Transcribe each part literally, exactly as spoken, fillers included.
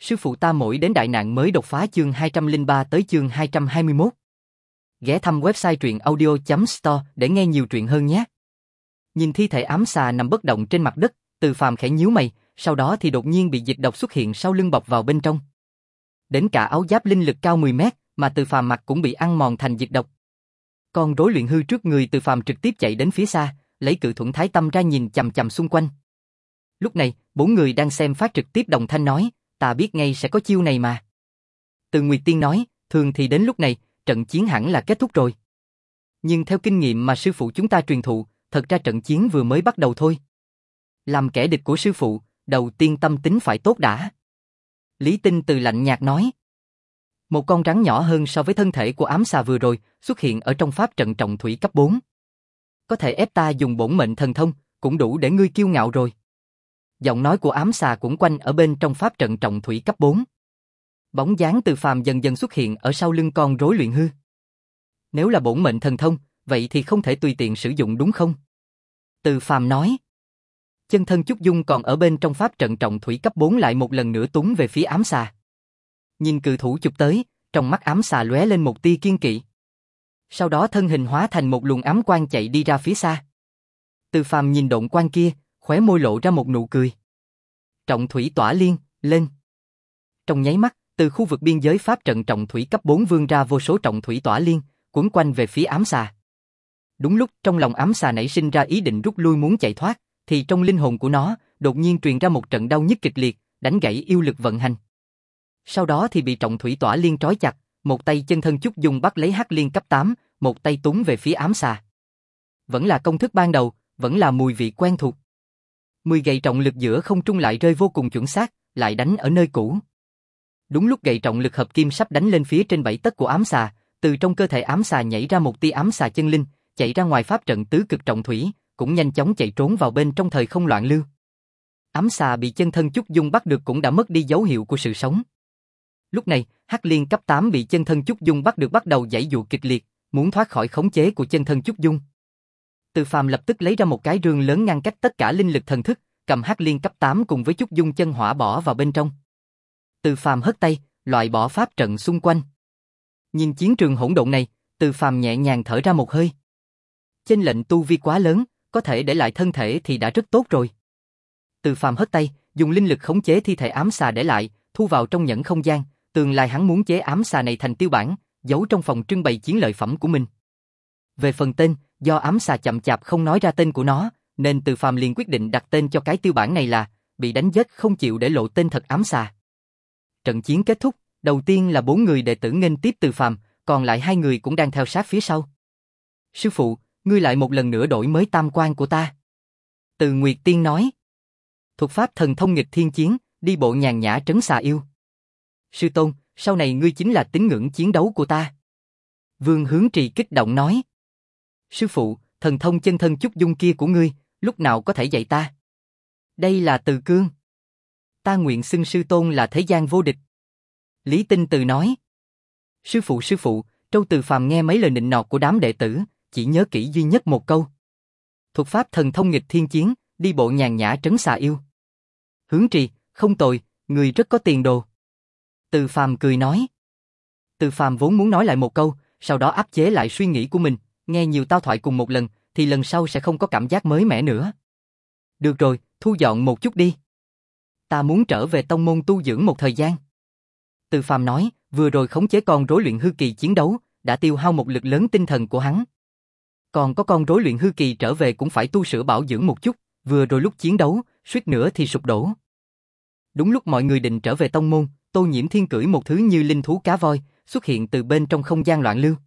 Sư phụ ta mỗi đến đại nạn mới đột phá chương hai trăm lẻ ba tới chương hai trăm hai mươi mốt. Ghé thăm website truyện audio chấm store để nghe nhiều truyện hơn nhé. Nhìn thi thể ám xà nằm bất động trên mặt đất, Từ Phàm khẽ nhíu mày, sau đó thì đột nhiên bị dịch độc xuất hiện sau lưng bọc vào bên trong. Đến cả áo giáp linh lực cao mười mét mà Từ Phàm mặc cũng bị ăn mòn thành dịch độc. Con rối luyện hư trước người Từ Phàm trực tiếp chạy đến phía xa, lấy cự thuẫn thái tâm ra nhìn chằm chằm xung quanh. Lúc này, bốn người đang xem phát trực tiếp đồng thanh nói, ta biết ngay sẽ có chiêu này mà. Từ Nguyệt Tiên nói, thường thì đến lúc này, trận chiến hẳn là kết thúc rồi. Nhưng theo kinh nghiệm mà sư phụ chúng ta truyền thụ, thật ra trận chiến vừa mới bắt đầu thôi. Làm kẻ địch của sư phụ, đầu tiên tâm tính phải tốt đã. Lý Tinh Từ lạnh nhạt nói. Một con rắn nhỏ hơn so với thân thể của ám xà vừa rồi, xuất hiện ở trong pháp trận trọng thủy cấp bốn. Có thể ép ta dùng bổn mệnh thần thông, cũng đủ để ngươi kiêu ngạo rồi. Giọng nói của ám xà cũng quanh ở bên trong pháp trận trọng thủy cấp bốn. Bóng dáng Từ Phàm dần dần xuất hiện ở sau lưng con rối luyện hư. Nếu là bổn mệnh thần thông, vậy thì không thể tùy tiện sử dụng đúng không? Từ Phàm nói. Chân thân Chúc Dung còn ở bên trong pháp trận trọng thủy cấp bốn lại một lần nữa túng về phía ám xà. Nhìn cự thủ chụp tới, trong mắt ám xà lóe lên một tia kiên kỵ. Sau đó thân hình hóa thành một luồng ám quang chạy đi ra phía xa. Từ Phàm nhìn độn quang kia, khóe môi lộ ra một nụ cười. Trọng thủy tỏa liên, lên. Trong nháy mắt, từ khu vực biên giới pháp trận trọng thủy cấp bốn vươn ra vô số trọng thủy tỏa liên, cuốn quanh về phía ám xà. Đúng lúc trong lòng ám xà nảy sinh ra ý định rút lui muốn chạy thoát, thì trong linh hồn của nó, đột nhiên truyền ra một trận đau nhức kịch liệt, đánh gãy yêu lực vận hành. Sau đó thì bị trọng thủy tỏa liên trói chặt, một tay chân thân Chúc Dung bắt lấy hắc liên cấp tám, một tay túng về phía ám xà. Vẫn là công thức ban đầu, vẫn là mùi vị quen thuộc. Mười gậy trọng lực giữa không trung lại rơi vô cùng chuẩn xác, lại đánh ở nơi cũ. Đúng lúc gậy trọng lực hợp kim sắp đánh lên phía trên bảy tấc của ám xà, từ trong cơ thể ám xà nhảy ra một tia ám xà chân linh, chạy ra ngoài pháp trận tứ cực trọng thủy, cũng nhanh chóng chạy trốn vào bên trong thời không loạn lưu. Ám xà bị chân thân Chúc Dung bắt được cũng đã mất đi dấu hiệu của sự sống. Lúc này, hắc liên cấp tám bị chân thân Chúc Dung bắt được bắt đầu giãy giụa kịch liệt, muốn thoát khỏi khống chế của chân thân Chúc Dung. Từ Phàm lập tức lấy ra một cái rương lớn ngăn cách tất cả linh lực thần thức, cầm hắc liên cấp tám cùng với Chúc Dung chân hỏa bỏ vào bên trong. Từ Phàm hất tay, loại bỏ pháp trận xung quanh. Nhìn chiến trường hỗn độn này, Từ Phàm nhẹ nhàng thở ra một hơi. Chênh lệnh tu vi quá lớn, có thể để lại thân thể thì đã rất tốt rồi. Từ Phàm hất tay, dùng linh lực khống chế thi thể ám xà để lại, thu vào trong nhẫn không gian, tương lai hắn muốn chế ám xà này thành tiêu bản, giấu trong phòng trưng bày chiến lợi phẩm của mình. Về phần tên, do ám xà chậm chạp không nói ra tên của nó, nên Từ Phàm liền quyết định đặt tên cho cái tiêu bản này là bị đánh chết không chịu để lộ tên thật ám xà. Trận chiến kết thúc, đầu tiên là bốn người đệ tử nghênh tiếp Từ Phàm, còn lại hai người cũng đang theo sát phía sau. Sư phụ, ngươi lại một lần nữa đổi mới tam quan của ta. Từ Nguyệt Tiên nói. Thuật pháp thần thông nghịch thiên chiến, đi bộ nhàn nhã trấn xà yêu. Sư tôn, sau này ngươi chính là tín ngưỡng chiến đấu của ta. Vương Hướng Trì kích động nói. Sư phụ, thần thông chân thân Chúc Dung kia của ngươi, lúc nào có thể dạy ta? Đây là Từ Cương. Ta nguyện xưng sư tôn là thế gian vô địch. Lý Tinh Từ nói. Sư phụ sư phụ, Trâu Từ Phàm nghe mấy lời nịnh nọt của đám đệ tử, chỉ nhớ kỹ duy nhất một câu. Thuật pháp thần thông nghịch thiên chiến, đi bộ nhàn nhã trấn xà yêu. Hướng Trì, không tồi, người rất có tiền đồ. Từ Phàm cười nói. Từ Phàm vốn muốn nói lại một câu, sau đó áp chế lại suy nghĩ của mình, nghe nhiều tao thoại cùng một lần, thì lần sau sẽ không có cảm giác mới mẻ nữa. Được rồi, thu dọn một chút đi. Ta muốn trở về tông môn tu dưỡng một thời gian. Từ Phàm nói, vừa rồi khống chế con rối luyện hư kỳ chiến đấu, đã tiêu hao một lực lớn tinh thần của hắn. Còn có con rối luyện hư kỳ trở về cũng phải tu sửa bảo dưỡng một chút, vừa rồi lúc chiến đấu, suýt nữa thì sụp đổ. Đúng lúc mọi người định trở về tông môn, Tô Nhiễm Thiên cưỡi một thứ như linh thú cá voi, xuất hiện từ bên trong không gian loạn lưu.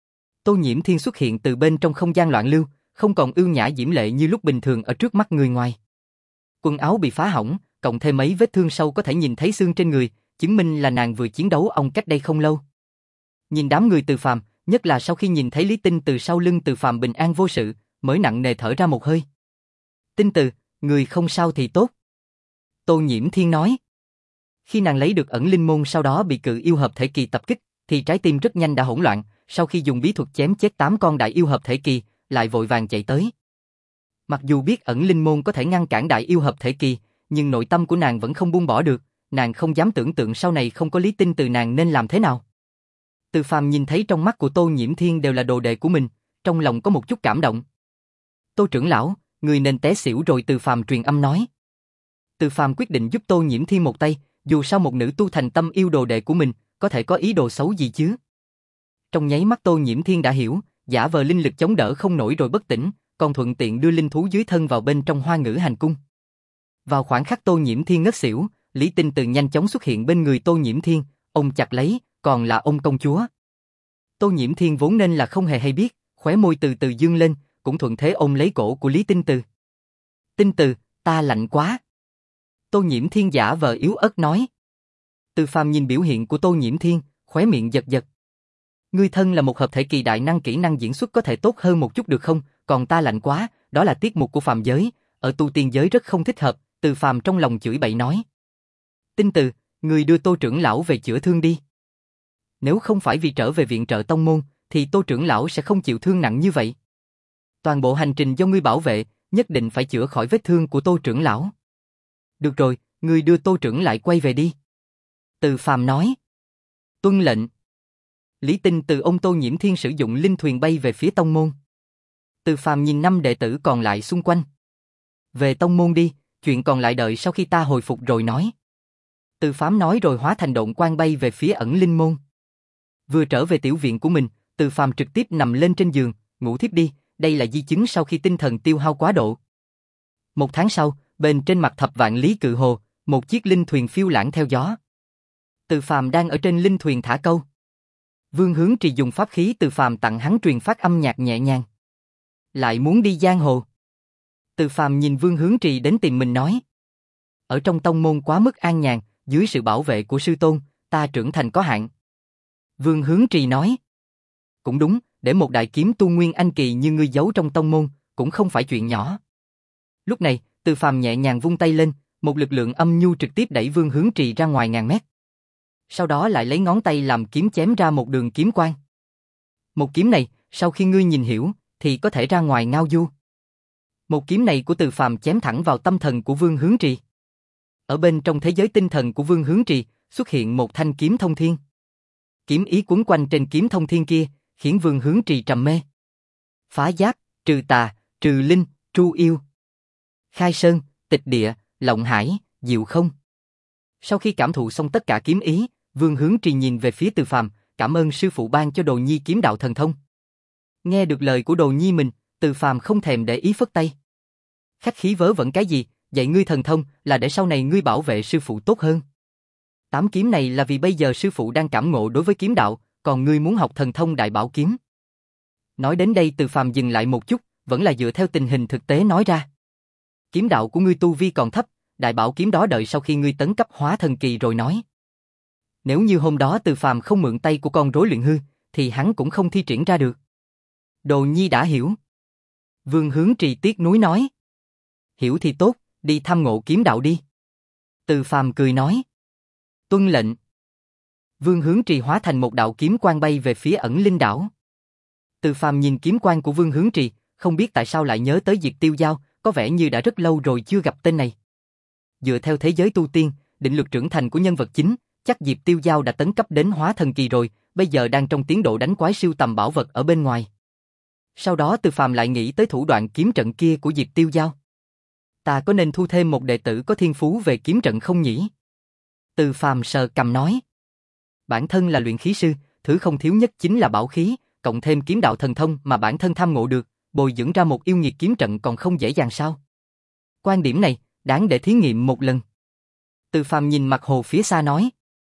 Tô Nhiễm Thiên xuất hiện từ bên trong không gian loạn lưu, không còn ưu nhã diễm lệ như lúc bình thường ở trước mắt người ngoài. Quần áo bị phá hỏng, cộng thêm mấy vết thương sâu có thể nhìn thấy xương trên người, chứng minh là nàng vừa chiến đấu ông cách đây không lâu. Nhìn đám người Từ Phàm, nhất là sau khi nhìn thấy Lý Tinh từ sau lưng Từ Phàm bình an vô sự, mới nặng nề thở ra một hơi. Tinh Từ, người không sao thì tốt. Tô Nhiễm Thiên nói. Khi nàng lấy được ẩn linh môn sau đó bị cự yêu hợp thể kỳ tập kích, thì trái tim rất nhanh đã hỗn loạn, sau khi dùng bí thuật chém chết tám con đại yêu hợp thể kỳ, lại vội vàng chạy tới. Mặc dù biết ẩn linh môn có thể ngăn cản đại yêu hợp thể kỳ, nhưng nội tâm của nàng vẫn không buông bỏ được, nàng không dám tưởng tượng sau này không có Lý Tinh Từ nàng nên làm thế nào. Từ Phàm nhìn thấy trong mắt của Tô Nhiễm Thiên đều là đồ đệ của mình, trong lòng có một chút cảm động. Tô trưởng lão, người nên té xỉu rồi. Từ Phàm truyền âm nói. Từ Phàm quyết định giúp Tô Nhiễm Thiên một tay, dù sao một nữ tu thành tâm yêu đồ đệ của mình, có thể có ý đồ xấu gì chứ. Trong nháy mắt Tô Nhiễm Thiên đã hiểu, giả vờ linh lực chống đỡ không nổi rồi bất tỉnh, còn thuận tiện đưa linh thú dưới thân vào bên trong Hoa Ngữ Hành Cung. Vào khoảnh khắc Tô Nhiễm Thiên ngất xỉu, Lý Tinh Từ nhanh chóng xuất hiện bên người Tô Nhiễm Thiên, ôm chặt lấy, còn là ôm công chúa. Tô Nhiễm Thiên vốn nên là không hề hay biết, khóe môi từ từ dương lên, cũng thuận thế ôm lấy cổ của Lý Tinh Từ. Tinh Từ, ta lạnh quá. Tô Nhiễm Thiên giả vờ yếu ớt nói. Từ Phàm nhìn biểu hiện của Tô Nhiễm Thiên, khóe miệng giật giật. Ngươi thân là một hợp thể kỳ đại năng, kỹ năng diễn xuất có thể tốt hơn một chút được không? Còn ta lạnh quá, đó là tiết mục của phàm giới, ở tu tiên giới rất không thích hợp. Từ Phàm trong lòng chửi bậy nói. Tinh Từ, ngươi đưa Tô trưởng lão về chữa thương đi. Nếu không phải vì trở về viện trợ tông môn, thì Tô trưởng lão sẽ không chịu thương nặng như vậy. Toàn bộ hành trình do ngươi bảo vệ, nhất định phải chữa khỏi vết thương của Tô trưởng lão. Được rồi, ngươi đưa Tô trưởng lại quay về đi. Từ Phàm nói. Tuân lệnh. Lý Tinh Từ ông Tô Nhiễm Thiên sử dụng linh thuyền bay về phía tông môn. Từ Phàm nhìn năm đệ tử còn lại xung quanh. Về tông môn đi, chuyện còn lại đợi sau khi ta hồi phục rồi nói. Từ Phàm nói rồi hóa thành độn quang bay về phía ẩn linh môn. Vừa trở về tiểu viện của mình, Từ Phàm trực tiếp nằm lên trên giường, ngủ thiếp đi, đây là di chứng sau khi tinh thần tiêu hao quá độ. Một tháng sau, bên trên mặt thập vạn lý cự hồ, một chiếc linh thuyền phiêu lãng theo gió. Từ Phàm đang ở trên linh thuyền thả câu. Vương Hướng Trì dùng pháp khí Từ Phàm tặng hắn truyền phát âm nhạc nhẹ nhàng. Lại muốn đi giang hồ. Từ Phàm nhìn Vương Hướng Trì đến tìm mình nói. Ở trong tông môn quá mức an nhàn, dưới sự bảo vệ của sư tôn, ta trưởng thành có hạn. Vương Hướng Trì nói. Cũng đúng, để một đại kiếm tu nguyên anh kỳ như ngươi giấu trong tông môn, cũng không phải chuyện nhỏ. Lúc này, Từ Phàm nhẹ nhàng vung tay lên, một lực lượng âm nhu trực tiếp đẩy Vương Hướng Trì ra ngoài ngàn mét. Sau đó lại lấy ngón tay làm kiếm chém ra một đường kiếm quang. Một kiếm này, sau khi ngươi nhìn hiểu, thì có thể ra ngoài ngao du. Một kiếm này của Từ Phàm chém thẳng vào tâm thần của Vương Hướng Trì. Ở bên trong thế giới tinh thần của Vương Hướng Trì, xuất hiện một thanh kiếm thông thiên. Kiếm ý quấn quanh trên kiếm thông thiên kia, khiến Vương Hướng Trì trầm mê. Phá giáp, trừ tà, trừ linh, tru yêu. Khai sơn, tịch địa, lộng hải, diệu không. Sau khi cảm thụ xong tất cả kiếm ý, Vương Hướng Trì nhìn về phía Từ Phàm, cảm ơn sư phụ ban cho Đồ Nhi kiếm đạo thần thông. Nghe được lời của Đồ Nhi mình, Từ Phàm không thèm để ý phất tay. Khách khí vớ vẩn cái gì, dạy ngươi thần thông là để sau này ngươi bảo vệ sư phụ tốt hơn. Tám kiếm này là vì bây giờ sư phụ đang cảm ngộ đối với kiếm đạo, còn ngươi muốn học thần thông đại bảo kiếm. Nói đến đây Từ Phàm dừng lại một chút, vẫn là dựa theo tình hình thực tế nói ra. Kiếm đạo của ngươi tu vi còn thấp, đại bảo kiếm đó đợi sau khi ngươi tấn cấp hóa thần kỳ rồi nói. Nếu như hôm đó Từ Phàm không mượn tay của con rối luyện hư, thì hắn cũng không thi triển ra được. Đồ Nhi đã hiểu. Vương Hướng Trì tiếc nuối nói. Hiểu thì tốt, đi thăm ngộ kiếm đạo đi. Từ Phàm cười nói. Tuân lệnh. Vương Hướng Trì hóa thành một đạo kiếm quang bay về phía ẩn linh đảo. Từ Phàm nhìn kiếm quang của Vương Hướng Trì, không biết tại sao lại nhớ tới Diệt Tiêu Giao, có vẻ như đã rất lâu rồi chưa gặp tên này. Dựa theo thế giới tu tiên, định luật trưởng thành của nhân vật chính, chắc Diệp Tiêu Giao đã tấn cấp đến hóa thần kỳ rồi, bây giờ đang trong tiến độ đánh quái siêu tầm bảo vật ở bên ngoài. Sau đó Từ Phàm lại nghĩ tới thủ đoạn kiếm trận kia của Diệp Tiêu Giao. Ta có nên thu thêm một đệ tử có thiên phú về kiếm trận không nhỉ? Từ Phàm sờ cằm nói. Bản thân là luyện khí sư, thứ không thiếu nhất chính là bảo khí, cộng thêm kiếm đạo thần thông mà bản thân tham ngộ được, bồi dưỡng ra một yêu nghiệt kiếm trận còn không dễ dàng sao? Quan điểm này, đáng để thí nghiệm một lần. Từ Phàm nhìn mặt hồ phía xa nói.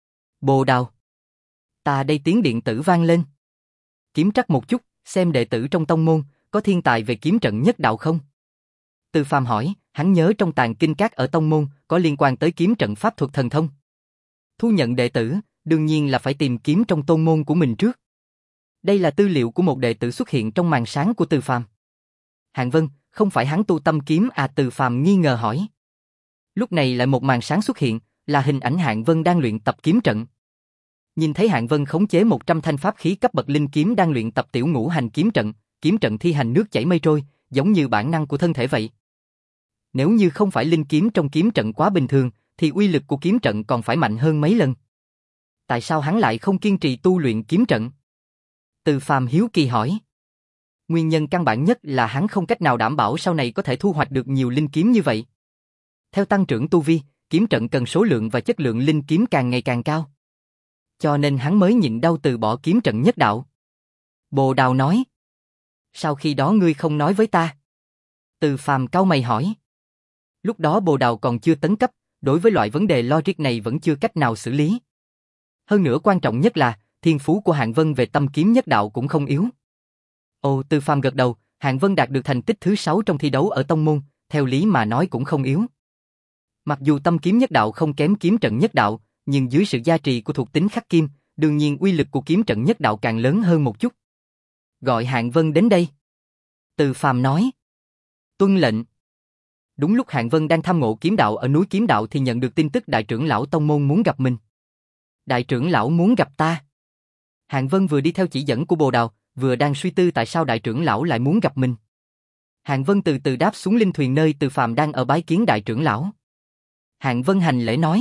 Bồ Đào. Ta đây tiếng điện tử vang lên. Kiếm trắc một chút, xem đệ tử trong tông môn, có thiên tài về kiếm trận nhất đạo không? Từ Phàm hỏi, hắn nhớ trong tàng kinh các ở tông môn, có liên quan tới kiếm trận pháp thuật thần thông. Thu nhận đệ tử, đương nhiên là phải tìm kiếm trong tôn môn của mình trước. Đây là tư liệu của một đệ tử xuất hiện trong màn sáng của Từ Phàm. Hạng Vân, không phải hắn tu tâm kiếm à? Từ Phàm nghi ngờ hỏi. Lúc này lại một màn sáng xuất hiện, là hình ảnh Hạng Vân đang luyện tập kiếm trận. Nhìn thấy Hạng Vân khống chế một trăm thanh pháp khí cấp bậc linh kiếm đang luyện tập tiểu ngũ hành kiếm trận, kiếm trận thi hành nước chảy mây trôi, giống như bản năng của thân thể vậy. Nếu như không phải linh kiếm trong kiếm trận quá bình thường, thì uy lực của kiếm trận còn phải mạnh hơn mấy lần. Tại sao hắn lại không kiên trì tu luyện kiếm trận? Từ Phàm hiếu kỳ hỏi. Nguyên nhân căn bản nhất là hắn không cách nào đảm bảo sau này có thể thu hoạch được nhiều linh kiếm như vậy. Theo tăng trưởng tu vi, kiếm trận cần số lượng và chất lượng linh kiếm càng ngày càng cao. Cho nên hắn mới nhịn đau từ bỏ kiếm trận nhất đạo. Bồ Đào nói. Sau khi đó ngươi không nói với ta? Từ Phàm cau mày hỏi. Lúc đó Bồ Đào còn chưa tấn cấp, đối với loại vấn đề logic này vẫn chưa cách nào xử lý. Hơn nữa quan trọng nhất là, thiên phú của Hạng Vân về tâm kiếm nhất đạo cũng không yếu. Ồ, Từ Phàm gật đầu, Hạng Vân đạt được thành tích thứ sáu trong thi đấu ở tông môn, theo lý mà nói cũng không yếu. Mặc dù tâm kiếm nhất đạo không kém kiếm trận nhất đạo, nhưng dưới sự gia trì của thuộc tính khắc kim, đương nhiên uy lực của kiếm trận nhất đạo càng lớn hơn một chút. Gọi Hạng Vân đến đây. Từ Phàm nói. Tuân lệnh. Đúng lúc Hạng Vân đang thăm ngộ kiếm đạo ở núi Kiếm Đạo thì nhận được tin tức đại trưởng lão tông môn muốn gặp mình. Đại trưởng lão muốn gặp ta. Hạng Vân vừa đi theo chỉ dẫn của Bồ Đào, vừa đang suy tư tại sao đại trưởng lão lại muốn gặp mình. Hạng Vân từ từ đáp xuống linh thuyền nơi Từ Phàm đang ở bái kiến đại trưởng lão. Hạng Vân hành lễ nói.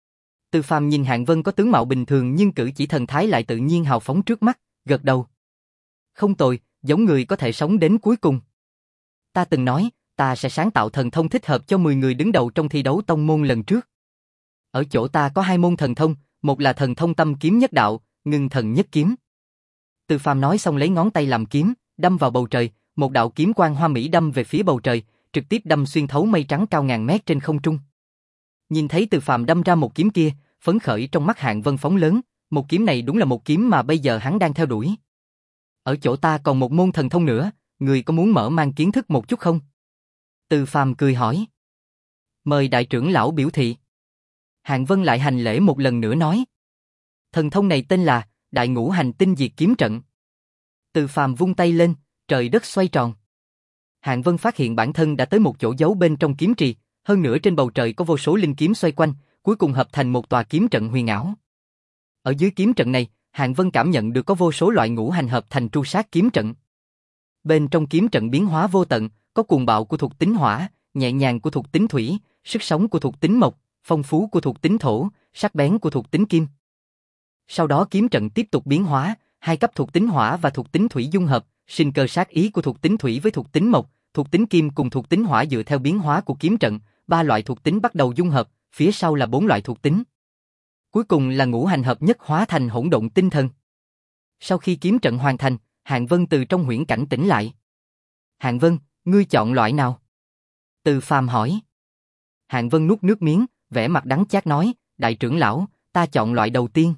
Từ Phàm nhìn Hạng Vân có tướng mạo bình thường nhưng cử chỉ thần thái lại tự nhiên hào phóng trước mắt, gật đầu. Không tồi, giống người có thể sống đến cuối cùng. Ta từng nói, ta sẽ sáng tạo thần thông thích hợp cho mười người đứng đầu trong thi đấu tông môn lần trước. Ở chỗ ta có hai môn thần thông, một là thần thông tâm kiếm nhất đạo, ngưng thần nhất kiếm. Từ Phàm nói xong lấy ngón tay làm kiếm, đâm vào bầu trời, một đạo kiếm quang hoa mỹ đâm về phía bầu trời, trực tiếp đâm xuyên thấu mây trắng cao ngàn mét trên không trung. Nhìn thấy Từ Phàm đâm ra một kiếm kia, phấn khởi trong mắt Hạng Vân phóng lớn, một kiếm này đúng là một kiếm mà bây giờ hắn đang theo đuổi. Ở chỗ ta còn một môn thần thông nữa, người có muốn mở mang kiến thức một chút không? Từ Phàm cười hỏi. Mời đại trưởng lão biểu thị. Hạng Vân lại hành lễ một lần nữa nói. Thần thông này tên là Đại Ngũ Hành Tinh Diệt Kiếm Trận. Từ Phàm vung tay lên, trời đất xoay tròn. Hạng Vân phát hiện bản thân đã tới một chỗ giấu bên trong kiếm trì, hơn nữa trên bầu trời có vô số linh kiếm xoay quanh, cuối cùng hợp thành một tòa kiếm trận huyền ảo. Ở dưới kiếm trận này, Hạng Vân cảm nhận được có vô số loại ngũ hành hợp thành tru sát kiếm trận. Bên trong kiếm trận biến hóa vô tận, có cuồng bạo của thuộc tính hỏa, nhẹ nhàng của thuộc tính thủy, sức sống của thuộc tính mộc, phong phú của thuộc tính thổ, sắc bén của thuộc tính kim. Sau đó kiếm trận tiếp tục biến hóa, hai cấp thuộc tính hỏa và thuộc tính thủy dung hợp, sinh cơ sát ý của thuộc tính thủy với thuộc tính mộc, thuộc tính kim cùng thuộc tính hỏa dựa theo biến hóa của kiếm trận, ba loại thuộc tính bắt đầu dung hợp, phía sau là bốn loại thuộc tính. Cuối cùng là ngũ hành hợp nhất hóa thành hỗn độn tinh thần. Sau khi kiếm trận hoàn thành, Hạng Vân từ trong huyễn cảnh tỉnh lại. Hạng Vân, ngươi chọn loại nào? Từ Phàm hỏi. Hạng Vân nuốt nước miếng, vẻ mặt đắng chát nói, đại trưởng lão, ta chọn loại đầu tiên.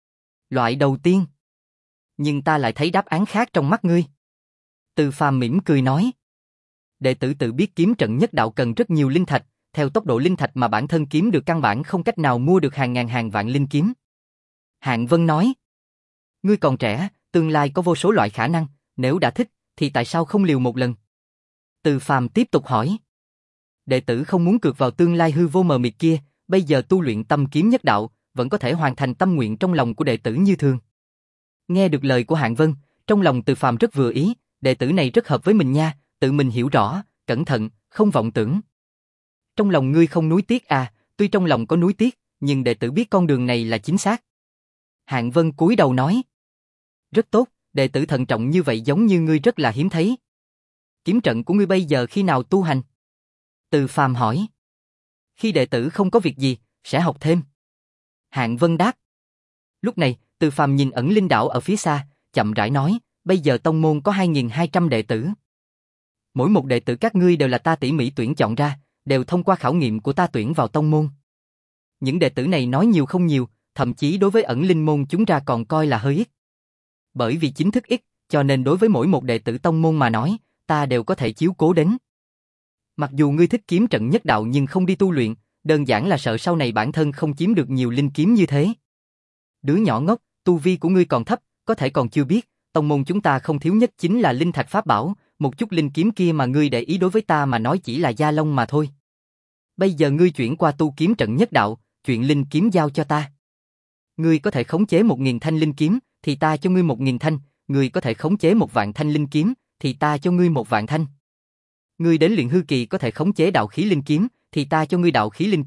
Loại đầu tiên? Nhưng ta lại thấy đáp án khác trong mắt ngươi. Từ Phàm mỉm cười nói. Đệ tử tự biết kiếm trận nhất đạo cần rất nhiều linh thạch, theo tốc độ linh thạch mà bản thân kiếm được căn bản không cách nào mua được hàng ngàn hàng vạn linh kiếm. Hạng Vân nói. Ngươi còn trẻ, tương lai có vô số loại khả năng, nếu đã thích, thì tại sao không liều một lần? Từ Phàm tiếp tục hỏi. Đệ tử không muốn cược vào tương lai hư vô mờ mịt kia, bây giờ tu luyện tâm kiếm nhất đạo, vẫn có thể hoàn thành tâm nguyện trong lòng của đệ tử như thường. Nghe được lời của Hạng Vân, trong lòng Từ Phàm rất vừa ý, đệ tử này rất hợp với mình nha, tự mình hiểu rõ, cẩn thận, không vọng tưởng. Trong lòng ngươi không nuối tiếc à, tuy trong lòng có nuối tiếc, nhưng đệ tử biết con đường này là chính xác. Hạng Vân cúi đầu nói. Rất tốt, đệ tử thận trọng như vậy giống như ngươi rất là hiếm thấy. Kiếm trận của ngươi bây giờ khi nào tu hành? Từ Phàm hỏi. Khi đệ tử không có việc gì, sẽ học thêm. Hạng Vân đáp. Lúc này, Từ Phàm nhìn ẩn linh đảo ở phía xa, chậm rãi nói, bây giờ tông môn có hai nghìn hai trăm đệ tử. Mỗi một đệ tử các ngươi đều là ta tỉ mỉ tuyển chọn ra, đều thông qua khảo nghiệm của ta tuyển vào tông môn. Những đệ tử này nói nhiều không nhiều, thậm chí đối với ẩn linh môn chúng ra còn coi là hơi ít. Bởi vì chính thức ít, cho nên đối với mỗi một đệ tử tông môn mà nói, ta đều có thể chiếu cố đến. Mặc dù ngươi thích kiếm trận nhất đạo nhưng không đi tu luyện, đơn giản là sợ sau này bản thân không chiếm được nhiều linh kiếm như thế. Đứa nhỏ ngốc, tu vi của ngươi còn thấp, có thể còn chưa biết, tông môn chúng ta không thiếu nhất chính là linh thạch pháp bảo, một chút linh kiếm kia mà ngươi để ý đối với ta mà nói chỉ là da lông mà thôi. Bây giờ ngươi chuyển qua tu kiếm trận nhất đạo, chuyện linh kiếm giao cho ta. Ngươi có thể khống chế một nghìn thanh linh kiếm, thì ta cho ngươi một nghìn thanh, ngươi có thể khống chế một vạn thanh linh kiếm, thì ta cho ngươi một vạn thanh. Ngươi đến luyện hư kỳ có thể khống chế đạo khí linh kiếm, thì ta cho ngươi đạo khí linh kiếm,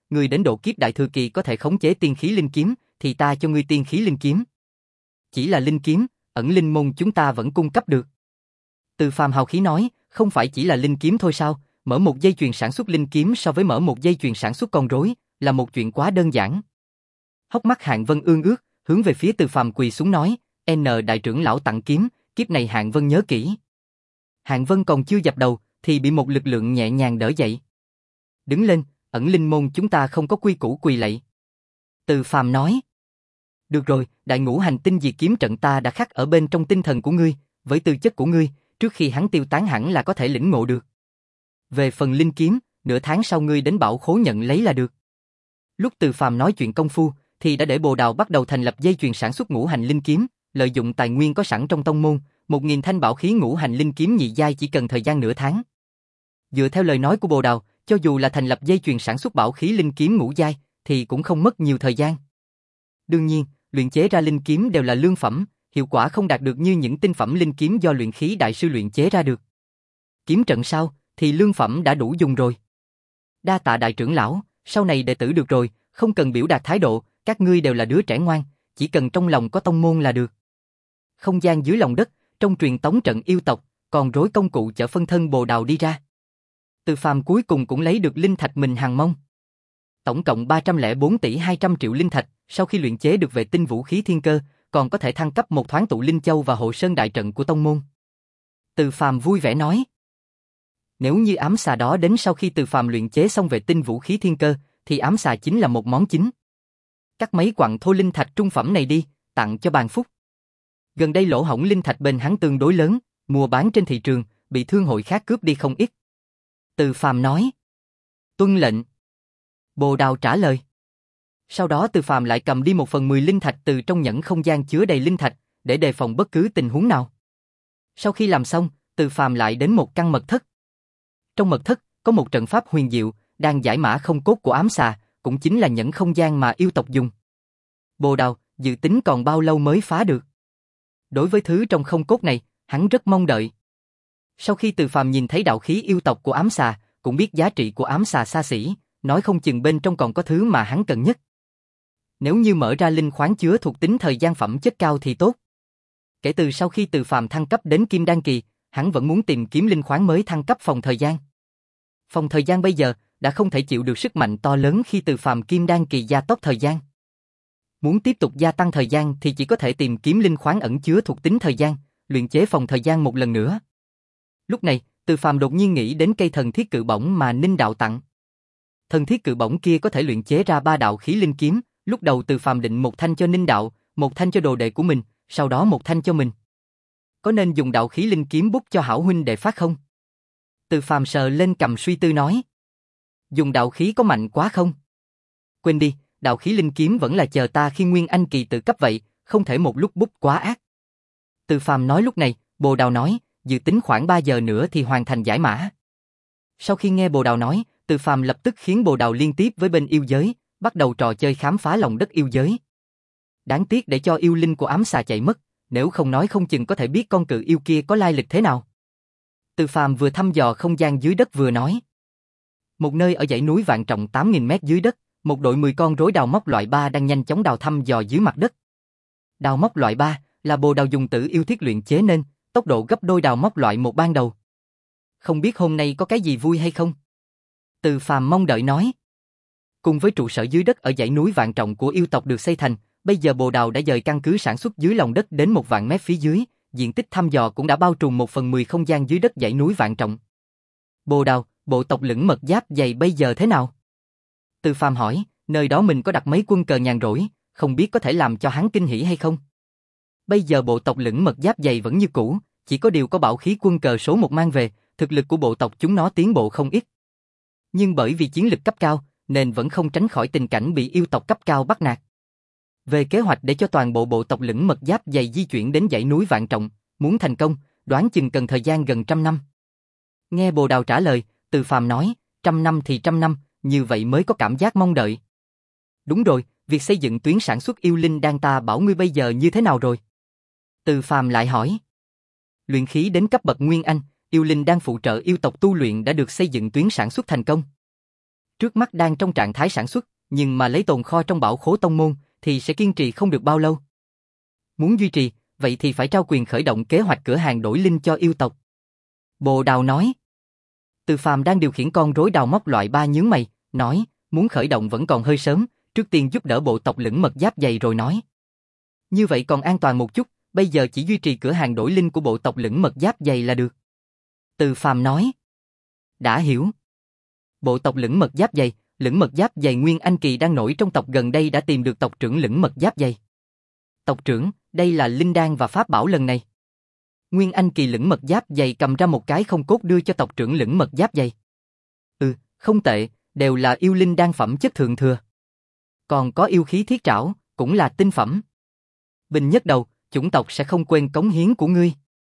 ngươi đến độ kiếp đại thừa kỳ có thể khống chế tiên khí linh kiếm, thì ta cho ngươi tiên khí linh kiếm. Chỉ là linh kiếm, ẩn linh môn chúng ta vẫn cung cấp được. Từ Phàm hào khí nói, không phải chỉ là linh kiếm thôi sao, mở một dây chuyền sản xuất linh kiếm so với mở một dây chuyền sản xuất con rối, là một chuyện quá đơn giản. Hốc mắt Hạng Vân ương ướt, hướng về phía Từ Phàm quỳ xuống nói, N đại trưởng lão tặng kiếm, kiếp này Hạng Vân nhớ kỹ. Hạng Vân còn chưa dập đầu, thì bị một lực lượng nhẹ nhàng đỡ dậy. Đứng lên, ẩn linh môn chúng ta không có quy củ quỳ lạy. Từ Phàm nói. Được rồi, đại ngũ hành tinh diệt kiếm trận ta đã khắc ở bên trong tinh thần của ngươi, với tư chất của ngươi, trước khi hắn tiêu tán hẳn là có thể lĩnh ngộ được. Về phần linh kiếm, nửa tháng sau ngươi đến bảo khố nhận lấy là được. Lúc Từ Phàm nói chuyện công phu, thì đã để Bồ Đào bắt đầu thành lập dây chuyền sản xuất ngũ hành linh kiếm, lợi dụng tài nguyên có sẵn trong tông môn, một nghìn thanh bảo khí ngũ hành linh kiếm nhị giai chỉ cần thời gian nửa tháng. Dựa theo lời nói của Bồ Đào, cho dù là thành lập dây chuyền sản xuất bảo khí linh kiếm ngũ giai, thì cũng không mất nhiều thời gian. Đương nhiên, luyện chế ra linh kiếm đều là lương phẩm, hiệu quả không đạt được như những tinh phẩm linh kiếm do luyện khí đại sư luyện chế ra được. Kiếm trận sau, thì lương phẩm đã đủ dùng rồi. Đa tạ đại trưởng lão, sau này đệ tử được rồi, không cần biểu đạt thái độ, các ngươi đều là đứa trẻ ngoan, chỉ cần trong lòng có tông môn là được. Không gian dưới lòng đất, trong truyền tống trận yêu tộc, còn rối công cụ chở phân thân Bồ Đào đi ra. Từ Phàm cuối cùng cũng lấy được linh thạch mình hàng mong. Tổng cộng ba trăm lẻ bốn tỷ hai trăm triệu linh thạch, sau khi luyện chế được vệ tinh vũ khí thiên cơ, còn có thể thăng cấp một thoáng tụ linh châu và hộ sơn đại trận của tông môn. Từ Phàm vui vẻ nói. Nếu như ám xà đó đến sau khi Từ Phàm luyện chế xong vệ tinh vũ khí thiên cơ, thì ám xà chính là một món chính. Cắt mấy quặng thô linh thạch trung phẩm này đi, tặng cho Bàn Phúc. Gần đây lỗ hổng linh thạch bên hắn tương đối lớn, mua bán trên thị trường, bị thương hội khác cướp đi không ít. Từ Phàm nói. Tuân lệnh. Bồ Đào trả lời. Sau đó Từ Phàm lại cầm đi một phần mười linh thạch từ trong nhẫn không gian chứa đầy linh thạch, để đề phòng bất cứ tình huống nào. Sau khi làm xong, Từ Phàm lại đến một căn mật thất. Trong mật thất, có một trận pháp huyền diệu, đang giải mã không cốt của ám xà, cũng chính là nhẫn không gian mà yêu tộc dùng. Bồ Đào, dự tính còn bao lâu mới phá được? Đối với thứ trong không cốt này, hắn rất mong đợi. Sau khi Từ Phàm nhìn thấy đạo khí yêu tộc của ám xà, cũng biết giá trị của ám xà xa xỉ, nói không chừng bên trong còn có thứ mà hắn cần nhất. Nếu như mở ra linh khoáng chứa thuộc tính thời gian phẩm chất cao thì tốt. Kể từ sau khi Từ Phàm thăng cấp đến Kim Đan kỳ, hắn vẫn muốn tìm kiếm linh khoáng mới thăng cấp phòng thời gian. Phòng thời gian bây giờ đã không thể chịu được sức mạnh to lớn khi Từ Phàm Kim Đan kỳ gia tốc thời gian. Muốn tiếp tục gia tăng thời gian thì chỉ có thể tìm kiếm linh khoáng ẩn chứa thuộc tính thời gian, luyện chế phòng thời gian một lần nữa. Lúc này, Từ Phàm đột nhiên nghĩ đến cây thần thiết cự bổng mà Ninh đạo tặng. Thần thiết cự bổng kia có thể luyện chế ra ba đạo khí linh kiếm, lúc đầu Từ Phàm định một thanh cho Ninh đạo, một thanh cho đồ đệ của mình, sau đó một thanh cho mình. Có nên dùng đạo khí linh kiếm bút cho hảo huynh đệ phát không? Từ Phàm sờ lên cầm suy tư nói. Dùng đạo khí có mạnh quá không? Quên đi, đạo khí linh kiếm vẫn là chờ ta khi Nguyên Anh kỳ tự cấp vậy, không thể một lúc bút quá ác. Từ Phàm nói lúc này, Bồ Đào nói, dự tính khoảng ba giờ nữa thì hoàn thành giải mã. Sau khi nghe Bồ Đào nói, Từ Phàm lập tức khiến Bồ Đào liên tiếp với bên yêu giới, bắt đầu trò chơi khám phá lòng đất yêu giới. Đáng tiếc để cho yêu linh của ám xà chạy mất, nếu không nói không chừng có thể biết con cự yêu kia có lai lịch thế nào. Từ Phàm vừa thăm dò không gian dưới đất vừa nói. Một nơi ở dãy núi vạn trọng tám nghìn mét dưới đất, một đội mười con rối đào móc loại ba đang nhanh chóng đào thăm dò dưới mặt đất. Đào móc loại ba là Bồ Đào dùng tử yêu thiết luyện chế nên, tốc độ gấp đôi đào móc loại một ban đầu. Không biết hôm nay có cái gì vui hay không? Từ Phàm mong đợi nói. Cùng với trụ sở dưới đất ở dãy núi vạn trọng của yêu tộc được xây thành, bây giờ Bồ Đào đã dời căn cứ sản xuất dưới lòng đất đến một vạn mét phía dưới, diện tích thăm dò cũng đã bao trùm một phần mười không gian dưới đất dãy núi vạn trọng. Bồ Đào, bộ tộc lửng mật giáp dày bây giờ thế nào? Từ Phàm hỏi, nơi đó mình có đặt mấy quân cờ nhàn rỗi, không biết có thể làm cho hắn kinh hỉ hay không? Bây giờ bộ tộc lửng mật giáp dày vẫn như cũ, chỉ có điều có bảo khí quân cờ số một mang về, thực lực của bộ tộc chúng nó tiến bộ không ít. Nhưng bởi vì chiến lực cấp cao, nên vẫn không tránh khỏi tình cảnh bị yêu tộc cấp cao bắt nạt. Về kế hoạch để cho toàn bộ bộ tộc lửng mật giáp dày di chuyển đến dãy núi vạn trọng, muốn thành công, đoán chừng cần thời gian gần trăm năm. Nghe Bồ Đào trả lời, Từ Phàm nói, trăm năm thì trăm năm, như vậy mới có cảm giác mong đợi. Đúng rồi, việc xây dựng tuyến sản xuất yêu linh đang ta bảo ngươi bây giờ như thế nào rồi? Từ Phàm lại hỏi. Luyện khí đến cấp bậc Nguyên Anh, yêu linh đang phụ trợ yêu tộc tu luyện đã được xây dựng tuyến sản xuất thành công. Trước mắt đang trong trạng thái sản xuất, nhưng mà lấy tồn kho trong bảo khố tông môn, thì sẽ kiên trì không được bao lâu. Muốn duy trì, vậy thì phải trao quyền khởi động kế hoạch cửa hàng đổi linh cho yêu tộc. Bồ Đào nói. Từ Phàm đang điều khiển con rối đào móc loại ba nhướng mày, nói, muốn khởi động vẫn còn hơi sớm, trước tiên giúp đỡ bộ tộc lửng mật giáp dày rồi nói. Như vậy còn an toàn một chút, bây giờ chỉ duy trì cửa hàng đổi linh của bộ tộc lửng mật giáp dày là được. Từ Phàm nói. Đã hiểu. Bộ tộc lửng mật giáp dày, lửng mật giáp dày Nguyên Anh Kỳ đang nổi trong tộc gần đây đã tìm được tộc trưởng lửng mật giáp dày. Tộc trưởng, đây là linh đan và pháp bảo lần này. Nguyên Anh Kỳ lửng mật giáp dày cầm ra một cái không cốt đưa cho tộc trưởng lửng mật giáp dày. Ừ, không tệ, đều là yêu linh đan phẩm chất thượng thừa. Còn có yêu khí thiết trảo, cũng là tinh phẩm. Bình Nhất Đầu, chủng tộc sẽ không quên cống hiến của ngươi.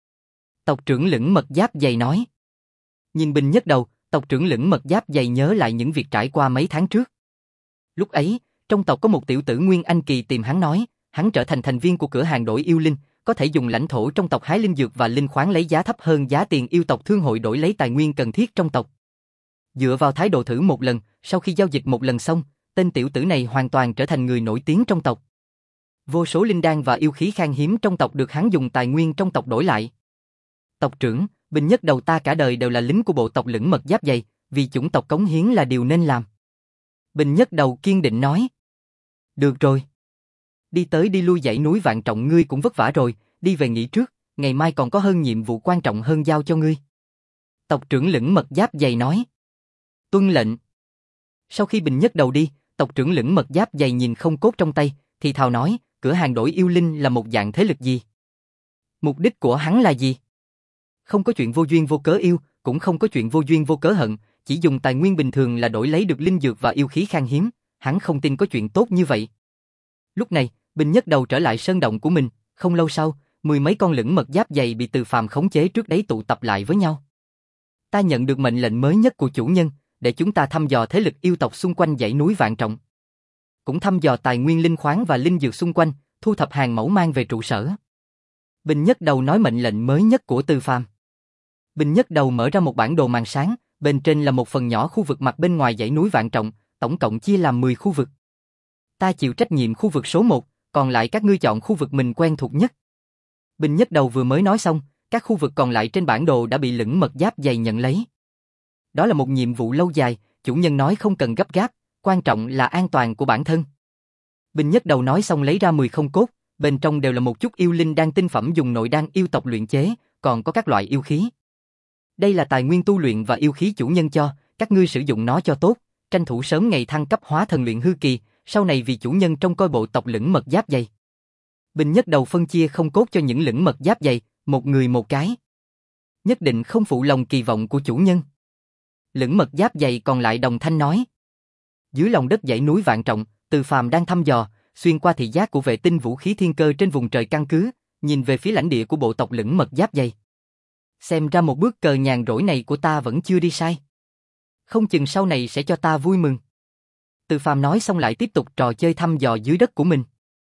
Tộc trưởng lửng mật giáp dày nói. Nhìn Bình Nhất Đầu, tộc trưởng lửng mật giáp dày nhớ lại những việc trải qua mấy tháng trước. Lúc ấy, trong tộc có một tiểu tử Nguyên Anh Kỳ tìm hắn nói, hắn trở thành thành viên của cửa hàng đổi yêu linh, có thể dùng lãnh thổ trong tộc hái linh dược và linh khoáng lấy giá thấp hơn giá tiền yêu tộc thương hội đổi lấy tài nguyên cần thiết trong tộc. Dựa vào thái độ thử một lần, sau khi giao dịch một lần xong, tên tiểu tử này hoàn toàn trở thành người nổi tiếng trong tộc. Vô số linh đan và yêu khí khan hiếm trong tộc được hắn dùng tài nguyên trong tộc đổi lại. Tộc trưởng, Bình Nhất Đầu ta cả đời đều là lính của bộ tộc lửng mật giáp dày, vì chủng tộc cống hiến là điều nên làm. Bình Nhất Đầu kiên định nói. Được rồi. Đi tới đi lui dãy núi Vạn Trọng ngươi cũng vất vả rồi, đi về nghỉ trước, ngày mai còn có hơn nhiệm vụ quan trọng hơn giao cho ngươi. Tộc trưởng lửng mật giáp dày nói. Tuân lệnh. Sau khi Bình Nhất Đầu đi, tộc trưởng lửng mật giáp dày nhìn không cốt trong tay, thì thào nói, cửa hàng đổi yêu linh là một dạng thế lực gì? Mục đích của hắn là gì? Không có chuyện vô duyên vô cớ yêu, cũng không có chuyện vô duyên vô cớ hận, chỉ dùng tài nguyên bình thường là đổi lấy được linh dược và yêu khí khan hiếm, hắn không tin có chuyện tốt như vậy. Lúc này, Bình Nhất Đầu trở lại sơn động của mình, không lâu sau, mười mấy con lửng mật giáp dày bị Từ Phàm khống chế trước đấy tụ tập lại với nhau. Ta nhận được mệnh lệnh mới nhất của chủ nhân, để chúng ta thăm dò thế lực yêu tộc xung quanh dãy núi Vạn Trọng. Cũng thăm dò tài nguyên linh khoáng và linh dược xung quanh, thu thập hàng mẫu mang về trụ sở. Bình Nhất Đầu nói mệnh lệnh mới nhất của Từ Phàm. Bình Nhất Đầu mở ra một bản đồ màn sáng, bên trên là một phần nhỏ khu vực mặt bên ngoài dãy núi Vạn Trọng, tổng cộng chia làm mười khu vực. Ta chịu trách nhiệm khu vực số một, còn lại các ngươi chọn khu vực mình quen thuộc nhất. Bình Nhất Đầu vừa mới nói xong, các khu vực còn lại trên bản đồ đã bị lửng mật giáp dày nhận lấy. Đó là một nhiệm vụ lâu dài, chủ nhân nói không cần gấp gáp, quan trọng là an toàn của bản thân. Bình Nhất Đầu nói xong lấy ra mười không cốt, bên trong đều là một chút yêu linh đan tinh phẩm dùng nội đan yêu tộc luyện chế, còn có các loại yêu khí. Đây là tài nguyên tu luyện và yêu khí chủ nhân cho, các ngươi sử dụng nó cho tốt, tranh thủ sớm ngày thăng cấp hóa thần luyện hư kỳ, sau này vì chủ nhân trông coi bộ tộc lửng mật giáp dày. Bình Nhất Đầu phân chia không cốt cho những lửng mật giáp dày, một người một cái. Nhất định không phụ lòng kỳ vọng của chủ nhân. Lửng mật giáp dày còn lại đồng thanh nói. Dưới lòng đất dãy núi Vạn Trọng, Từ Phàm đang thăm dò, xuyên qua thị giác của vệ tinh vũ khí thiên cơ trên vùng trời căn cứ, nhìn về phía lãnh địa của bộ tộc lửng mật giáp dày. Xem ra một bước cờ nhàn rỗi này của ta vẫn chưa đi sai. Không chừng sau này sẽ cho ta vui mừng. Từ Phàm nói xong lại tiếp tục trò chơi thăm dò dưới đất của mình.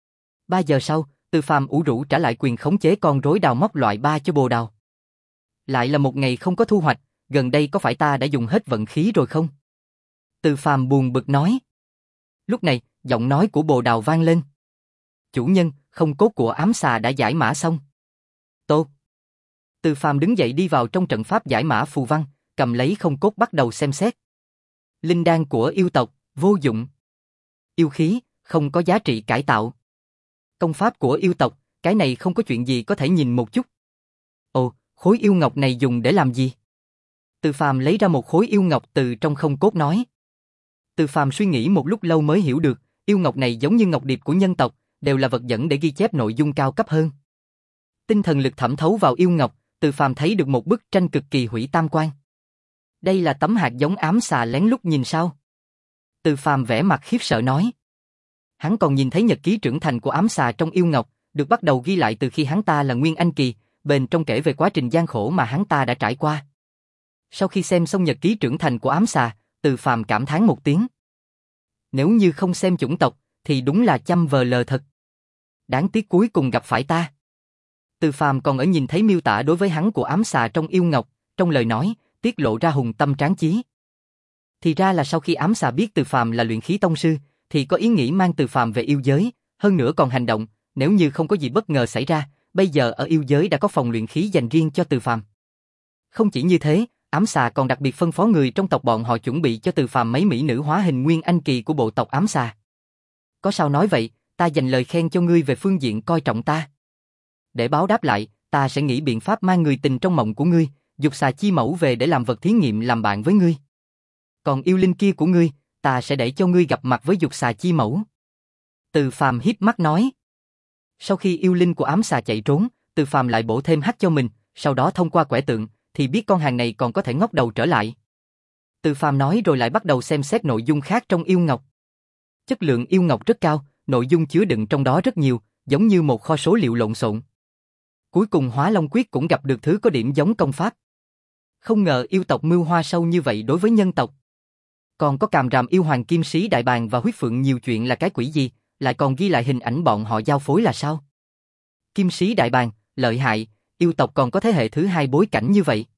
Ba giờ sau, Từ Phàm ủ rũ trả lại quyền khống chế con rối đào móc loại ba cho Bồ Đào. Lại là một ngày không có thu hoạch, gần đây có phải ta đã dùng hết vận khí rồi không? Từ Phàm buồn bực nói. Lúc này, giọng nói của Bồ Đào vang lên. Chủ nhân, không cốt của ám xà đã giải mã xong. Tốt. Từ Phàm đứng dậy đi vào trong trận pháp giải mã phù văn, cầm lấy không cốt bắt đầu xem xét. Linh đan của yêu tộc, vô dụng. Yêu khí, không có giá trị cải tạo. Công pháp của yêu tộc, cái này không có chuyện gì có thể nhìn một chút. Ồ, khối yêu ngọc này dùng để làm gì? Từ Phàm lấy ra một khối yêu ngọc từ trong không cốt nói. Từ Phàm suy nghĩ một lúc lâu mới hiểu được, yêu ngọc này giống như ngọc điệp của nhân tộc, đều là vật dẫn để ghi chép nội dung cao cấp hơn. Tinh thần lực thẩm thấu vào yêu ngọc, Từ Phàm thấy được một bức tranh cực kỳ hủy tam quan. Đây là tấm hạt giống ám xà lén lút nhìn sao? Từ Phàm vẻ mặt khiếp sợ nói. Hắn còn nhìn thấy nhật ký trưởng thành của ám xà trong yêu ngọc, được bắt đầu ghi lại từ khi hắn ta là Nguyên Anh Kỳ, bên trong kể về quá trình gian khổ mà hắn ta đã trải qua. Sau khi xem xong nhật ký trưởng thành của ám xà, Từ Phàm cảm thán một tiếng. Nếu như không xem chủng tộc, thì đúng là chăm vờ lờ thật. Đáng tiếc cuối cùng gặp phải ta. Từ Phàm còn ở nhìn thấy miêu tả đối với hắn của ám xà trong yêu ngọc, trong lời nói, tiết lộ ra hùng tâm tráng chí. Thì ra là sau khi ám xà biết Từ Phàm là luyện khí tông sư, thì có ý nghĩ mang Từ Phàm về yêu giới, hơn nữa còn hành động, nếu như không có gì bất ngờ xảy ra, bây giờ ở yêu giới đã có phòng luyện khí dành riêng cho Từ Phàm. Không chỉ như thế, ám xà còn đặc biệt phân phó người trong tộc bọn họ chuẩn bị cho Từ Phàm mấy mỹ nữ hóa hình nguyên anh kỳ của bộ tộc ám xà. Có sao nói vậy, ta dành lời khen cho ngươi về phương diện coi trọng ta. Để báo đáp lại, ta sẽ nghĩ biện pháp mang người tình trong mộng của ngươi, dục xà chi mẫu về để làm vật thí nghiệm làm bạn với ngươi. Còn yêu linh kia của ngươi, ta sẽ để cho ngươi gặp mặt với dục xà chi mẫu. Từ Phàm híp mắt nói. Sau khi yêu linh của ám xà chạy trốn, Từ Phàm lại bổ thêm hắc cho mình, sau đó thông qua quẻ tượng, thì biết con hàng này còn có thể ngóc đầu trở lại. Từ Phàm nói rồi lại bắt đầu xem xét nội dung khác trong yêu ngọc. Chất lượng yêu ngọc rất cao, nội dung chứa đựng trong đó rất nhiều, giống như một kho số liệu lộn xộn. Cuối cùng Hóa Long Quyết cũng gặp được thứ có điểm giống công pháp. Không ngờ yêu tộc mưu hoa sâu như vậy đối với nhân tộc. Còn có Càm Ràm yêu hoàng Kim Sĩ Đại Bàng và Huyết Phượng nhiều chuyện là cái quỷ gì, lại còn ghi lại hình ảnh bọn họ giao phối là sao? Kim Sĩ Đại Bàng, lợi hại, yêu tộc còn có thế hệ thứ hai bối cảnh như vậy.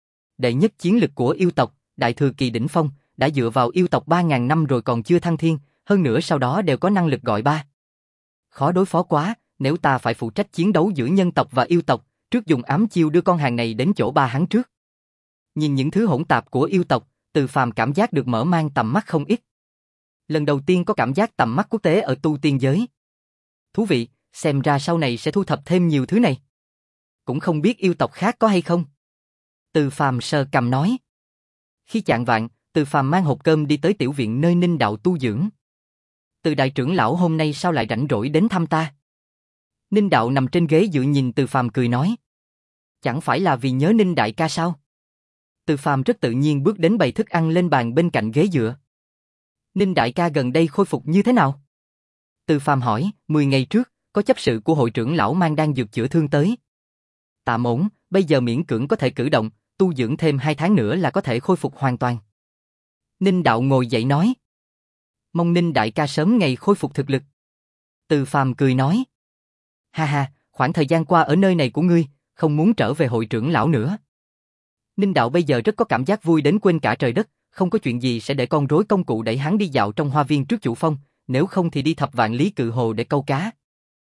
Đệ nhất chiến lực của yêu tộc, Đại Thừa Kỳ đỉnh phong, đã dựa vào yêu tộc ba ngàn năm rồi còn chưa thăng thiên, hơn nữa sau đó đều có năng lực gọi ba. Khó đối phó quá, nếu ta phải phụ trách chiến đấu giữa nhân tộc và yêu tộc, trước dùng ám chiêu đưa con hàng này đến chỗ ba hắn trước. Nhìn những thứ hỗn tạp của yêu tộc, Từ Phàm cảm giác được mở mang tầm mắt không ít. Lần đầu tiên có cảm giác tầm mắt quốc tế ở tu tiên giới. Thú vị, xem ra sau này sẽ thu thập thêm nhiều thứ này. Cũng không biết yêu tộc khác có hay không. Từ Phàm sờ cằm nói. Khi chạng vạng, Từ Phàm mang hộp cơm đi tới tiểu viện nơi Ninh Đạo tu dưỡng. Từ đại trưởng lão hôm nay sao lại rảnh rỗi đến thăm ta? Ninh Đạo nằm trên ghế dựa nhìn Từ Phàm cười nói. Chẳng phải là vì nhớ Ninh đại ca sao? Từ Phàm rất tự nhiên bước đến bày thức ăn lên bàn bên cạnh ghế dựa. Ninh đại ca gần đây khôi phục như thế nào? Từ Phàm hỏi, mười ngày trước, có chấp sự của hội trưởng lão mang đan dược chữa thương tới. Tạm ổn, bây giờ miễn cưỡng có thể cử động, tu dưỡng thêm hai tháng nữa là có thể khôi phục hoàn toàn. Ninh Đạo ngồi dậy nói. Mong Ninh đại ca sớm ngày khôi phục thực lực. Từ Phàm cười nói. Ha ha, khoảng thời gian qua ở nơi này của ngươi, không muốn trở về hội trưởng lão nữa. Ninh Đạo bây giờ rất có cảm giác vui đến quên cả trời đất, không có chuyện gì sẽ để con rối công cụ đẩy hắn đi dạo trong hoa viên trước chủ phong, nếu không thì đi thập vạn lý cự hồ để câu cá.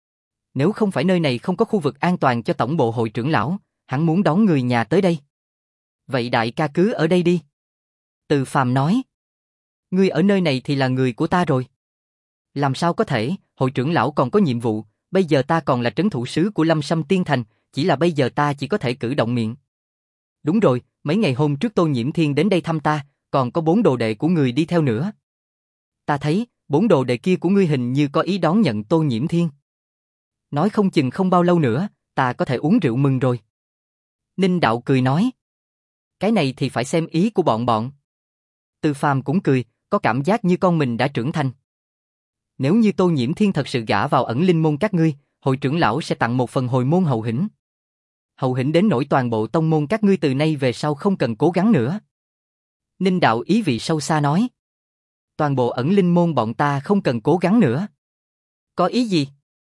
Nếu không phải nơi này không có khu vực an toàn cho tổng bộ hội trưởng lão, hắn muốn đón người nhà tới đây. Vậy đại ca cứ ở đây đi. Từ Phàm nói. Ngươi ở nơi này thì là người của ta rồi. Làm sao có thể, hội trưởng lão còn có nhiệm vụ, bây giờ ta còn là trấn thủ sứ của Lâm Sâm Tiên Thành, chỉ là bây giờ ta chỉ có thể cử động miệng. Đúng rồi, mấy ngày hôm trước Tô Nhiễm Thiên đến đây thăm ta, còn có bốn đồ đệ của người đi theo nữa. Ta thấy, bốn đồ đệ kia của ngươi hình như có ý đón nhận Tô Nhiễm Thiên. Nói không chừng không bao lâu nữa, ta có thể uống rượu mừng rồi. Ninh Đạo cười nói. Cái này thì phải xem ý của bọn bọn. Từ Phàm cũng cười, có cảm giác như con mình đã trưởng thành. Nếu như Tô Nhiễm Thiên thật sự gả vào ẩn linh môn các ngươi, hội trưởng lão sẽ tặng một phần hồi môn hậu hĩnh. Hậu hĩnh đến nỗi toàn bộ tông môn các ngươi từ nay về sau không cần cố gắng nữa. Ninh Đạo ý vị sâu xa nói. Toàn bộ ẩn linh môn bọn ta không cần cố gắng nữa. Có ý gì?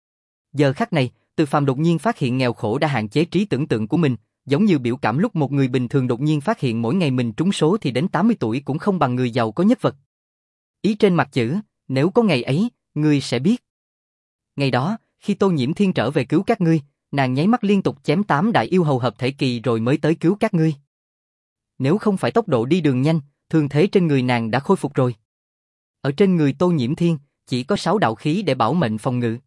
Giờ khắc này, Từ Phàm đột nhiên phát hiện nghèo khổ đã hạn chế trí tưởng tượng của mình, giống như biểu cảm lúc một người bình thường đột nhiên phát hiện mỗi ngày mình trúng số thì đến tám mươi tuổi cũng không bằng người giàu có nhất vật. Ý trên mặt chữ, nếu có ngày ấy, ngươi sẽ biết. Ngày đó, khi Tô Nhiễm Thiên trở về cứu các ngươi, nàng nháy mắt liên tục chém tám đại yêu hầu hợp thể kỳ rồi mới tới cứu các ngươi. Nếu không phải tốc độ đi đường nhanh, thương thế trên người nàng đã khôi phục rồi. Ở trên người Tô Nhiễm Thiên, chỉ có sáu đạo khí để bảo mệnh phòng ngự.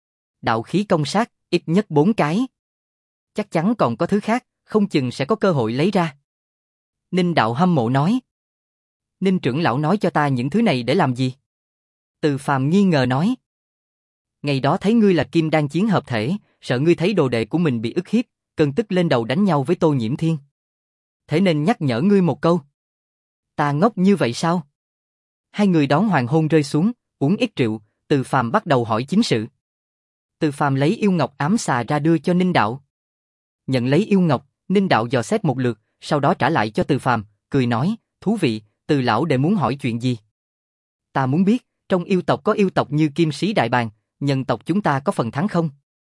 Đạo khí công sát, ít nhất bốn cái. Chắc chắn còn có thứ khác, không chừng sẽ có cơ hội lấy ra. Ninh Đạo hâm mộ nói. Ninh trưởng lão nói cho ta những thứ này để làm gì? Từ Phàm nghi ngờ nói. Ngày đó thấy ngươi là kim đan chiến hợp thể, sợ ngươi thấy đồ đệ của mình bị ức hiếp, cơn tức lên đầu đánh nhau với Tô Nhiễm Thiên. Thế nên nhắc nhở ngươi một câu. Ta ngốc như vậy sao? Hai người đón hoàng hôn rơi xuống, uống ít rượu, Từ Phàm bắt đầu hỏi chính sự. Từ Phàm lấy yêu ngọc ám xà ra đưa cho Ninh Đạo. Nhận lấy yêu ngọc, Ninh Đạo dò xét một lượt, sau đó trả lại cho Từ Phàm, cười nói, thú vị, Từ lão đệ muốn hỏi chuyện gì? Ta muốn biết, trong yêu tộc có yêu tộc như Kim Sĩ Đại Bàng, nhân tộc chúng ta có phần thắng không?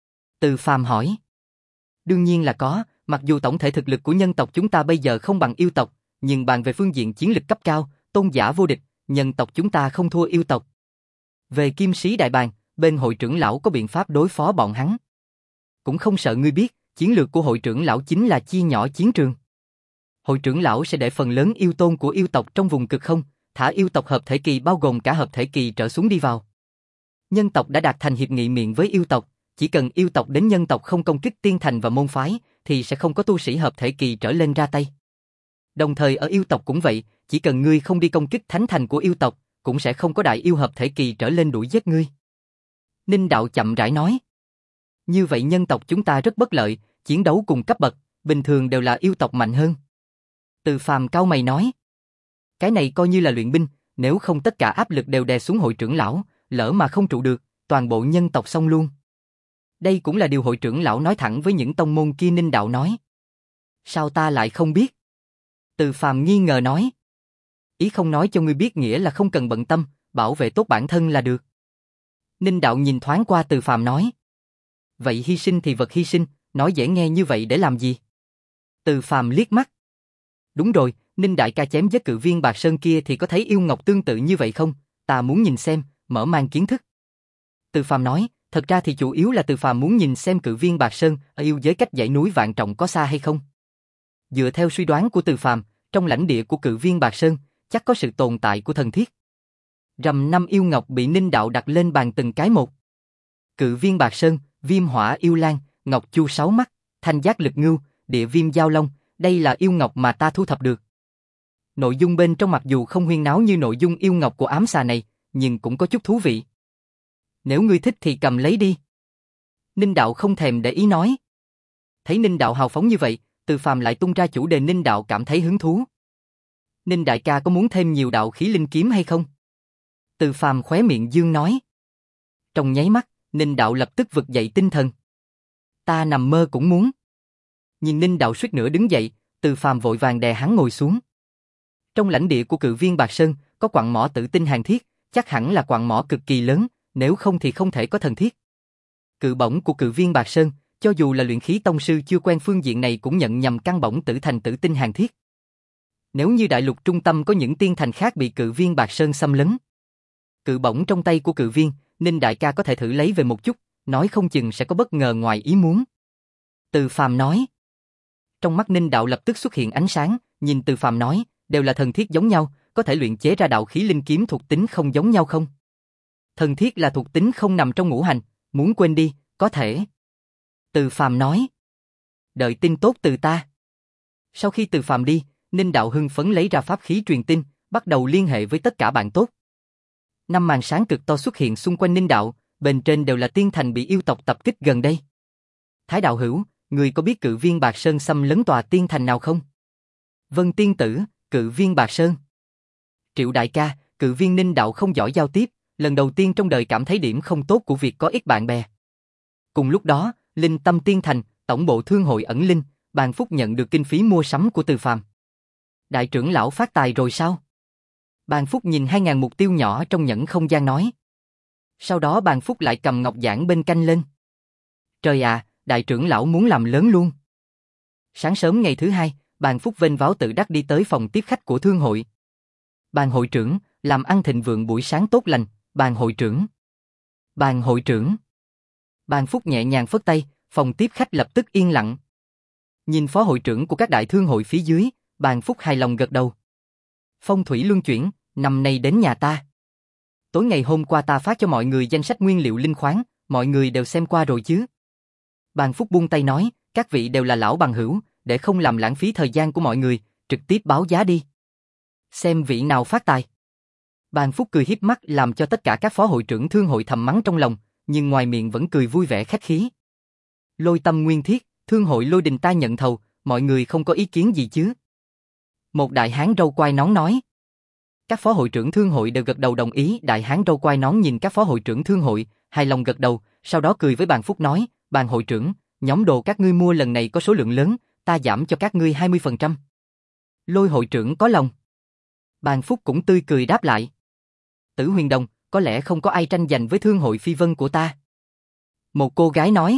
Từ Phàm hỏi. Đương nhiên là có, mặc dù tổng thể thực lực của nhân tộc chúng ta bây giờ không bằng yêu tộc, nhưng bàn về phương diện chiến lực cấp cao, tôn giả vô địch, nhân tộc chúng ta không thua yêu tộc. Về kim sĩ đại bàng, bên hội trưởng lão có biện pháp đối phó bọn hắn. Cũng không sợ ngươi biết, chiến lược của hội trưởng lão chính là chia nhỏ chiến trường. Hội trưởng lão sẽ để phần lớn yêu tôn của yêu tộc trong vùng cực không, thả yêu tộc hợp thể kỳ bao gồm cả hợp thể kỳ trở xuống đi vào. Nhân tộc đã đạt thành hiệp nghị miệng với yêu tộc, chỉ cần yêu tộc đến nhân tộc không công kích tiên thành và môn phái, thì sẽ không có tu sĩ hợp thể kỳ trở lên ra tay. Đồng thời ở yêu tộc cũng vậy, chỉ cần ngươi không đi công kích thánh thành của yêu tộc, cũng sẽ không có đại yêu hợp thể kỳ trở lên đuổi giết ngươi. Ninh đạo chậm rãi nói. Như vậy nhân tộc chúng ta rất bất lợi, chiến đấu cùng cấp bậc, bình thường đều là yêu tộc mạnh hơn. Từ Phàm cau mày nói. Cái này coi như là luyện binh, nếu không tất cả áp lực đều đè xuống hội trưởng lão, lỡ mà không trụ được, toàn bộ nhân tộc xong luôn. Đây cũng là điều hội trưởng lão nói thẳng với những tông môn kia. Ninh đạo nói. Sao ta lại không biết? Từ Phàm nghi ngờ nói. Ý không nói cho ngươi biết nghĩa là không cần bận tâm, bảo vệ tốt bản thân là được. Ninh đạo nhìn thoáng qua Từ Phàm nói. Vậy hy sinh thì vật hy sinh, nói dễ nghe như vậy để làm gì? Từ Phàm liếc mắt. Đúng rồi, Ninh đại ca chém với cự viên Bạc Sơn kia thì có thấy yêu ngọc tương tự như vậy không? Ta muốn nhìn xem, mở mang kiến thức. Từ Phàm nói, thật ra thì chủ yếu là Từ Phàm muốn nhìn xem cự viên Bạc Sơn ở yêu giới cách dãy núi Vạn Trọng có xa hay không. Dựa theo suy đoán của Từ Phàm, trong lãnh địa của cự viên Bạc Sơn, chắc có sự tồn tại của thần thiết. Rầm năm yêu ngọc bị Ninh đạo đặt lên bàn từng cái một. Cự viên Bạc Sơn, viêm hỏa yêu lan, ngọc chu sáu mắt, thanh giác lực ngưu, địa viêm giao long, đây là yêu ngọc mà ta thu thập được. Nội dung bên trong mặc dù không huyên náo như nội dung yêu ngọc của ám xà này, nhưng cũng có chút thú vị. Nếu ngươi thích thì cầm lấy đi. Ninh đạo không thèm để ý nói. Thấy Ninh đạo hào phóng như vậy, Từ Phàm lại tung ra chủ đề. Ninh đạo cảm thấy hứng thú. Ninh đại ca có muốn thêm nhiều đạo khí linh kiếm hay không? Từ Phàm khóe miệng dương nói. Trong nháy mắt, Ninh đạo lập tức vực dậy tinh thần. Ta nằm mơ cũng muốn. Nhìn Ninh đạo suýt nữa đứng dậy, Từ Phàm vội vàng đè hắn ngồi xuống. Trong lãnh địa của cự viên Bạc Sơn, có quặng mỏ tử tinh hàng thiết, chắc hẳn là quặng mỏ cực kỳ lớn, nếu không thì không thể có thần thiết. Cự bổng của cự viên Bạc Sơn, cho dù là luyện khí tông sư chưa quen phương diện này cũng nhận nhầm căn bổng tử thành tử tinh hàng thiết. Nếu như đại lục trung tâm có những tiên thành khác bị cự viên Bạc Sơn xâm lấn, cự bổng trong tay của cự viên, Ninh đại ca có thể thử lấy về một chút, nói không chừng sẽ có bất ngờ ngoài ý muốn. Từ Phàm nói. Trong mắt Ninh đạo lập tức xuất hiện ánh sáng, nhìn Từ Phàm nói, đều là thần thiết giống nhau, có thể luyện chế ra đạo khí linh kiếm thuộc tính không giống nhau không? Thần thiết là thuộc tính không nằm trong ngũ hành, muốn quên đi, có thể. Từ Phàm nói. Đợi tin tốt từ ta. Sau khi Từ Phàm đi, Ninh đạo hưng phấn lấy ra pháp khí truyền tin, bắt đầu liên hệ với tất cả bạn tốt. Năm màn sáng cực to xuất hiện xung quanh Ninh đạo, bên trên đều là tiên thành bị yêu tộc tập kích gần đây. Thái đạo hữu, người có biết cự viên Bạc Sơn xâm lấn tòa tiên thành nào không? Vân tiên tử, cự viên Bạc Sơn. Triệu đại ca, cự viên Ninh đạo không giỏi giao tiếp, lần đầu tiên trong đời cảm thấy điểm không tốt của việc có ít bạn bè. Cùng lúc đó, Linh Tâm Tiên Thành, tổng bộ thương hội ẩn linh, Bàn Phúc nhận được kinh phí mua sắm của Từ Phàm. Đại trưởng lão phát tài rồi sao? Bàn Phúc nhìn hai ngàn mục tiêu nhỏ trong nhẫn không gian nói. Sau đó Bàn Phúc lại cầm ngọc giản bên canh lên. Trời à, đại trưởng lão muốn làm lớn luôn. Sáng sớm ngày thứ hai, Bàn Phúc vênh váo tự đắc đi tới phòng tiếp khách của thương hội. Bàn hội trưởng, làm ăn thịnh vượng buổi sáng tốt lành, Bàn hội trưởng. Bàn hội trưởng. Bàn Phúc nhẹ nhàng phất tay, phòng tiếp khách lập tức yên lặng. Nhìn phó hội trưởng của các đại thương hội phía dưới, Bàn Phúc hài lòng gật đầu. Phong thủy luân chuyển, năm nay đến nhà ta. Tối ngày hôm qua ta phát cho mọi người danh sách nguyên liệu linh khoáng, mọi người đều xem qua rồi chứ? Bàn Phúc buông tay nói, các vị đều là lão bằng hữu, để không làm lãng phí thời gian của mọi người, trực tiếp báo giá đi. Xem vị nào phát tài. Bàn Phúc cười hiếp mắt làm cho tất cả các phó hội trưởng thương hội thầm mắng trong lòng, nhưng ngoài miệng vẫn cười vui vẻ khách khí. Lôi Tâm Nguyên Thiết, thương hội Lôi Đình ta nhận thầu, mọi người không có ý kiến gì chứ? Một đại hán râu quai nón nói. Các phó hội trưởng thương hội đều gật đầu đồng ý. Đại hán râu quai nón nhìn các phó hội trưởng thương hội, hài lòng gật đầu, sau đó cười với Bàn Phúc nói, Bàn hội trưởng, nhóm đồ các ngươi mua lần này có số lượng lớn, ta giảm cho các ngươi hai mươi phần trăm. Lôi hội trưởng có lòng. Bàn Phúc cũng tươi cười đáp lại. Tử Huyền Đồng, có lẽ không có ai tranh giành với thương hội Phi Vân của ta. Một cô gái nói.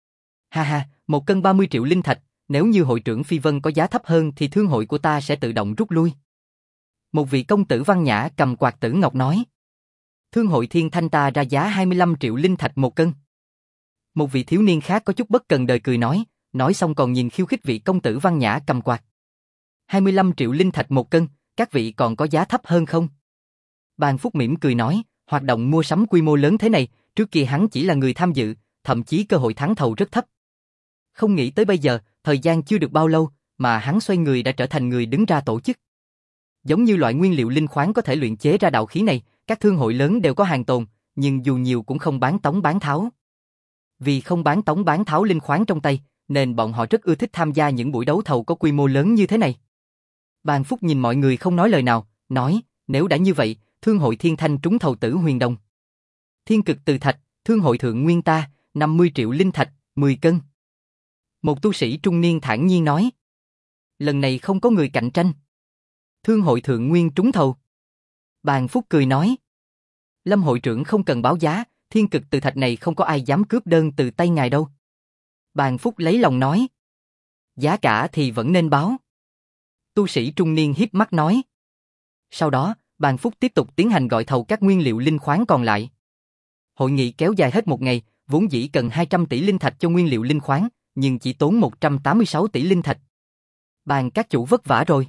Ha ha, một cân ba mươi triệu linh thạch, nếu như hội trưởng Phi Vân có giá thấp hơn thì thương hội của ta sẽ tự động rút lui. Một vị công tử văn nhã cầm quạt tử ngọc nói. Thương hội Thiên Thanh ta ra giá hai mươi lăm triệu linh thạch một cân. Một vị thiếu niên khác có chút bất cần đời cười nói, nói xong còn nhìn khiêu khích vị công tử văn nhã cầm quạt. hai mươi lăm triệu linh thạch một cân, các vị còn có giá thấp hơn không? Bàn Phúc mỉm cười nói, hoạt động mua sắm quy mô lớn thế này, trước kia hắn chỉ là người tham dự, thậm chí cơ hội thắng thầu rất thấp. Không nghĩ tới bây giờ, thời gian chưa được bao lâu, mà hắn xoay người đã trở thành người đứng ra tổ chức. Giống như loại nguyên liệu linh khoáng có thể luyện chế ra đạo khí này, các thương hội lớn đều có hàng tồn, nhưng dù nhiều cũng không bán tống bán tháo. Vì không bán tống bán tháo linh khoáng trong tay, nên bọn họ rất ưa thích tham gia những buổi đấu thầu có quy mô lớn như thế này. Bàn Phúc nhìn mọi người không nói lời nào, nói, nếu đã như vậy, thương hội Thiên Thanh trúng thầu Tử Huyền Đồng. Thiên Cực Từ Thạch, thương hội Thượng Nguyên ta, năm mươi triệu linh thạch, mười cân. Một tu sĩ trung niên thản nhiên nói. Lần này không có người cạnh tranh. Thương hội Thượng Nguyên trúng thầu. Bàn Phúc cười nói. Lâm hội trưởng không cần báo giá, Thiên Cực Từ Thạch này không có ai dám cướp đơn từ tay ngài đâu. Bàn Phúc lấy lòng nói. Giá cả thì vẫn nên báo. Tu sĩ trung niên híp mắt nói. Sau đó, Bàn Phúc tiếp tục tiến hành gọi thầu các nguyên liệu linh khoáng còn lại. Hội nghị kéo dài hết một ngày, vốn dĩ cần hai trăm tỷ linh thạch cho nguyên liệu linh khoáng, nhưng chỉ tốn một trăm tám mươi sáu tỷ linh thạch. Bàn các chủ vất vả rồi.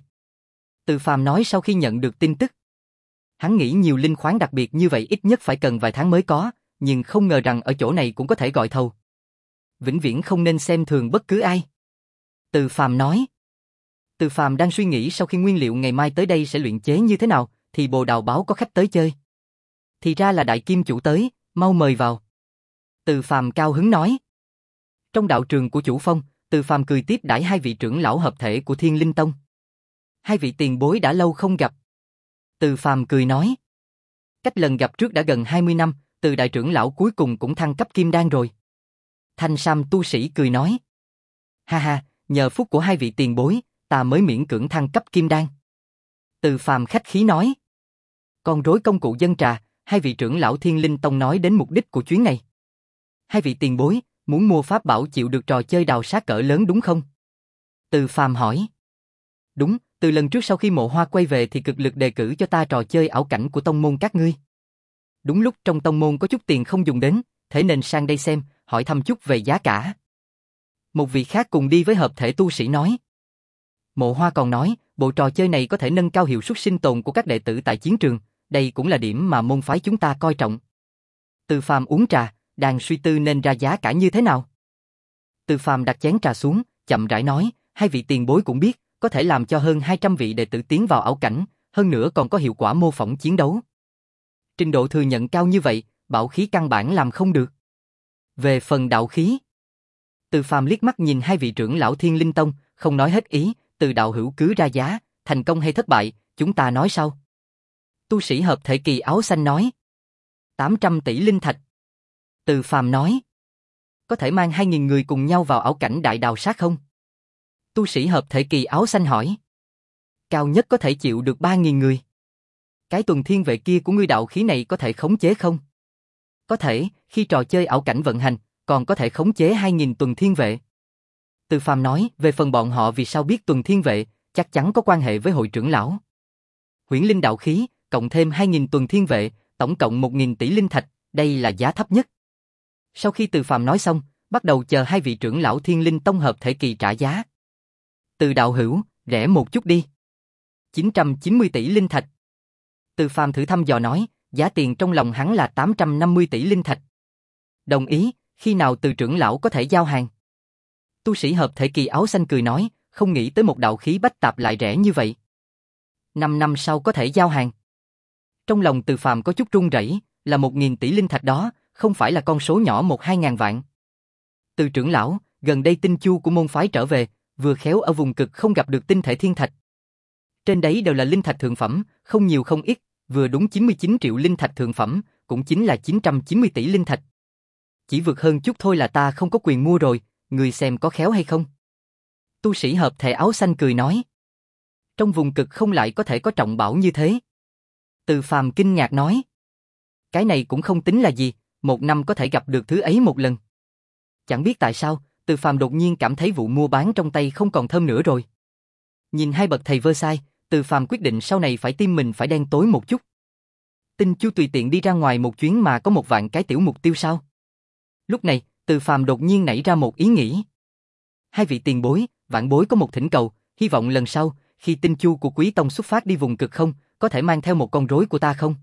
Từ Phàm nói sau khi nhận được tin tức. Hắn nghĩ nhiều linh khoáng đặc biệt như vậy ít nhất phải cần vài tháng mới có, nhưng không ngờ rằng ở chỗ này cũng có thể gọi thầu. Vĩnh viễn không nên xem thường bất cứ ai. Từ Phàm nói. Từ Phàm đang suy nghĩ sau khi nguyên liệu ngày mai tới đây sẽ luyện chế như thế nào, thì Bồ Đào báo có khách tới chơi. Thì ra là đại kim chủ tới, mau mời vào. Từ Phàm cao hứng nói. Trong đạo trường của chủ phong, Từ Phàm cười tiếp đãi hai vị trưởng lão hợp thể của Thiên Linh Tông. Hai vị tiền bối đã lâu không gặp. Từ Phàm cười nói. Cách lần gặp trước đã gần hai mươi năm, Từ đại trưởng lão cuối cùng cũng thăng cấp kim đan rồi. Thanh Sam tu sĩ cười nói. Ha ha, nhờ phúc của hai vị tiền bối, ta mới miễn cưỡng thăng cấp kim đan. Từ Phàm khách khí nói. Con rối công cụ dân trà, hai vị trưởng lão Thiên Linh Tông nói đến mục đích của chuyến này. Hai vị tiền bối, muốn mua pháp bảo chịu được trò chơi đào sát cỡ lớn đúng không? Từ Phàm hỏi. Đúng, từ lần trước sau khi Mộ Hoa quay về thì cực lực đề cử cho ta trò chơi ảo cảnh của tông môn các ngươi. Đúng lúc trong tông môn có chút tiền không dùng đến, thế nên sang đây xem, hỏi thăm chút về giá cả. Một vị khác cùng đi với hợp thể tu sĩ nói. Mộ Hoa còn nói, bộ trò chơi này có thể nâng cao hiệu suất sinh tồn của các đệ tử tại chiến trường, đây cũng là điểm mà môn phái chúng ta coi trọng. Từ Phàm uống trà, đang suy tư nên ra giá cả như thế nào. Từ Phàm đặt chén trà xuống, chậm rãi nói, hai vị tiền bối cũng biết, có thể làm cho hơn hai trăm vị đệ tử tiến vào ảo cảnh, hơn nữa còn có hiệu quả mô phỏng chiến đấu. Trình độ thừa nhận cao như vậy, bảo khí căn bản làm không được. Về phần đạo khí, Từ Phàm liếc mắt nhìn hai vị trưởng lão Thiên Linh Tông, không nói hết ý, Từ đạo hữu cứ ra giá, thành công hay thất bại, chúng ta nói sau. Tu sĩ hợp thể kỳ áo xanh nói. tám trăm tỷ linh thạch. Từ Phàm nói. Có thể mang hai nghìn người cùng nhau vào ảo cảnh đại đào sát không? Tu sĩ hợp thể kỳ áo xanh hỏi. Cao nhất có thể chịu được ba nghìn người. Cái tuần thiên vệ kia của ngươi đạo khí này có thể khống chế không? Có thể, khi trò chơi ảo cảnh vận hành, còn có thể khống chế hai nghìn tuần thiên vệ. Từ Phàm nói, về phần bọn họ vì sao biết tuần thiên vệ, chắc chắn có quan hệ với hội trưởng lão. Huyễn linh đạo khí, cộng thêm hai nghìn tuần thiên vệ, tổng cộng một nghìn tỷ linh thạch, đây là giá thấp nhất. Sau khi Từ Phàm nói xong, bắt đầu chờ hai vị trưởng lão Thiên Linh Tông hợp thể kỳ trả giá. Từ đạo hữu, rẻ một chút đi. chín trăm chín mươi tỷ linh thạch. Từ Phàm thử thăm dò nói, giá tiền trong lòng hắn là tám trăm năm mươi tỷ linh thạch. Đồng ý, khi nào Từ trưởng lão có thể giao hàng? Tu sĩ hợp thể kỳ áo xanh cười nói, không nghĩ tới một đạo khí bách tạp lại rẻ như vậy. Năm năm sau có thể giao hàng. Trong lòng Từ Phàm có chút run rẩy, là một nghìn tỷ linh thạch đó, không phải là con số nhỏ một hai ngàn vạn. Từ trưởng lão, gần đây tinh chu của môn phái trở về, vừa khéo ở vùng cực không gặp được tinh thể thiên thạch. Trên đấy đều là linh thạch thượng phẩm, không nhiều không ít, vừa đúng chín mươi chín triệu linh thạch thượng phẩm, cũng chính là chín trăm chín mươi tỷ linh thạch. Chỉ vượt hơn chút thôi là ta không có quyền mua rồi, người xem có khéo hay không? Tu sĩ hợp thể áo xanh cười nói. Trong vùng cực không lại có thể có trọng bảo như thế. Từ Phàm kinh ngạc nói. Cái này cũng không tính là gì, một năm có thể gặp được thứ ấy một lần. Chẳng biết tại sao, Từ Phàm đột nhiên cảm thấy vụ mua bán trong tay không còn thơm nữa rồi. Nhìn hai bậc thầy Versailles, Từ Phàm quyết định sau này phải tim mình phải đen tối một chút. Tinh Chu tùy tiện đi ra ngoài một chuyến mà có một vạn cái tiểu mục tiêu sao? Lúc này, Từ Phàm đột nhiên nảy ra một ý nghĩ. Hai vị tiền bối, vạn bối có một thỉnh cầu, hy vọng lần sau, khi Tinh Chu của Quý Tông xuất phát đi vùng cực không, có thể mang theo một con rối của ta không?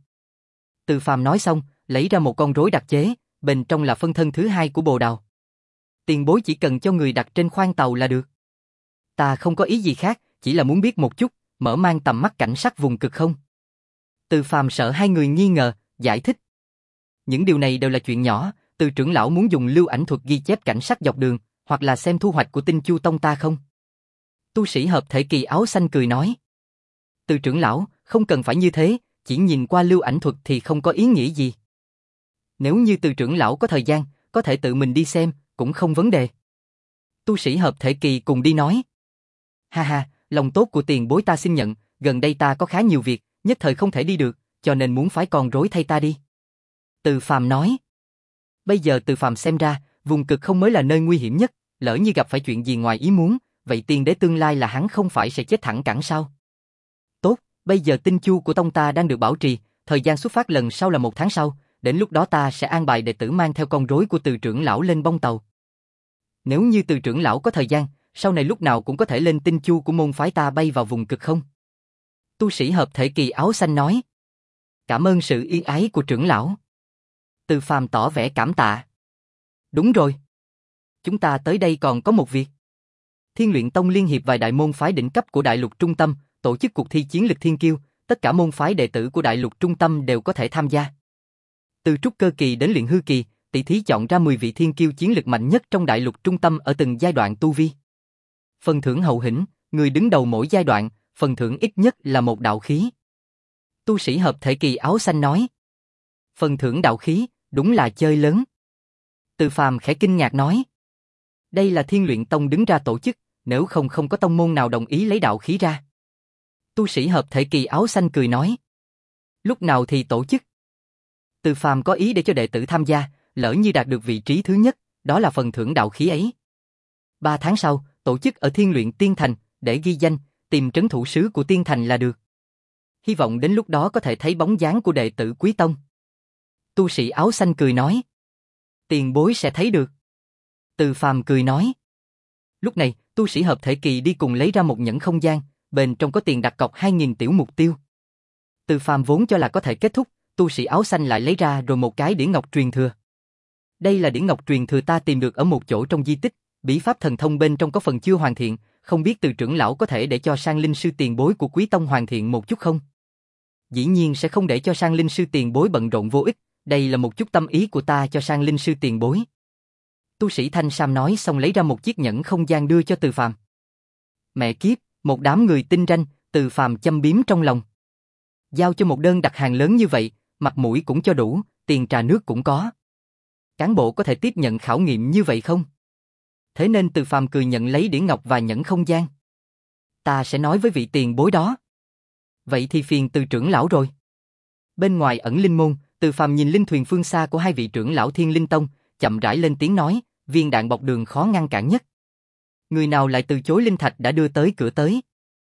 Từ Phàm nói xong, lấy ra một con rối đặc chế, bên trong là phân thân thứ hai của Bồ Đào. Tiền bối chỉ cần cho người đặt trên khoang tàu là được. Ta không có ý gì khác, chỉ là muốn biết một chút, mở mang tầm mắt cảnh sát vùng cực không. Từ Phàm sợ hai người nghi ngờ, giải thích. Những điều này đều là chuyện nhỏ, Từ trưởng lão muốn dùng lưu ảnh thuật ghi chép cảnh sát dọc đường, hoặc là xem thu hoạch của Tinh Chu Tông ta không? Tu sĩ hợp thể kỳ áo xanh cười nói. Từ trưởng lão, không cần phải như thế, chỉ nhìn qua lưu ảnh thuật thì không có ý nghĩa gì. Nếu như Từ trưởng lão có thời gian, có thể tự mình đi xem, cũng không vấn đề. Tu sĩ hợp thể kỳ cùng đi nói. Ha ha, lòng tốt của tiền bối ta xin nhận, gần đây ta có khá nhiều việc, nhất thời không thể đi được, cho nên muốn phái con rối thay ta đi. Từ Phàm nói. Bây giờ Từ Phàm xem ra, vùng cực không mới là nơi nguy hiểm nhất, lỡ như gặp phải chuyện gì ngoài ý muốn, vậy tiền đế tương lai là hắn không phải sẽ chết thẳng cẳng sao? Tốt, bây giờ Tinh Chu của tông ta đang được bảo trì, thời gian xuất phát lần sau là một tháng sau, đến lúc đó ta sẽ an bài đệ tử mang theo con rối của Từ trưởng lão lên bông tàu. Nếu như Từ trưởng lão có thời gian, sau này lúc nào cũng có thể lên Tinh Chu của môn phái ta bay vào vùng cực không? Tu sĩ hợp thể kỳ áo xanh nói. Cảm ơn sự yên ái của trưởng lão. Từ Phàm tỏ vẻ cảm tạ. Đúng rồi. Chúng ta tới đây còn có một việc. Thiên Luyện Tông liên hiệp vài đại môn phái đỉnh cấp của đại lục trung tâm, tổ chức cuộc thi chiến lực thiên kiêu, tất cả môn phái đệ tử của đại lục trung tâm đều có thể tham gia. Từ trúc cơ kỳ đến luyện hư kỳ, tỷ thí chọn ra mười vị thiên kiêu chiến lực mạnh nhất trong đại lục trung tâm ở từng giai đoạn tu vi. Phần thưởng hậu hĩnh, người đứng đầu mỗi giai đoạn, phần thưởng ít nhất là một đạo khí. Tu sĩ hợp thể kỳ áo xanh nói. Phần thưởng đạo khí, đúng là chơi lớn. Từ Phàm khẽ kinh ngạc nói. Đây là Thiên Luyện Tông đứng ra tổ chức, nếu không không có tông môn nào đồng ý lấy đạo khí ra. Tu sĩ hợp thể kỳ áo xanh cười nói. Lúc nào thì tổ chức? Từ Phàm có ý để cho đệ tử tham gia, lỡ như đạt được vị trí thứ nhất, đó là phần thưởng đạo khí ấy. Ba tháng sau, tổ chức ở Thiên Luyện Tiên Thành, để ghi danh, tìm trấn thủ sứ của Tiên Thành là được. Hy vọng đến lúc đó có thể thấy bóng dáng của đệ tử Quý Tông. Tu sĩ áo xanh cười nói. Tiền bối sẽ thấy được. Từ Phàm cười nói. Lúc này, tu sĩ hợp thể kỳ đi cùng lấy ra một nhẫn không gian, bên trong có tiền đặt cọc hai nghìn tiểu mục tiêu. Từ Phàm vốn cho là có thể kết thúc, tu sĩ áo xanh lại lấy ra rồi một cái điển ngọc truyền thừa. Đây là điển ngọc truyền thừa ta tìm được ở một chỗ trong di tích, bí pháp thần thông bên trong có phần chưa hoàn thiện, không biết Từ trưởng lão có thể để cho Sang Linh sư tiền bối của Quý Tông hoàn thiện một chút không? Dĩ nhiên sẽ không để cho Sang Linh sư tiền bối bận rộn vô ích, đây là một chút tâm ý của ta cho Sang Linh sư tiền bối. Tu sĩ Thanh Sam nói xong lấy ra một chiếc nhẫn không gian đưa cho Từ Phàm. Mẹ kiếp, một đám người tinh ranh, Từ Phàm châm biếm trong lòng. Giao cho một đơn đặt hàng lớn như vậy, mặt mũi cũng cho đủ, tiền trà nước cũng có. Cán bộ có thể tiếp nhận khảo nghiệm như vậy không? Thế nên Từ Phàm cười nhận lấy điển ngọc và nhẫn không gian. Ta sẽ nói với vị tiền bối đó. Vậy thì phiền Từ trưởng lão rồi. Bên ngoài ẩn linh môn, Từ Phàm nhìn linh thuyền phương xa của hai vị trưởng lão Thiên Linh Tông, chậm rãi lên tiếng nói, viên đạn bọc đường khó ngăn cản nhất. Người nào lại từ chối linh thạch đã đưa tới cửa tới?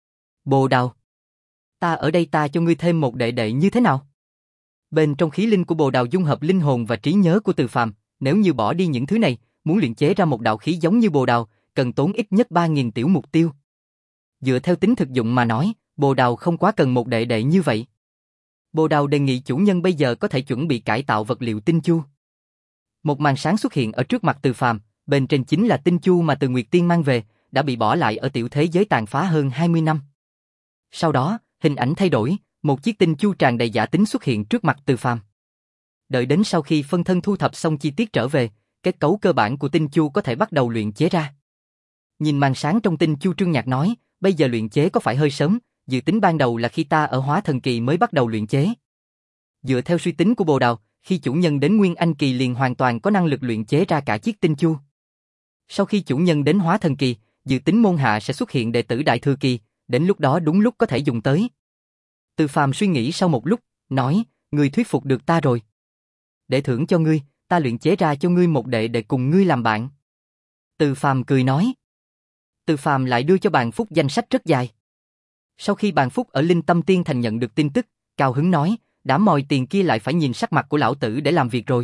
Bồ Đào. Ta ở đây ta cho ngươi thêm một đệ đệ như thế nào? Bên trong khí linh của Bồ Đào dung hợp linh hồn và trí nhớ của Từ Phàm, nếu như bỏ đi những thứ này, muốn luyện chế ra một đạo khí giống như Bồ Đào, cần tốn ít nhất ba nghìn tiểu mục tiêu. Dựa theo tính thực dụng mà nói, Bồ Đào không quá cần một đệ đệ như vậy. Bồ Đào đề nghị chủ nhân bây giờ có thể chuẩn bị cải tạo vật liệu tinh chu. Một màn sáng xuất hiện ở trước mặt Từ Phàm, bên trên chính là tinh chu mà Từ Nguyệt Tiên mang về, đã bị bỏ lại ở tiểu thế giới tàn phá hơn hai mươi năm. Sau đó, hình ảnh thay đổi, một chiếc tinh chu tràn đầy giả tính xuất hiện trước mặt Từ Phàm. Đợi đến sau khi phân thân thu thập xong chi tiết trở về, kết cấu cơ bản của tinh chu có thể bắt đầu luyện chế ra. Nhìn màn sáng trong tinh chu, Trương Nhạc nói, bây giờ luyện chế có phải hơi sớm, dự tính ban đầu là khi ta ở hóa thần kỳ mới bắt đầu luyện chế. Dựa theo suy tính của Bồ Đào, khi chủ nhân đến Nguyên Anh kỳ liền hoàn toàn có năng lực luyện chế ra cả chiếc tinh chu. Sau khi chủ nhân đến hóa thần kỳ, dự tính môn hạ sẽ xuất hiện đệ tử đại thừa kỳ, đến lúc đó đúng lúc có thể dùng tới. Từ Phàm suy nghĩ sau một lúc, nói, ngươi thuyết phục được ta rồi. Để thưởng cho ngươi, ta luyện chế ra cho ngươi một đệ đệ cùng ngươi làm bạn. Từ Phàm cười nói. Từ Phàm lại đưa cho Bàn Phúc danh sách rất dài. Sau khi Bàn Phúc ở Linh Tâm Tiên Thành nhận được tin tức, cao hứng nói, đã mòi tiền kia lại phải nhìn sắc mặt của lão tử để làm việc rồi.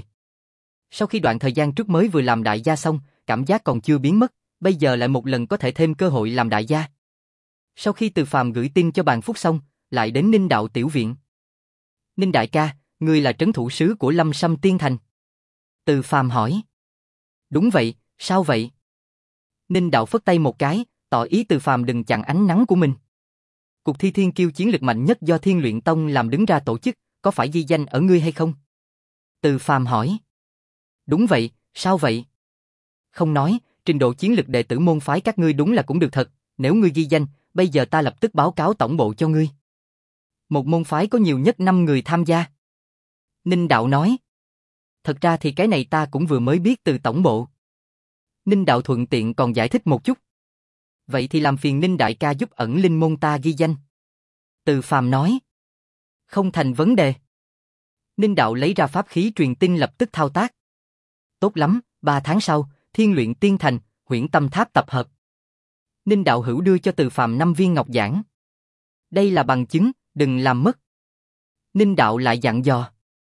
Sau khi đoạn thời gian trước mới vừa làm đại gia xong, cảm giác còn chưa biến mất, bây giờ lại một lần có thể thêm cơ hội làm đại gia. Sau khi Từ Phàm gửi tin cho Bàn Phúc xong, lại đến Ninh Đạo tiểu viện. Ninh đại ca, ngươi là trấn thủ sứ của Lâm Sâm Tiên Thành. Từ Phàm hỏi. Đúng vậy, sao vậy? Ninh Đạo phất tay một cái, tỏ ý Từ Phàm đừng chặn ánh nắng của mình. Cuộc thi thiên kiêu chiến lực mạnh nhất do Thiên Luyện Tông làm đứng ra tổ chức, có phải ghi danh ở ngươi hay không? Từ Phàm hỏi. Đúng vậy, sao vậy? Không nói, trình độ chiến lực đệ tử môn phái các ngươi đúng là cũng được thật, nếu ngươi ghi danh, bây giờ ta lập tức báo cáo tổng bộ cho ngươi. Một môn phái có nhiều nhất năm người tham gia. Ninh Đạo nói. Thật ra thì cái này ta cũng vừa mới biết từ tổng bộ. Ninh Đạo thuận tiện còn giải thích một chút. Vậy thì làm phiền Ninh đại ca giúp ẩn linh môn ta ghi danh. Từ Phàm nói. Không thành vấn đề. Ninh Đạo lấy ra pháp khí truyền tin lập tức thao tác. Tốt lắm, ba tháng sau, Thiên Luyện Tiên Thành, Huyễn Tâm Tháp tập hợp. Ninh Đạo hữu đưa cho Từ Phàm năm viên ngọc giản. Đây là bằng chứng, đừng làm mất. Ninh Đạo lại dặn dò.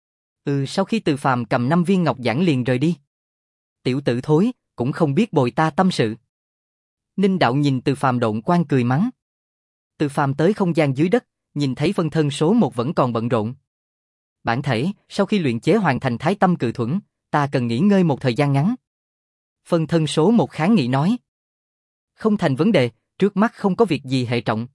Ừ, sau khi Từ Phàm cầm năm viên ngọc giản liền rời đi. Tiểu tử thối, cũng không biết bồi ta tâm sự. Ninh Đạo nhìn Từ Phàm độn quang cười mắng. Từ Phàm tới không gian dưới đất, nhìn thấy phân thân số một vẫn còn bận rộn. Bản thể, sau khi luyện chế hoàn thành Thái Tâm Cự Thuẫn, ta cần nghỉ ngơi một thời gian ngắn. Phân thân số một kháng nghị nói. Không thành vấn đề, trước mắt không có việc gì hệ trọng.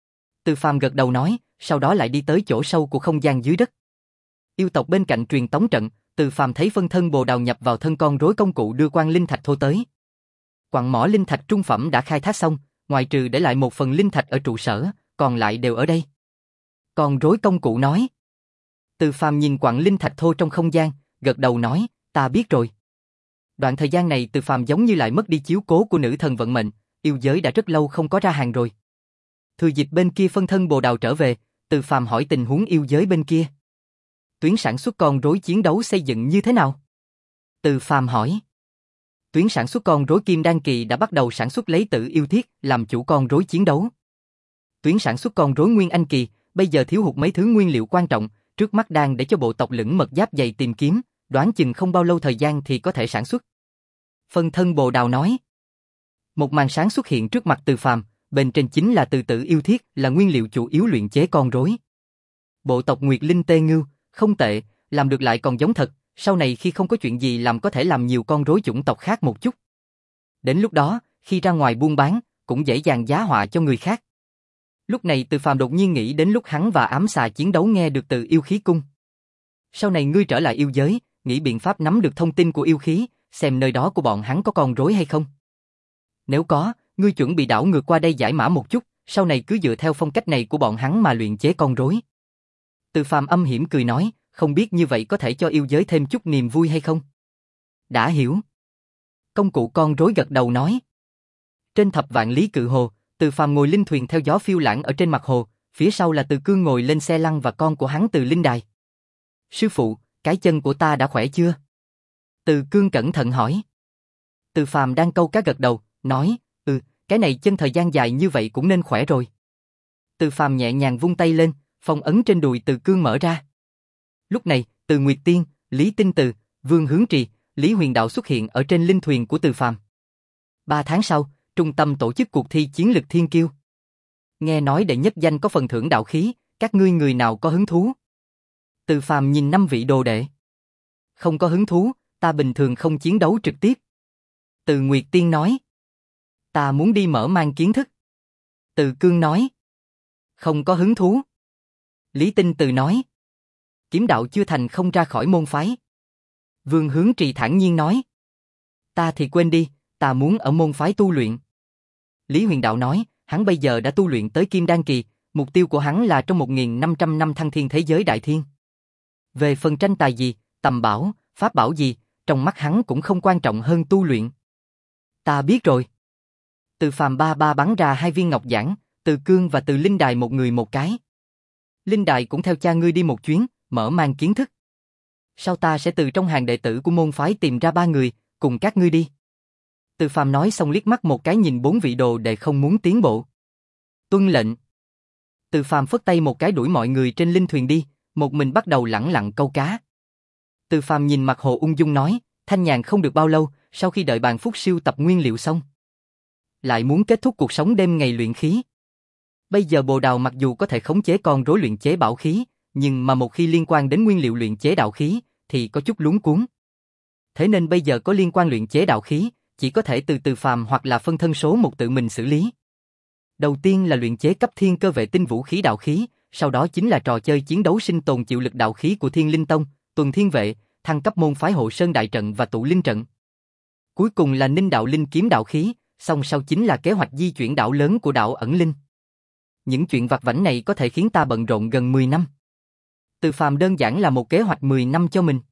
Từ Phàm gật đầu nói, sau đó lại đi tới chỗ sâu của không gian dưới đất. Yêu tộc bên cạnh truyền tống trận, Từ Phàm thấy phân thân bồ đào nhập vào thân con rối công cụ đưa quang linh thạch thô tới. Quặng mỏ linh thạch trung phẩm đã khai thác xong, ngoại trừ để lại một phần linh thạch ở trụ sở, còn lại đều ở đây. Con rối công cụ nói. Từ Phàm nhìn quặng linh thạch thô trong không gian, gật đầu nói, ta biết rồi. Đoạn thời gian này Từ Phàm giống như lại mất đi chiếu cố của nữ thần vận mệnh, yêu giới đã rất lâu không có ra hàng rồi. Thừa dịp bên kia phân thân bồ đào trở về, Từ Phàm hỏi tình huống yêu giới bên kia. Tuyến sản xuất con rối chiến đấu xây dựng như thế nào? Từ Phàm hỏi. Tuyến sản xuất con rối kim đan kỳ đã bắt đầu sản xuất lấy Tử Yêu Thiết làm chủ con rối chiến đấu. Tuyến sản xuất con rối nguyên anh kỳ, bây giờ thiếu hụt mấy thứ nguyên liệu quan trọng, trước mắt đang để cho bộ tộc Lửng Mật Giáp Dày tìm kiếm, đoán chừng không bao lâu thời gian thì có thể sản xuất. Phân thân bồ đào nói. Một màn sáng xuất hiện trước mặt Từ Phàm, bên trên chính là từ Tử Yêu Thiết, là nguyên liệu chủ yếu luyện chế con rối. Bộ tộc Nguyệt Linh Tê Ngưu, không tệ, làm được lại còn giống thật, sau này khi không có chuyện gì làm có thể làm nhiều con rối chủng tộc khác một chút. Đến lúc đó, khi ra ngoài buôn bán, cũng dễ dàng giá họa cho người khác. Lúc này Từ Phàm đột nhiên nghĩ đến lúc hắn và ám xà chiến đấu nghe được từ yêu khí cung. Sau này ngươi trở lại yêu giới, nghĩ biện pháp nắm được thông tin của yêu khí, xem nơi đó của bọn hắn có con rối hay không. Nếu có, ngươi chuẩn bị đảo ngược qua đây giải mã một chút, sau này cứ dựa theo phong cách này của bọn hắn mà luyện chế con rối. Từ Phàm âm hiểm cười nói, không biết như vậy có thể cho yêu giới thêm chút niềm vui hay không? Đã hiểu. Công cụ con rối gật đầu nói. Trên thập vạn lý cự hồ, Từ Phàm ngồi linh thuyền theo gió phiêu lãng ở trên mặt hồ, phía sau là Từ Cương ngồi lên xe lăn và con của hắn Từ Linh Đài. Sư phụ, cái chân của ta đã khỏe chưa? Từ Cương cẩn thận hỏi. Từ Phàm đang câu cá gật đầu, nói, ừ, cái này chân thời gian dài như vậy cũng nên khỏe rồi. Từ Phàm nhẹ nhàng vung tay lên, phong ấn trên đùi Từ Cương mở ra. Lúc này, Từ Nguyệt Tiên, Lý Tinh Từ, Vương Hướng Trì, Lý Huyền Đạo xuất hiện ở trên linh thuyền của Từ Phàm. Ba tháng sau, trung tâm tổ chức cuộc thi chiến lực thiên kiêu. Nghe nói đệ nhất danh có phần thưởng đạo khí, các ngươi người nào có hứng thú? Từ Phàm nhìn năm vị đồ đệ. Không có hứng thú, ta bình thường không chiến đấu trực tiếp. Từ Nguyệt Tiên nói. Ta muốn đi mở mang kiến thức. Từ Cương nói. Không có hứng thú. Lý Tinh Từ nói. Kiếm đạo chưa thành không ra khỏi môn phái. Vương Hướng Trì thản nhiên nói. Ta thì quên đi, ta muốn ở môn phái tu luyện. Lý Huyền Đạo nói, hắn bây giờ đã tu luyện tới Kim Đan Kỳ, mục tiêu của hắn là trong một nghìn năm trăm năm thăng thiên thế giới đại thiên. Về phần tranh tài gì, tầm bảo, pháp bảo gì, trong mắt hắn cũng không quan trọng hơn tu luyện. Ta biết rồi. Từ Phàm ba ba bắn ra hai viên ngọc giản, Từ Cương và Từ Linh Đài một người một cái. Linh Đài cũng theo cha ngươi đi một chuyến, mở mang kiến thức. Sau ta sẽ từ trong hàng đệ tử của môn phái tìm ra ba người, cùng các ngươi đi. Từ Phàm nói xong liếc mắt một cái nhìn bốn vị đồ đệ không muốn tiến bộ. Tuân lệnh. Từ Phàm phất tay một cái đuổi mọi người trên linh thuyền đi, một mình bắt đầu lẳng lặng câu cá. Từ Phàm nhìn mặt hồ ung dung nói, thanh nhàn không được bao lâu, sau khi đợi bàn phúc siêu tập nguyên liệu xong, lại muốn kết thúc cuộc sống đêm ngày luyện khí. Bây giờ Bồ Đào mặc dù có thể khống chế con rối luyện chế bảo khí, nhưng mà một khi liên quan đến nguyên liệu luyện chế đạo khí, thì có chút luống cuống. Thế nên bây giờ có liên quan luyện chế đạo khí, chỉ có thể từ Từ Phàm hoặc là phân thân số một tự mình xử lý. Đầu tiên là luyện chế cấp thiên cơ vệ tinh vũ khí đạo khí, sau đó chính là trò chơi chiến đấu sinh tồn chịu lực đạo khí của Thiên Linh Tông, Tuần Thiên Vệ, thăng cấp môn phái Hộ Sơn Đại Trận và Tụ Linh Trận. Cuối cùng là Ninh Đạo Linh kiếm đạo khí, song sau chính là kế hoạch di chuyển đảo lớn của đạo ẩn linh. Những chuyện vặt vãnh này có thể khiến ta bận rộn gần mười năm. Từ Phàm đơn giản là một kế hoạch mười năm cho mình.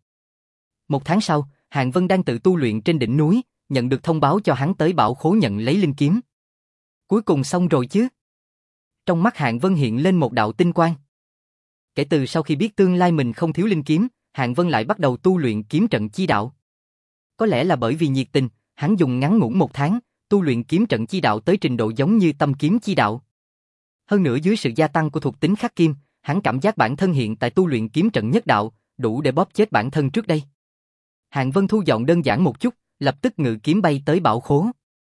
Một tháng sau, Hàn Vân đang tự tu luyện trên đỉnh núi, nhận được thông báo cho hắn tới bảo khố nhận lấy linh kiếm. Cuối cùng xong rồi chứ? Trong mắt Hàn Vân hiện lên một đạo tinh quang. Kể từ sau khi biết tương lai mình không thiếu linh kiếm, Hàn Vân lại bắt đầu tu luyện kiếm trận chi đạo. Có lẽ là bởi vì nhiệt tình, hắn dùng ngắn ngủn một tháng, tu luyện kiếm trận chi đạo tới trình độ giống như tâm kiếm chi đạo. Hơn nữa dưới sự gia tăng của thuộc tính khắc kim, hắn cảm giác bản thân hiện tại tu luyện kiếm trận nhất đạo, đủ để bóp chết bản thân trước đây. Hàn Vân thu dọn đơn giản một chút, lập tức ngự kiếm bay tới bảo khố.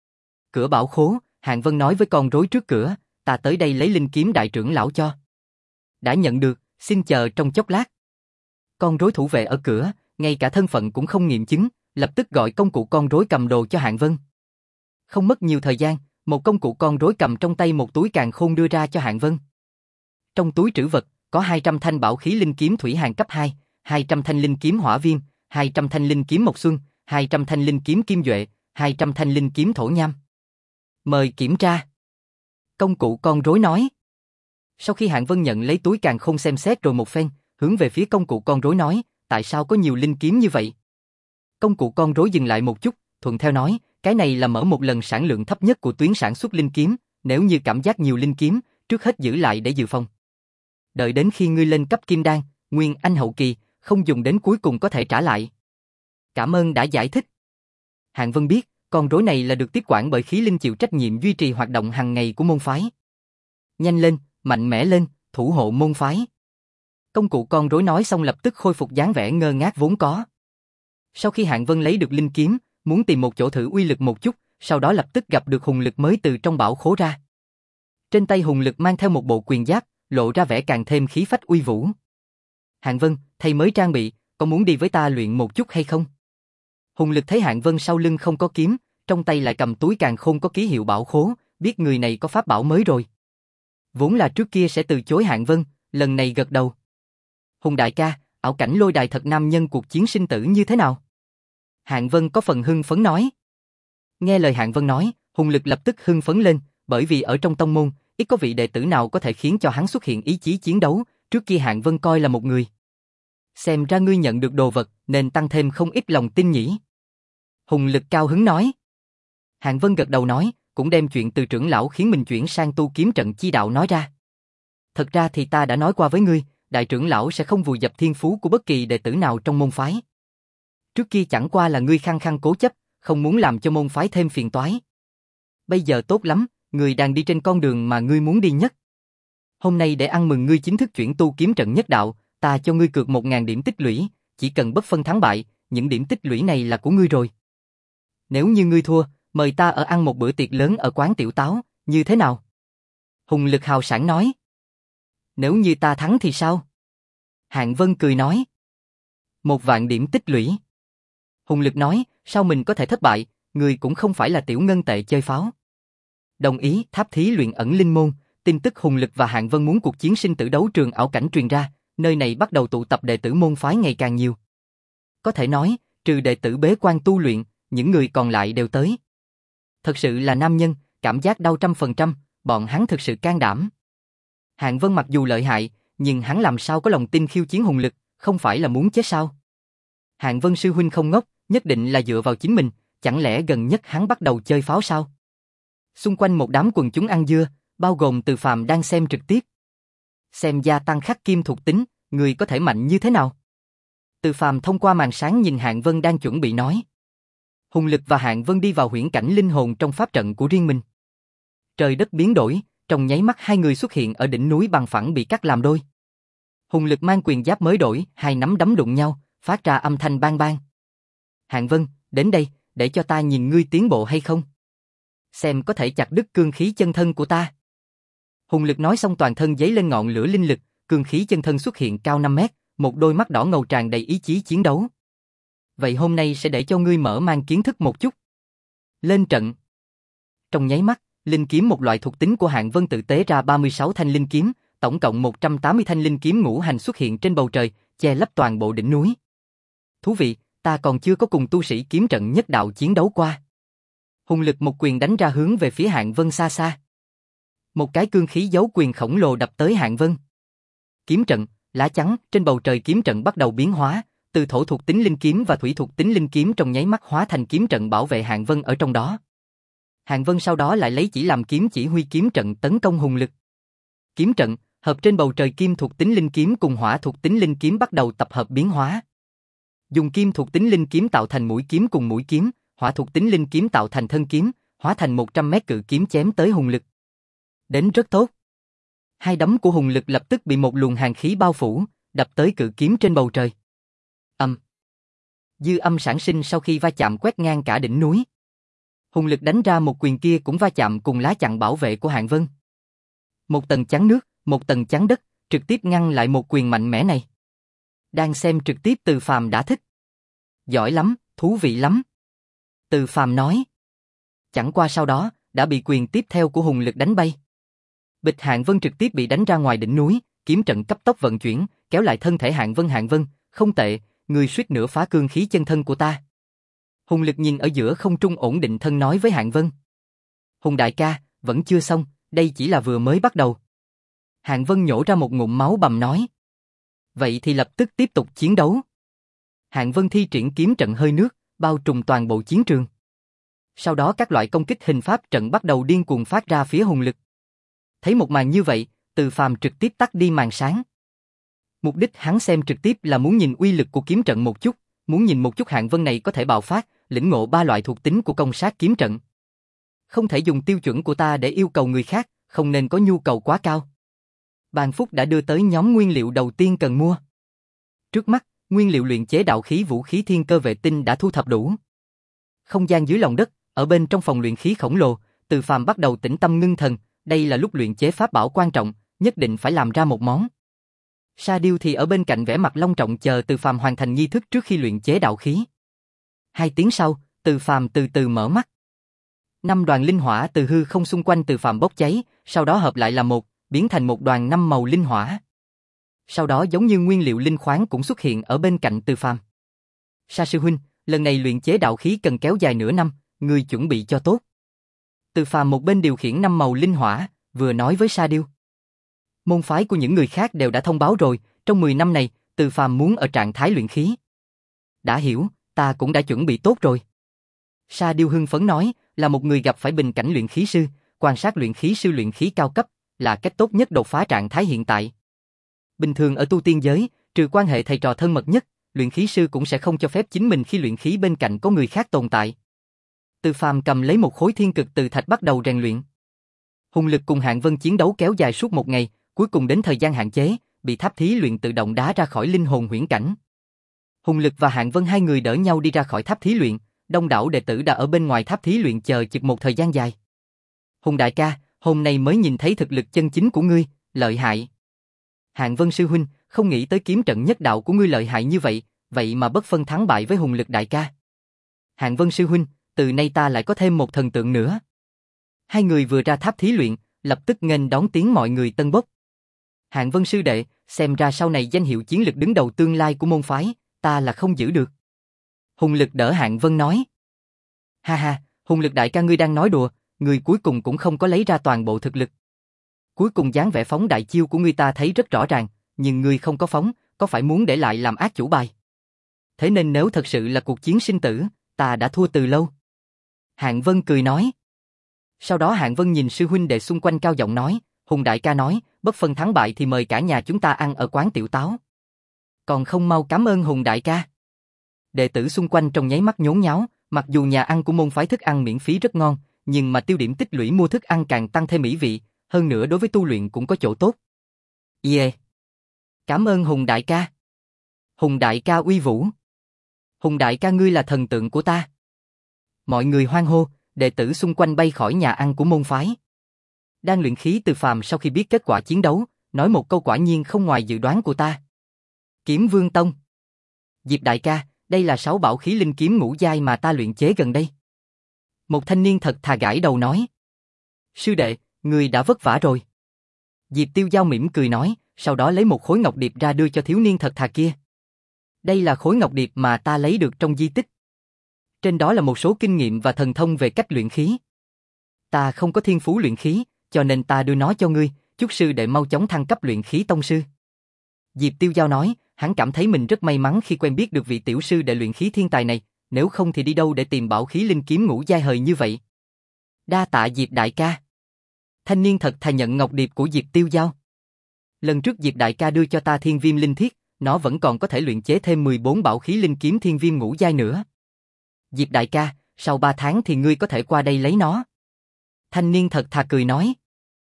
Cửa bảo khố, Hàn Vân nói với con rối trước cửa, ta tới đây lấy linh kiếm đại trưởng lão cho. Đã nhận được, xin chờ trong chốc lát. Con rối thủ vệ ở cửa, ngay cả thân phận cũng không nghiệm chứng, lập tức gọi công cụ con rối cầm đồ cho Hàn Vân. Không mất nhiều thời gian, một công cụ con rối cầm trong tay một túi càn khôn đưa ra cho Hàn Vân. Trong túi trữ vật, có hai trăm thanh bảo khí linh kiếm thủy hàn cấp hai, hai trăm thanh linh kiếm hỏa viêm, hai trăm thanh linh kiếm mộc xuân, hai trăm thanh linh kiếm kim duệ, hai trăm thanh linh kiếm thổ nham. Mời kiểm tra. Công cụ con rối nói. Sau khi Hàn Vân nhận lấy túi càn khôn xem xét rồi một phen, hướng về phía công cụ con rối nói, tại sao có nhiều linh kiếm như vậy? Công cụ con rối dừng lại một chút, thuận theo nói, cái này là mở một lần sản lượng thấp nhất của tuyến sản xuất linh kiếm, nếu như cảm giác nhiều linh kiếm, trước hết giữ lại để dự phòng. Đợi đến khi ngươi lên cấp kim đan, nguyên anh hậu kỳ, không dùng đến cuối cùng có thể trả lại. Cảm ơn đã giải thích. Hàn Vân biết, con rối này là được tiếp quản bởi khí linh chịu trách nhiệm duy trì hoạt động hàng ngày của môn phái. Nhanh lên, mạnh mẽ lên, thủ hộ môn phái. Công cụ con rối nói xong lập tức khôi phục dáng vẻ ngơ ngác vốn có. Sau khi Hàn Vân lấy được linh kiếm, muốn tìm một chỗ thử uy lực một chút, sau đó lập tức gặp được hùng lực mới từ trong bảo khố ra. Trên tay hùng lực mang theo một bộ quyền giáp, lộ ra vẻ càng thêm khí phách uy vũ. Hàn Vân, thầy mới trang bị, có muốn đi với ta luyện một chút hay không? Hùng lực thấy Hàn Vân sau lưng không có kiếm, trong tay lại cầm túi càn khôn có ký hiệu bảo khố, biết người này có pháp bảo mới rồi. Vốn là trước kia sẽ từ chối Hàn Vân, lần này gật đầu. Hùng đại ca, ảo cảnh lôi đài thật nam nhân cuộc chiến sinh tử như thế nào? Hàn Vân có phần hưng phấn nói. Nghe lời Hàn Vân nói, hùng lực lập tức hưng phấn lên, bởi vì ở trong tông môn, ít có vị đệ tử nào có thể khiến cho hắn xuất hiện ý chí chiến đấu, trước kia Hàn Vân coi là một người. Xem ra ngươi nhận được đồ vật, nên tăng thêm không ít lòng tin nhỉ. Hùng lực cao hứng nói. Hàn Vân gật đầu nói, cũng đem chuyện từ trưởng lão khiến mình chuyển sang tu kiếm trận chi đạo nói ra. Thật ra thì ta đã nói qua với ngươi, đại trưởng lão sẽ không vùi dập thiên phú của bất kỳ đệ tử nào trong môn phái. Trước kia chẳng qua là ngươi khăng khăng cố chấp, không muốn làm cho môn phái thêm phiền toái. Bây giờ tốt lắm, ngươi đang đi trên con đường mà ngươi muốn đi nhất. Hôm nay để ăn mừng ngươi chính thức chuyển tu kiếm trận nhất đạo, ta cho ngươi cược một ngàn điểm tích lũy, chỉ cần bất phân thắng bại, những điểm tích lũy này là của ngươi rồi. Nếu như ngươi thua, mời ta ở ăn một bữa tiệc lớn ở quán tiểu táo, như thế nào? Hùng lực hào sảng nói. Nếu như ta thắng thì sao? Hàn Vân cười nói. Một vạn điểm tích lũy. Hùng lực nói, sao mình có thể thất bại, người cũng không phải là tiểu ngân tệ chơi pháo. Đồng ý, tháp thí luyện ẩn linh môn, tin tức Hùng lực và Hàn Vân muốn cuộc chiến sinh tử đấu trường ảo cảnh truyền ra, nơi này bắt đầu tụ tập đệ tử môn phái ngày càng nhiều. Có thể nói, trừ đệ tử bế quan tu luyện, những người còn lại đều tới. Thật sự là nam nhân, cảm giác đau trăm phần trăm, bọn hắn thực sự can đảm. Hàn Vân mặc dù lợi hại, nhưng hắn làm sao có lòng tin khiêu chiến Hùng lực, không phải là muốn chết sao? Hàn Vân sư huynh không ngốc, nhất định là dựa vào chính mình, chẳng lẽ gần nhất hắn bắt đầu chơi pháo sao? Xung quanh một đám quần chúng ăn dưa, bao gồm Từ Phàm đang xem trực tiếp. Xem gia tăng khắc kim thuộc tính, người có thể mạnh như thế nào? Từ Phàm thông qua màn sáng nhìn Hàn Vân đang chuẩn bị nói. Hùng lực và Hàn Vân đi vào huyễn cảnh linh hồn trong pháp trận của riêng mình. Trời đất biến đổi, trong nháy mắt hai người xuất hiện ở đỉnh núi bằng phẳng bị cắt làm đôi. Hùng Lực mang quyền giáp mới đổi, hai nắm đấm đụng nhau, phát ra âm thanh bang bang. Hạng Vân, đến đây, để cho ta nhìn ngươi tiến bộ hay không. Xem có thể chặt đứt cương khí chân thân của ta. Hùng Lực nói xong toàn thân giấy lên ngọn lửa linh lực, cương khí chân thân xuất hiện cao năm mét, một đôi mắt đỏ ngầu tràn đầy ý chí chiến đấu. Vậy hôm nay sẽ để cho ngươi mở mang kiến thức một chút. Lên trận. Trong nháy mắt, linh kiếm một loại thuộc tính của Hạng Vân tự tế ra ba mươi sáu thanh linh kiếm, tổng cộng một trăm tám mươi thanh linh kiếm ngũ hành xuất hiện trên bầu trời, che lấp toàn bộ đỉnh núi. Thú vị, ta còn chưa có cùng tu sĩ kiếm trận nhất đạo chiến đấu qua. Hùng Lực một quyền đánh ra hướng về phía Hạng Vân xa xa. Một cái cương khí giấu quyền khổng lồ đập tới Hạng Vân. Kiếm trận, lá chắn, trên bầu trời kiếm trận bắt đầu biến hóa, từ thổ thuộc tính linh kiếm và thủy thuộc tính linh kiếm trong nháy mắt hóa thành kiếm trận bảo vệ Hạng Vân ở trong đó. Hạng Vân sau đó lại lấy chỉ làm kiếm chỉ huy kiếm trận tấn công Hùng Lực. Kiếm trận, hợp trên bầu trời kim thuộc tính linh kiếm cùng hỏa thuộc tính linh kiếm bắt đầu tập hợp biến hóa. Dùng kim thuộc tính linh kiếm tạo thành mũi kiếm cùng mũi kiếm, hỏa thuộc tính linh kiếm tạo thành thân kiếm, hóa thành một trăm mét cự kiếm chém tới Hùng Lực. Đến rất tốt. Hai đấm của Hùng Lực lập tức bị một luồng hàn khí bao phủ, đập tới cự kiếm trên bầu trời. Âm. Dư âm sản sinh sau khi va chạm quét ngang cả đỉnh núi. Hùng Lực đánh ra một quyền kia cũng va chạm cùng lá chắn bảo vệ của Hạng Vân. Một tầng chắn nước, một tầng chắn đất, trực tiếp ngăn lại một quyền mạnh mẽ này. Đang xem trực tiếp Từ Phàm đã thích. Giỏi lắm, thú vị lắm. Từ Phàm nói. Chẳng qua sau đó, đã bị quyền tiếp theo của Hùng Lực đánh bay. Bịch Hạng Vân trực tiếp bị đánh ra ngoài đỉnh núi, kiếm trận cấp tốc vận chuyển, kéo lại thân thể Hạng Vân. Hạng Vân, không tệ, người suýt nữa phá cương khí chân thân của ta. Hùng Lực nhìn ở giữa không trung ổn định thân nói với Hạng Vân. Hùng đại ca, vẫn chưa xong, đây chỉ là vừa mới bắt đầu. Hạng Vân nhổ ra một ngụm máu bầm nói. Vậy thì lập tức tiếp tục chiến đấu. Hạng Vân thi triển kiếm trận hơi nước, bao trùm toàn bộ chiến trường. Sau đó các loại công kích hình pháp trận bắt đầu điên cuồng phát ra phía Hùng Lực. Thấy một màn như vậy, Từ Phàm trực tiếp tắt đi màn sáng. Mục đích hắn xem trực tiếp là muốn nhìn uy lực của kiếm trận một chút, muốn nhìn một chút Hạng Vân này có thể bạo phát, lĩnh ngộ ba loại thuộc tính của công sát kiếm trận. Không thể dùng tiêu chuẩn của ta để yêu cầu người khác, không nên có nhu cầu quá cao. Bàn Phúc đã đưa tới nhóm nguyên liệu đầu tiên cần mua. Trước mắt, nguyên liệu luyện chế đạo khí vũ khí thiên cơ vệ tinh đã thu thập đủ. Không gian dưới lòng đất, ở bên trong phòng luyện khí khổng lồ, Từ Phàm bắt đầu tĩnh tâm ngưng thần, đây là lúc luyện chế pháp bảo quan trọng, nhất định phải làm ra một món. Sa Điêu thì ở bên cạnh vẻ mặt long trọng chờ Từ Phàm hoàn thành nghi thức trước khi luyện chế đạo khí. Hai tiếng sau, Từ Phàm từ từ mở mắt. Năm đoàn linh hỏa từ hư không xung quanh Từ Phàm bốc cháy, sau đó hợp lại là một, biến thành một đoàn năm màu linh hỏa. Sau đó giống như nguyên liệu linh khoáng cũng xuất hiện ở bên cạnh Từ Phàm. Sa sư huynh, lần này luyện chế đạo khí cần kéo dài nửa năm, ngươi chuẩn bị cho tốt. Từ Phàm một bên điều khiển năm màu linh hỏa, vừa nói với Sa Điêu. Môn phái của những người khác đều đã thông báo rồi, trong mười năm này, Từ Phàm muốn ở trạng thái luyện khí. Đã hiểu, ta cũng đã chuẩn bị tốt rồi. Sa Điêu hưng phấn nói, là một người gặp phải bình cảnh luyện khí sư, quan sát luyện khí sư luyện khí cao cấp, là cách tốt nhất đột phá trạng thái hiện tại. Bình thường ở tu tiên giới, trừ quan hệ thầy trò thân mật nhất, luyện khí sư cũng sẽ không cho phép chính mình khi luyện khí bên cạnh có người khác tồn tại. Từ Phàm cầm lấy một khối thiên cực từ thạch bắt đầu rèn luyện. Hùng Lực cùng Hạng Vân chiến đấu kéo dài suốt một ngày, cuối cùng đến thời gian hạn chế, bị tháp thí luyện tự động đá ra khỏi linh hồn huyễn cảnh. Hùng Lực và Hạng Vân hai người đỡ nhau đi ra khỏi tháp thí luyện, đông đảo đệ tử đã ở bên ngoài tháp thí luyện chờ chực một thời gian dài. Hùng đại ca, hôm nay mới nhìn thấy thực lực chân chính của ngươi, lợi hại. Hạng Vân sư huynh, không nghĩ tới kiếm trận nhất đạo của ngươi lợi hại như vậy, vậy mà bất phân thắng bại với Hùng Lực đại ca. Hạng Vân sư huynh, từ nay ta lại có thêm một thần tượng nữa. Hai người vừa ra tháp thí luyện, lập tức nghênh đón tiếng mọi người tân bốc. Hạng Vân sư đệ, xem ra sau này danh hiệu chiến lực đứng đầu tương lai của môn phái, ta là không giữ được. Hùng Lực đỡ Hạng Vân nói. Ha ha, Hùng Lực đại ca ngươi đang nói đùa, ngươi cuối cùng cũng không có lấy ra toàn bộ thực lực. Cuối cùng dáng vẻ phóng đại chiêu của ngươi ta thấy rất rõ ràng, nhưng ngươi không có phóng, có phải muốn để lại làm ác chủ bài? Thế nên nếu thật sự là cuộc chiến sinh tử, ta đã thua từ lâu. Hạng Vân cười nói. Sau đó Hạng Vân nhìn sư huynh đệ xung quanh cao giọng nói, Hùng đại ca nói, bất phân thắng bại thì mời cả nhà chúng ta ăn ở quán tiểu táo. Còn không mau cảm ơn Hùng đại ca. Đệ tử xung quanh trong nháy mắt nhốn nháo, mặc dù nhà ăn của môn phái thức ăn miễn phí rất ngon, nhưng mà tiêu điểm tích lũy mua thức ăn càng tăng thêm mỹ vị, hơn nữa đối với tu luyện cũng có chỗ tốt. Yeah. Cảm ơn Hùng đại ca. Hùng đại ca uy vũ. Hùng đại ca ngươi là thần tượng của ta. Mọi người hoan hô, đệ tử xung quanh bay khỏi nhà ăn của môn phái. Đang luyện khí Từ Phàm sau khi biết kết quả chiến đấu, nói một câu quả nhiên không ngoài dự đoán của ta. Kiếm Vương Tông. Diệp đại ca, đây là sáu bảo khí linh kiếm ngũ giai mà ta luyện chế gần đây. Một thanh niên thật thà gãi đầu nói. Sư đệ, người đã vất vả rồi. Diệp Tiêu Giao mỉm cười nói, sau đó lấy một khối ngọc điệp ra đưa cho thiếu niên thật thà kia. Đây là khối ngọc điệp mà ta lấy được trong di tích. Trên đó là một số kinh nghiệm và thần thông về cách luyện khí. Ta không có thiên phú luyện khí, cho nên ta đưa nó cho ngươi, chúc sư đệ mau chóng thăng cấp luyện khí tông sư. Diệp Tiêu Giao nói, hắn cảm thấy mình rất may mắn khi quen biết được vị tiểu sư đệ luyện khí thiên tài này, nếu không thì đi đâu để tìm bảo khí linh kiếm ngũ giai hời như vậy. Đa tạ Diệp đại ca. Thanh niên thật thà nhận ngọc điệp của Diệp Tiêu Giao. Lần trước Diệp đại ca đưa cho ta thiên viêm linh thiết, nó vẫn còn có thể luyện chế thêm mười bốn bảo khí linh kiếm thiên viêm ngũ giai nữa. Diệp đại ca, sau ba tháng thì ngươi có thể qua đây lấy nó. Thanh niên thật thà cười nói.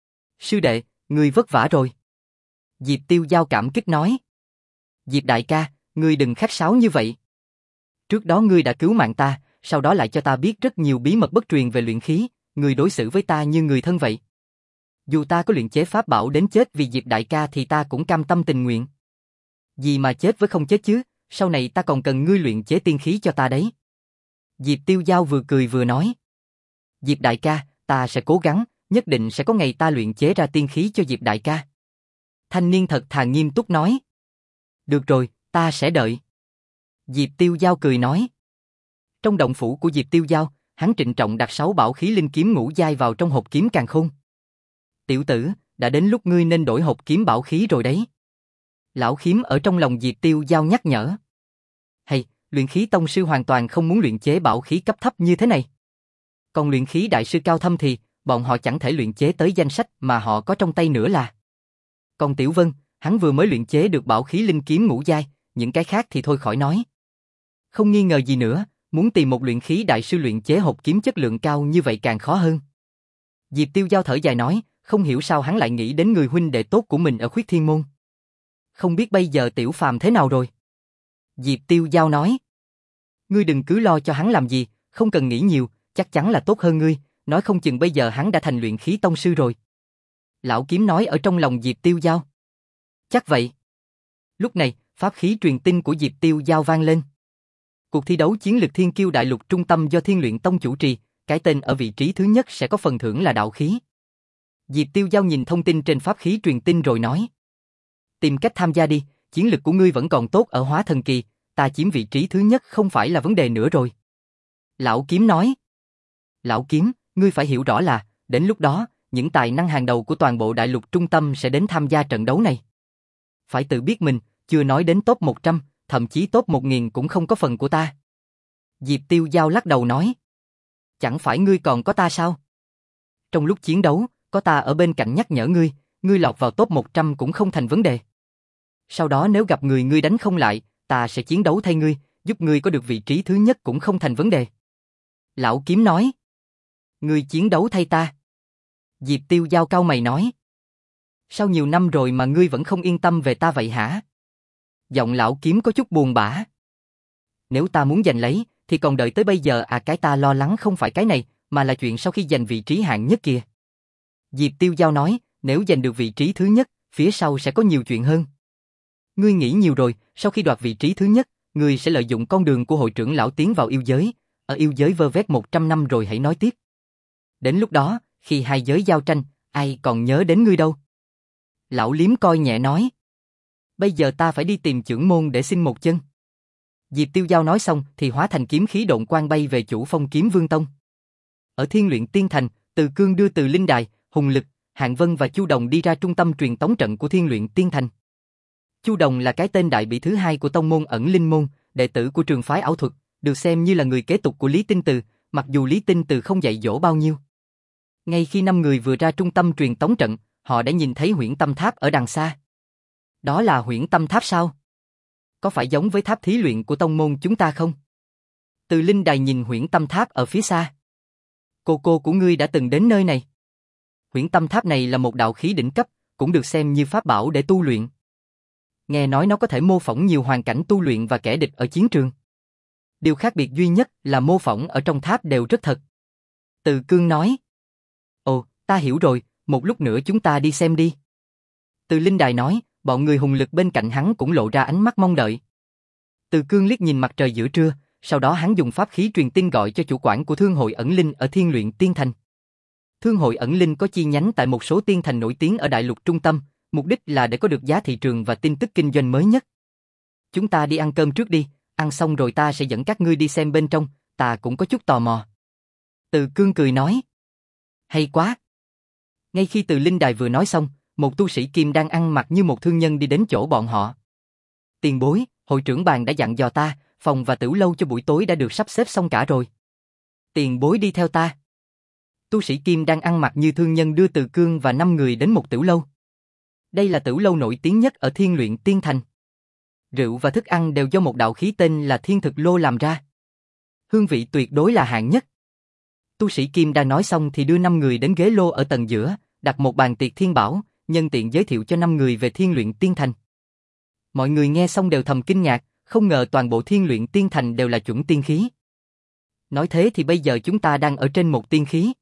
Sư đệ, ngươi vất vả rồi. Diệp Tiêu Giao cảm kích nói. Diệp đại ca, ngươi đừng khách sáo như vậy. Trước đó ngươi đã cứu mạng ta, sau đó lại cho ta biết rất nhiều bí mật bất truyền về luyện khí, ngươi đối xử với ta như người thân vậy. Dù ta có luyện chế pháp bảo đến chết vì Diệp đại ca thì ta cũng cam tâm tình nguyện. Gì mà chết với không chết chứ, sau này ta còn cần ngươi luyện chế tiên khí cho ta đấy. Diệp Tiêu Giao vừa cười vừa nói. Diệp đại ca, ta sẽ cố gắng, nhất định sẽ có ngày ta luyện chế ra tiên khí cho Diệp đại ca. Thanh niên thật thà nghiêm túc nói. Được rồi, ta sẽ đợi. Diệp Tiêu Giao cười nói. Trong động phủ của Diệp Tiêu Giao, hắn trịnh trọng đặt sáu bảo khí linh kiếm ngũ giai vào trong hộp kiếm càn khôn. Tiểu tử, đã đến lúc ngươi nên đổi hộp kiếm bảo khí rồi đấy. Lão Khiếm ở trong lòng Diệp Tiêu Giao nhắc nhở. Hay, luyện khí tông sư hoàn toàn không muốn luyện chế bảo khí cấp thấp như thế này. Còn luyện khí đại sư cao thâm thì, bọn họ chẳng thể luyện chế tới danh sách mà họ có trong tay nữa là. Còn Tiểu Vân, hắn vừa mới luyện chế được bảo khí linh kiếm ngũ giai, những cái khác thì thôi khỏi nói. Không nghi ngờ gì nữa, muốn tìm một luyện khí đại sư luyện chế hộp kiếm chất lượng cao như vậy càng khó hơn. Diệp Tiêu Giao thở dài nói, không hiểu sao hắn lại nghĩ đến người huynh đệ tốt của mình ở Khuyết Thiên Môn. Không biết bây giờ Tiểu Phàm thế nào rồi? Diệp Tiêu Giao nói. Ngươi đừng cứ lo cho hắn làm gì, không cần nghĩ nhiều, chắc chắn là tốt hơn ngươi, nói không chừng bây giờ hắn đã thành luyện khí tông sư rồi. Lão Kiếm nói ở trong lòng Diệp Tiêu Giao. Chắc vậy. Lúc này, pháp khí truyền tin của Diệp Tiêu Giao vang lên. Cuộc thi đấu chiến lực Thiên Kiêu Đại Lục trung tâm do Thiên Luyện Tông chủ trì, cái tên ở vị trí thứ nhất sẽ có phần thưởng là đạo khí. Diệp Tiêu Giao nhìn thông tin trên pháp khí truyền tin rồi nói. Tìm cách tham gia đi, chiến lực của ngươi vẫn còn tốt ở hóa thần kỳ, ta chiếm vị trí thứ nhất không phải là vấn đề nữa rồi. Lão Kiếm nói. Lão Kiếm, ngươi phải hiểu rõ là, đến lúc đó, những tài năng hàng đầu của toàn bộ đại lục trung tâm sẽ đến tham gia trận đấu này. Phải tự biết mình, chưa nói đến top một trăm, thậm chí top một nghìn cũng không có phần của ta. Diệp Tiêu Giao lắc đầu nói. Chẳng phải ngươi còn có ta sao? Trong lúc chiến đấu, có ta ở bên cạnh nhắc nhở ngươi, ngươi lọt vào top một trăm cũng không thành vấn đề. Sau đó nếu gặp người ngươi đánh không lại, ta sẽ chiến đấu thay ngươi, giúp ngươi có được vị trí thứ nhất cũng không thành vấn đề. Lão Kiếm nói. Ngươi chiến đấu thay ta. Diệp Tiêu Giao cau mày nói. Sao nhiều năm rồi mà ngươi vẫn không yên tâm về ta vậy hả? Giọng Lão Kiếm có chút buồn bã. Nếu ta muốn giành lấy, thì còn đợi tới bây giờ à, cái ta lo lắng không phải cái này, mà là chuyện sau khi giành vị trí hạng nhất kìa. Diệp Tiêu Giao nói, nếu giành được vị trí thứ nhất, phía sau sẽ có nhiều chuyện hơn. Ngươi nghĩ nhiều rồi, sau khi đoạt vị trí thứ nhất, ngươi sẽ lợi dụng con đường của hội trưởng lão tiến vào yêu giới, ở yêu giới vơ vét một trăm năm rồi hãy nói tiếp. Đến lúc đó, khi hai giới giao tranh, ai còn nhớ đến ngươi đâu. Lão Liếm coi nhẹ nói. Bây giờ ta phải đi tìm trưởng môn để xin một chân. Diệp Tiêu Giao nói xong thì hóa thành kiếm khí độn quang bay về chủ phong Kiếm Vương Tông. Ở Thiên Luyện Tiên Thành, Từ Cương đưa Từ Linh Đài, Hùng Lực, Hạng Vân và Chu Đồng đi ra trung tâm truyền tống trận của Thiên Luyện Tiên Thành. Chu Đồng là cái tên đại bị thứ hai của tông môn Ẩn Linh Môn, đệ tử của trường phái ảo thuật, được xem như là người kế tục của Lý Tinh Từ, mặc dù Lý Tinh Từ không dạy dỗ bao nhiêu. Ngay khi năm người vừa ra trung tâm truyền tống trận, họ đã nhìn thấy Huyễn Tâm Tháp ở đằng xa. Đó là Huyễn Tâm Tháp sao? Có phải giống với tháp thí luyện của tông môn chúng ta không? Từ Linh Đài nhìn Huyễn Tâm Tháp ở phía xa. Cô cô của ngươi đã từng đến nơi này. Huyễn tâm tháp này là một đạo khí đỉnh cấp, cũng được xem như pháp bảo để tu luyện. Nghe nói nó có thể mô phỏng nhiều hoàn cảnh tu luyện và kẻ địch ở chiến trường. Điều khác biệt duy nhất là mô phỏng ở trong tháp đều rất thật. Từ Cương nói. Ồ, ta hiểu rồi, một lúc nữa chúng ta đi xem đi. Từ Linh Đài nói, bọn người hùng lực bên cạnh hắn cũng lộ ra ánh mắt mong đợi. Từ Cương liếc nhìn mặt trời giữa trưa, sau đó hắn dùng pháp khí truyền tin gọi cho chủ quản của Thương hội ẩn linh ở Thiên Luyện Tiên Thành. Thương hội ẩn linh có chi nhánh tại một số tiên thành nổi tiếng ở đại lục trung tâm, mục đích là để có được giá thị trường và tin tức kinh doanh mới nhất. Chúng ta đi ăn cơm trước đi, ăn xong rồi ta sẽ dẫn các ngươi đi xem bên trong, ta cũng có chút tò mò. Từ Cương cười nói. Hay quá. Ngay khi Từ Linh Đài vừa nói xong, một tu sĩ kim đang ăn mặc như một thương nhân đi đến chỗ bọn họ. Tiền bối, hội trưởng bàn đã dặn dò ta, phòng và tửu lâu cho buổi tối đã được sắp xếp xong cả rồi. Tiền bối đi theo ta. Tu sĩ kim đang ăn mặc như thương nhân đưa Từ Cương và năm người đến một tửu lâu. Đây là tửu lâu nổi tiếng nhất ở Thiên Luyện Tiên Thành. Rượu và thức ăn đều do một đạo khí tên là Thiên Thực Lô làm ra. Hương vị tuyệt đối là hạng nhất. Tu sĩ kim đang nói xong thì đưa năm người đến ghế lô ở tầng giữa, đặt một bàn tiệc thiên bảo, nhân tiện giới thiệu cho năm người về Thiên Luyện Tiên Thành. Mọi người nghe xong đều thầm kinh ngạc, không ngờ toàn bộ Thiên Luyện Tiên Thành đều là chuẩn tiên khí. Nói thế thì bây giờ chúng ta đang ở trên một tiên khí.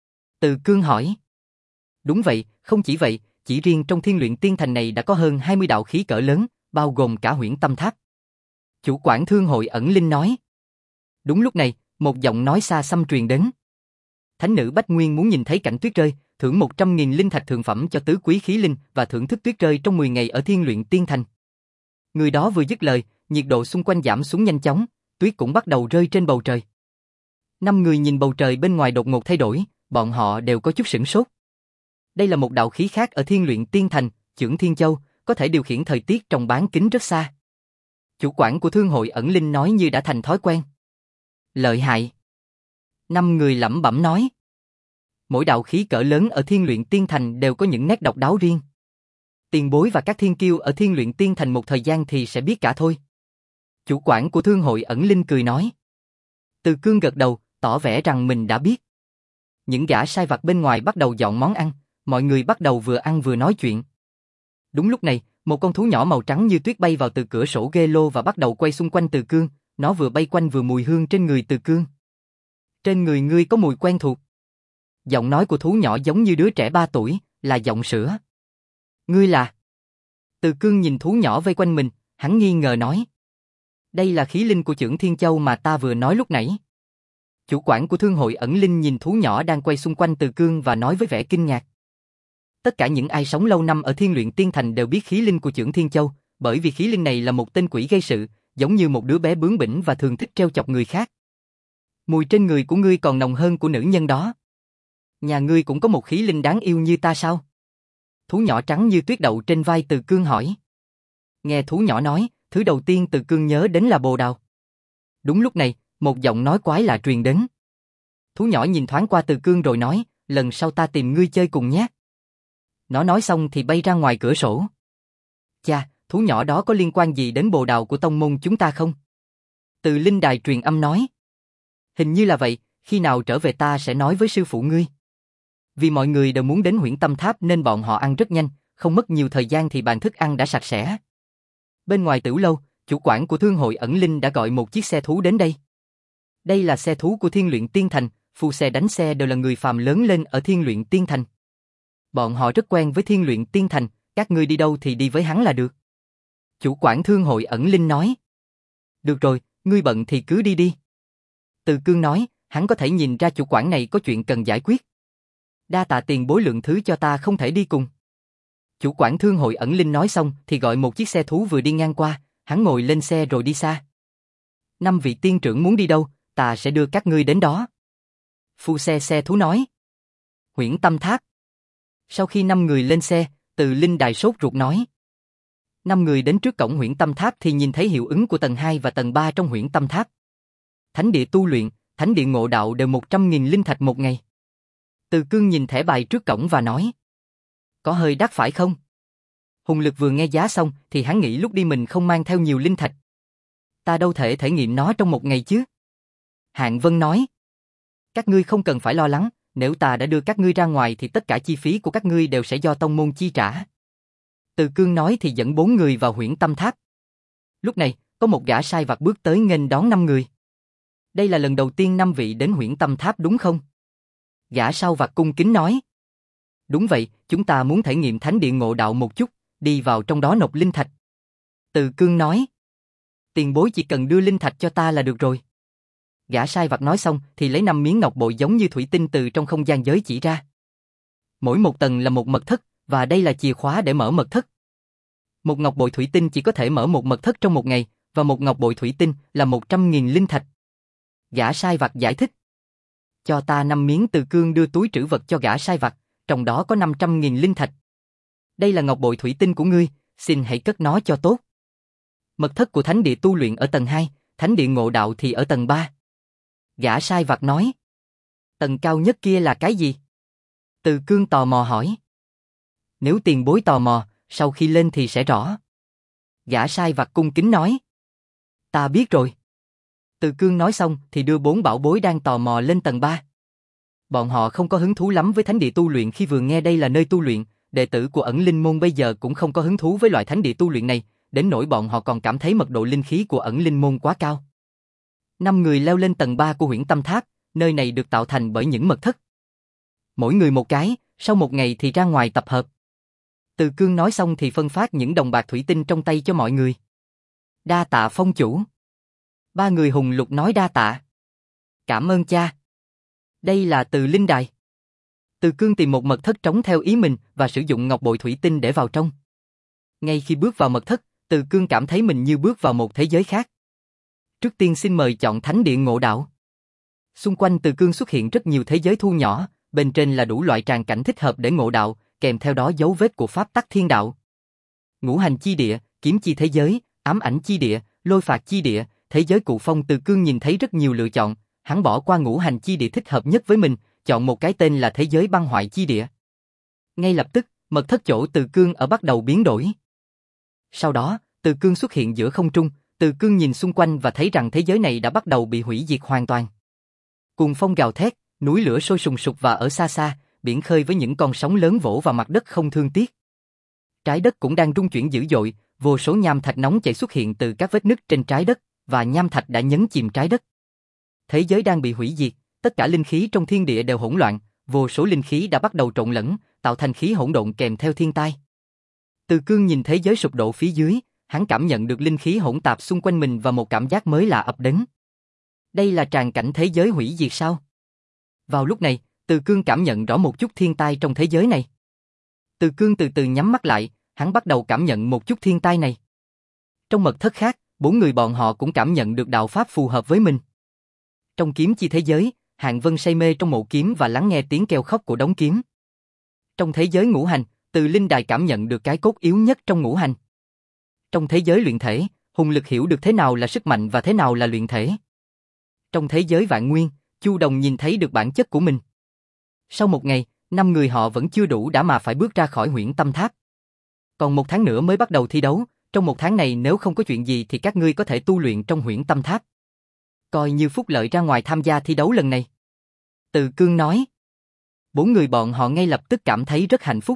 Từ Cương hỏi. Đúng vậy, không chỉ vậy, chỉ riêng trong Thiên Luyện Tiên Thành này đã có hơn hai mươi đạo khí cỡ lớn, bao gồm cả Huyễn Tâm Tháp. Chủ quản Thương hội ẩn linh nói. Đúng lúc này, một giọng nói xa xăm truyền đến. Thánh nữ Bách Nguyên muốn nhìn thấy cảnh tuyết rơi, thưởng một trăm nghìn linh thạch thượng phẩm cho tứ quý khí linh và thưởng thức tuyết rơi trong mười ngày ở Thiên Luyện Tiên Thành. Người đó vừa dứt lời, nhiệt độ xung quanh giảm xuống nhanh chóng, tuyết cũng bắt đầu rơi trên bầu trời. Năm người nhìn bầu trời bên ngoài đột ngột thay đổi, bọn họ đều có chút sửng sốt. Đây là một đạo khí khác ở Thiên Luyện Tiên Thành, Chưởng Thiên Châu, có thể điều khiển thời tiết trong bán kính rất xa. Chủ quản của Thương hội ẩn linh nói như đã thành thói quen. Lợi hại. Năm người lẩm bẩm nói. Mỗi đạo khí cỡ lớn ở Thiên Luyện Tiên Thành đều có những nét độc đáo riêng. Tiền bối và các thiên kiêu ở Thiên Luyện Tiên Thành một thời gian thì sẽ biết cả thôi. Chủ quản của Thương hội ẩn linh cười nói. Từ Cương gật đầu, tỏ vẻ rằng mình đã biết. Những gã sai vặt bên ngoài bắt đầu dọn món ăn, mọi người bắt đầu vừa ăn vừa nói chuyện. Đúng lúc này, một con thú nhỏ màu trắng như tuyết bay vào từ cửa sổ ghê lô và bắt đầu quay xung quanh Từ Cương, nó vừa bay quanh vừa mùi hương trên người Từ Cương. Trên người ngươi có mùi quen thuộc. Giọng nói của thú nhỏ giống như đứa trẻ ba tuổi, là giọng sữa. Ngươi là? Từ Cương nhìn thú nhỏ vây quanh mình, hắn nghi ngờ nói. Đây là khí linh của Chưởng Thiên Châu mà ta vừa nói lúc nãy. Chủ quản của Thương hội ẩn linh nhìn thú nhỏ đang quay xung quanh Từ Cương và nói với vẻ kinh ngạc. Tất cả những ai sống lâu năm ở Thiên Luyện Tiên Thành đều biết khí linh của Chưởng Thiên Châu, bởi vì khí linh này là một tên quỷ gây sự, giống như một đứa bé bướng bỉnh và thường thích trêu chọc người khác. Mùi trên người của ngươi còn nồng hơn của nữ nhân đó. Nhà ngươi cũng có một khí linh đáng yêu như ta sao? Thú nhỏ trắng như tuyết đậu trên vai Từ Cương hỏi. Nghe thú nhỏ nói, thứ đầu tiên Từ Cương nhớ đến là bồ đào. Đúng lúc này, một giọng nói quái lạ truyền đến. Thú nhỏ nhìn thoáng qua Từ Cương rồi nói, lần sau ta tìm ngươi chơi cùng nhé. Nó nói xong thì bay ra ngoài cửa sổ. Chà, thú nhỏ đó có liên quan gì đến bồ đào của tông môn chúng ta không? Từ Linh Đài truyền âm nói. Hình như là vậy, khi nào trở về ta sẽ nói với sư phụ ngươi. Vì mọi người đều muốn đến Huyễn Tâm Tháp nên bọn họ ăn rất nhanh, không mất nhiều thời gian thì bàn thức ăn đã sạch sẽ. Bên ngoài tửu lâu, chủ quản của Thương hội ẩn linh đã gọi một chiếc xe thú đến đây. Đây là xe thú của Thiên Luyện Tiên Thành, phu xe đánh xe đều là người phàm lớn lên ở Thiên Luyện Tiên Thành. Bọn họ rất quen với Thiên Luyện Tiên Thành, các ngươi đi đâu thì đi với hắn là được. Chủ quản Thương hội ẩn linh nói. Được rồi, ngươi bận thì cứ đi đi. Từ Cương nói, hắn có thể nhìn ra chủ quản này có chuyện cần giải quyết. Đa tạ tiền bối lượng thứ cho ta không thể đi cùng. Chủ quản Thương hội ẩn linh nói xong thì gọi một chiếc xe thú vừa đi ngang qua, hắn ngồi lên xe rồi đi xa. Năm vị tiên trưởng muốn đi đâu, ta sẽ đưa các ngươi đến đó. Phu xe xe thú nói. Huyễn Tâm Tháp. Sau khi năm người lên xe, Từ Linh Đài sốt ruột nói. Năm người đến trước cổng Huyễn Tâm Tháp thì nhìn thấy hiệu ứng của tầng hai và tầng ba trong Huyễn Tâm Tháp. Thánh địa tu luyện, thánh địa ngộ đạo đều một trăm nghìn linh thạch một ngày. Từ Cương nhìn thẻ bài trước cổng và nói. Có hơi đắt phải không? Hùng Lực vừa nghe giá xong thì hắn nghĩ lúc đi mình không mang theo nhiều linh thạch. Ta đâu thể thể nghiệm nó trong một ngày chứ. Hạng Vân nói. Các ngươi không cần phải lo lắng, nếu ta đã đưa các ngươi ra ngoài thì tất cả chi phí của các ngươi đều sẽ do tông môn chi trả. Từ Cương nói thì dẫn bốn người vào Huyễn Tâm Tháp. Lúc này, có một gã sai vặt bước tới nghênh đón năm người. Đây là lần đầu tiên năm vị đến Huyễn Tâm Tháp đúng không? Gã sau vặt cung kính nói. Đúng vậy, chúng ta muốn thể nghiệm thánh địa ngộ đạo một chút, đi vào trong đó nộp linh thạch. Từ Cương nói. Tiền bối chỉ cần đưa linh thạch cho ta là được rồi. Gã sai vặt nói xong thì lấy năm miếng ngọc bội giống như thủy tinh từ trong không gian giới chỉ ra. Mỗi một tầng là một mật thất, và đây là chìa khóa để mở mật thất. Một ngọc bội thủy tinh chỉ có thể mở một mật thất trong một ngày, và một ngọc bội thủy tinh là một trăm nghìn linh thạch. Gã sai vặt giải thích. Cho ta năm miếng. Từ Cương đưa túi trữ vật cho gã sai vặt, trong đó có năm trăm nghìn linh thạch. Đây là ngọc bội thủy tinh của ngươi, xin hãy cất nó cho tốt. Mật thất của thánh địa tu luyện ở tầng hai, thánh địa ngộ đạo thì ở tầng ba. Gã sai vặt nói. Tầng cao nhất kia là cái gì? Từ Cương tò mò hỏi. Nếu tiền bối tò mò, sau khi lên thì sẽ rõ. Gã sai vặt cung kính nói. Ta biết rồi. Từ Cương nói xong thì đưa bốn bảo bối đang tò mò lên tầng ba. Bọn họ không có hứng thú lắm với thánh địa tu luyện khi vừa nghe đây là nơi tu luyện, đệ tử của ẩn linh môn bây giờ cũng không có hứng thú với loại thánh địa tu luyện này, đến nỗi bọn họ còn cảm thấy mật độ linh khí của ẩn linh môn quá cao. Năm người leo lên tầng ba của Huyễn Tâm Tháp, nơi này được tạo thành bởi những mật thất. Mỗi người một cái, sau một ngày thì ra ngoài tập hợp. Từ Cương nói xong thì phân phát những đồng bạc thủy tinh trong tay cho mọi người. Đa tạ phong chủ. Ba người hùng lục nói đa tạ. Cảm ơn cha. Đây là Từ Linh Đài. Từ Cương tìm một mật thất trống theo ý mình và sử dụng ngọc bội thủy tinh để vào trong. Ngay khi bước vào mật thất, Từ Cương cảm thấy mình như bước vào một thế giới khác. Trước tiên xin mời chọn thánh địa ngộ đạo. Xung quanh Từ Cương xuất hiện rất nhiều thế giới thu nhỏ, bên trên là đủ loại tràng cảnh thích hợp để ngộ đạo, kèm theo đó dấu vết của pháp tắc thiên đạo. Ngũ hành chi địa, kiếm chi thế giới, ám ảnh chi địa, lôi phạt chi địa, thế giới cụ phong. Từ Cương nhìn thấy rất nhiều lựa chọn, hắn bỏ qua ngũ hành chi địa thích hợp nhất với mình, chọn một cái tên là thế giới băng hoại chi địa. Ngay lập tức, mật thất chỗ Từ Cương ở bắt đầu biến đổi. Sau đó, Từ Cương xuất hiện giữa không trung, Từ Cương nhìn xung quanh và thấy rằng thế giới này đã bắt đầu bị hủy diệt hoàn toàn. Cuồng phong gào thét, núi lửa sôi sùng sục và ở xa xa, biển khơi với những con sóng lớn vỗ vào mặt đất không thương tiếc. Trái đất cũng đang rung chuyển dữ dội, vô số nham thạch nóng chảy xuất hiện từ các vết nứt trên trái đất, và nham thạch đã nhấn chìm trái đất. Thế giới đang bị hủy diệt, tất cả linh khí trong thiên địa đều hỗn loạn, vô số linh khí đã bắt đầu trộn lẫn, tạo thành khí hỗn độn kèm theo thiên tai. Từ Cương nhìn thế giới sụp đổ phía dưới, hắn cảm nhận được linh khí hỗn tạp xung quanh mình và một cảm giác mới lạ ập đến. Đây là tràng cảnh thế giới hủy diệt sao? Vào lúc này, Từ Cương cảm nhận rõ một chút thiên tai trong thế giới này. Từ Cương từ từ nhắm mắt lại, hắn bắt đầu cảm nhận một chút thiên tai này. Trong mật thất khác, bốn người bọn họ cũng cảm nhận được đạo pháp phù hợp với mình. Trong kiếm chi thế giới, Hạng Vân say mê trong mộ kiếm và lắng nghe tiếng kêu khóc của đống kiếm. Trong thế giới ngũ hành, Từ Linh Đài cảm nhận được cái cốt yếu nhất trong ngũ hành. Trong thế giới luyện thể, Hùng Lực hiểu được thế nào là sức mạnh và thế nào là luyện thể. Trong thế giới vạn nguyên, Chu Đồng nhìn thấy được bản chất của mình. Sau một ngày, năm người họ vẫn chưa đủ đã mà phải bước ra khỏi Huyễn Tâm Tháp. Còn một tháng nữa mới bắt đầu thi đấu, trong một tháng này nếu không có chuyện gì thì các ngươi có thể tu luyện trong Huyễn Tâm Tháp. Coi như phúc lợi ra ngoài tham gia thi đấu lần này. Từ Cương nói. Bốn người bọn họ ngay lập tức cảm thấy rất hạnh phúc.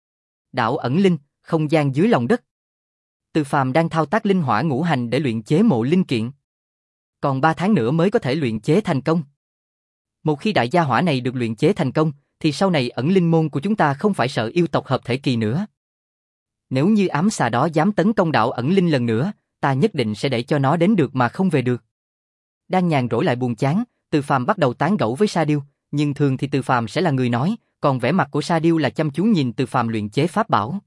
Đảo ẩn linh, không gian dưới lòng đất. Từ Phàm đang thao tác linh hỏa ngũ hành để luyện chế mộ linh kiện. Còn ba tháng nữa mới có thể luyện chế thành công. Một khi đại gia hỏa này được luyện chế thành công, thì sau này ẩn linh môn của chúng ta không phải sợ yêu tộc hợp thể kỳ nữa. Nếu như ám xà đó dám tấn công đảo ẩn linh lần nữa, ta nhất định sẽ để cho nó đến được mà không về được. Đang nhàn rỗi lại buồn chán, Từ Phàm bắt đầu tán gẫu với Sa Điêu, nhưng thường thì Từ Phàm sẽ là người nói, còn vẻ mặt của Sa Điêu là chăm chú nhìn Từ Phàm luyện chế pháp bảo.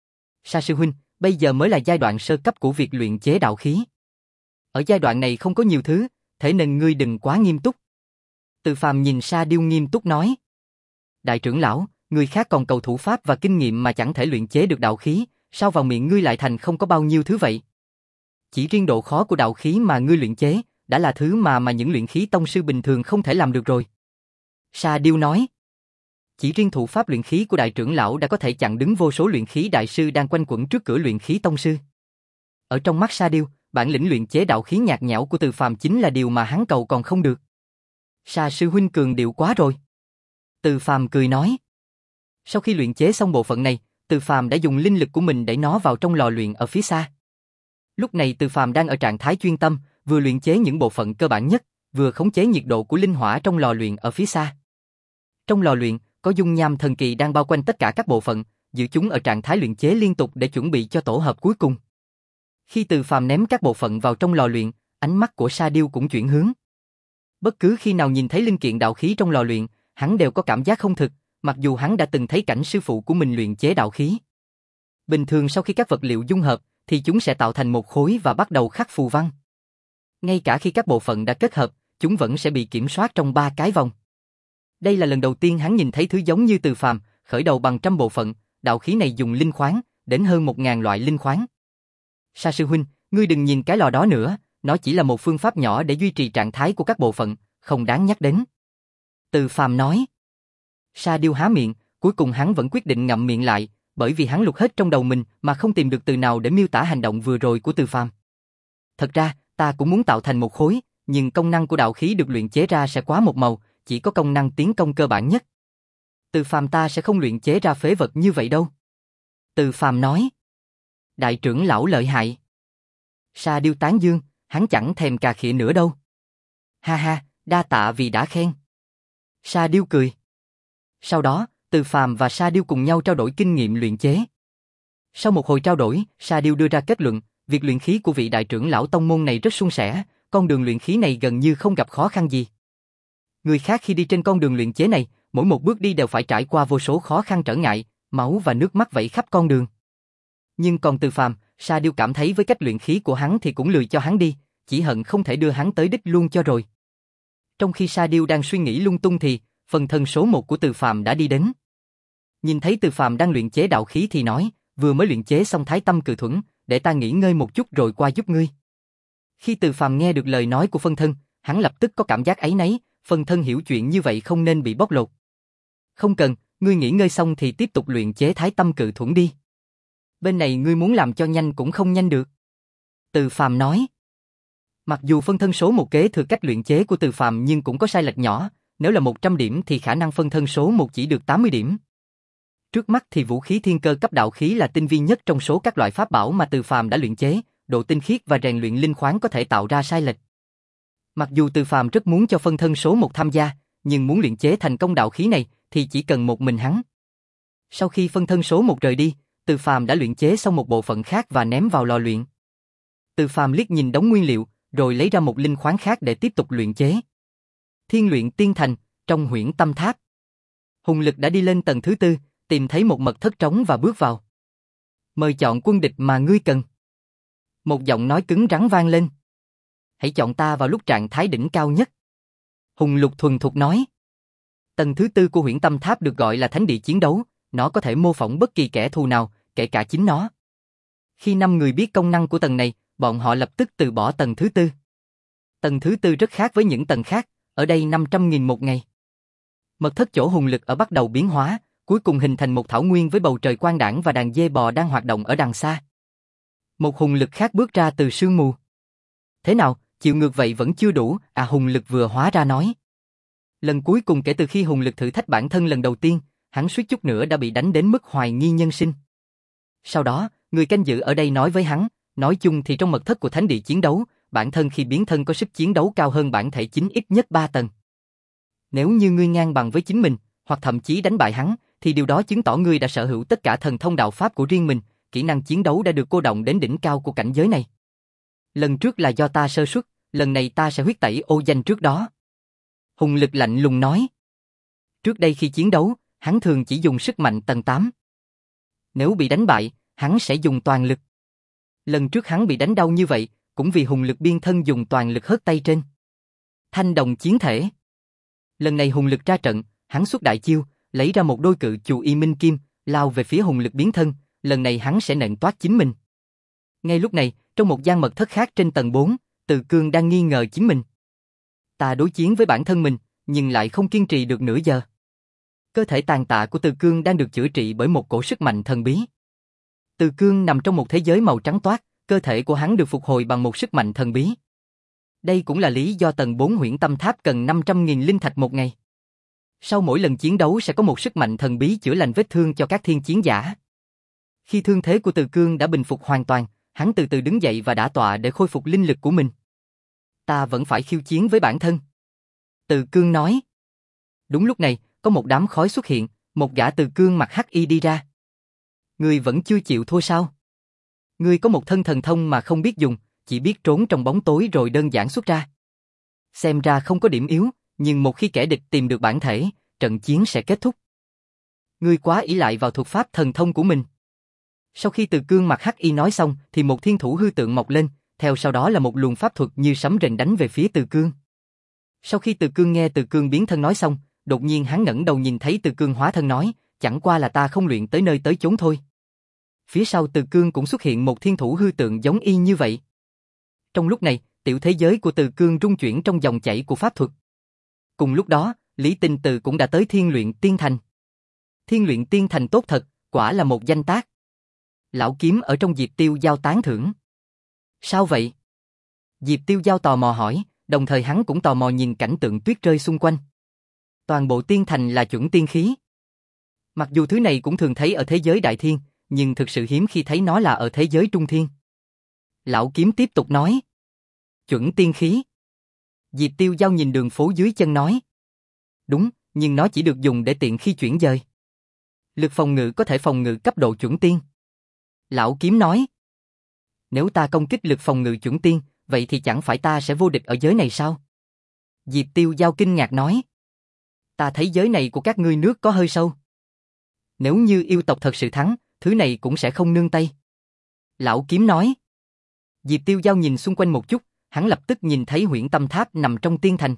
Sa sư huynh, bây giờ mới là giai đoạn sơ cấp của việc luyện chế đạo khí. Ở giai đoạn này không có nhiều thứ, thế nên ngươi đừng quá nghiêm túc. Từ Phàm nhìn Sa Điêu nghiêm túc nói. Đại trưởng lão, người khác còn cầu thủ pháp và kinh nghiệm mà chẳng thể luyện chế được đạo khí, sao vào miệng ngươi lại thành không có bao nhiêu thứ vậy? Chỉ riêng độ khó của đạo khí mà ngươi luyện chế, đã là thứ mà mà những luyện khí tông sư bình thường không thể làm được rồi. Sa Điêu nói. Chỉ riêng thủ pháp luyện khí của đại trưởng lão đã có thể chặn đứng vô số luyện khí đại sư đang quanh quẩn trước cửa luyện khí tông sư. Ở trong mắt Sa Điêu, bản lĩnh luyện chế đạo khí nhạt nhẽo của Từ Phàm chính là điều mà hắn cầu còn không được. Sa sư huynh cường điệu quá rồi. Từ Phàm cười nói. Sau khi luyện chế xong bộ phận này, Từ Phàm đã dùng linh lực của mình đẩy nó vào trong lò luyện ở phía xa. Lúc này Từ Phàm đang ở trạng thái chuyên tâm, vừa luyện chế những bộ phận cơ bản nhất, vừa khống chế nhiệt độ của linh hỏa trong lò luyện ở phía xa. Trong lò luyện, có dung nham thần kỳ đang bao quanh tất cả các bộ phận, giữ chúng ở trạng thái luyện chế liên tục để chuẩn bị cho tổ hợp cuối cùng. Khi Từ Phàm ném các bộ phận vào trong lò luyện, ánh mắt của Sa Điêu cũng chuyển hướng. Bất cứ khi nào nhìn thấy linh kiện đạo khí trong lò luyện, hắn đều có cảm giác không thực, mặc dù hắn đã từng thấy cảnh sư phụ của mình luyện chế đạo khí. Bình thường sau khi các vật liệu dung hợp, thì chúng sẽ tạo thành một khối và bắt đầu khắc phù văn. Ngay cả khi các bộ phận đã kết hợp, chúng vẫn sẽ bị kiểm soát trong ba cái vòng. Đây là lần đầu tiên hắn nhìn thấy thứ giống như Từ Phàm, khởi đầu bằng trăm bộ phận, đạo khí này dùng linh khoáng, đến hơn một ngàn loại linh khoáng. Sa sư huynh, ngươi đừng nhìn cái lò đó nữa, nó chỉ là một phương pháp nhỏ để duy trì trạng thái của các bộ phận, không đáng nhắc đến. Từ Phàm nói. Sa Điêu há miệng, cuối cùng hắn vẫn quyết định ngậm miệng lại, bởi vì hắn lục hết trong đầu mình mà không tìm được từ nào để miêu tả hành động vừa rồi của Từ Phàm. Thật ra, ta cũng muốn tạo thành một khối, nhưng công năng của đạo khí được luyện chế ra sẽ quá một màu, chỉ có công năng tiến công cơ bản nhất. Từ Phàm ta sẽ không luyện chế ra phế vật như vậy đâu. Từ Phàm nói. Đại trưởng lão lợi hại. Sa Điêu tán dương, hắn chẳng thèm cà khịa nữa đâu. Ha ha, đa tạ vì đã khen. Sa Điêu cười. Sau đó, Từ Phàm và Sa Điêu cùng nhau trao đổi kinh nghiệm luyện chế. Sau một hồi trao đổi, Sa Điêu đưa ra kết luận, việc luyện khí của vị đại trưởng lão tông môn này rất suôn sẻ, con đường luyện khí này gần như không gặp khó khăn gì. Người khác khi đi trên con đường luyện chế này, mỗi một bước đi đều phải trải qua vô số khó khăn trở ngại, máu và nước mắt vẩy khắp con đường. Nhưng còn Từ Phàm, Sa Điêu cảm thấy với cách luyện khí của hắn thì cũng lười cho hắn đi, chỉ hận không thể đưa hắn tới đích luôn cho rồi. Trong khi Sa Điêu đang suy nghĩ lung tung thì, phần thân số một của Từ Phàm đã đi đến. Nhìn thấy Từ Phàm đang luyện chế đạo khí thì nói, vừa mới luyện chế xong Thái Tâm Cự Thuẫn, để ta nghỉ ngơi một chút rồi qua giúp ngươi. Khi Từ Phàm nghe được lời nói của phân thân, hắn lập tức có cảm giác áy náy, phân thân hiểu chuyện như vậy không nên bị bóc lột. Không cần, ngươi nghỉ ngơi xong thì tiếp tục luyện chế Thái Tâm Cự Thuẫn đi. Bên này ngươi muốn làm cho nhanh cũng không nhanh được. Từ Phàm nói. Mặc dù phân thân số một kế thừa cách luyện chế của Từ Phàm nhưng cũng có sai lệch nhỏ, nếu là một trăm điểm thì khả năng phân thân số một chỉ được tám mươi điểm. Trước mắt thì vũ khí thiên cơ cấp đạo khí là tinh vi nhất trong số các loại pháp bảo mà Từ Phàm đã luyện chế, độ tinh khiết và rèn luyện linh khoáng có thể tạo ra sai lệch. Mặc dù Từ Phàm rất muốn cho phân thân số một tham gia, nhưng muốn luyện chế thành công đạo khí này thì chỉ cần một mình hắn. Sau khi phân thân số một rời đi, Từ Phàm đã luyện chế xong một bộ phận khác và ném vào lò luyện. Từ Phàm liếc nhìn đống nguyên liệu, rồi lấy ra một linh khoáng khác để tiếp tục luyện chế. Thiên luyện tiên thành, trong huyễn tâm tháp. Hùng Lực đã đi lên tầng thứ tư, tìm thấy một mật thất trống và bước vào. Mời chọn quân địch mà ngươi cần. Một giọng nói cứng rắn vang lên. Hãy chọn ta vào lúc trạng thái đỉnh cao nhất. Hùng Lục thuần thục nói. Tầng thứ tư của huyễn tâm tháp được gọi là thánh địa chiến đấu, nó có thể mô phỏng bất kỳ kẻ thù nào, kể cả chính nó. Khi năm người biết công năng của tầng này, bọn họ lập tức từ bỏ tầng thứ tư. Tầng thứ tư rất khác với những tầng khác, ở đây năm trăm nghìn một ngày. Mật thất chỗ Hùng Lực ở bắt đầu biến hóa, cuối cùng hình thành một thảo nguyên với bầu trời quang đãng và đàn dê bò đang hoạt động ở đằng xa. Một Hùng Lực khác bước ra từ sương mù. Thế nào, chịu ngược vậy vẫn chưa đủ, à Hùng Lực vừa hóa ra nói. Lần cuối cùng kể từ khi Hùng Lực thử thách bản thân lần đầu tiên, hắn suýt chút nữa đã bị đánh đến mức hoài nghi nhân sinh. Sau đó, người canh giữ ở đây nói với hắn, nói chung thì trong mật thất của thánh địa chiến đấu, bản thân khi biến thân có sức chiến đấu cao hơn bản thể chính ít nhất ba tầng. Nếu như ngươi ngang bằng với chính mình, hoặc thậm chí đánh bại hắn, thì điều đó chứng tỏ ngươi đã sở hữu tất cả thần thông đạo pháp của riêng mình, kỹ năng chiến đấu đã được cô động đến đỉnh cao của cảnh giới này. Lần trước là do ta sơ suất, lần này ta sẽ huyết tẩy ô danh trước đó. Hùng Lực lạnh lùng nói. Trước đây khi chiến đấu, hắn thường chỉ dùng sức mạnh tầng tám. Nếu bị đánh bại, hắn sẽ dùng toàn lực. Lần trước hắn bị đánh đau như vậy, cũng vì Hùng Lực biên thân dùng toàn lực hất tay trên. Thanh đồng chiến thể. Lần này Hùng Lực ra trận, hắn xuất đại chiêu, lấy ra một đôi cự chù y minh kim, lao về phía Hùng Lực biến thân, lần này hắn sẽ nện toát chính mình. Ngay lúc này, trong một gian mật thất khác trên tầng bốn, Từ Cương đang nghi ngờ chính mình. Ta đối chiến với bản thân mình, nhưng lại không kiên trì được nửa giờ. Cơ thể tàn tạ của Từ Cương đang được chữa trị bởi một cổ sức mạnh thần bí. Từ Cương nằm trong một thế giới màu trắng toát, cơ thể của hắn được phục hồi bằng một sức mạnh thần bí. Đây cũng là lý do tầng bốn huyễn tâm tháp cần năm trăm nghìn linh thạch một ngày. Sau mỗi lần chiến đấu sẽ có một sức mạnh thần bí chữa lành vết thương cho các thiên chiến giả. Khi thương thế của Từ Cương đã bình phục hoàn toàn, hắn từ từ đứng dậy và đả tọa để khôi phục linh lực của mình. Ta vẫn phải khiêu chiến với bản thân. Từ Cương nói. Đúng lúc này, có một đám khói xuất hiện, một gã Từ Cương mặc hắc y đi ra. Ngươi vẫn chưa chịu thua sao? Ngươi có một thân thần thông mà không biết dùng, chỉ biết trốn trong bóng tối rồi đơn giản xuất ra. Xem ra không có điểm yếu, nhưng một khi kẻ địch tìm được bản thể, trận chiến sẽ kết thúc. Ngươi quá ỷ lại vào thuật pháp thần thông của mình. Sau khi Từ Cương mặc hắc y nói xong thì một thiên thủ hư tượng mọc lên, theo sau đó là một luồng pháp thuật như sấm rền đánh về phía Từ Cương. Sau khi Từ Cương nghe Từ Cương biến thân nói xong, đột nhiên hắn ngẩng đầu nhìn thấy Từ Cương hóa thân nói, chẳng qua là ta không luyện tới nơi tới chốn thôi. Phía sau Từ Cương cũng xuất hiện một thiên thủ hư tượng giống y như vậy. Trong lúc này, tiểu thế giới của Từ Cương rung chuyển trong dòng chảy của pháp thuật. Cùng lúc đó, Lý Tinh Từ cũng đã tới Thiên Luyện Tiên Thành. Thiên Luyện Tiên Thành tốt thật, quả là một danh tác. Lão Kiếm ở trong Diệp Tiêu Giao tán thưởng. Sao vậy? Diệp Tiêu Giao tò mò hỏi, đồng thời hắn cũng tò mò nhìn cảnh tượng tuyết rơi xung quanh. Toàn bộ tiên thành là chuẩn tiên khí. Mặc dù thứ này cũng thường thấy ở thế giới đại thiên, nhưng thực sự hiếm khi thấy nó là ở thế giới trung thiên. Lão Kiếm tiếp tục nói. Chuẩn tiên khí. Diệp Tiêu Giao nhìn đường phố dưới chân nói. Đúng, nhưng nó chỉ được dùng để tiện khi chuyển dời. Lực phòng ngự có thể phòng ngự cấp độ chuẩn tiên. Lão Kiếm nói. Nếu ta công kích lực phòng ngự chuẩn tiên, vậy thì chẳng phải ta sẽ vô địch ở giới này sao? Diệp Tiêu Giao kinh ngạc nói. Ta thấy giới này của các ngươi nước có hơi sâu. Nếu như yêu tộc thật sự thắng, thứ này cũng sẽ không nương tay. Lão Kiếm nói. Diệp Tiêu Giao nhìn xung quanh một chút, hắn lập tức nhìn thấy Huyễn Tâm Tháp nằm trong tiên thành.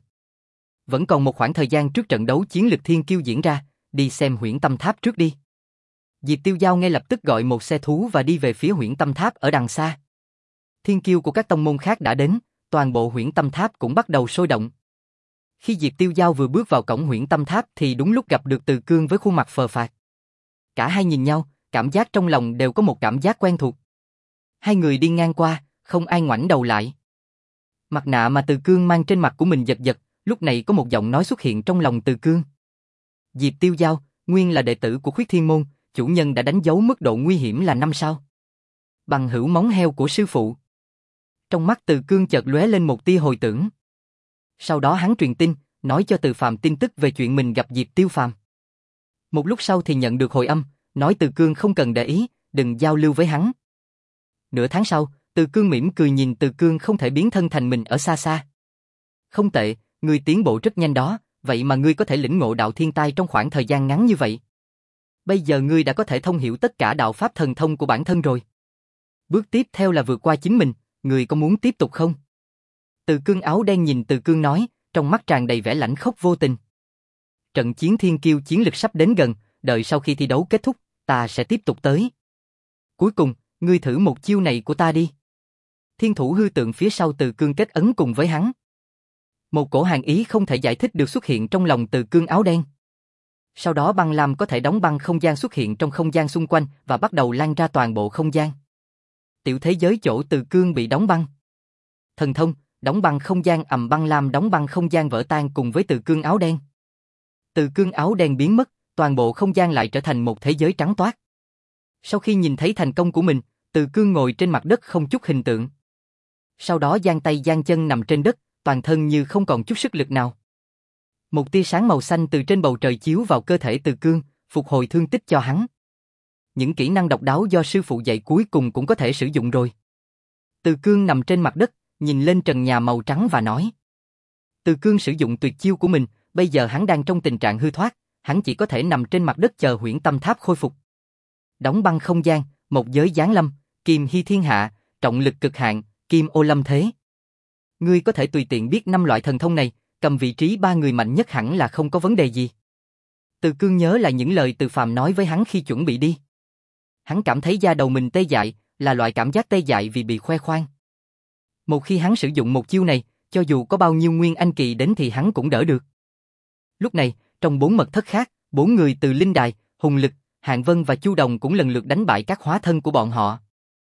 Vẫn còn một khoảng thời gian trước trận đấu chiến lực thiên kiêu diễn ra, đi xem Huyễn Tâm Tháp trước đi. Diệp Tiêu Giao ngay lập tức gọi một xe thú và đi về phía Huyễn Tâm Tháp ở đằng xa. Thiên kiêu của các tông môn khác đã đến, toàn bộ Huyễn Tâm Tháp cũng bắt đầu sôi động. Khi Diệp Tiêu Giao vừa bước vào cổng Huyễn Tâm Tháp thì đúng lúc gặp được Từ Cương với khuôn mặt phờ phạc. Cả hai nhìn nhau, cảm giác trong lòng đều có một cảm giác quen thuộc. Hai người đi ngang qua, không ai ngoảnh đầu lại. Mặt nạ mà Từ Cương mang trên mặt của mình giật giật, lúc này có một giọng nói xuất hiện trong lòng Từ Cương. Diệp Tiêu Giao, nguyên là đệ tử của Khuyết Thiên Môn, chủ nhân đã đánh dấu mức độ nguy hiểm là năm sao. Bằng hữu móng heo của sư phụ. Trong mắt Từ Cương chợt lóe lên một tia hồi tưởng. Sau đó hắn truyền tin, nói cho Từ Phàm tin tức về chuyện mình gặp Diệp Tiêu Phàm. Một lúc sau thì nhận được hồi âm, nói Từ Cương không cần để ý, đừng giao lưu với hắn. Nửa tháng sau, Từ Cương mỉm cười nhìn Từ Cương không thể biến thân thành mình ở xa xa. Không tệ, ngươi tiến bộ rất nhanh đó, vậy mà ngươi có thể lĩnh ngộ đạo thiên tai trong khoảng thời gian ngắn như vậy. Bây giờ ngươi đã có thể thông hiểu tất cả đạo pháp thần thông của bản thân rồi. Bước tiếp theo là vượt qua chính mình, ngươi có muốn tiếp tục không? Từ Cương áo đen nhìn Từ Cương nói, trong mắt tràn đầy vẻ lãnh khốc vô tình. Trận chiến thiên kiêu chiến lực sắp đến gần, đợi sau khi thi đấu kết thúc, ta sẽ tiếp tục tới. Cuối cùng, ngươi thử một chiêu này của ta đi. Thiên thủ hư tượng phía sau Từ Cương kết ấn cùng với hắn. Một cổ hàn ý không thể giải thích được xuất hiện trong lòng Từ Cương áo đen. Sau đó băng lam có thể đóng băng không gian xuất hiện trong không gian xung quanh và bắt đầu lan ra toàn bộ không gian. Tiểu thế giới chỗ Từ Cương bị đóng băng. Thần thông, đóng băng không gian ầm băng lam đóng băng không gian vỡ tan cùng với Từ Cương áo đen. Từ Cương áo đen biến mất, toàn bộ không gian lại trở thành một thế giới trắng toát. Sau khi nhìn thấy thành công của mình, Từ Cương ngồi trên mặt đất không chút hình tượng. Sau đó giang tay giang chân nằm trên đất, toàn thân như không còn chút sức lực nào. Một tia sáng màu xanh từ trên bầu trời chiếu vào cơ thể Từ Cương, phục hồi thương tích cho hắn. Những kỹ năng độc đáo do sư phụ dạy cuối cùng cũng có thể sử dụng rồi. Từ Cương nằm trên mặt đất, nhìn lên trần nhà màu trắng và nói. Từ Cương sử dụng tuyệt chiêu của mình, bây giờ hắn đang trong tình trạng hư thoát, hắn chỉ có thể nằm trên mặt đất chờ Huyễn Tâm Tháp khôi phục. Đóng băng không gian, một giới giáng lâm, kim hy thiên hạ, trọng lực cực hạn, kim ô lâm thế. Ngươi có thể tùy tiện biết năm loại thần thông này, cầm vị trí ba người mạnh nhất hẳn là không có vấn đề gì. Từ Cương nhớ lại những lời Từ Phàm nói với hắn khi chuẩn bị đi. Hắn cảm thấy da đầu mình tê dại, là loại cảm giác tê dại vì bị khoe khoang. Một khi hắn sử dụng một chiêu này, cho dù có bao nhiêu nguyên anh kỳ đến thì hắn cũng đỡ được. Lúc này, trong bốn mật thất khác, bốn người từ Linh Đài, Hùng Lực, Hạng Vân và Chu Đồng cũng lần lượt đánh bại các hóa thân của bọn họ.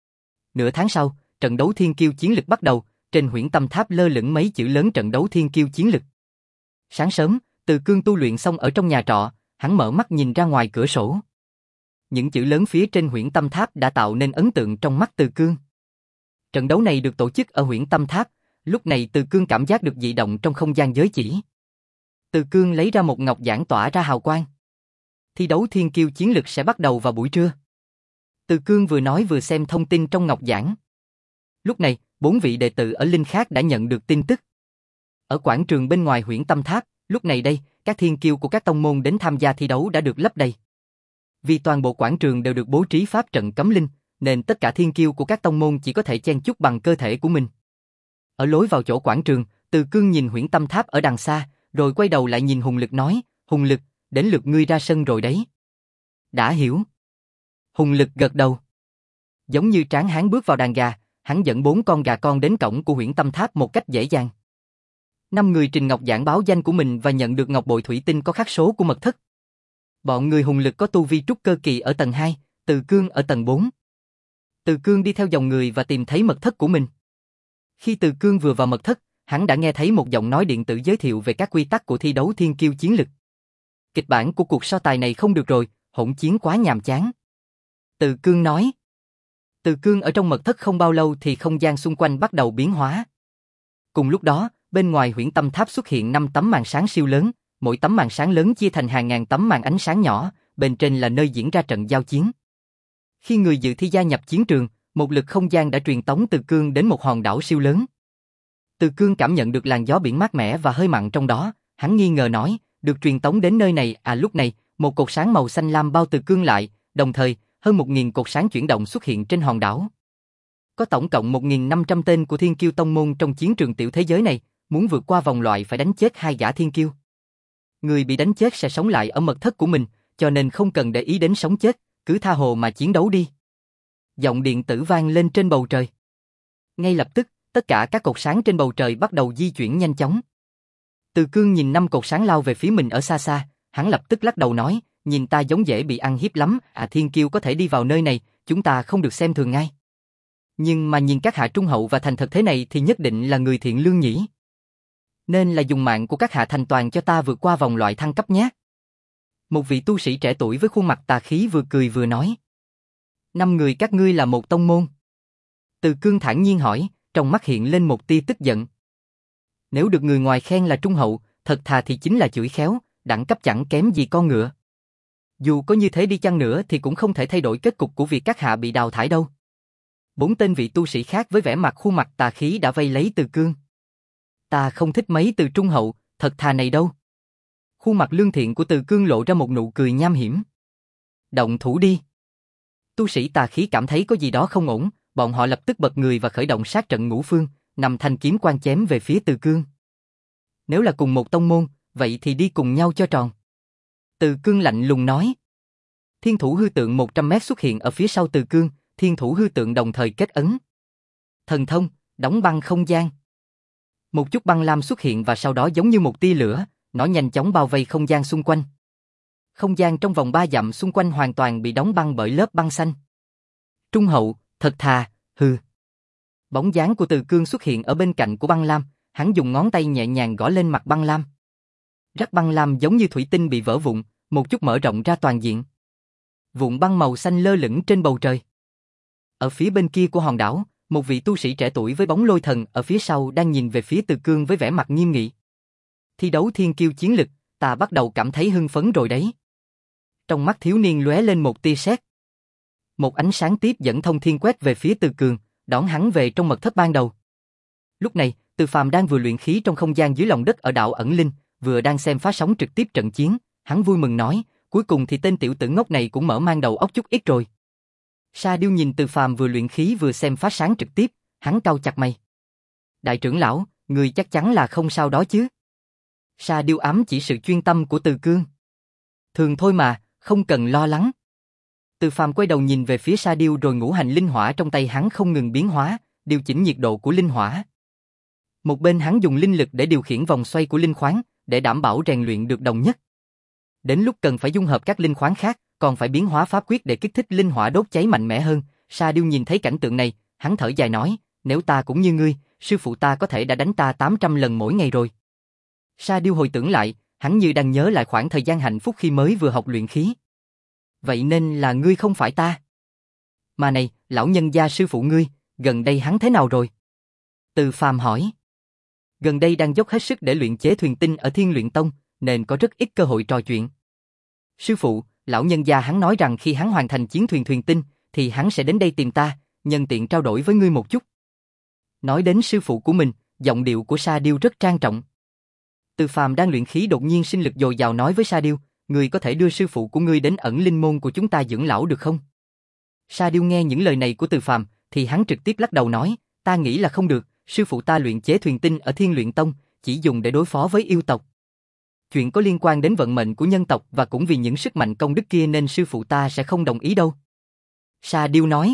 Nửa tháng sau, trận đấu thiên kiêu chiến lực bắt đầu, trên Huyễn Tâm Tháp lơ lửng mấy chữ lớn trận đấu thiên kiêu chiến lực. Sáng sớm, Từ Cương tu luyện xong ở trong nhà trọ, hắn mở mắt nhìn ra ngoài cửa sổ. Những chữ lớn phía trên Huyễn Tâm Tháp đã tạo nên ấn tượng trong mắt Từ Cương. Trận đấu này được tổ chức ở Huyễn Tâm Tháp, lúc này Từ Cương cảm giác được dị động trong không gian giới chỉ. Từ Cương lấy ra một ngọc giản tỏa ra hào quang. Thi đấu thiên kiêu chiến lực sẽ bắt đầu vào buổi trưa. Từ Cương vừa nói vừa xem thông tin trong ngọc giản. Lúc này, bốn vị đệ tử ở Linh khác đã nhận được tin tức. Ở quảng trường bên ngoài Huyễn Tâm Tháp, lúc này đây, các thiên kiêu của các tông môn đến tham gia thi đấu đã được lấp đầy. Vì toàn bộ quảng trường đều được bố trí pháp trận cấm linh, nên tất cả thiên kiêu của các tông môn chỉ có thể chen chúc bằng cơ thể của mình. Ở lối vào chỗ quảng trường, Từ Cương nhìn Huyễn Tâm Tháp ở đằng xa, rồi quay đầu lại nhìn Hùng Lực nói, Hùng Lực, đến lượt ngươi ra sân rồi đấy. Đã hiểu. Hùng Lực gật đầu. Giống như tráng hán bước vào đàn gà, hắn dẫn bốn con gà con đến cổng của Huyễn Tâm Tháp một cách dễ dàng. Năm người trình ngọc giản báo danh của mình và nhận được ngọc bội thủy tinh có khắc số của mật thất. Bọn người Hùng Lực có tu vi trúc cơ kỳ ở tầng hai, Từ Cương ở tầng bốn. Từ Cương đi theo dòng người và tìm thấy mật thất của mình. Khi Từ Cương vừa vào mật thất, hắn đã nghe thấy một giọng nói điện tử giới thiệu về các quy tắc của thi đấu thiên kiêu chiến lực. Kịch bản của cuộc so tài này không được rồi, hỗn chiến quá nhàm chán. Từ Cương nói. Từ Cương ở trong mật thất không bao lâu thì không gian xung quanh bắt đầu biến hóa. Cùng lúc đó, bên ngoài Huyễn Tâm Tháp xuất hiện năm tấm màn sáng siêu lớn, mỗi tấm màn sáng lớn chia thành hàng ngàn tấm màn ánh sáng nhỏ, bên trên là nơi diễn ra trận giao chiến. Khi người dự thi gia nhập chiến trường, một lực không gian đã truyền tống Từ Cương đến một hòn đảo siêu lớn. Từ Cương cảm nhận được làn gió biển mát mẻ và hơi mặn trong đó, hắn nghi ngờ nói, được truyền tống đến nơi này à lúc này, một cột sáng màu xanh lam bao Từ Cương lại, đồng thời, hơn một nghìn cột sáng chuyển động xuất hiện trên hòn đảo. Có tổng cộng một nghìn năm trăm tên của thiên kiêu tông môn trong chiến trường tiểu thế giới này, muốn vượt qua vòng loại phải đánh chết hai gã thiên kiêu. Người bị đánh chết sẽ sống lại ở mật thất của mình, cho nên không cần để ý đến sống chết, cứ tha hồ mà chiến đấu đi. Giọng điện tử vang lên trên bầu trời. Ngay lập tức, tất cả các cột sáng trên bầu trời bắt đầu di chuyển nhanh chóng. Từ Cương nhìn năm cột sáng lao về phía mình ở xa xa, hắn lập tức lắc đầu nói, nhìn ta giống dễ bị ăn hiếp lắm, à thiên kiêu có thể đi vào nơi này, chúng ta không được xem thường ngay. Nhưng mà nhìn các hạ trung hậu và thành thật thế này thì nhất định là người thiện lương nhỉ. Nên là dùng mạng của các hạ thành toàn cho ta vượt qua vòng loại thăng cấp nhé. Một vị tu sĩ trẻ tuổi với khuôn mặt tà khí vừa cười vừa nói. Năm người các ngươi là một tông môn. Từ Cương thản nhiên hỏi, trong mắt hiện lên một tia tức giận. Nếu được người ngoài khen là trung hậu, thật thà thì chính là chửi khéo, đẳng cấp chẳng kém gì con ngựa. Dù có như thế đi chăng nữa thì cũng không thể thay đổi kết cục của việc các hạ bị đào thải đâu. Bốn tên vị tu sĩ khác với vẻ mặt khuôn mặt tà khí đã vây lấy Từ Cương. Ta không thích mấy từ trung hậu, thật thà này đâu. Khuôn mặt lương thiện của Từ Cương lộ ra một nụ cười nham hiểm. Động thủ đi. Tu sĩ tà khí cảm thấy có gì đó không ổn, bọn họ lập tức bật người và khởi động sát trận ngũ phương, nằm thanh kiếm quan chém về phía Từ Cương. Nếu là cùng một tông môn, vậy thì đi cùng nhau cho tròn. Từ Cương lạnh lùng nói. Thiên thủ hư tượng một trăm mét xuất hiện ở phía sau Từ Cương, thiên thủ hư tượng đồng thời kết ấn. Thần thông, đóng băng không gian. Một chút băng lam xuất hiện và sau đó giống như một tia lửa, nó nhanh chóng bao vây không gian xung quanh. Không gian trong vòng ba dặm xung quanh hoàn toàn bị đóng băng bởi lớp băng xanh. Trung hậu, thật thà, hừ. Bóng dáng của Từ Cương xuất hiện ở bên cạnh của băng lam, hắn dùng ngón tay nhẹ nhàng gõ lên mặt băng lam. Rắc băng lam giống như thủy tinh bị vỡ vụn, một chút mở rộng ra toàn diện. Vụn băng màu xanh lơ lửng trên bầu trời. Ở phía bên kia của hòn đảo, một vị tu sĩ trẻ tuổi với bóng lôi thần ở phía sau đang nhìn về phía Từ Cương với vẻ mặt nghiêm nghị. Thi đấu thiên kiêu chiến lực, ta bắt đầu cảm thấy hưng phấn rồi đấy. Trong mắt thiếu niên lóe lên một tia sét. Một ánh sáng tiếp dẫn thông thiên quét về phía Từ Cương, đón hắn về trong mật thất ban đầu. Lúc này, Từ Phàm đang vừa luyện khí trong không gian dưới lòng đất ở đảo ẩn linh, vừa đang xem phát sóng trực tiếp trận chiến, hắn vui mừng nói, cuối cùng thì tên tiểu tử ngốc này cũng mở mang đầu óc chút ít rồi. Sa Điêu nhìn Từ Phàm vừa luyện khí vừa xem phát sáng trực tiếp, hắn cau chặt mày. Đại trưởng lão, người chắc chắn là không sao đó chứ? Sa Điêu ám chỉ sự chuyên tâm của Từ Cương. Thường thôi mà, không cần lo lắng. Từ Phàm quay đầu nhìn về phía Sa Điêu rồi ngũ hành linh hỏa trong tay hắn không ngừng biến hóa, điều chỉnh nhiệt độ của linh hỏa. Một bên hắn dùng linh lực để điều khiển vòng xoay của linh khoáng, để đảm bảo rèn luyện được đồng nhất. Đến lúc cần phải dung hợp các linh khoáng khác, còn phải biến hóa pháp quyết để kích thích linh hỏa đốt cháy mạnh mẽ hơn. Sa Điêu nhìn thấy cảnh tượng này, hắn thở dài nói, nếu ta cũng như ngươi, sư phụ ta có thể đã đánh ta tám trăm lần mỗi ngày rồi. Sa Điêu hồi tưởng lại, hắn như đang nhớ lại khoảng thời gian hạnh phúc khi mới vừa học luyện khí. Vậy nên là ngươi không phải ta. Mà này, lão nhân gia sư phụ ngươi, gần đây hắn thế nào rồi? Từ Phàm hỏi. Gần đây đang dốc hết sức để luyện chế thuyền tinh ở Thiên Luyện Tông, nên có rất ít cơ hội trò chuyện. Sư phụ, lão nhân gia hắn nói rằng khi hắn hoàn thành chiến thuyền thuyền tinh, thì hắn sẽ đến đây tìm ta, nhân tiện trao đổi với ngươi một chút. Nói đến sư phụ của mình, giọng điệu của Sa Điêu rất trang trọng. Từ Phàm đang luyện khí đột nhiên sinh lực dồi dào nói với Sa Điêu, ngươi có thể đưa sư phụ của ngươi đến ẩn linh môn của chúng ta dưỡng lão được không? Sa Điêu nghe những lời này của Từ Phàm, thì hắn trực tiếp lắc đầu nói, ta nghĩ là không được, sư phụ ta luyện chế thuyền tinh ở Thiên Luyện Tông, chỉ dùng để đối phó với yêu tộc. Chuyện có liên quan đến vận mệnh của nhân tộc và cũng vì những sức mạnh công đức kia nên sư phụ ta sẽ không đồng ý đâu. Sa Điêu nói,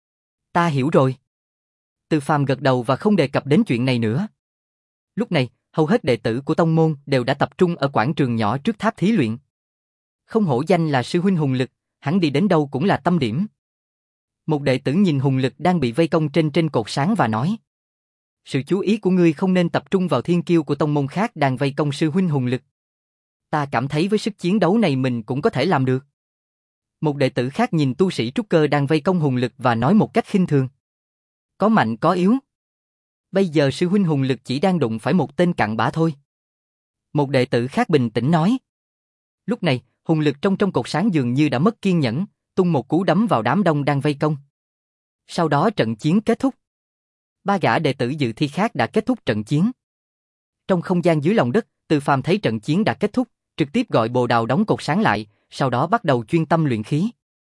ta hiểu rồi. Từ Phàm gật đầu và không đề cập đến chuyện này nữa. Lúc này, hầu hết đệ tử của tông môn đều đã tập trung ở quảng trường nhỏ trước tháp thí luyện. Không hổ danh là sư huynh hùng lực, hắn đi đến đâu cũng là tâm điểm. Một đệ tử nhìn hùng lực đang bị vây công trên trên cột sáng và nói, sự chú ý của ngươi không nên tập trung vào thiên kiêu của tông môn khác đang vây công sư huynh hùng lực. Ta cảm thấy với sức chiến đấu này mình cũng có thể làm được. Một đệ tử khác nhìn tu sĩ trúc cơ đang vây công hùng lực và nói một cách khinh thường, có mạnh có yếu. Bây giờ sư huynh hùng lực chỉ đang đụng phải một tên cặn bã thôi. Một đệ tử khác bình tĩnh nói. Lúc này, hùng lực trong trong cột sáng dường như đã mất kiên nhẫn, tung một cú đấm vào đám đông đang vây công. Sau đó trận chiến kết thúc. Ba gã đệ tử dự thi khác đã kết thúc trận chiến. Trong không gian dưới lòng đất, Từ Phàm thấy trận chiến đã kết thúc, trực tiếp gọi Bồ Đào đóng cột sáng lại, sau đó bắt đầu chuyên tâm luyện khí.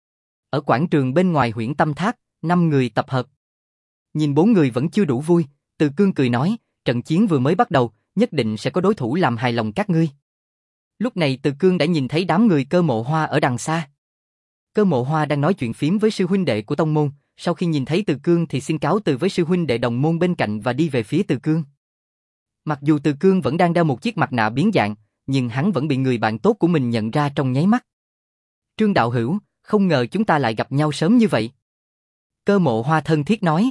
Ở quảng trường bên ngoài Huyễn Tâm Tháp, năm người tập hợp. Nhìn bốn người vẫn chưa đủ vui, Từ Cương cười nói, trận chiến vừa mới bắt đầu, nhất định sẽ có đối thủ làm hài lòng các ngươi. Lúc này Từ Cương đã nhìn thấy đám người Cơ Mộ Hoa ở đằng xa. Cơ Mộ Hoa đang nói chuyện phím với sư huynh đệ của tông môn, sau khi nhìn thấy Từ Cương thì xin cáo từ với sư huynh đệ đồng môn bên cạnh và đi về phía Từ Cương. Mặc dù Từ Cương vẫn đang đeo một chiếc mặt nạ biến dạng, nhưng hắn vẫn bị người bạn tốt của mình nhận ra trong nháy mắt. Trương đạo hữu, không ngờ chúng ta lại gặp nhau sớm như vậy. Cơ Mộ Hoa thân thiết nói.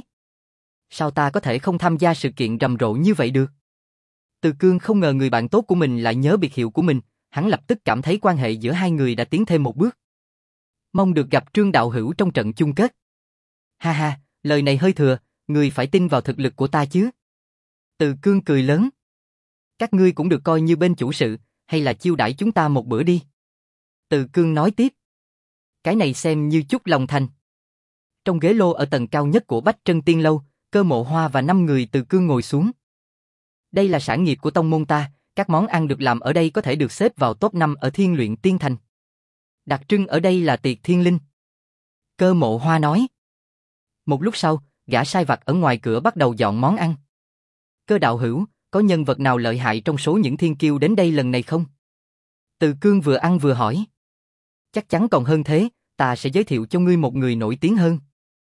Sao ta có thể không tham gia sự kiện rầm rộ như vậy được? Từ Cương không ngờ người bạn tốt của mình lại nhớ biệt hiệu của mình, hắn lập tức cảm thấy quan hệ giữa hai người đã tiến thêm một bước. Mong được gặp Trương đạo hữu trong trận chung kết. Ha ha, lời này hơi thừa, người phải tin vào thực lực của ta chứ. Từ Cương cười lớn. Các ngươi cũng được coi như bên chủ sự, hay là chiêu đãi chúng ta một bữa đi. Từ Cương nói tiếp. Cái này xem như chút lòng thành. Trong ghế lô ở tầng cao nhất của Bách Trân Tiên Lâu, Cơ Mộ Hoa và năm người Từ Cương ngồi xuống. Đây là sản nghiệp của tông môn ta, các món ăn được làm ở đây có thể được xếp vào top năm ở Thiên Luyện Tiên Thành. Đặc trưng ở đây là tiệc thiên linh. Cơ Mộ Hoa nói. Một lúc sau, gã sai vặt ở ngoài cửa bắt đầu dọn món ăn. Cơ đạo hữu, có nhân vật nào lợi hại trong số những thiên kiêu đến đây lần này không? Từ Cương vừa ăn vừa hỏi. Chắc chắn còn hơn thế, ta sẽ giới thiệu cho ngươi một người nổi tiếng hơn.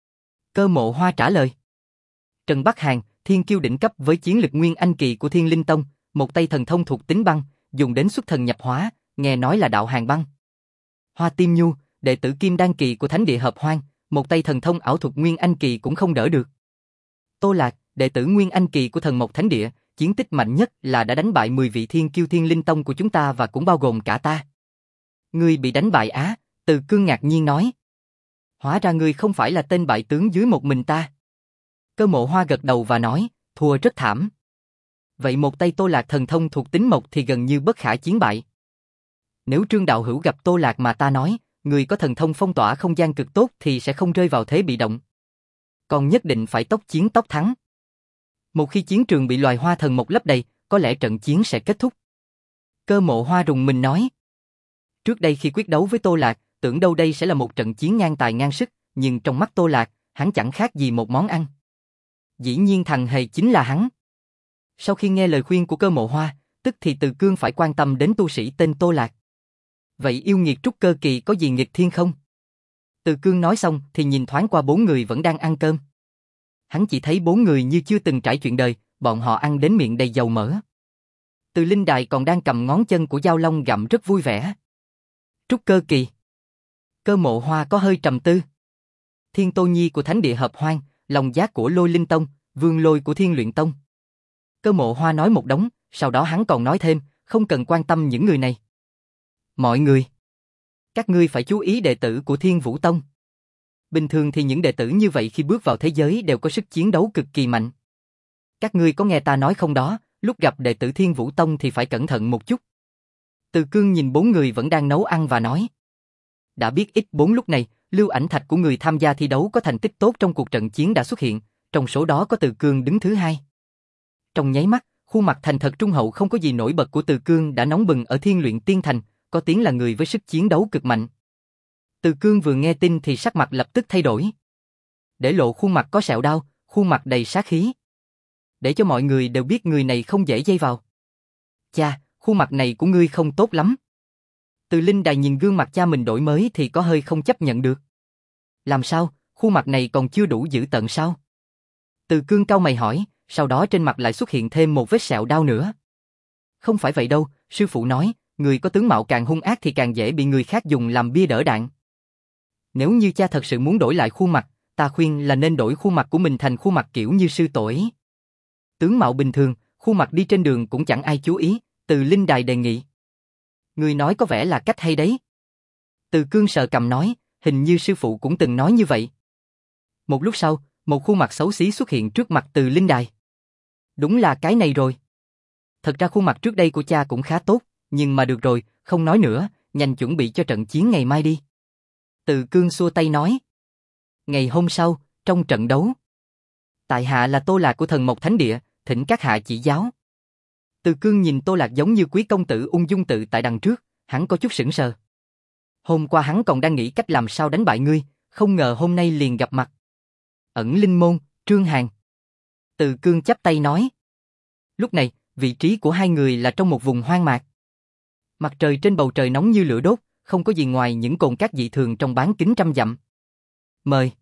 Cơ Mộ Hoa trả lời. Trần Bắc Hàn, thiên kiêu đỉnh cấp với chiến lực Nguyên Anh kỳ của Thiên Linh Tông, một tay thần thông thuộc tính băng, dùng đến xuất thần nhập hóa, nghe nói là đạo hàn băng. Hoa Tiêm Nhu, đệ tử Kim Đan kỳ của Thánh Địa Hợp Hoang, một tay thần thông ảo thuật Nguyên Anh kỳ cũng không đỡ được. Tô Lạc, đệ tử Nguyên Anh kỳ của Thần Mộc Thánh Địa, chiến tích mạnh nhất là đã đánh bại mười vị thiên kiêu Thiên Linh Tông của chúng ta và cũng bao gồm cả ta. Ngươi bị đánh bại á? Từ Cương ngạc nhiên nói. Hóa ra ngươi không phải là tên bại tướng dưới một mình ta. Cơ Mộ Hoa gật đầu và nói, thua rất thảm. Vậy một tay Tô Lạc thần thông thuộc tính mộc thì gần như bất khả chiến bại. Nếu Trương đạo hữu gặp Tô Lạc mà ta nói, người có thần thông phong tỏa không gian cực tốt thì sẽ không rơi vào thế bị động. Còn nhất định phải tốc chiến tốc thắng. Một khi chiến trường bị loài hoa thần mộc lấp đầy, có lẽ trận chiến sẽ kết thúc. Cơ Mộ Hoa rùng mình nói. Trước đây khi quyết đấu với Tô Lạc, tưởng đâu đây sẽ là một trận chiến ngang tài ngang sức, nhưng trong mắt Tô Lạc, hắn chẳng khác gì một món ăn. Dĩ nhiên thằng hề chính là hắn. Sau khi nghe lời khuyên của Cơ Mộ Hoa, tức thì Từ Cương phải quan tâm đến tu sĩ tên Tô Lạc. Vậy yêu nghiệt trúc cơ kỳ có gì nghịch thiên không? Từ Cương nói xong thì nhìn thoáng qua bốn người vẫn đang ăn cơm. Hắn chỉ thấy bốn người như chưa từng trải chuyện đời, bọn họ ăn đến miệng đầy dầu mỡ. Từ Linh Đài còn đang cầm ngón chân của Giao Long gặm rất vui vẻ. Trúc cơ kỳ. Cơ Mộ Hoa có hơi trầm tư. Thiên Tô Nhi của Thánh Địa Hợp Hoang, Long Giác của Lôi Linh Tông, Vương Lôi của Thiên Luyện Tông. Cơ Mộ Hoa nói một đống, sau đó hắn còn nói thêm, không cần quan tâm những người này. Mọi người, các ngươi phải chú ý đệ tử của Thiên Vũ Tông. Bình thường thì những đệ tử như vậy khi bước vào thế giới đều có sức chiến đấu cực kỳ mạnh. Các ngươi có nghe ta nói không đó, lúc gặp đệ tử Thiên Vũ Tông thì phải cẩn thận một chút. Từ Cương nhìn bốn người vẫn đang nấu ăn và nói. Đã biết ít bốn lúc này, lưu ảnh thạch của người tham gia thi đấu có thành tích tốt trong cuộc trận chiến đã xuất hiện, trong số đó có Từ Cương đứng thứ hai. Trong nháy mắt, khuôn mặt thành thật trung hậu không có gì nổi bật của Từ Cương đã nóng bừng ở Thiên Luyện Tiên Thành, có tiếng là người với sức chiến đấu cực mạnh. Từ Cương vừa nghe tin thì sắc mặt lập tức thay đổi. Để lộ khuôn mặt có sẹo đau, khuôn mặt đầy sát khí. Để cho mọi người đều biết người này không dễ dây vào. Cha, khuôn mặt này của ngươi không tốt lắm. Từ Linh Đài nhìn gương mặt cha mình đổi mới thì có hơi không chấp nhận được. Làm sao, khuôn mặt này còn chưa đủ dữ tợn sao? Từ Cương cau mày hỏi, sau đó trên mặt lại xuất hiện thêm một vết sẹo đau nữa. Không phải vậy đâu, sư phụ nói, người có tướng mạo càng hung ác thì càng dễ bị người khác dùng làm bia đỡ đạn. Nếu như cha thật sự muốn đổi lại khuôn mặt, ta khuyên là nên đổi khuôn mặt của mình thành khuôn mặt kiểu như sư tổ ấy. Tướng mạo bình thường, khuôn mặt đi trên đường cũng chẳng ai chú ý, Từ Linh Đài đề nghị. Người nói có vẻ là cách hay đấy. Từ Cương sờ cằm nói, hình như sư phụ cũng từng nói như vậy. Một lúc sau, một khuôn mặt xấu xí xuất hiện trước mặt Từ Linh Đài. Đúng là cái này rồi. Thật ra khuôn mặt trước đây của cha cũng khá tốt, nhưng mà được rồi, không nói nữa, nhanh chuẩn bị cho trận chiến ngày mai đi. Từ Cương xua tay nói. Ngày hôm sau, trong trận đấu. Tại hạ là Tô Lạc của Thần Mộc Thánh Địa, thỉnh các hạ chỉ giáo. Từ Cương nhìn Tô Lạc giống như quý công tử ung dung tự tại đằng trước, hắn có chút sững sờ. Hôm qua hắn còn đang nghĩ cách làm sao đánh bại ngươi, không ngờ hôm nay liền gặp mặt. Ẩn Linh Môn, Trương Hàn. Từ Cương chắp tay nói. Lúc này, vị trí của hai người là trong một vùng hoang mạc. Mặt trời trên bầu trời nóng như lửa đốt, không có gì ngoài những cồn cát dị thường trong bán kính trăm dặm. Mời.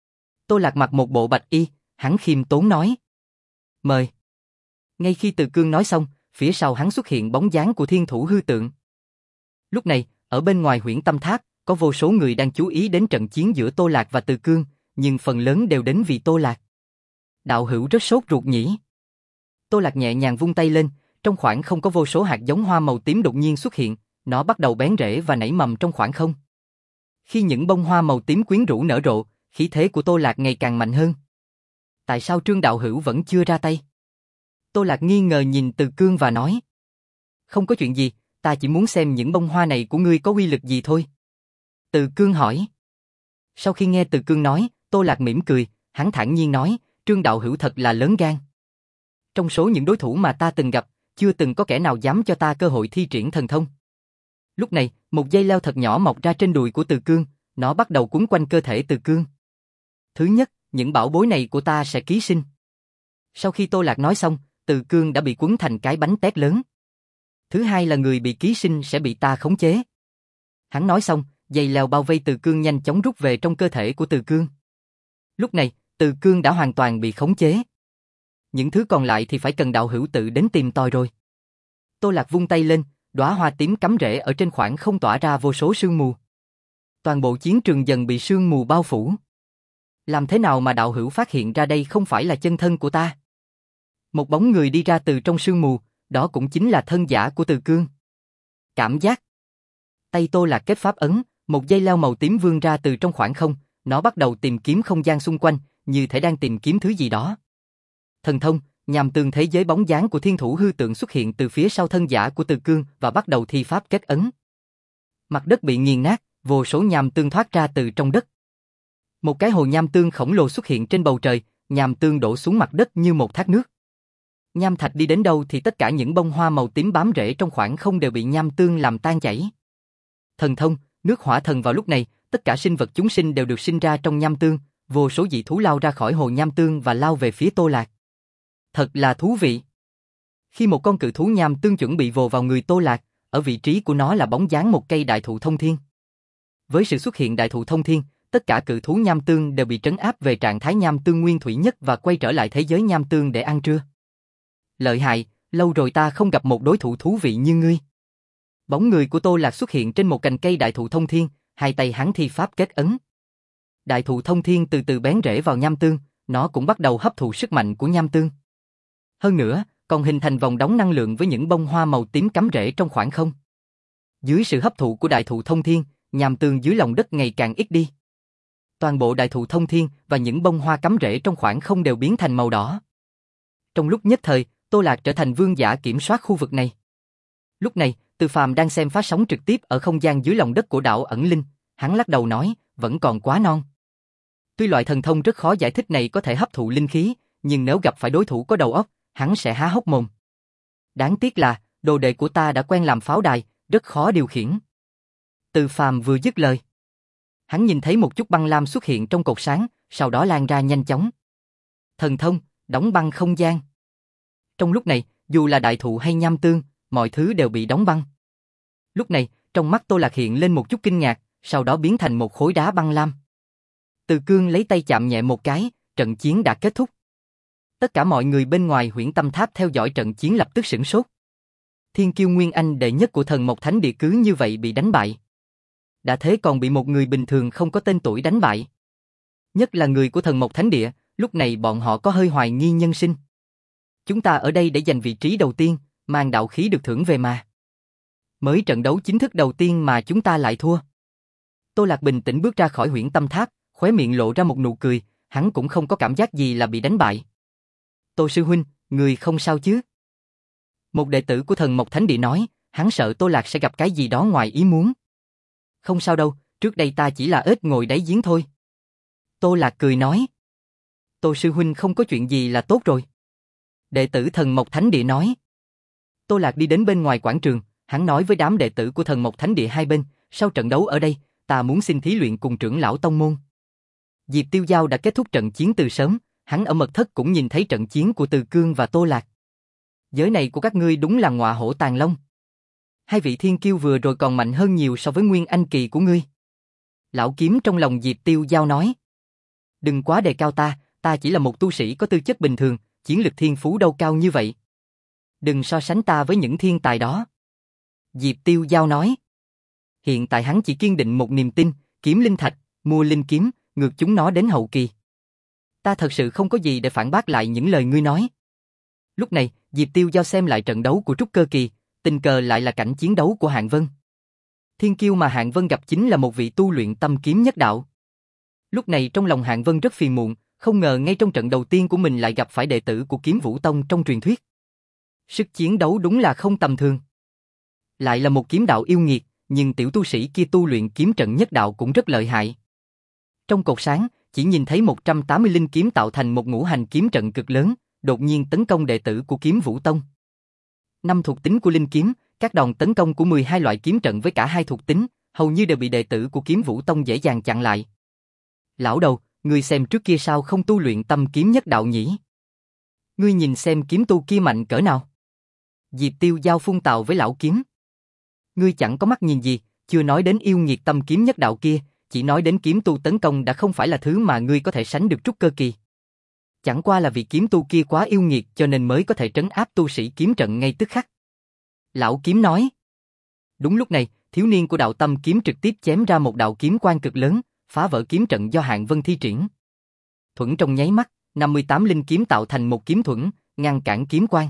Tô Lạc mặc một bộ bạch y, hắn khiêm tốn nói. Mời. Ngay khi Từ Cương nói xong, phía sau hắn xuất hiện bóng dáng của Thiên Thủ Hư Tượng. Lúc này, ở bên ngoài Huyễn Tâm Tháp, có vô số người đang chú ý đến trận chiến giữa Tô Lạc và Từ Cương, nhưng phần lớn đều đến vì Tô Lạc. Đạo hữu rất sốt ruột nhỉ? Tô Lạc nhẹ nhàng vung tay lên, trong khoảng không có vô số hạt giống hoa màu tím đột nhiên xuất hiện, nó bắt đầu bén rễ và nảy mầm trong khoảng không. Khi những bông hoa màu tím quyến rũ nở rộ, khí thế của Tô Lạc ngày càng mạnh hơn. Tại sao Trương đạo hữu vẫn chưa ra tay? Tô Lạc nghi ngờ nhìn Từ Cương và nói. Không có chuyện gì, ta chỉ muốn xem những bông hoa này của ngươi có uy lực gì thôi. Từ Cương hỏi. Sau khi nghe Từ Cương nói, Tô Lạc mỉm cười, hắn thản nhiên nói, Trương đạo hữu thật là lớn gan. Trong số những đối thủ mà ta từng gặp, chưa từng có kẻ nào dám cho ta cơ hội thi triển thần thông. Lúc này, một dây leo thật nhỏ mọc ra trên đùi của Từ Cương, nó bắt đầu quấn quanh cơ thể Từ Cương. Thứ nhất, những bảo bối này của ta sẽ ký sinh. Sau khi Tô Lạc nói xong, Từ Cương đã bị quấn thành cái bánh tét lớn. Thứ hai là người bị ký sinh sẽ bị ta khống chế. Hắn nói xong, dây leo bao vây Từ Cương nhanh chóng rút về trong cơ thể của Từ Cương. Lúc này, Từ Cương đã hoàn toàn bị khống chế. Những thứ còn lại thì phải cần đạo hữu tự đến tìm tòi rồi. Tô Lạc vung tay lên, đóa hoa tím cắm rễ ở trên khoảng không tỏa ra vô số sương mù. Toàn bộ chiến trường dần bị sương mù bao phủ. Làm thế nào mà đạo hữu phát hiện ra đây không phải là chân thân của ta? Một bóng người đi ra từ trong sương mù, đó cũng chính là thân giả của Từ Cương. Cảm giác. Tay Tô Lạc kết pháp ấn, một dây leo màu tím vươn ra từ trong khoảng không, nó bắt đầu tìm kiếm không gian xung quanh, như thể đang tìm kiếm thứ gì đó. Thần thông, nhằm tường thế giới bóng dáng của Thiên Thủ Hư Tượng xuất hiện từ phía sau thân giả của Từ Cương và bắt đầu thi pháp kết ấn. Mặt đất bị nghiền nát, vô số nham tương thoát ra từ trong đất. Một cái hồ nham tương khổng lồ xuất hiện trên bầu trời, nham tương đổ xuống mặt đất như một thác nước. Nham thạch đi đến đâu thì tất cả những bông hoa màu tím bám rễ trong khoảng không đều bị nham tương làm tan chảy. Thần thông, nước hỏa thần vào lúc này, tất cả sinh vật chúng sinh đều được sinh ra trong nham tương, vô số dị thú lao ra khỏi hồ nham tương và lao về phía Tô Lạc. Thật là thú vị. Khi một con cự thú nham tương chuẩn bị vồ vào người Tô Lạc, ở vị trí của nó là bóng dáng một cây đại thụ thông thiên. Với sự xuất hiện đại thụ thông thiên, tất cả cự thú nham tương đều bị trấn áp về trạng thái nham tương nguyên thủy nhất và quay trở lại thế giới nham tương để ăn trưa. Lợi hại, lâu rồi ta không gặp một đối thủ thú vị như ngươi. Bóng người của Tô Lạc xuất hiện trên một cành cây đại thụ thông thiên, hai tay hắn thi pháp kết ấn. Đại thụ thông thiên từ từ bén rễ vào nham tương, nó cũng bắt đầu hấp thụ sức mạnh của nham tương. Hơn nữa, còn hình thành vòng đóng năng lượng với những bông hoa màu tím cắm rễ trong khoảng không. Dưới sự hấp thụ của đại thụ thông thiên, nham tương dưới lòng đất ngày càng ít đi. Toàn bộ đại thụ thông thiên và những bông hoa cắm rễ trong khoảng không đều biến thành màu đỏ. Trong lúc nhất thời, Tô Lạc trở thành vương giả kiểm soát khu vực này. Lúc này, Từ Phàm đang xem phát sóng trực tiếp ở không gian dưới lòng đất của đảo ẩn linh, hắn lắc đầu nói, vẫn còn quá non. Tuy loại thần thông rất khó giải thích này có thể hấp thụ linh khí, nhưng nếu gặp phải đối thủ có đầu óc, hắn sẽ há hốc mồm. Đáng tiếc là, đồ đệ của ta đã quen làm pháo đài, rất khó điều khiển. Từ Phàm vừa dứt lời, hắn nhìn thấy một chút băng lam xuất hiện trong cột sáng, sau đó lan ra nhanh chóng. Thần thông, đóng băng không gian. Trong lúc này, dù là đại thụ hay nham tương, mọi thứ đều bị đóng băng. Lúc này, trong mắt Tô Lạc hiện lên một chút kinh ngạc, sau đó biến thành một khối đá băng lam. Từ Cương lấy tay chạm nhẹ một cái, trận chiến đã kết thúc. Tất cả mọi người bên ngoài Huyễn Tâm Tháp theo dõi trận chiến lập tức sửng sốt. Thiên kiêu Nguyên Anh đệ nhất của Thần Mộc Thánh Địa cứ như vậy bị đánh bại. Đã thế còn bị một người bình thường không có tên tuổi đánh bại. Nhất là người của Thần Mộc Thánh Địa, lúc này bọn họ có hơi hoài nghi nhân sinh. Chúng ta ở đây để giành vị trí đầu tiên, mang đạo khí được thưởng về mà. Mới trận đấu chính thức đầu tiên mà chúng ta lại thua. Tô Lạc bình tĩnh bước ra khỏi Huyễn Tâm Tháp, khóe miệng lộ ra một nụ cười, hắn cũng không có cảm giác gì là bị đánh bại. Tô sư huynh, người không sao chứ? Một đệ tử của Thần Mộc Thánh Địa nói, hắn sợ Tô Lạc sẽ gặp cái gì đó ngoài ý muốn. Không sao đâu, trước đây ta chỉ là ếch ngồi đáy giếng thôi. Tô Lạc cười nói. Tô sư huynh không có chuyện gì là tốt rồi. Đệ tử Thần Mộc Thánh Địa nói. Tô Lạc đi đến bên ngoài quảng trường, hắn nói với đám đệ tử của Thần Mộc Thánh Địa hai bên, sau trận đấu ở đây, ta muốn xin thí luyện cùng trưởng lão tông môn. Diệp Tiêu Giao đã kết thúc trận chiến từ sớm, hắn ở mật thất cũng nhìn thấy trận chiến của Từ Cương và Tô Lạc. Giới này của các ngươi đúng là ngọa hổ tàng long. Hai vị thiên kiêu vừa rồi còn mạnh hơn nhiều so với Nguyên Anh kỳ của ngươi. Lão kiếm trong lòng Diệp Tiêu Giao nói. Đừng quá đề cao ta, ta chỉ là một tu sĩ có tư chất bình thường, chiến lực thiên phú đâu cao như vậy. Đừng so sánh ta với những thiên tài đó. Diệp Tiêu Giao nói. Hiện tại hắn chỉ kiên định một niềm tin, kiếm linh thạch, mua linh kiếm, ngược chúng nó đến hậu kỳ. Ta thật sự không có gì để phản bác lại những lời ngươi nói. Lúc này, Diệp Tiêu Giao xem lại trận đấu của trúc cơ kỳ, tình cờ lại là cảnh chiến đấu của Hạng Vân. Thiên kiêu mà Hạng Vân gặp chính là một vị tu luyện tâm kiếm nhất đạo. Lúc này trong lòng Hạng Vân rất phiền muộn, không ngờ ngay trong trận đầu tiên của mình lại gặp phải đệ tử của Kiếm Vũ Tông trong truyền thuyết. Sức chiến đấu đúng là không tầm thường. Lại là một kiếm đạo yêu nghiệt, nhưng tiểu tu sĩ kia tu luyện kiếm trận nhất đạo cũng rất lợi hại. Trong cột sáng, chỉ nhìn thấy một trăm tám mươi linh kiếm tạo thành một ngũ hành kiếm trận cực lớn, đột nhiên tấn công đệ tử của Kiếm Vũ Tông. Năm thuộc tính của linh kiếm, các đòn tấn công của mười hai loại kiếm trận với cả hai thuộc tính, hầu như đều bị đệ tử của Kiếm Vũ Tông dễ dàng chặn lại. Lão đầu, ngươi xem trước kia sao không tu luyện tâm kiếm nhất đạo nhỉ? Ngươi nhìn xem kiếm tu kia mạnh cỡ nào? Diệp Tiêu Giao phun tào với lão kiếm. Ngươi chẳng có mắt nhìn gì, chưa nói đến yêu nghiệt tâm kiếm nhất đạo kia, chỉ nói đến kiếm tu tấn công đã không phải là thứ mà ngươi có thể sánh được trúc cơ kỳ. Chẳng qua là vì kiếm tu kia quá yêu nghiệt cho nên mới có thể trấn áp tu sĩ kiếm trận ngay tức khắc. Lão kiếm nói. Đúng lúc này, thiếu niên của đạo tâm kiếm trực tiếp chém ra một đạo kiếm quang cực lớn, phá vỡ kiếm trận do Hạng Vân thi triển. Thuẫn trong nháy mắt, năm mươi tám linh kiếm tạo thành một kiếm thuẫn, ngăn cản kiếm quang.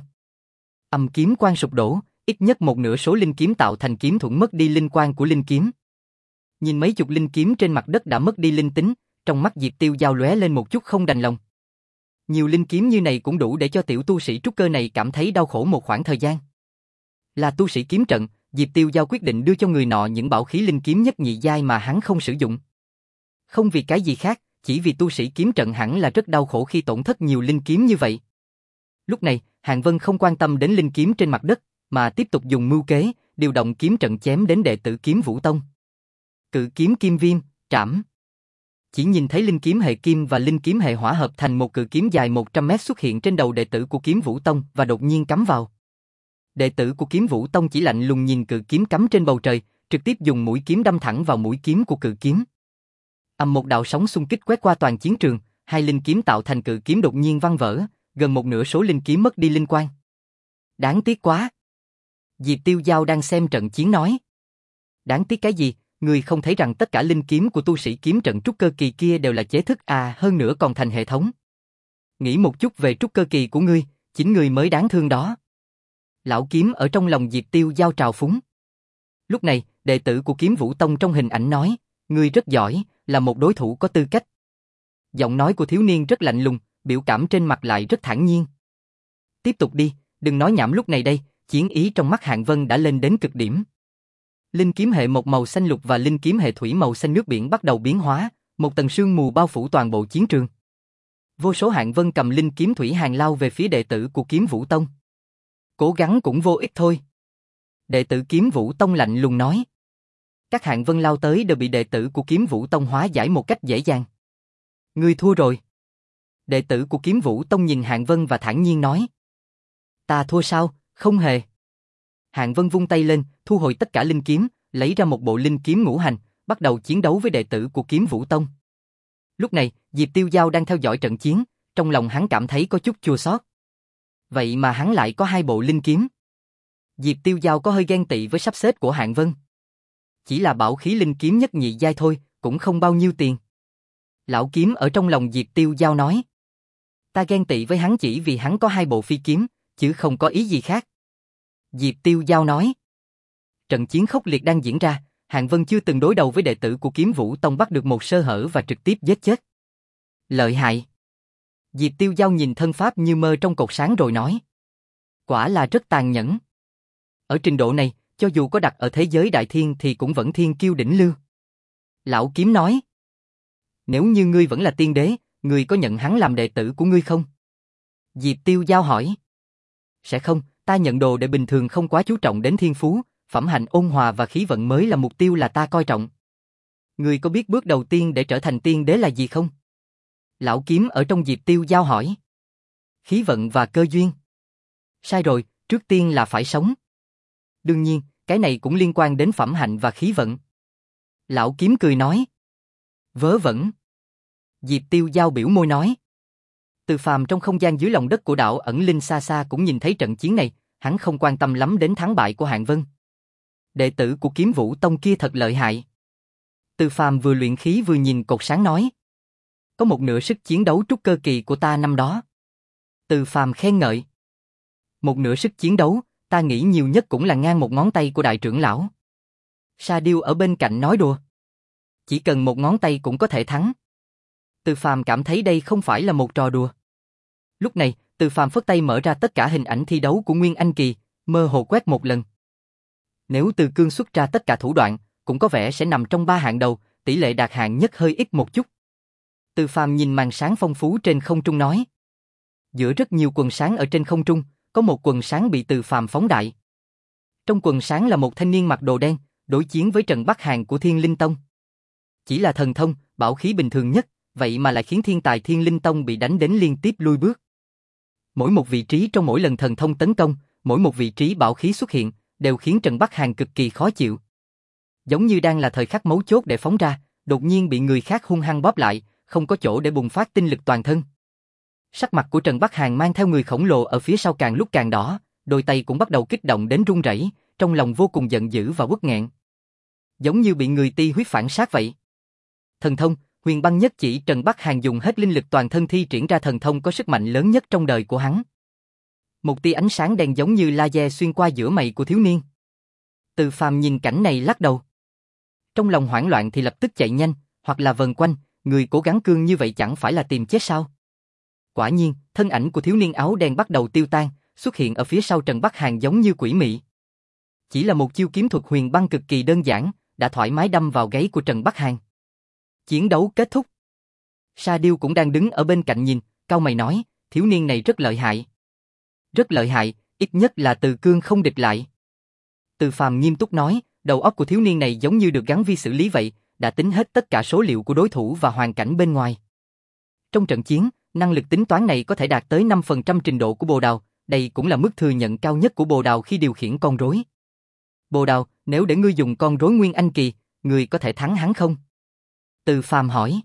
Âm kiếm quang sụp đổ, ít nhất một nửa số linh kiếm tạo thành kiếm thuẫn mất đi linh quang của linh kiếm. Nhìn mấy chục linh kiếm trên mặt đất đã mất đi linh tính, trong mắt Diệp Tiêu Giao lóe lên một chút không đành lòng. Nhiều linh kiếm như này cũng đủ để cho tiểu tu sĩ trúc cơ này cảm thấy đau khổ một khoảng thời gian. Là tu sĩ kiếm trận, Diệp Tiêu Giao quyết định đưa cho người nọ những bảo khí linh kiếm nhất nhị giai mà hắn không sử dụng. Không vì cái gì khác, chỉ vì tu sĩ kiếm trận hẳn là rất đau khổ khi tổn thất nhiều linh kiếm như vậy. Lúc này, Hạng Vân không quan tâm đến linh kiếm trên mặt đất, mà tiếp tục dùng mưu kế, điều động kiếm trận chém đến đệ tử Kiếm Vũ Tông. Cự kiếm kim viêm, trảm. Chỉ nhìn thấy linh kiếm hệ kim và linh kiếm hệ hỏa hợp thành một cự kiếm dài một trăm mét xuất hiện trên đầu đệ tử của Kiếm Vũ Tông và đột nhiên cắm vào. Đệ tử của Kiếm Vũ Tông chỉ lạnh lùng nhìn cự kiếm cắm trên bầu trời, trực tiếp dùng mũi kiếm đâm thẳng vào mũi kiếm của cự kiếm. Ầm một đạo sóng xung kích quét qua toàn chiến trường, hai linh kiếm tạo thành cự kiếm đột nhiên văng vỡ, gần một nửa số linh kiếm mất đi linh quang. Đáng tiếc quá. Diệp Tiêu Giao đang xem trận chiến nói. Đáng tiếc cái gì, ngươi không thấy rằng tất cả linh kiếm của tu sĩ kiếm trận trúc cơ kỳ kia đều là chế thức à, hơn nữa còn thành hệ thống. Nghĩ một chút về trúc cơ kỳ của ngươi, Chính ngươi mới đáng thương đó. Lão kiếm ở trong lòng Diệp Tiêu Giao trào phúng. Lúc này, đệ tử của Kiếm Vũ Tông trong hình ảnh nói, ngươi rất giỏi, là một đối thủ có tư cách. Giọng nói của thiếu niên rất lạnh lùng, biểu cảm trên mặt lại rất thản nhiên. Tiếp tục đi, đừng nói nhảm lúc này đây, chiến ý trong mắt Hạng Vân đã lên đến cực điểm. Linh kiếm hệ một màu xanh lục và linh kiếm hệ thủy màu xanh nước biển bắt đầu biến hóa, một tầng sương mù bao phủ toàn bộ chiến trường. Vô số Hạng Vân cầm linh kiếm thủy hàn lao về phía đệ tử của Kiếm Vũ Tông. Cố gắng cũng vô ích thôi. Đệ tử Kiếm Vũ Tông lạnh lùng nói. Các Hạng Vân lao tới đều bị đệ tử của Kiếm Vũ Tông hóa giải một cách dễ dàng. Ngươi thua rồi. Đệ tử của Kiếm Vũ Tông nhìn Hạng Vân và thản nhiên nói. Ta thua sao? Không hề. Hạng Vân vung tay lên, thu hồi tất cả linh kiếm, lấy ra một bộ linh kiếm ngũ hành, bắt đầu chiến đấu với đệ tử của Kiếm Vũ Tông. Lúc này, Diệp Tiêu Giao đang theo dõi trận chiến, trong lòng hắn cảm thấy có chút chua xót. Vậy mà hắn lại có hai bộ linh kiếm. Diệp Tiêu Giao có hơi ghen tị với sắp xếp của Hạng Vân. Chỉ là bảo khí linh kiếm nhất nhị giai thôi, cũng không bao nhiêu tiền. Lão kiếm ở trong lòng Diệp Tiêu Giao nói. Ta ghen tị với hắn chỉ vì hắn có hai bộ phi kiếm, chứ không có ý gì khác. Diệp Tiêu Giao nói. Trận chiến khốc liệt đang diễn ra, Hạng Vân chưa từng đối đầu với đệ tử của Kiếm Vũ Tông bắt được một sơ hở và trực tiếp giết chết. Lợi hại. Diệp Tiêu Giao nhìn thân pháp như mơ trong cột sáng rồi nói. Quả là rất tàn nhẫn. Ở trình độ này, cho dù có đặt ở thế giới đại thiên thì cũng vẫn thiên kiêu đỉnh lưu. Lão kiếm nói. Nếu như ngươi vẫn là tiên đế, ngươi có nhận hắn làm đệ tử của ngươi không? Diệp Tiêu Giao hỏi. Sẽ không, ta nhận đồ đệ bình thường không quá chú trọng đến thiên phú, phẩm hạnh ôn hòa và khí vận mới là mục tiêu là ta coi trọng. Ngươi có biết bước đầu tiên để trở thành tiên đế là gì không? Lão kiếm ở trong Diệp Tiêu Giao hỏi. Khí vận và cơ duyên. Sai rồi, trước tiên là phải sống. Đương nhiên, cái này cũng liên quan đến phẩm hạnh và khí vận. Lão kiếm cười nói. Vớ vẩn. Diệp Tiêu Giao biểu môi nói. Từ Phàm trong không gian dưới lòng đất của đảo ẩn linh xa xa cũng nhìn thấy trận chiến này, hắn không quan tâm lắm đến thắng bại của Hạng Vân. Đệ tử của Kiếm Vũ Tông kia thật lợi hại. Từ Phàm vừa luyện khí vừa nhìn cột sáng nói. Có một nửa sức chiến đấu trúc cơ kỳ của ta năm đó. Từ Phàm khen ngợi. Một nửa sức chiến đấu, ta nghĩ nhiều nhất cũng là ngang một ngón tay của đại trưởng lão. Sa Điêu ở bên cạnh nói đùa. Chỉ cần một ngón tay cũng có thể thắng. Từ Phàm cảm thấy đây không phải là một trò đùa. Lúc này, Từ Phàm phất tay mở ra tất cả hình ảnh thi đấu của Nguyên Anh Kỳ, mơ hồ quét một lần. Nếu Từ Cương xuất ra tất cả thủ đoạn, cũng có vẻ sẽ nằm trong ba hạng đầu, tỷ lệ đạt hạng nhất hơi ít một chút. Từ Phàm nhìn màn sáng phong phú trên không trung nói. Giữa rất nhiều quần sáng ở trên không trung, có một quần sáng bị Từ Phàm phóng đại. Trong quần sáng là một thanh niên mặc đồ đen, đối chiến với Trần Bắc Hàn của Thiên Linh Tông. Chỉ là thần thông, bảo khí bình thường nhất, vậy mà lại khiến thiên tài Thiên Linh Tông bị đánh đến liên tiếp lui bước. Mỗi một vị trí trong mỗi lần thần thông tấn công, mỗi một vị trí bảo khí xuất hiện, đều khiến Trần Bắc Hàn cực kỳ khó chịu. Giống như đang là thời khắc mấu chốt để phóng ra, đột nhiên bị người khác hung hăng bóp lại, không có chỗ để bùng phát tinh lực toàn thân. Sắc mặt của Trần Bắc Hàn mang theo người khổng lồ ở phía sau càng lúc càng đỏ, đôi tay cũng bắt đầu kích động đến run rẩy, trong lòng vô cùng giận dữ và uất nghẹn. Giống như bị người ti huyết phản sát vậy. Thần thông, Huyền Băng Nhất Chỉ. Trần Bắc Hàn dùng hết linh lực toàn thân thi triển ra thần thông có sức mạnh lớn nhất trong đời của hắn. Một tia ánh sáng đen giống như laser xuyên qua giữa mày của thiếu niên. Từ Phàm nhìn cảnh này lắc đầu. Trong lòng hoảng loạn thì lập tức chạy nhanh, hoặc là vần quanh, người cố gắng cương như vậy chẳng phải là tìm chết sao? Quả nhiên, thân ảnh của thiếu niên áo đen bắt đầu tiêu tan, xuất hiện ở phía sau Trần Bắc Hàn giống như quỷ mị. Chỉ là một chiêu kiếm thuật huyền băng cực kỳ đơn giản, đã thoải mái đâm vào gáy của Trần Bắc Hàn. Chiến đấu kết thúc. Sa Điêu cũng đang đứng ở bên cạnh nhìn, cau mày nói, thiếu niên này rất lợi hại. Rất lợi hại, ít nhất là Từ Cương không địch lại. Từ Phàm nghiêm túc nói, đầu óc của thiếu niên này giống như được gắn vi xử lý vậy, đã tính hết tất cả số liệu của đối thủ và hoàn cảnh bên ngoài. Trong trận chiến, năng lực tính toán này có thể đạt tới năm phần trăm trình độ của Bồ Đào, đây cũng là mức thừa nhận cao nhất của Bồ Đào khi điều khiển con rối. Bồ Đào, nếu để ngươi dùng con rối Nguyên Anh Kỳ, ngươi có thể thắng hắn không? Từ Phàm hỏi.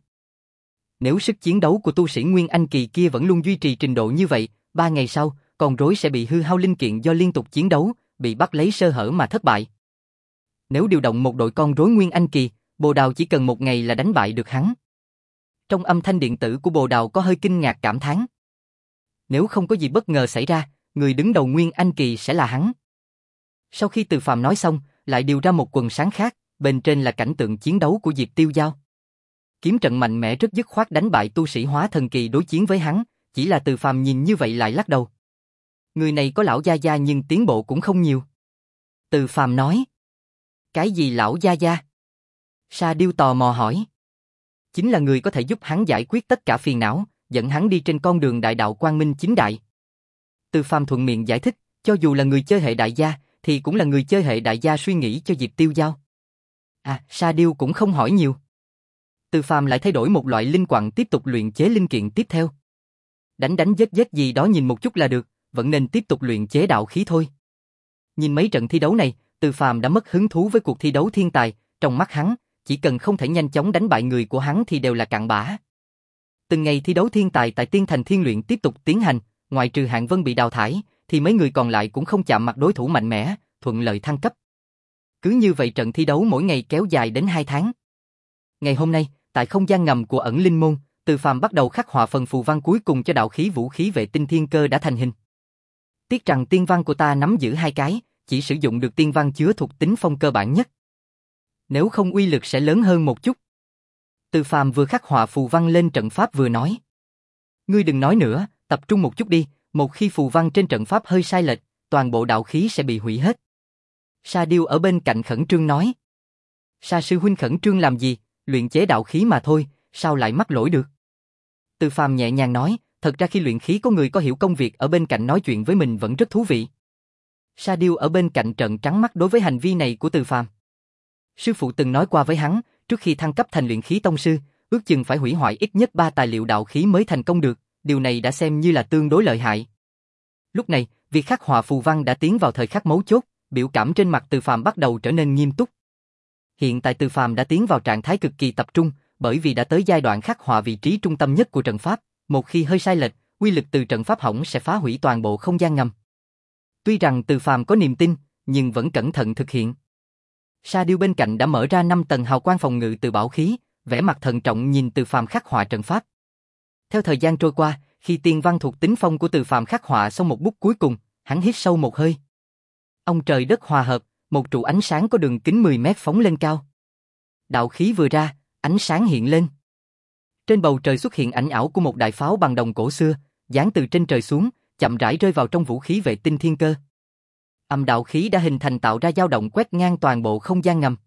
Nếu sức chiến đấu của tu sĩ Nguyên Anh Kỳ kia vẫn luôn duy trì trình độ như vậy, ba ngày sau, con rối sẽ bị hư hao linh kiện do liên tục chiến đấu, bị bắt lấy sơ hở mà thất bại. Nếu điều động một đội con rối Nguyên Anh Kỳ, Bồ Đào chỉ cần một ngày là đánh bại được hắn. Trong âm thanh điện tử của Bồ Đào có hơi kinh ngạc cảm thán. Nếu không có gì bất ngờ xảy ra, người đứng đầu Nguyên Anh Kỳ sẽ là hắn. Sau khi Từ Phàm nói xong, lại điều ra một quần sáng khác, bên trên là cảnh tượng chiến đấu của Diệp Tiêu Giao. Kiếm trận mạnh mẽ rất dứt khoát đánh bại tu sĩ hóa thần kỳ đối chiến với hắn, chỉ là Từ Phàm nhìn như vậy lại lắc đầu. Người này có lão gia gia nhưng tiến bộ cũng không nhiều. Từ Phàm nói. Cái gì lão gia gia? Sa Điêu tò mò hỏi. Chính là người có thể giúp hắn giải quyết tất cả phiền não, dẫn hắn đi trên con đường đại đạo quang minh chính đại. Từ Phàm thuận miệng giải thích, cho dù là người chơi hệ đại gia, thì cũng là người chơi hệ đại gia suy nghĩ cho Diệp Tiêu Giao. À, Sa Điêu cũng không hỏi nhiều. Từ Phàm lại thay đổi một loại linh quặng tiếp tục luyện chế linh kiện tiếp theo. Đánh đánh giết giết gì đó nhìn một chút là được, vẫn nên tiếp tục luyện chế đạo khí thôi. Nhìn mấy trận thi đấu này, Từ Phàm đã mất hứng thú với cuộc thi đấu thiên tài, trong mắt hắn, chỉ cần không thể nhanh chóng đánh bại người của hắn thì đều là cặn bã. Từng ngày thi đấu thiên tài tại Tiên Thành Thiên Luyện tiếp tục tiến hành, ngoại trừ Hạng Vân bị đào thải, thì mấy người còn lại cũng không chạm mặt đối thủ mạnh mẽ, thuận lợi thăng cấp. Cứ như vậy trận thi đấu mỗi ngày kéo dài đến hai tháng. Ngày hôm nay, tại không gian ngầm của ẩn linh môn, Từ Phàm bắt đầu khắc họa phần phù văn cuối cùng cho đạo khí vũ khí vệ tinh thiên cơ đã thành hình. Tiếc rằng tiên văn của ta nắm giữ hai cái, chỉ sử dụng được tiên văn chứa thuộc tính phong cơ bản nhất. Nếu không uy lực sẽ lớn hơn một chút. Từ Phàm vừa khắc họa phù văn lên trận pháp vừa nói. Ngươi đừng nói nữa, tập trung một chút đi, một khi phù văn trên trận pháp hơi sai lệch, toàn bộ đạo khí sẽ bị hủy hết. Sa Điêu ở bên cạnh khẩn trương nói. Sa sư huynh khẩn trương làm gì, luyện chế đạo khí mà thôi, sao lại mắc lỗi được. Từ Phàm nhẹ nhàng nói, thật ra khi luyện khí có người có hiểu công việc ở bên cạnh nói chuyện với mình vẫn rất thú vị. Sa Điêu ở bên cạnh trợn trắng mắt đối với hành vi này của Từ Phàm. Sư phụ từng nói qua với hắn, trước khi thăng cấp thành luyện khí tông sư, ước chừng phải hủy hoại ít nhất ba tài liệu đạo khí mới thành công được, điều này đã xem như là tương đối lợi hại. Lúc này, việc khắc họa phù văn đã tiến vào thời khắc mấu chốt, biểu cảm trên mặt Từ Phàm bắt đầu trở nên nghiêm túc. Hiện tại Từ Phàm đã tiến vào trạng thái cực kỳ tập trung, bởi vì đã tới giai đoạn khắc họa vị trí trung tâm nhất của trận pháp, một khi hơi sai lệch, uy lực từ trận pháp hỏng sẽ phá hủy toàn bộ không gian ngầm. Tuy rằng Từ Phàm có niềm tin, nhưng vẫn cẩn thận thực hiện. Sa Điêu bên cạnh đã mở ra năm tầng hào quang phòng ngự từ bảo khí, vẻ mặt thận trọng nhìn Từ Phàm khắc họa trận pháp. Theo thời gian trôi qua, khi tiên văn thuộc tính phong của Từ Phàm khắc họa xong một bút cuối cùng, hắn hít sâu một hơi. Ông trời đất hòa hợp, một trụ ánh sáng có đường kính mười mét phóng lên cao. Đạo khí vừa ra, ánh sáng hiện lên. Trên bầu trời xuất hiện ảnh ảo của một đại pháo bằng đồng cổ xưa, giáng từ trên trời xuống, chậm rãi rơi vào trong vũ khí vệ tinh thiên cơ. Âm đạo khí đã hình thành tạo ra dao động quét ngang toàn bộ không gian ngầm.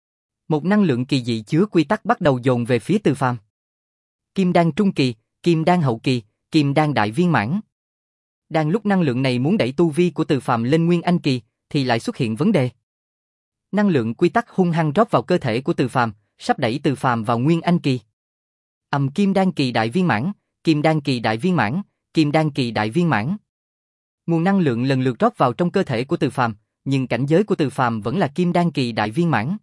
Một năng lượng kỳ dị chứa quy tắc bắt đầu dồn về phía Từ Phàm. Kim đan trung kỳ, kim đan hậu kỳ, kim đan đại viên mãn. Đang lúc năng lượng này muốn đẩy tu vi của Từ Phàm lên Nguyên Anh kỳ, thì lại xuất hiện vấn đề. Năng lượng quy tắc hung hăng rót vào cơ thể của Từ Phàm, sắp đẩy Từ Phàm vào Nguyên Anh kỳ. Âm kim đan kỳ đại viên mãn, kim đan kỳ đại viên mãn, kim đan kỳ đại viên mãn. Nguồn năng lượng lần lượt rót vào trong cơ thể của Từ Phàm, nhưng cảnh giới của Từ Phàm vẫn là kim đan kỳ đại viên mãn.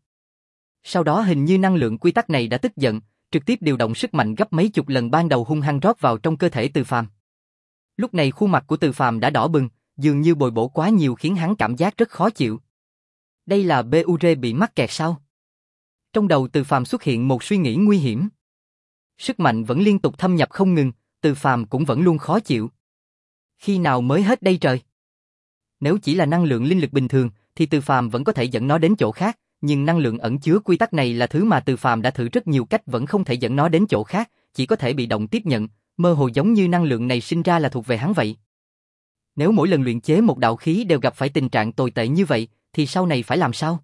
Sau đó hình như năng lượng quy tắc này đã tức giận, trực tiếp điều động sức mạnh gấp mấy chục lần ban đầu hung hăng rót vào trong cơ thể Từ Phàm. Lúc này khuôn mặt của Từ Phàm đã đỏ bừng, dường như bồi bổ quá nhiều khiến hắn cảm giác rất khó chịu. Đây là bê u rê bị mắc kẹt sao? Trong đầu Từ Phàm xuất hiện một suy nghĩ nguy hiểm. Sức mạnh vẫn liên tục thâm nhập không ngừng, Từ Phàm cũng vẫn luôn khó chịu. Khi nào mới hết đây trời? Nếu chỉ là năng lượng linh lực bình thường, thì Từ Phàm vẫn có thể dẫn nó đến chỗ khác, nhưng năng lượng ẩn chứa quy tắc này là thứ mà Từ Phàm đã thử rất nhiều cách vẫn không thể dẫn nó đến chỗ khác, chỉ có thể bị động tiếp nhận, mơ hồ giống như năng lượng này sinh ra là thuộc về hắn vậy. Nếu mỗi lần luyện chế một đạo khí đều gặp phải tình trạng tồi tệ như vậy, thì sau này phải làm sao?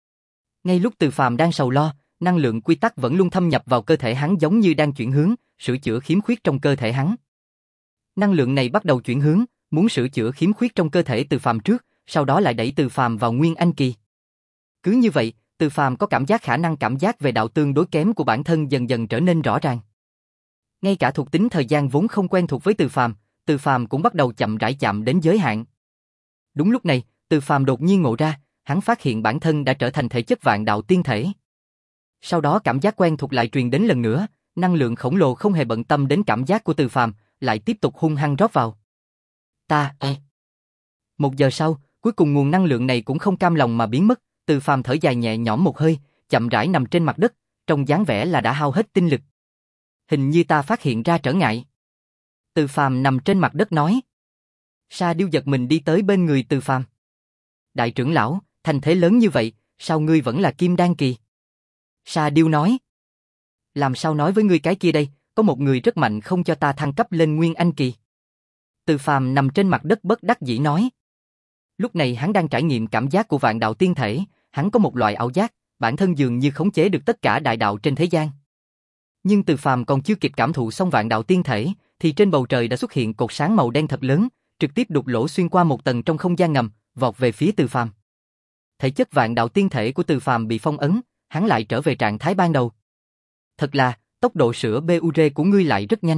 Ngay lúc Từ Phàm đang sầu lo, năng lượng quy tắc vẫn luôn thâm nhập vào cơ thể hắn giống như đang chuyển hướng, sửa chữa khiếm khuyết trong cơ thể hắn. Năng lượng này bắt đầu chuyển hướng, muốn sửa chữa khiếm khuyết trong cơ thể Từ Phàm trước, sau đó lại đẩy Từ Phàm vào Nguyên Anh kỳ. Cứ như vậy, Từ Phàm có cảm giác khả năng cảm giác về đạo tương đối kém của bản thân dần dần trở nên rõ ràng. Ngay cả thuộc tính thời gian vốn không quen thuộc với Từ Phàm, Từ Phàm cũng bắt đầu chậm rãi chạm đến giới hạn. Đúng lúc này, Từ Phàm đột nhiên ngộ ra, hắn phát hiện bản thân đã trở thành thể chất vạn đạo tiên thể. Sau đó cảm giác quen thuộc lại truyền đến lần nữa, năng lượng khổng lồ không hề bận tâm đến cảm giác của Từ Phàm, lại tiếp tục hung hăng rót vào. Ta, ê. Một giờ sau, cuối cùng nguồn năng lượng này cũng không cam lòng mà biến mất, Từ Phàm thở dài nhẹ nhõm một hơi, chậm rãi nằm trên mặt đất, trông dáng vẻ là đã hao hết tinh lực. Hình như ta phát hiện ra trở ngại. Từ Phàm nằm trên mặt đất nói. Sa Điêu giật mình đi tới bên người Từ Phàm. Đại trưởng lão, thành thế lớn như vậy, sao ngươi vẫn là kim đan kỳ? Sa Điêu nói. Làm sao nói với ngươi cái kia đây, có một người rất mạnh không cho ta thăng cấp lên Nguyên Anh kỳ. Từ Phàm nằm trên mặt đất bất đắc dĩ nói. Lúc này hắn đang trải nghiệm cảm giác của vạn đạo tiên thể, hắn có một loại ảo giác, bản thân dường như khống chế được tất cả đại đạo trên thế gian. Nhưng Từ Phàm còn chưa kịp cảm thụ xong vạn đạo tiên thể, thì trên bầu trời đã xuất hiện cột sáng màu đen thật lớn, trực tiếp đục lỗ xuyên qua một tầng trong không gian ngầm, vọt về phía Từ Phàm. Thể chất vạn đạo tiên thể của Từ Phàm bị phong ấn, hắn lại trở về trạng thái ban đầu. Thật là, tốc độ sửa bê u rờ của ngươi lại rất nhanh.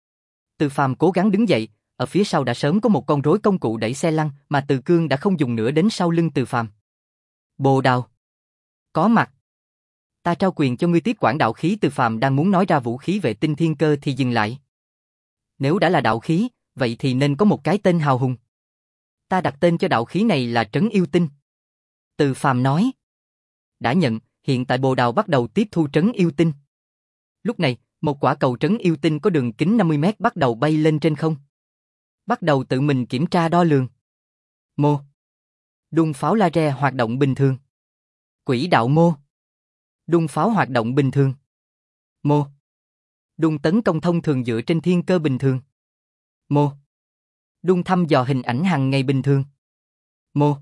Từ Phàm cố gắng đứng dậy, ở phía sau đã sớm có một con rối công cụ đẩy xe lăn mà Từ Cương đã không dùng nữa đến sau lưng Từ Phàm. Bồ Đào. Có mặt. Ta trao quyền cho ngươi tiếp quản đạo khí. Từ Phàm đang muốn nói ra vũ khí vệ tinh thiên cơ thì dừng lại. Nếu đã là đạo khí, vậy thì nên có một cái tên hào hùng. Ta đặt tên cho đạo khí này là Trấn Yêu Tinh. Từ Phàm nói. Đã nhận, hiện tại Bồ Đào bắt đầu tiếp thu Trấn Yêu Tinh. Lúc này, một quả cầu Trấn Yêu Tinh có đường kính năm mươi mét bắt đầu bay lên trên không. Bắt đầu tự mình kiểm tra đo lường. Mô. Đung pháo laser hoạt động bình thường. Quỹ đạo mô. Đung pháo hoạt động bình thường. Mô. Đung tấn công thông thường dựa trên thiên cơ bình thường. Mô. Đung thăm dò hình ảnh hàng ngày bình thường. Mô.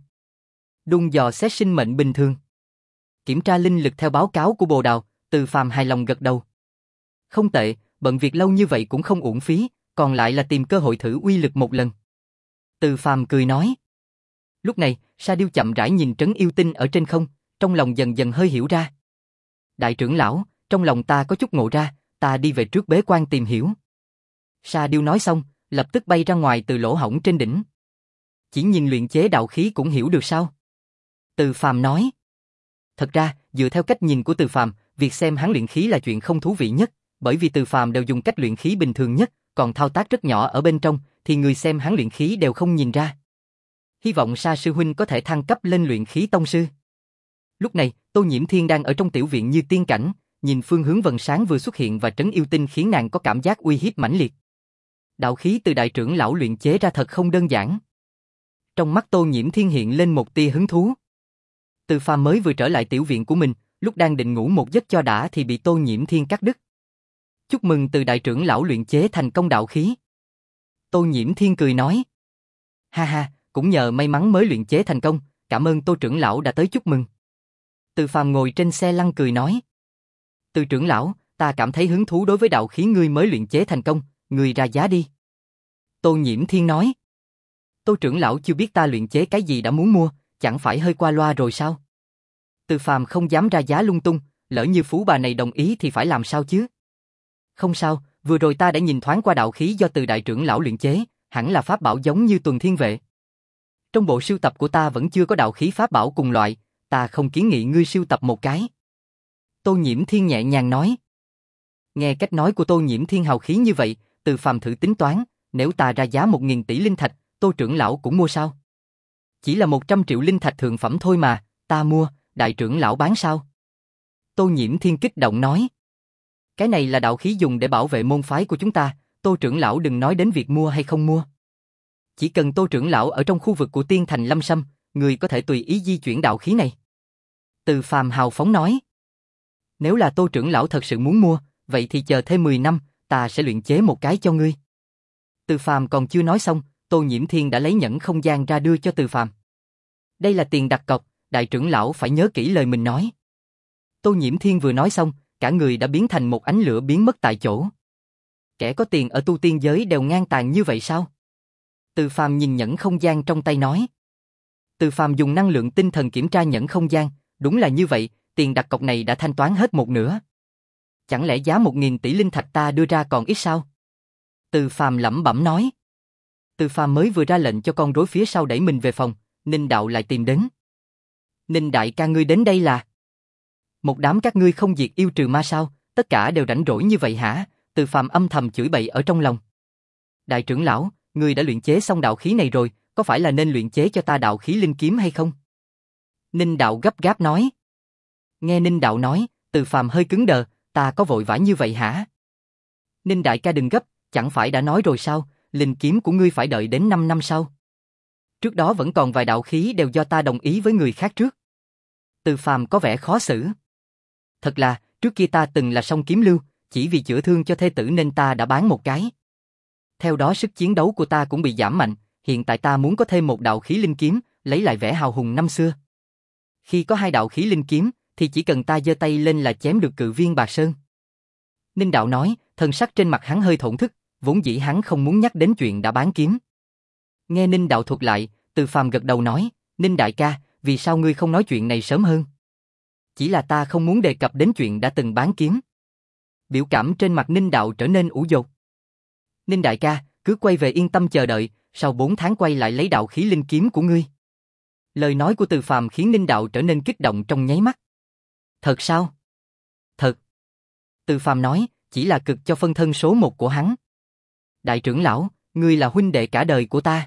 Đung dò xét sinh mệnh bình thường. Kiểm tra linh lực theo báo cáo của Bồ Đào, Từ Phàm hài lòng gật đầu. Không tệ, bận việc lâu như vậy cũng không uổng phí, còn lại là tìm cơ hội thử uy lực một lần. Từ Phàm cười nói. Lúc này, Sa Điêu chậm rãi nhìn Trấn Yêu Tinh ở trên không, trong lòng dần dần hơi hiểu ra. Đại trưởng lão, trong lòng ta có chút ngộ ra, ta đi về trước bế quan tìm hiểu. Sa Điêu nói xong, lập tức bay ra ngoài từ lỗ hổng trên đỉnh. Chỉ nhìn luyện chế đạo khí cũng hiểu được sao? Từ Phàm nói. Thật ra, dựa theo cách nhìn của Từ Phàm, việc xem hắn luyện khí là chuyện không thú vị nhất, bởi vì Từ Phàm đều dùng cách luyện khí bình thường nhất, còn thao tác rất nhỏ ở bên trong, thì người xem hắn luyện khí đều không nhìn ra. Hy vọng Sa sư huynh có thể thăng cấp lên luyện khí tông sư. Lúc này, Tô Nhiễm Thiên đang ở trong tiểu viện như tiên cảnh, nhìn phương hướng vầng sáng vừa xuất hiện và Trấn Yêu Tinh khiến nàng có cảm giác uy hiếp mãnh liệt. Đạo khí từ đại trưởng lão luyện chế ra thật không đơn giản. Trong mắt Tô Nhiễm Thiên hiện lên một tia hứng thú. Từ Phàm mới vừa trở lại tiểu viện của mình, lúc đang định ngủ một giấc cho đã thì bị Tô Nhiễm Thiên cắt đứt. Chúc mừng từ đại trưởng lão luyện chế thành công đạo khí. Tô Nhiễm Thiên cười nói. Ha ha, cũng nhờ may mắn mới luyện chế thành công, cảm ơn Tô trưởng lão đã tới chúc mừng. Từ Phàm ngồi trên xe lăn cười nói. Từ trưởng lão, ta cảm thấy hứng thú đối với đạo khí ngươi mới luyện chế thành công, ngươi ra giá đi. Tô Nhiễm Thiên nói. Tô trưởng lão chưa biết ta luyện chế cái gì đã muốn mua, chẳng phải hơi qua loa rồi sao? Từ Phàm không dám ra giá lung tung, lỡ như phú bà này đồng ý thì phải làm sao chứ? Không sao, vừa rồi ta đã nhìn thoáng qua đạo khí do Từ đại trưởng lão luyện chế, hẳn là pháp bảo giống như Tuần Thiên Vệ. Trong bộ sưu tập của ta vẫn chưa có đạo khí pháp bảo cùng loại, ta không kiến nghị ngươi sưu tập một cái. Tô Nhiễm Thiên nhẹ nhàng nói. Nghe cách nói của Tô Nhiễm Thiên hào khí như vậy, Từ Phàm thử tính toán, nếu ta ra giá một nghìn tỷ linh thạch, Tô trưởng lão cũng mua sao? Chỉ là một trăm triệu linh thạch thượng phẩm thôi mà, ta mua, đại trưởng lão bán sao? Tô Nhiễm Thiên kích động nói. Cái này là đạo khí dùng để bảo vệ môn phái của chúng ta, Tô trưởng lão đừng nói đến việc mua hay không mua. Chỉ cần Tô trưởng lão ở trong khu vực của Tiên Thành Lâm Sâm, người có thể tùy ý di chuyển đạo khí này. Từ Phàm hào phóng nói. Nếu là Tô trưởng lão thật sự muốn mua, vậy thì chờ thêm mười năm, ta sẽ luyện chế một cái cho ngươi. Từ Phàm còn chưa nói xong, Tô Nhiễm Thiên đã lấy nhẫn không gian ra đưa cho Từ Phàm. Đây là tiền đặt cọc, đại trưởng lão phải nhớ kỹ lời mình nói. Tô Nhiễm Thiên vừa nói xong, cả người đã biến thành một ánh lửa biến mất tại chỗ. Kẻ có tiền ở tu tiên giới đều ngang tàn như vậy sao? Từ Phàm nhìn nhẫn không gian trong tay nói. Từ Phàm dùng năng lượng tinh thần kiểm tra nhẫn không gian, đúng là như vậy, tiền đặt cọc này đã thanh toán hết một nửa. Chẳng lẽ giá một nghìn tỷ linh thạch ta đưa ra còn ít sao? Từ Phàm lẩm bẩm nói. Từ Phàm mới vừa ra lệnh cho con rối phía sau đẩy mình về phòng, Ninh đạo lại tìm đến. Ninh đại ca ngươi đến đây là? Một đám các ngươi không diệt yêu trừ ma sao, tất cả đều rảnh rỗi như vậy hả? Từ Phàm âm thầm chửi bậy ở trong lòng. Đại trưởng lão, ngươi đã luyện chế xong đạo khí này rồi, có phải là nên luyện chế cho ta đạo khí linh kiếm hay không? Ninh đạo gấp gáp nói. Nghe Ninh đạo nói, Từ Phàm hơi cứng đờ, ta có vội vã như vậy hả? Ninh đại ca đừng gấp, Chẳng phải đã nói rồi sao, linh kiếm của ngươi phải đợi đến năm năm sau. Trước đó vẫn còn vài đạo khí đều do ta đồng ý với người khác trước. Từ Phàm có vẻ khó xử. Thật là, trước kia ta từng là song kiếm lưu, chỉ vì chữa thương cho thê tử nên ta đã bán một cái. Theo đó sức chiến đấu của ta cũng bị giảm mạnh, hiện tại ta muốn có thêm một đạo khí linh kiếm, lấy lại vẻ hào hùng năm xưa. Khi có hai đạo khí linh kiếm, thì chỉ cần ta giơ tay lên là chém được cự viên Bạc Sơn. Ninh đạo nói, thần sắc trên mặt hắn hơi thổn thức, vốn dĩ hắn không muốn nhắc đến chuyện đã bán kiếm. Nghe Ninh đạo thuật lại, Từ Phàm gật đầu nói, Ninh đại ca, vì sao ngươi không nói chuyện này sớm hơn? Chỉ là ta không muốn đề cập đến chuyện đã từng bán kiếm. Biểu cảm trên mặt Ninh đạo trở nên ủ dột. Ninh đại ca, cứ quay về yên tâm chờ đợi, sau bốn tháng quay lại lấy đạo khí linh kiếm của ngươi. Lời nói của Từ Phàm khiến Ninh đạo trở nên kích động trong nháy mắt. Thật sao? Thật. Từ Phàm nói, chỉ là cực cho phân thân số một của hắn. Đại trưởng lão, ngươi là huynh đệ cả đời của ta.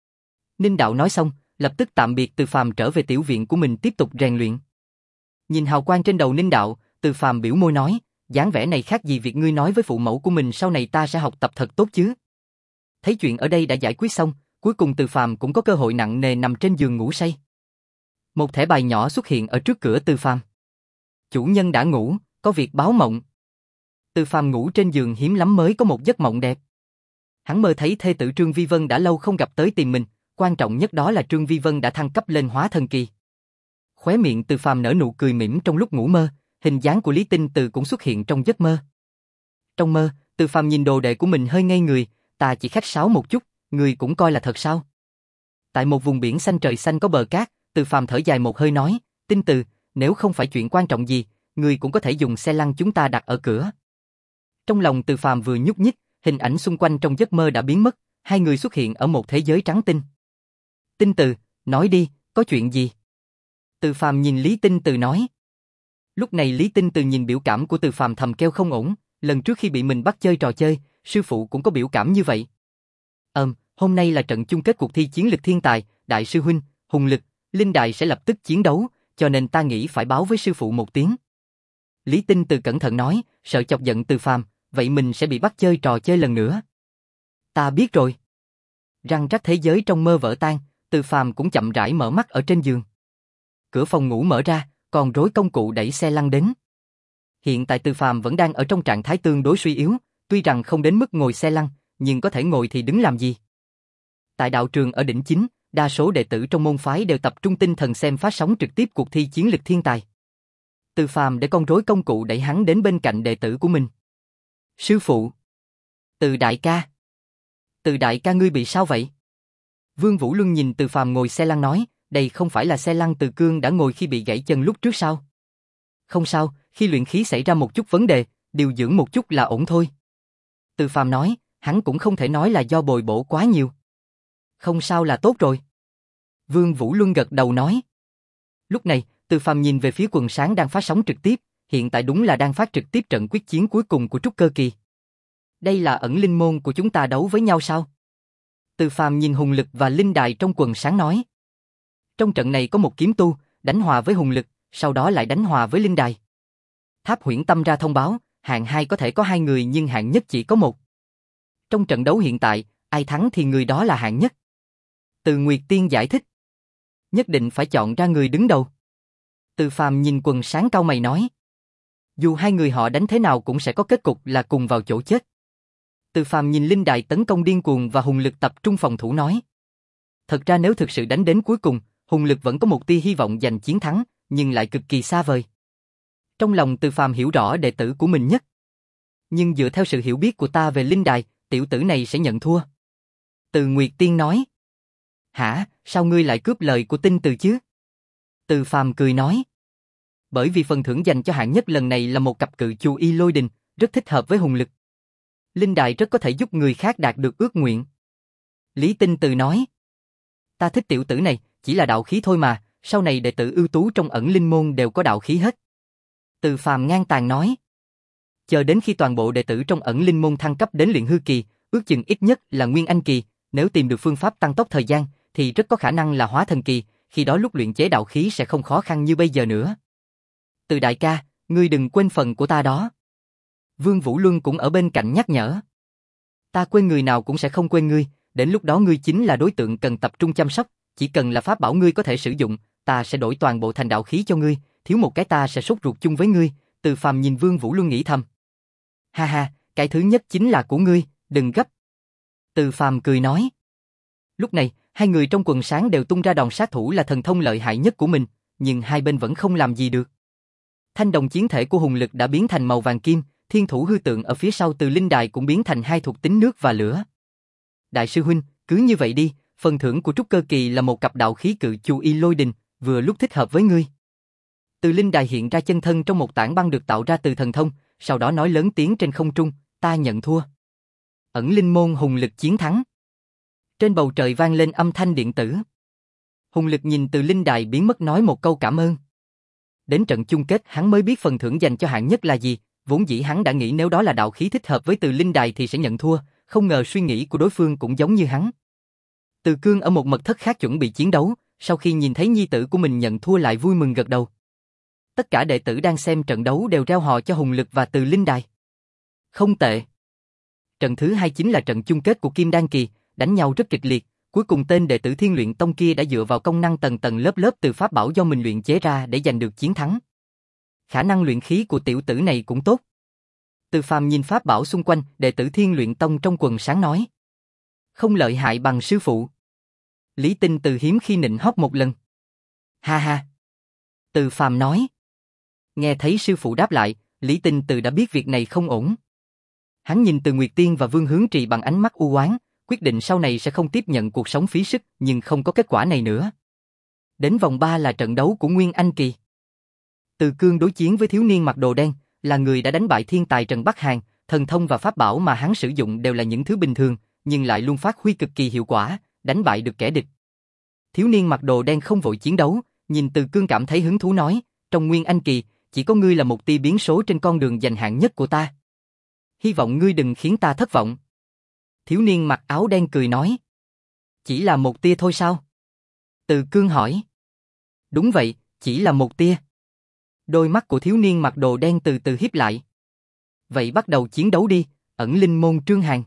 Ninh đạo nói xong, lập tức tạm biệt Từ Phàm trở về tiểu viện của mình tiếp tục rèn luyện. Nhìn hào quang trên đầu Ninh đạo, Từ Phàm biểu môi nói, dáng vẻ này khác gì việc ngươi nói với phụ mẫu của mình sau này ta sẽ học tập thật tốt chứ. Thấy chuyện ở đây đã giải quyết xong, cuối cùng Từ Phàm cũng có cơ hội nặng nề nằm trên giường ngủ say. Một thẻ bài nhỏ xuất hiện ở trước cửa Từ Phàm. Chủ nhân đã ngủ, có việc báo mộng. Từ Phàm ngủ trên giường hiếm lắm mới có một giấc mộng đẹp. Hắn mơ thấy thê tử Trương Vi Vân đã lâu không gặp tới tìm mình, quan trọng nhất đó là Trương Vi Vân đã thăng cấp lên hóa thần kỳ. Khóe miệng Từ Phàm nở nụ cười mỉm trong lúc ngủ mơ, hình dáng của Lý Tinh Từ cũng xuất hiện trong giấc mơ. Trong mơ, Từ Phàm nhìn đồ đệ của mình hơi ngây người, ta chỉ khách sáo một chút, người cũng coi là thật sao? Tại một vùng biển xanh trời xanh có bờ cát, Từ Phàm thở dài một hơi nói, Tinh Từ, nếu không phải chuyện quan trọng gì, người cũng có thể dùng xe lăn chúng ta đặt ở cửa. Trong lòng Từ Phàm vừa nhúc nhích, hình ảnh xung quanh trong giấc mơ đã biến mất, hai người xuất hiện ở một thế giới trắng tinh. Tinh Từ, nói đi, có chuyện gì? Từ Phàm nhìn Lý Tinh Từ nói. Lúc này Lý Tinh Từ nhìn biểu cảm của Từ Phàm thầm kêu không ổn, lần trước khi bị mình bắt chơi trò chơi, sư phụ cũng có biểu cảm như vậy. Ừm, hôm nay là trận chung kết cuộc thi chiến lực thiên tài, đại sư huynh, hùng lực, linh đại sẽ lập tức chiến đấu, cho nên ta nghĩ phải báo với sư phụ một tiếng. Lý Tinh Từ cẩn thận nói, sợ chọc giận Từ Phàm, vậy mình sẽ bị bắt chơi trò chơi lần nữa. Ta biết rồi. Răng rắc thế giới trong mơ vỡ tan, Từ Phàm cũng chậm rãi mở mắt ở trên giường. Cửa phòng ngủ mở ra, còn rối công cụ đẩy xe lăn đến. Hiện tại Từ Phàm vẫn đang ở trong trạng thái tương đối suy yếu, tuy rằng không đến mức ngồi xe lăn, nhưng có thể ngồi thì đứng làm gì. Tại đạo trường ở đỉnh chính, đa số đệ tử trong môn phái đều tập trung tinh thần xem phát sóng trực tiếp cuộc thi chiến lực thiên tài. Từ Phàm để con rối công cụ đẩy hắn đến bên cạnh đệ tử của mình. Sư phụ. Từ đại ca. Từ đại ca ngươi bị sao vậy? Vương Vũ Luân nhìn Từ Phàm ngồi xe lăn nói, đây không phải là xe lăn Từ Cương đã ngồi khi bị gãy chân lúc trước sao? Không sao, khi luyện khí xảy ra một chút vấn đề, điều dưỡng một chút là ổn thôi. Từ Phàm nói, hắn cũng không thể nói là do bồi bổ quá nhiều. Không sao là tốt rồi. Vương Vũ Luân gật đầu nói. Lúc này, Từ Phàm nhìn về phía quần sáng đang phát sóng trực tiếp, hiện tại đúng là đang phát trực tiếp trận quyết chiến cuối cùng của trúc cơ kỳ. Đây là ẩn linh môn của chúng ta đấu với nhau sao? Từ Phàm nhìn hùng lực và linh đài trong quần sáng nói. Trong trận này có một kiếm tu, đánh hòa với hùng lực, sau đó lại đánh hòa với linh đài. Tháp Huyễn Tâm ra thông báo, hạng hai có thể có hai người nhưng hạng nhất chỉ có một. Trong trận đấu hiện tại, ai thắng thì người đó là hạng nhất. Từ Nguyệt Tiên giải thích. Nhất định phải chọn ra người đứng đầu. Từ Phàm nhìn quần sáng cau mày nói. Dù hai người họ đánh thế nào cũng sẽ có kết cục là cùng vào chỗ chết. Từ Phàm nhìn linh đài tấn công điên cuồng và hùng lực tập trung phòng thủ nói. Thật ra nếu thực sự đánh đến cuối cùng, hùng lực vẫn có một tia hy vọng giành chiến thắng, nhưng lại cực kỳ xa vời. Trong lòng Từ Phàm hiểu rõ đệ tử của mình nhất. Nhưng dựa theo sự hiểu biết của ta về linh đài, tiểu tử này sẽ nhận thua. Từ Nguyệt Tiên nói. Hả, sao ngươi lại cướp lời của Tinh Từ chứ? Từ Phàm cười nói. Bởi vì phần thưởng dành cho hạng nhất lần này là một cặp cự chu y lôi đình, rất thích hợp với hùng lực. Linh đài rất có thể giúp người khác đạt được ước nguyện. Lý Tinh Từ nói. Ta thích tiểu tử này, chỉ là đạo khí thôi mà, sau này đệ tử ưu tú trong ẩn linh môn đều có đạo khí hết. Từ Phàm ngang tàn nói. Chờ đến khi toàn bộ đệ tử trong ẩn linh môn thăng cấp đến luyện hư kỳ, ước chừng ít nhất là nguyên anh kỳ, nếu tìm được phương pháp tăng tốc thời gian, thì rất có khả năng là hóa thần kỳ, khi đó lúc luyện chế đạo khí sẽ không khó khăn như bây giờ nữa. Từ đại ca, ngươi đừng quên phần của ta đó. Vương Vũ Luân cũng ở bên cạnh nhắc nhở. Ta quên người nào cũng sẽ không quên ngươi, đến lúc đó ngươi chính là đối tượng cần tập trung chăm sóc, chỉ cần là pháp bảo ngươi có thể sử dụng, ta sẽ đổi toàn bộ thành đạo khí cho ngươi, thiếu một cái ta sẽ sốt ruột chung với ngươi. Từ Phàm nhìn Vương Vũ Luân nghĩ thầm. Ha ha, cái thứ nhất chính là của ngươi, đừng gấp. Từ Phàm cười nói. Lúc này, hai người trong quần sáng đều tung ra đòn sát thủ là thần thông lợi hại nhất của mình, nhưng hai bên vẫn không làm gì được. Thanh đồng chiến thể của hùng lực đã biến thành màu vàng kim, thiên thủ hư tượng ở phía sau từ linh đài cũng biến thành hai thuộc tính nước và lửa. Đại sư huynh, cứ như vậy đi, phần thưởng của trúc cơ kỳ là một cặp đạo khí cự chu y lôi đình, vừa lúc thích hợp với ngươi. Từ linh đài hiện ra chân thân trong một tảng băng được tạo ra từ thần thông, sau đó nói lớn tiếng trên không trung, ta nhận thua. Ẩn linh môn hùng lực chiến thắng. Trên bầu trời vang lên âm thanh điện tử. Hùng lực nhìn từ linh đài biến mất nói một câu cảm ơn. Đến trận chung kết hắn mới biết phần thưởng dành cho hạng nhất là gì, vốn dĩ hắn đã nghĩ nếu đó là đạo khí thích hợp với từ linh đài thì sẽ nhận thua, không ngờ suy nghĩ của đối phương cũng giống như hắn. Từ Cương ở một mật thất khác chuẩn bị chiến đấu, sau khi nhìn thấy nhi tử của mình nhận thua lại vui mừng gật đầu. Tất cả đệ tử đang xem trận đấu đều reo hò cho hùng lực và từ linh đài. Không tệ. Trận thứ hai chính là trận chung kết của Kim Đan Kỳ, đánh nhau rất kịch liệt, cuối cùng tên đệ tử Thiên Luyện Tông kia đã dựa vào công năng tầng tầng lớp lớp từ pháp bảo do mình luyện chế ra để giành được chiến thắng. Khả năng luyện khí của tiểu tử này cũng tốt. Từ Phàm nhìn pháp bảo xung quanh, đệ tử Thiên Luyện Tông trong quần sáng nói. Không lợi hại bằng sư phụ. Lý Tinh Từ hiếm khi nịnh hót một lần. Ha ha. Từ Phàm nói. Nghe thấy sư phụ đáp lại, Lý Tinh Từ đã biết việc này không ổn. Hắn nhìn Từ Nguyệt Tiên và Vương Hướng Trì bằng ánh mắt u oán, quyết định sau này sẽ không tiếp nhận cuộc sống phí sức, nhưng không có kết quả này nữa. Đến vòng ba là trận đấu của Nguyên Anh Kỳ. Từ Cương đối chiến với thiếu niên mặc đồ đen, là người đã đánh bại thiên tài Trần Bắc Hàn, thần thông và pháp bảo mà hắn sử dụng đều là những thứ bình thường, nhưng lại luôn phát huy cực kỳ hiệu quả, đánh bại được kẻ địch. Thiếu niên mặc đồ đen không vội chiến đấu, nhìn Từ Cương cảm thấy hứng thú nói, trong Nguyên Anh Kỳ, chỉ có ngươi là một tia biến số trên con đường giành hạng nhất của ta. Hy vọng ngươi đừng khiến ta thất vọng. Thiếu niên mặc áo đen cười nói. Chỉ là một tia thôi sao? Từ Cương hỏi. Đúng vậy, chỉ là một tia. Đôi mắt của thiếu niên mặc đồ đen từ từ híp lại. Vậy bắt đầu chiến đấu đi, ẩn linh môn Trương Hàn.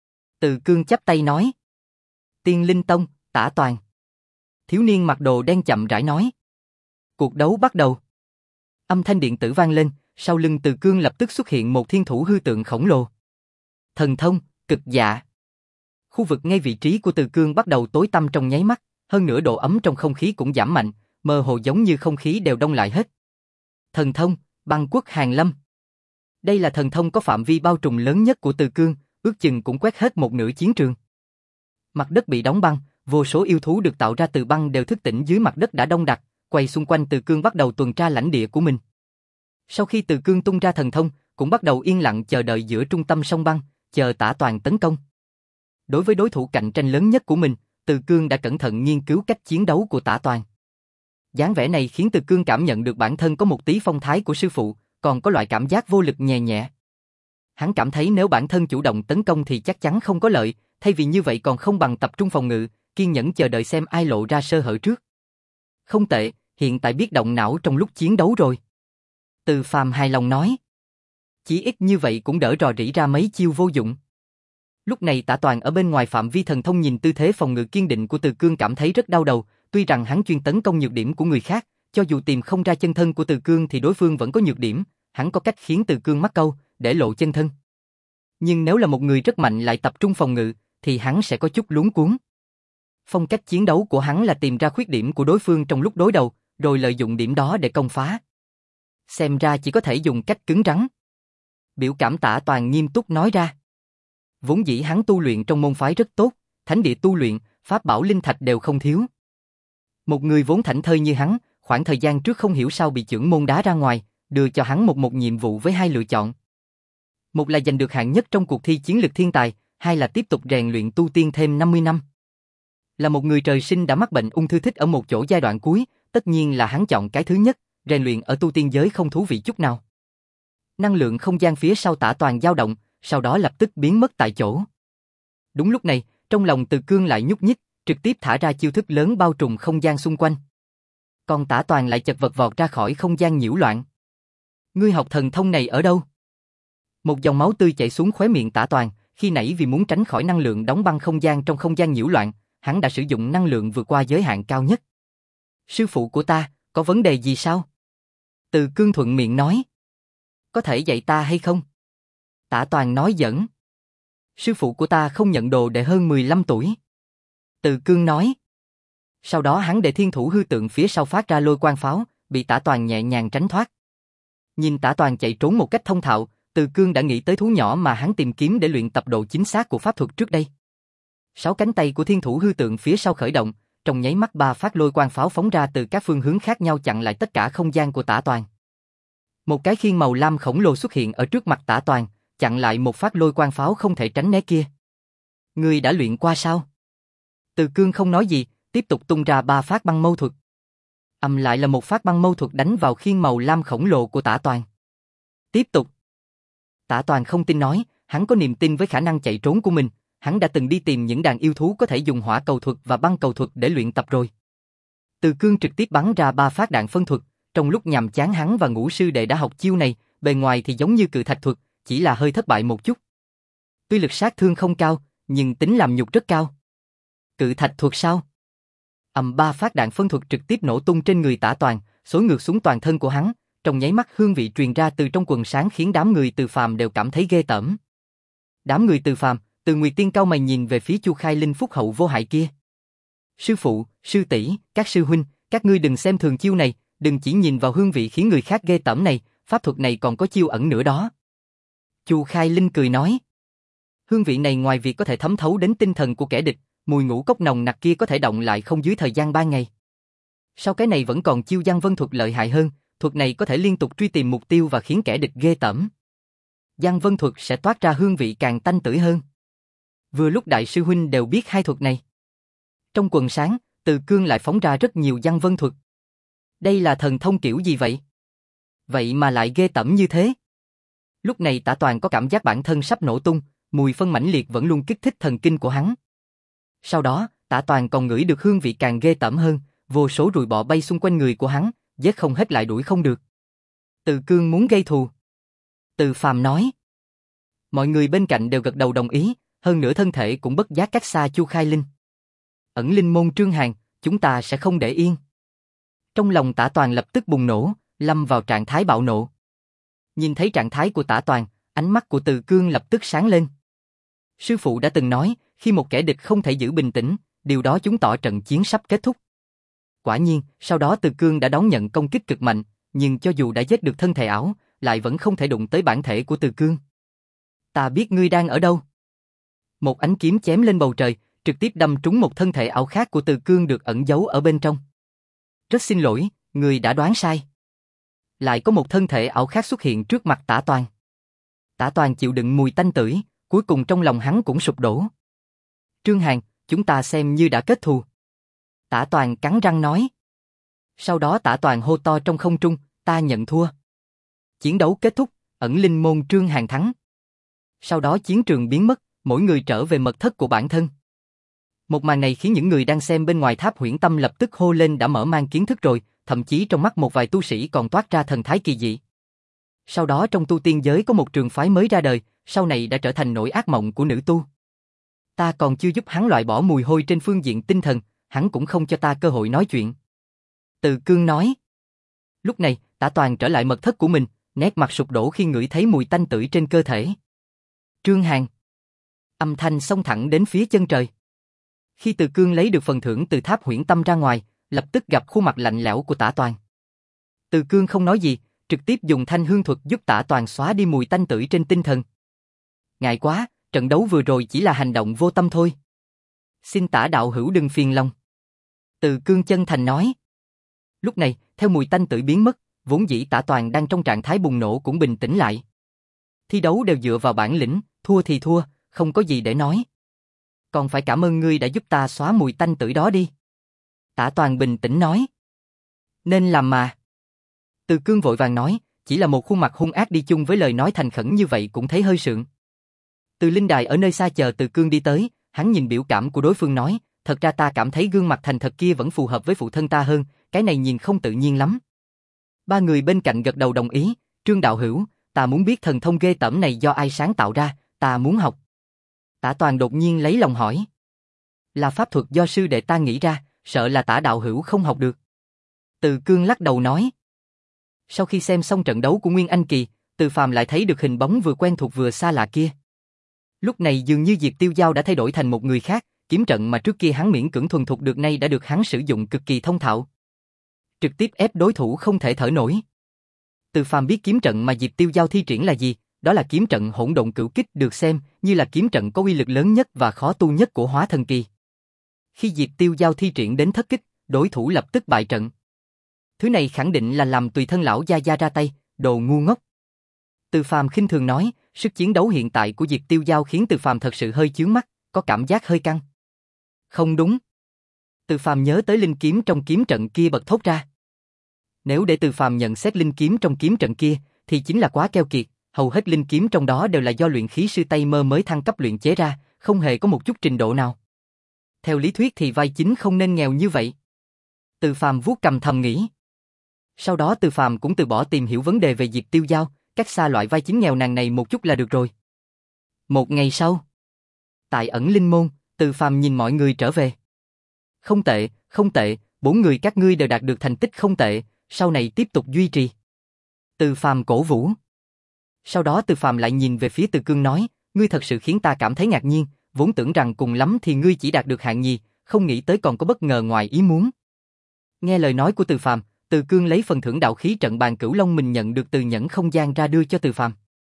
Từ Cương chắp tay nói. Tiên Linh Tông, Tả Toàn. Thiếu niên mặc đồ đen chậm rãi nói. Cuộc đấu bắt đầu. Âm thanh điện tử vang lên, sau lưng Từ Cương lập tức xuất hiện một thiên thủ hư tượng khổng lồ. Thần thông, cực dạ. Khu vực ngay vị trí của Từ Cương bắt đầu tối tăm trong nháy mắt, hơn nữa độ ấm trong không khí cũng giảm mạnh, mơ hồ giống như không khí đều đông lại hết. Thần thông, băng quốc Hàn Lâm. Đây là thần thông có phạm vi bao trùm lớn nhất của Từ Cương, ước chừng cũng quét hết một nửa chiến trường. Mặt đất bị đóng băng, vô số yêu thú được tạo ra từ băng đều thức tỉnh dưới mặt đất đã đông đặc, quay xung quanh Từ Cương bắt đầu tuần tra lãnh địa của mình. Sau khi Từ Cương tung ra thần thông, cũng bắt đầu yên lặng chờ đợi giữa trung tâm sông băng, chờ Tả Toàn tấn công. Đối với đối thủ cạnh tranh lớn nhất của mình, Từ Cương đã cẩn thận nghiên cứu cách chiến đấu của Tả Toàn. Dáng vẻ này khiến Từ Cương cảm nhận được bản thân có một tí phong thái của sư phụ, còn có loại cảm giác vô lực nhẹ nhẹ. Hắn cảm thấy nếu bản thân chủ động tấn công thì chắc chắn không có lợi, thay vì như vậy còn không bằng tập trung phòng ngự, kiên nhẫn chờ đợi xem ai lộ ra sơ hở trước. Không tệ, hiện tại biết động não trong lúc chiến đấu rồi. Từ Phàm hài lòng nói. Chỉ ít như vậy cũng đỡ rò rỉ ra mấy chiêu vô dụng. Lúc này Tả Toàn ở bên ngoài phạm vi thần thông nhìn tư thế phòng ngự kiên định của Từ Cương cảm thấy rất đau đầu, tuy rằng hắn chuyên tấn công nhược điểm của người khác, cho dù tìm không ra chân thân của Từ Cương thì đối phương vẫn có nhược điểm, hắn có cách khiến Từ Cương mắc câu, để lộ chân thân. Nhưng nếu là một người rất mạnh lại tập trung phòng ngự, thì hắn sẽ có chút luống cuống. Phong cách chiến đấu của hắn là tìm ra khuyết điểm của đối phương trong lúc đối đầu, rồi lợi dụng điểm đó để công phá. Xem ra chỉ có thể dùng cách cứng rắn. Biểu cảm Tả Toàn nghiêm túc nói ra. Vốn dĩ hắn tu luyện trong môn phái rất tốt, thánh địa tu luyện, pháp bảo linh thạch đều không thiếu. Một người vốn thảnh thơi như hắn, khoảng thời gian trước không hiểu sao bị chưởng môn đá ra ngoài, đưa cho hắn một một nhiệm vụ với hai lựa chọn. Một là giành được hạng nhất trong cuộc thi chiến lực thiên tài, hai là tiếp tục rèn luyện tu tiên thêm năm mươi năm. Là một người trời sinh đã mắc bệnh ung thư thích ở một chỗ giai đoạn cuối, tất nhiên là hắn chọn cái thứ nhất, rèn luyện ở tu tiên giới không thú vị chút nào. Năng lượng không gian phía sau Tả Toàn dao động, sau đó lập tức biến mất tại chỗ. Đúng lúc này, trong lòng Từ Cương lại nhúc nhích, trực tiếp thả ra chiêu thức lớn bao trùm không gian xung quanh. Còn Tả Toàn lại chật vật vọt ra khỏi không gian nhiễu loạn. Ngươi học thần thông này ở đâu? Một dòng máu tươi chảy xuống khóe miệng Tả Toàn, khi nãy vì muốn tránh khỏi năng lượng đóng băng không gian trong không gian nhiễu loạn, hắn đã sử dụng năng lượng vượt qua giới hạn cao nhất. Sư phụ của ta, có vấn đề gì sao? Từ Cương thuận miệng nói. Có thể dạy ta hay không? Tả Toàn nói giỡn. Sư phụ của ta không nhận đồ đệ hơn mười lăm tuổi. Từ Cương nói. Sau đó hắn để thiên thủ hư tượng phía sau phát ra lôi quang pháo, bị Tả Toàn nhẹ nhàng tránh thoát. Nhìn Tả Toàn chạy trốn một cách thông thạo, Từ Cương đã nghĩ tới thú nhỏ mà hắn tìm kiếm để luyện tập độ chính xác của pháp thuật trước đây. Sáu cánh tay của thiên thủ hư tượng phía sau khởi động, trong nháy mắt ba phát lôi quang pháo phóng ra từ các phương hướng khác nhau chặn lại tất cả không gian của Tả Toàn. Một cái khiên màu lam khổng lồ xuất hiện ở trước mặt Tả Toàn, chặn lại một phát lôi quang pháo không thể tránh né kia. Ngươi đã luyện qua sao? Từ Cương không nói gì, tiếp tục tung ra ba phát băng mâu thuật. Ầm lại là một phát băng mâu thuật đánh vào khiên màu lam khổng lồ của Tả Toàn. Tiếp tục. Tả Toàn không tin nói, hắn có niềm tin với khả năng chạy trốn của mình, hắn đã từng đi tìm những đàn yêu thú có thể dùng hỏa cầu thuật và băng cầu thuật để luyện tập rồi. Từ Cương trực tiếp bắn ra ba phát đạn phân thuật, trong lúc nhàm chán hắn và Ngũ sư đệ đã học chiêu này, bề ngoài thì giống như cự thạch thuật, chỉ là hơi thất bại một chút. Tuy lực sát thương không cao, nhưng tính làm nhục rất cao. Cự thạch thuật sao? Ầm ba phát đạn phân thuật trực tiếp nổ tung trên người Tả Toàn, xối ngược xuống toàn thân của hắn, trong nháy mắt hương vị truyền ra từ trong quần sáng khiến đám người Từ Phàm đều cảm thấy ghê tởm. Đám người Từ Phàm, Từ Nguyệt Tiên cau mày nhìn về phía Chu Khai Linh phúc hậu vô hại kia. Sư phụ, sư tỷ, các sư huynh, các ngươi đừng xem thường chiêu này, đừng chỉ nhìn vào hương vị khiến người khác ghê tởm này, pháp thuật này còn có chiêu ẩn nữa đó. Chu Khai Linh cười nói. Hương vị này ngoài việc có thể thấm thấu đến tinh thần của kẻ địch, mùi ngũ cốc nồng nặc kia có thể động lại không dưới thời gian ba ngày. Sau cái này vẫn còn chiêu giăng vân thuật lợi hại hơn, thuật này có thể liên tục truy tìm mục tiêu và khiến kẻ địch ghê tởm. Giăng vân thuật sẽ toát ra hương vị càng tanh tưởi hơn. Vừa lúc đại sư huynh đều biết hai thuật này. Trong quần sáng, Từ Cương lại phóng ra rất nhiều giăng vân thuật. Đây là thần thông kiểu gì vậy? Vậy mà lại ghê tởm như thế. Lúc này Tả Toàn có cảm giác bản thân sắp nổ tung, mùi phân mãnh liệt vẫn luôn kích thích thần kinh của hắn. Sau đó, Tả Toàn còn ngửi được hương vị càng ghê tởm hơn, vô số ruồi bọ bay xung quanh người của hắn, giết không hết lại đuổi không được. Từ Cương muốn gây thù. Từ Phàm nói. Mọi người bên cạnh đều gật đầu đồng ý, hơn nữa thân thể cũng bất giác cách xa Chu Khai Linh. Ẩn linh môn Trương Hàn, chúng ta sẽ không để yên. Trong lòng Tả Toàn lập tức bùng nổ, lâm vào trạng thái bạo nộ. Nhìn thấy trạng thái của Tả Toàn, ánh mắt của Từ Cương lập tức sáng lên. Sư phụ đã từng nói, khi một kẻ địch không thể giữ bình tĩnh, điều đó chứng tỏ trận chiến sắp kết thúc. Quả nhiên, sau đó Từ Cương đã đón nhận công kích cực mạnh, nhưng cho dù đã giết được thân thể ảo, lại vẫn không thể đụng tới bản thể của Từ Cương. Ta biết ngươi đang ở đâu. Một ánh kiếm chém lên bầu trời, trực tiếp đâm trúng một thân thể ảo khác của Từ Cương được ẩn giấu ở bên trong. Rất xin lỗi, ngươi đã đoán sai. Lại có một thân thể ảo khác xuất hiện trước mặt Tả Toàn. Tả Toàn chịu đựng mùi tanh tưởi, cuối cùng trong lòng hắn cũng sụp đổ. Trương Hàn, chúng ta xem như đã kết thù. Tả Toàn cắn răng nói. Sau đó Tả Toàn hô to trong không trung, ta nhận thua. Chiến đấu kết thúc, ẩn linh môn Trương Hàn thắng. Sau đó chiến trường biến mất, mỗi người trở về mật thất của bản thân. Một màn này khiến những người đang xem bên ngoài tháp Huyễn Tâm lập tức hô lên đã mở mang kiến thức rồi, thậm chí trong mắt một vài tu sĩ còn toát ra thần thái kỳ dị. Sau đó trong tu tiên giới có một trường phái mới ra đời, sau này đã trở thành nỗi ác mộng của nữ tu. Ta còn chưa giúp hắn loại bỏ mùi hôi trên phương diện tinh thần, hắn cũng không cho ta cơ hội nói chuyện. Từ Cương nói. Lúc này, Tả Toàn trở lại mật thất của mình, nét mặt sụp đổ khi ngửi thấy mùi tanh tưởi trên cơ thể. Trương Hàn. Âm thanh xông thẳng đến phía chân trời. Khi Từ Cương lấy được phần thưởng từ tháp Huyễn Tâm ra ngoài, lập tức gặp khuôn mặt lạnh lẽo của Tả Toàn. Từ Cương không nói gì, trực tiếp dùng thanh hương thuật giúp Tả Toàn xóa đi mùi tanh tưởi trên tinh thần. Ngại quá, trận đấu vừa rồi chỉ là hành động vô tâm thôi. Xin Tả đạo hữu đừng phiền lòng. Từ Cương chân thành nói. Lúc này, theo mùi tanh tưởi biến mất, vốn dĩ Tả Toàn đang trong trạng thái bùng nổ cũng bình tĩnh lại. Thi đấu đều dựa vào bản lĩnh, thua thì thua, không có gì để nói. Còn phải cảm ơn ngươi đã giúp ta xóa mùi tanh tưởi đó đi. Tả Toàn bình tĩnh nói. Nên làm mà. Từ Cương vội vàng nói, chỉ là một khuôn mặt hung ác đi chung với lời nói thành khẩn như vậy cũng thấy hơi sượng. Từ linh đài ở nơi xa chờ Từ Cương đi tới, hắn nhìn biểu cảm của đối phương nói, thật ra ta cảm thấy gương mặt thành thật kia vẫn phù hợp với phụ thân ta hơn, cái này nhìn không tự nhiên lắm. Ba người bên cạnh gật đầu đồng ý, Trương đạo hữu, ta muốn biết thần thông ghê tởm này do ai sáng tạo ra, ta muốn học. Tả Toàn đột nhiên lấy lòng hỏi. Là pháp thuật do sư đệ ta nghĩ ra, sợ là Tả đạo hữu không học được. Từ Cương lắc đầu nói. Sau khi xem xong trận đấu của Nguyên Anh Kỳ, Từ Phàm lại thấy được hình bóng vừa quen thuộc vừa xa lạ kia. Lúc này dường như Diệp Tiêu Giao đã thay đổi thành một người khác, kiếm trận mà trước kia hắn miễn cưỡng thuần thục được nay đã được hắn sử dụng cực kỳ thông thạo. Trực tiếp ép đối thủ không thể thở nổi. Từ Phàm biết kiếm trận mà Diệp Tiêu Giao thi triển là gì, đó là kiếm trận hỗn độn cửu kích, được xem như là kiếm trận có uy lực lớn nhất và khó tu nhất của Hóa Thần Kỳ. Khi Diệp Tiêu Giao thi triển đến thất kích, đối thủ lập tức bại trận. Thứ này khẳng định là làm tùy thân lão gia gia ra tay, đồ ngu ngốc. Từ Phàm khinh thường nói, sức chiến đấu hiện tại của Diệp Tiêu Giao khiến Từ Phàm thật sự hơi chướng mắt, có cảm giác hơi căng. Không đúng. Từ Phàm nhớ tới linh kiếm trong kiếm trận kia bật thốt ra. Nếu để Từ Phàm nhận xét linh kiếm trong kiếm trận kia, thì chính là quá keo kiệt, hầu hết linh kiếm trong đó đều là do luyện khí sư Tây Mơ mới thăng cấp luyện chế ra, không hề có một chút trình độ nào. Theo lý thuyết thì vai chính không nên nghèo như vậy. Từ Phàm vuốt cầm thầm nghĩ. Sau đó Từ Phàm cũng từ bỏ tìm hiểu vấn đề về Diệp Tiêu Giao, cách xa loại vai chính nghèo nàn này một chút là được rồi. Một ngày sau, tại ẩn linh môn, Từ Phàm nhìn mọi người trở về. Không tệ, không tệ, bốn người các ngươi đều đạt được thành tích không tệ, sau này tiếp tục duy trì. Từ Phàm cổ vũ. Sau đó Từ Phàm lại nhìn về phía Từ Cương nói, ngươi thật sự khiến ta cảm thấy ngạc nhiên, vốn tưởng rằng cùng lắm thì ngươi chỉ đạt được hạng nhì, không nghĩ tới còn có bất ngờ ngoài ý muốn. Nghe lời nói của Từ Phàm, Từ Cương lấy phần thưởng đạo khí trận bàn cửu long mình nhận được từ nhẫn không gian ra đưa cho Từ Phàm.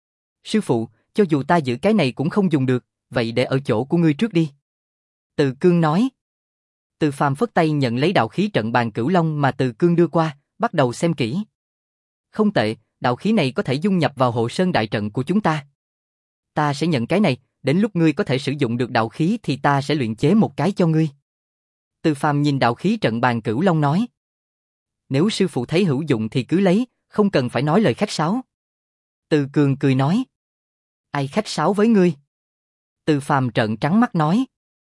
Sư phụ, cho dù ta giữ cái này cũng không dùng được, vậy để ở chỗ của ngươi trước đi. Từ Cương nói. Từ Phàm phất tay nhận lấy đạo khí trận bàn cửu long mà Từ Cương đưa qua, bắt đầu xem kỹ. Không tệ, đạo khí này có thể dung nhập vào hộ sơn đại trận của chúng ta. Ta sẽ nhận cái này, đến lúc ngươi có thể sử dụng được đạo khí thì ta sẽ luyện chế một cái cho ngươi. Từ Phàm nhìn đạo khí trận bàn cửu long nói. Nếu sư phụ thấy hữu dụng thì cứ lấy, không cần phải nói lời khách sáo. Từ Cường cười nói. Ai khách sáo với ngươi? Từ Phàm trợn trắng mắt nói.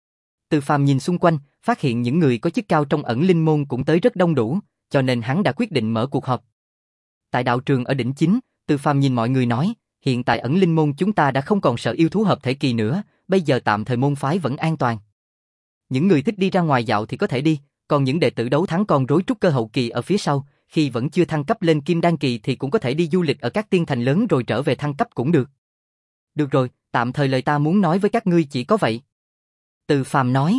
Từ Phàm nhìn xung quanh, phát hiện những người có chức cao trong ẩn linh môn cũng tới rất đông đủ, cho nên hắn đã quyết định mở cuộc họp. Tại đạo trường ở đỉnh chính, Từ Phàm nhìn mọi người nói, hiện tại ẩn linh môn chúng ta đã không còn sợ yêu thú hợp thể kỳ nữa, bây giờ tạm thời môn phái vẫn an toàn. Những người thích đi ra ngoài dạo thì có thể đi, còn những đệ tử đấu thắng con rối trúc cơ hậu kỳ ở phía sau, khi vẫn chưa thăng cấp lên kim đan kỳ thì cũng có thể đi du lịch ở các tiên thành lớn rồi trở về thăng cấp cũng được. Được rồi, tạm thời lời ta muốn nói với các ngươi chỉ có vậy. Từ Phàm nói.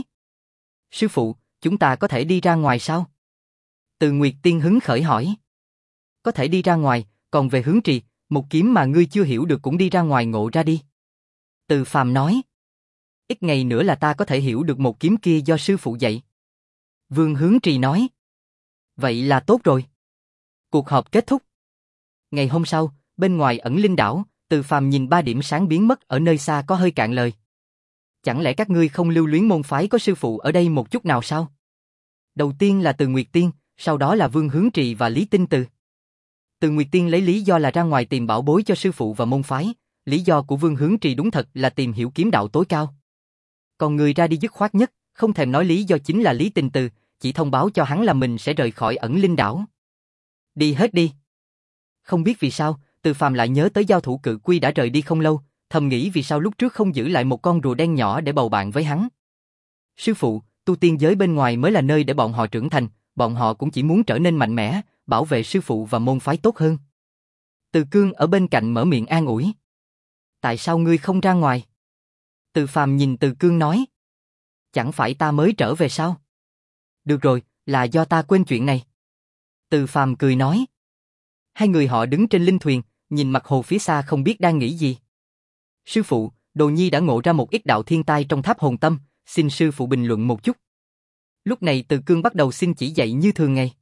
Sư phụ, chúng ta có thể đi ra ngoài sao? Từ Nguyệt Tiên hứng khởi hỏi. Có thể đi ra ngoài, còn về hướng trì, một kiếm mà ngươi chưa hiểu được cũng đi ra ngoài ngộ ra đi. Từ Phàm nói. Ít ngày nữa là ta có thể hiểu được một kiếm kia do sư phụ dạy. Vương Hướng Trì nói. Vậy là tốt rồi. Cuộc họp kết thúc. Ngày hôm sau, bên ngoài ẩn linh đảo, Từ Phàm nhìn ba điểm sáng biến mất ở nơi xa có hơi cạn lời. Chẳng lẽ các ngươi không lưu luyến môn phái có sư phụ ở đây một chút nào sao? Đầu tiên là Từ Nguyệt Tiên, sau đó là Vương Hướng Trì và Lý Tinh Từ. Từ Nguyệt Tiên lấy lý do là ra ngoài tìm bảo bối cho sư phụ và môn phái, lý do của Vương Hướng Trì đúng thật là tìm hiểu kiếm đạo tối cao. Còn người ra đi dứt khoát nhất, không thèm nói lý do chính là Lý Tinh Từ, chỉ thông báo cho hắn là mình sẽ rời khỏi ẩn linh đảo. Đi hết đi. Không biết vì sao, Từ Phàm lại nhớ tới giao thủ cự quy đã rời đi không lâu, thầm nghĩ vì sao lúc trước không giữ lại một con rùa đen nhỏ để bầu bạn với hắn. Sư phụ, tu tiên giới bên ngoài mới là nơi để bọn họ trưởng thành, bọn họ cũng chỉ muốn trở nên mạnh mẽ, bảo vệ sư phụ và môn phái tốt hơn. Từ Cương ở bên cạnh mở miệng an ủi. Tại sao ngươi không ra ngoài? Từ Phàm nhìn Từ Cương nói. Chẳng phải ta mới trở về sao? Được rồi, là do ta quên chuyện này. Từ Phàm cười nói. Hai người họ đứng trên linh thuyền, nhìn mặt hồ phía xa không biết đang nghĩ gì. Sư phụ, Đồ Nhi đã ngộ ra một ít đạo thiên tai trong tháp hồn tâm, xin sư phụ bình luận một chút. Lúc này Từ Cương bắt đầu xin chỉ dạy như thường ngày.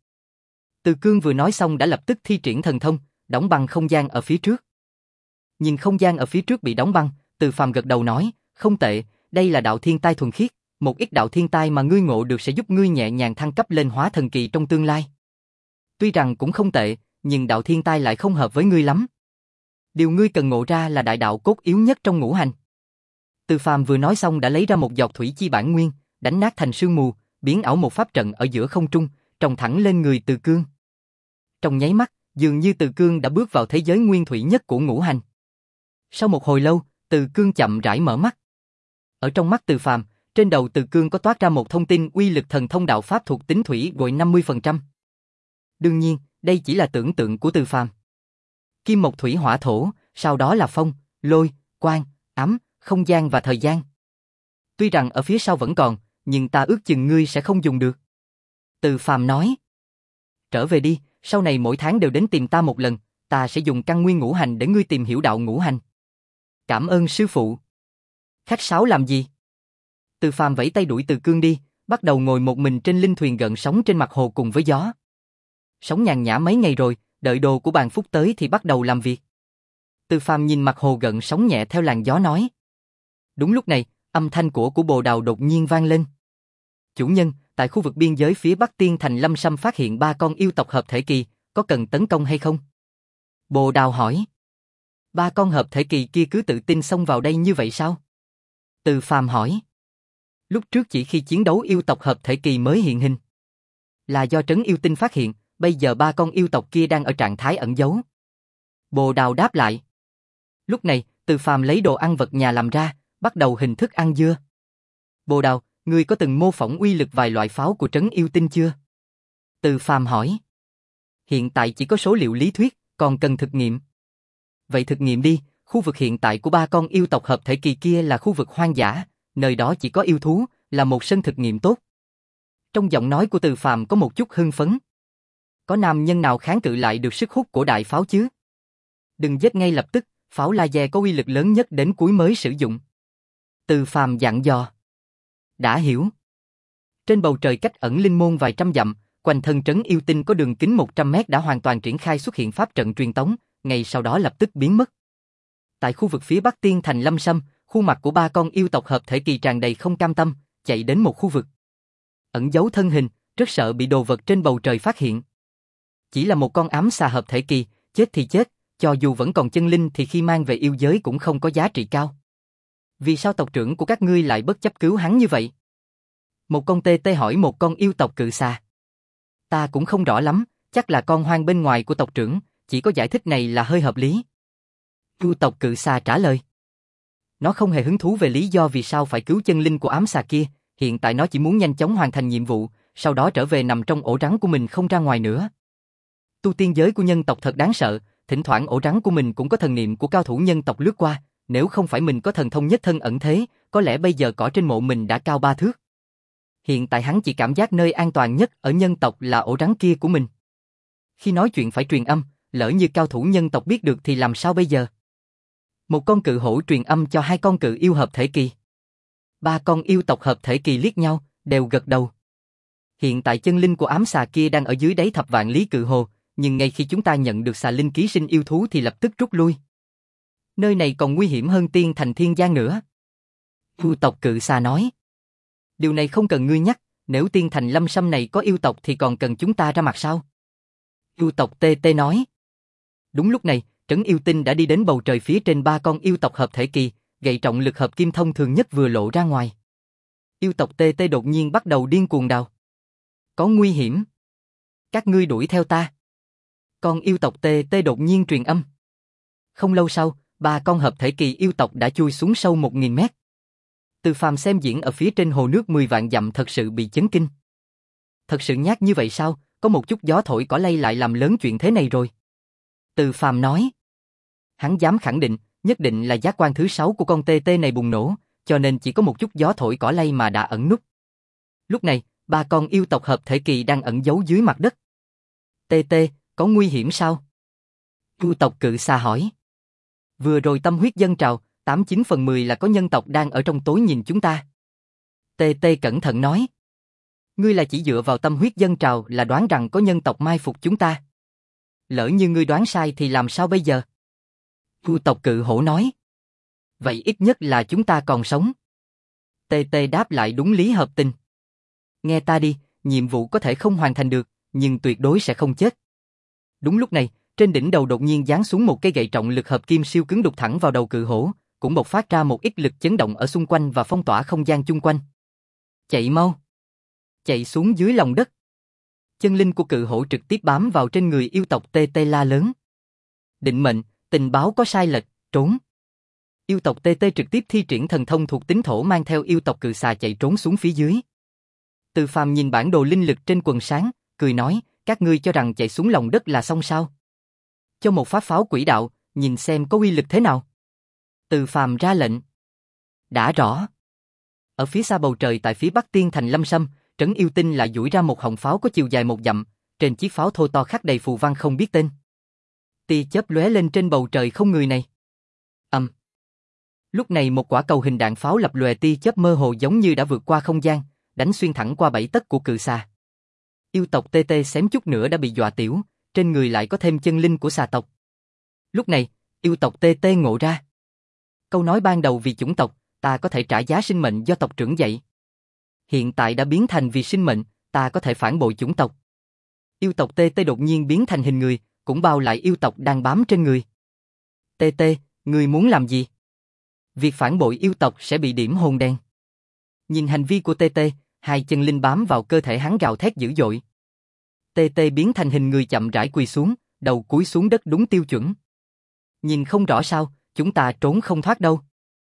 Từ Cương vừa nói xong đã lập tức thi triển thần thông, đóng băng không gian ở phía trước. Nhìn không gian ở phía trước bị đóng băng, Từ Phàm gật đầu nói, không tệ, đây là đạo thiên tai thuần khiết, một ít đạo thiên tai mà ngươi ngộ được sẽ giúp ngươi nhẹ nhàng thăng cấp lên hóa thần kỳ trong tương lai. Tuy rằng cũng không tệ, nhưng đạo thiên tai lại không hợp với ngươi lắm. Điều ngươi cần ngộ ra là đại đạo cốt yếu nhất trong ngũ hành. Từ Phàm vừa nói xong đã lấy ra một giọt thủy chi bản nguyên, đánh nát thành sương mù, biến ảo một pháp trận ở giữa không trung, trồng thẳng lên người Từ Cương. Trong nháy mắt, dường như Từ Cương đã bước vào thế giới nguyên thủy nhất của ngũ hành. Sau một hồi lâu, Từ Cương chậm rãi mở mắt. Ở trong mắt Từ Phàm, trên đầu Từ Cương có toát ra một thông tin uy lực thần thông đạo pháp thuộc tính thủy gọi năm mươi phần trăm. Đương nhiên, đây chỉ là tưởng tượng của Từ Phàm. Kim mộc thủy hỏa thổ, sau đó là phong, lôi, quang, ấm, không gian và thời gian. Tuy rằng ở phía sau vẫn còn, nhưng ta ước chừng ngươi sẽ không dùng được. Từ Phàm nói. Trở về đi, sau này mỗi tháng đều đến tìm ta một lần, ta sẽ dùng căn nguyên ngũ hành để ngươi tìm hiểu đạo ngũ hành. Cảm ơn sư phụ. Khách sáo làm gì? Từ Phàm vẫy tay đuổi Từ Cương đi, bắt đầu ngồi một mình trên linh thuyền gợn sóng trên mặt hồ cùng với gió. Sống nhàn nhã mấy ngày rồi, đợi đồ của bàn phúc tới thì bắt đầu làm việc. Từ Phàm nhìn mặt hồ gợn sóng nhẹ theo làn gió nói. Đúng lúc này, âm thanh của của Bồ Đào đột nhiên vang lên. Chủ nhân, tại khu vực biên giới phía bắc Tiên Thành Lâm Sâm phát hiện ba con yêu tộc hợp thể kỳ, có cần tấn công hay không? Bồ Đào hỏi. Ba con hợp thể kỳ kia cứ tự tin xông vào đây như vậy sao? Từ Phàm hỏi. Lúc trước chỉ khi chiến đấu yêu tộc hợp thể kỳ mới hiện hình. Là do Trấn Yêu Tinh phát hiện, bây giờ ba con yêu tộc kia đang ở trạng thái ẩn giấu. Bồ Đào đáp lại. Lúc này, Từ Phàm lấy đồ ăn vật nhà làm ra, bắt đầu hình thức ăn dưa. Bồ Đào, ngươi có từng mô phỏng uy lực vài loại pháo của Trấn Yêu Tinh chưa? Từ Phàm hỏi. Hiện tại chỉ có số liệu lý thuyết, còn cần thực nghiệm. Vậy thực nghiệm đi, khu vực hiện tại của ba con yêu tộc hợp thể kỳ kia là khu vực hoang dã, nơi đó chỉ có yêu thú, là một sân thực nghiệm tốt. Trong giọng nói của Từ Phàm có một chút hưng phấn. Có nam nhân nào kháng cự lại được sức hút của đại pháo chứ? Đừng giết ngay lập tức, pháo laser có uy lực lớn nhất đến cuối mới sử dụng. Từ Phàm dặn dò. Đã hiểu. Trên bầu trời cách ẩn linh môn vài trăm dặm, quanh thân Trấn Yêu Tinh có đường kính một trăm mét đã hoàn toàn triển khai xuất hiện pháp trận truyền tống, ngay sau đó lập tức biến mất. Tại khu vực phía bắc Tiên Thành Lâm Sâm, khuôn mặt của ba con yêu tộc hợp thể kỳ tràn đầy không cam tâm, chạy đến một khu vực. Ẩn giấu thân hình, rất sợ bị đồ vật trên bầu trời phát hiện. Chỉ là một con ám xà hợp thể kỳ, chết thì chết, cho dù vẫn còn chân linh thì khi mang về yêu giới cũng không có giá trị cao. Vì sao tộc trưởng của các ngươi lại bất chấp cứu hắn như vậy? Một con tê tê hỏi một con yêu tộc cự xà. Ta cũng không rõ lắm, chắc là con hoang bên ngoài của tộc trưởng, chỉ có giải thích này là hơi hợp lý. Yêu tộc cự xà trả lời. Nó không hề hứng thú về lý do vì sao phải cứu chân linh của ám xà kia, hiện tại nó chỉ muốn nhanh chóng hoàn thành nhiệm vụ, sau đó trở về nằm trong ổ rắn của mình không ra ngoài nữa. Tu tiên giới của nhân tộc thật đáng sợ, thỉnh thoảng ổ rắn của mình cũng có thần niệm của cao thủ nhân tộc lướt qua, nếu không phải mình có thần thông nhất thân ẩn thế, có lẽ bây giờ cỏ trên mộ mình đã cao ba thước. Hiện tại hắn chỉ cảm giác nơi an toàn nhất ở nhân tộc là ổ rắn kia của mình. Khi nói chuyện phải truyền âm, lỡ như cao thủ nhân tộc biết được thì làm sao bây giờ? Một con cự hổ truyền âm cho hai con cự yêu hợp thể kỳ. Ba con yêu tộc hợp thể kỳ liếc nhau, đều gật đầu. Hiện tại chân linh của ám xà kia đang ở dưới đáy thập vạn lý cự hồ, nhưng ngay khi chúng ta nhận được xà linh ký sinh yêu thú thì lập tức rút lui. Nơi này còn nguy hiểm hơn Tiên Thành Thiên Giang nữa. Yêu tộc cự xà nói. Điều này không cần ngươi nhắc, nếu Tiên Thành Lâm Sâm này có yêu tộc thì còn cần chúng ta ra mặt sao? Yêu tộc tê tê nói. Đúng lúc này, Trấn Yêu Tinh đã đi đến bầu trời phía trên ba con yêu tộc hợp thể kỳ, gậy trọng lực hợp kim thông thường nhất vừa lộ ra ngoài. Yêu tộc tê tê đột nhiên bắt đầu điên cuồng đào. Có nguy hiểm. Các ngươi đuổi theo ta. Con yêu tộc tê tê đột nhiên truyền âm. Không lâu sau, ba con hợp thể kỳ yêu tộc đã chui xuống sâu một nghìn mét. Từ Phàm xem diễn ở phía trên hồ nước mười vạn dặm thật sự bị chấn kinh. Thật sự nhát như vậy sao, có một chút gió thổi cỏ lay lại làm lớn chuyện thế này rồi. Từ Phàm nói. Hắn dám khẳng định, nhất định là giác quan thứ sáu của con tê tê này bùng nổ, cho nên chỉ có một chút gió thổi cỏ lay mà đã ẩn núp. Lúc này, ba con yêu tộc hợp thể kỳ đang ẩn giấu dưới mặt đất. Tê tê, có nguy hiểm sao? Yêu tộc cự xà hỏi. Vừa rồi tâm huyết dâng trào, tám chín phần mười là có nhân tộc đang ở trong tối nhìn chúng ta. Tê tê cẩn thận nói. Ngươi là chỉ dựa vào tâm huyết dâng trào là đoán rằng có nhân tộc mai phục chúng ta. Lỡ như ngươi đoán sai thì làm sao bây giờ? Yêu tộc cự hổ nói. Vậy ít nhất là chúng ta còn sống. Tê tê đáp lại đúng lý hợp tình. Nghe ta đi, nhiệm vụ có thể không hoàn thành được, nhưng tuyệt đối sẽ không chết. Đúng lúc này, trên đỉnh đầu đột nhiên giáng xuống một cây gậy trọng lực hợp kim siêu cứng đục thẳng vào đầu cự hổ, cũng bộc phát ra một ít lực chấn động ở xung quanh và phong tỏa không gian chung quanh. Chạy mau! Chạy xuống dưới lòng đất! Chân linh của cự hổ trực tiếp bám vào trên người yêu tộc tê tê la lớn. Định mệnh, tình báo có sai lệch, trốn! Yêu tộc tê tê trực tiếp thi triển thần thông thuộc tính thổ mang theo yêu tộc cự xà chạy trốn xuống phía dưới. Từ Phàm nhìn bản đồ linh lực trên quần sáng, cười nói, các ngươi cho rằng chạy xuống lòng đất là xong sao? Cho một pháp pháo quỷ đạo, nhìn xem có uy lực thế nào. Từ Phàm ra lệnh. Đã rõ. Ở phía xa bầu trời tại phía bắc Tiên Thành Lâm Sâm, Trấn Yêu Tinh lại duỗi ra một họng pháo có chiều dài một dặm, trên chiếc pháo thô to khắc đầy phù văn không biết tên. Tia chớp lóe lên trên bầu trời không người này. Ầm. Um. Lúc này một quả cầu hình đạn pháo lập lòe tia chớp mơ hồ giống như đã vượt qua không gian, đánh xuyên thẳng qua bảy tấc của cự xà. Yêu tộc tê tê xém chút nữa đã bị dọa tiểu, trên người lại có thêm chân linh của xà tộc. Lúc này, yêu tộc tê tê ngộ ra. Câu nói ban đầu vì chủng tộc, ta có thể trả giá sinh mệnh do tộc trưởng dạy. Hiện tại đã biến thành vì sinh mệnh, ta có thể phản bội chủng tộc. Yêu tộc tê tê đột nhiên biến thành hình người, cũng bao lại yêu tộc đang bám trên người. Tê tê, ngươi muốn làm gì? Việc phản bội yêu tộc sẽ bị điểm hồn đen. Nhìn hành vi của tê tê, hai chân linh bám vào cơ thể hắn gào thét dữ dội. Tê tê biến thành hình người chậm rãi quỳ xuống, đầu cúi xuống đất đúng tiêu chuẩn. Nhìn không rõ sao, chúng ta trốn không thoát đâu.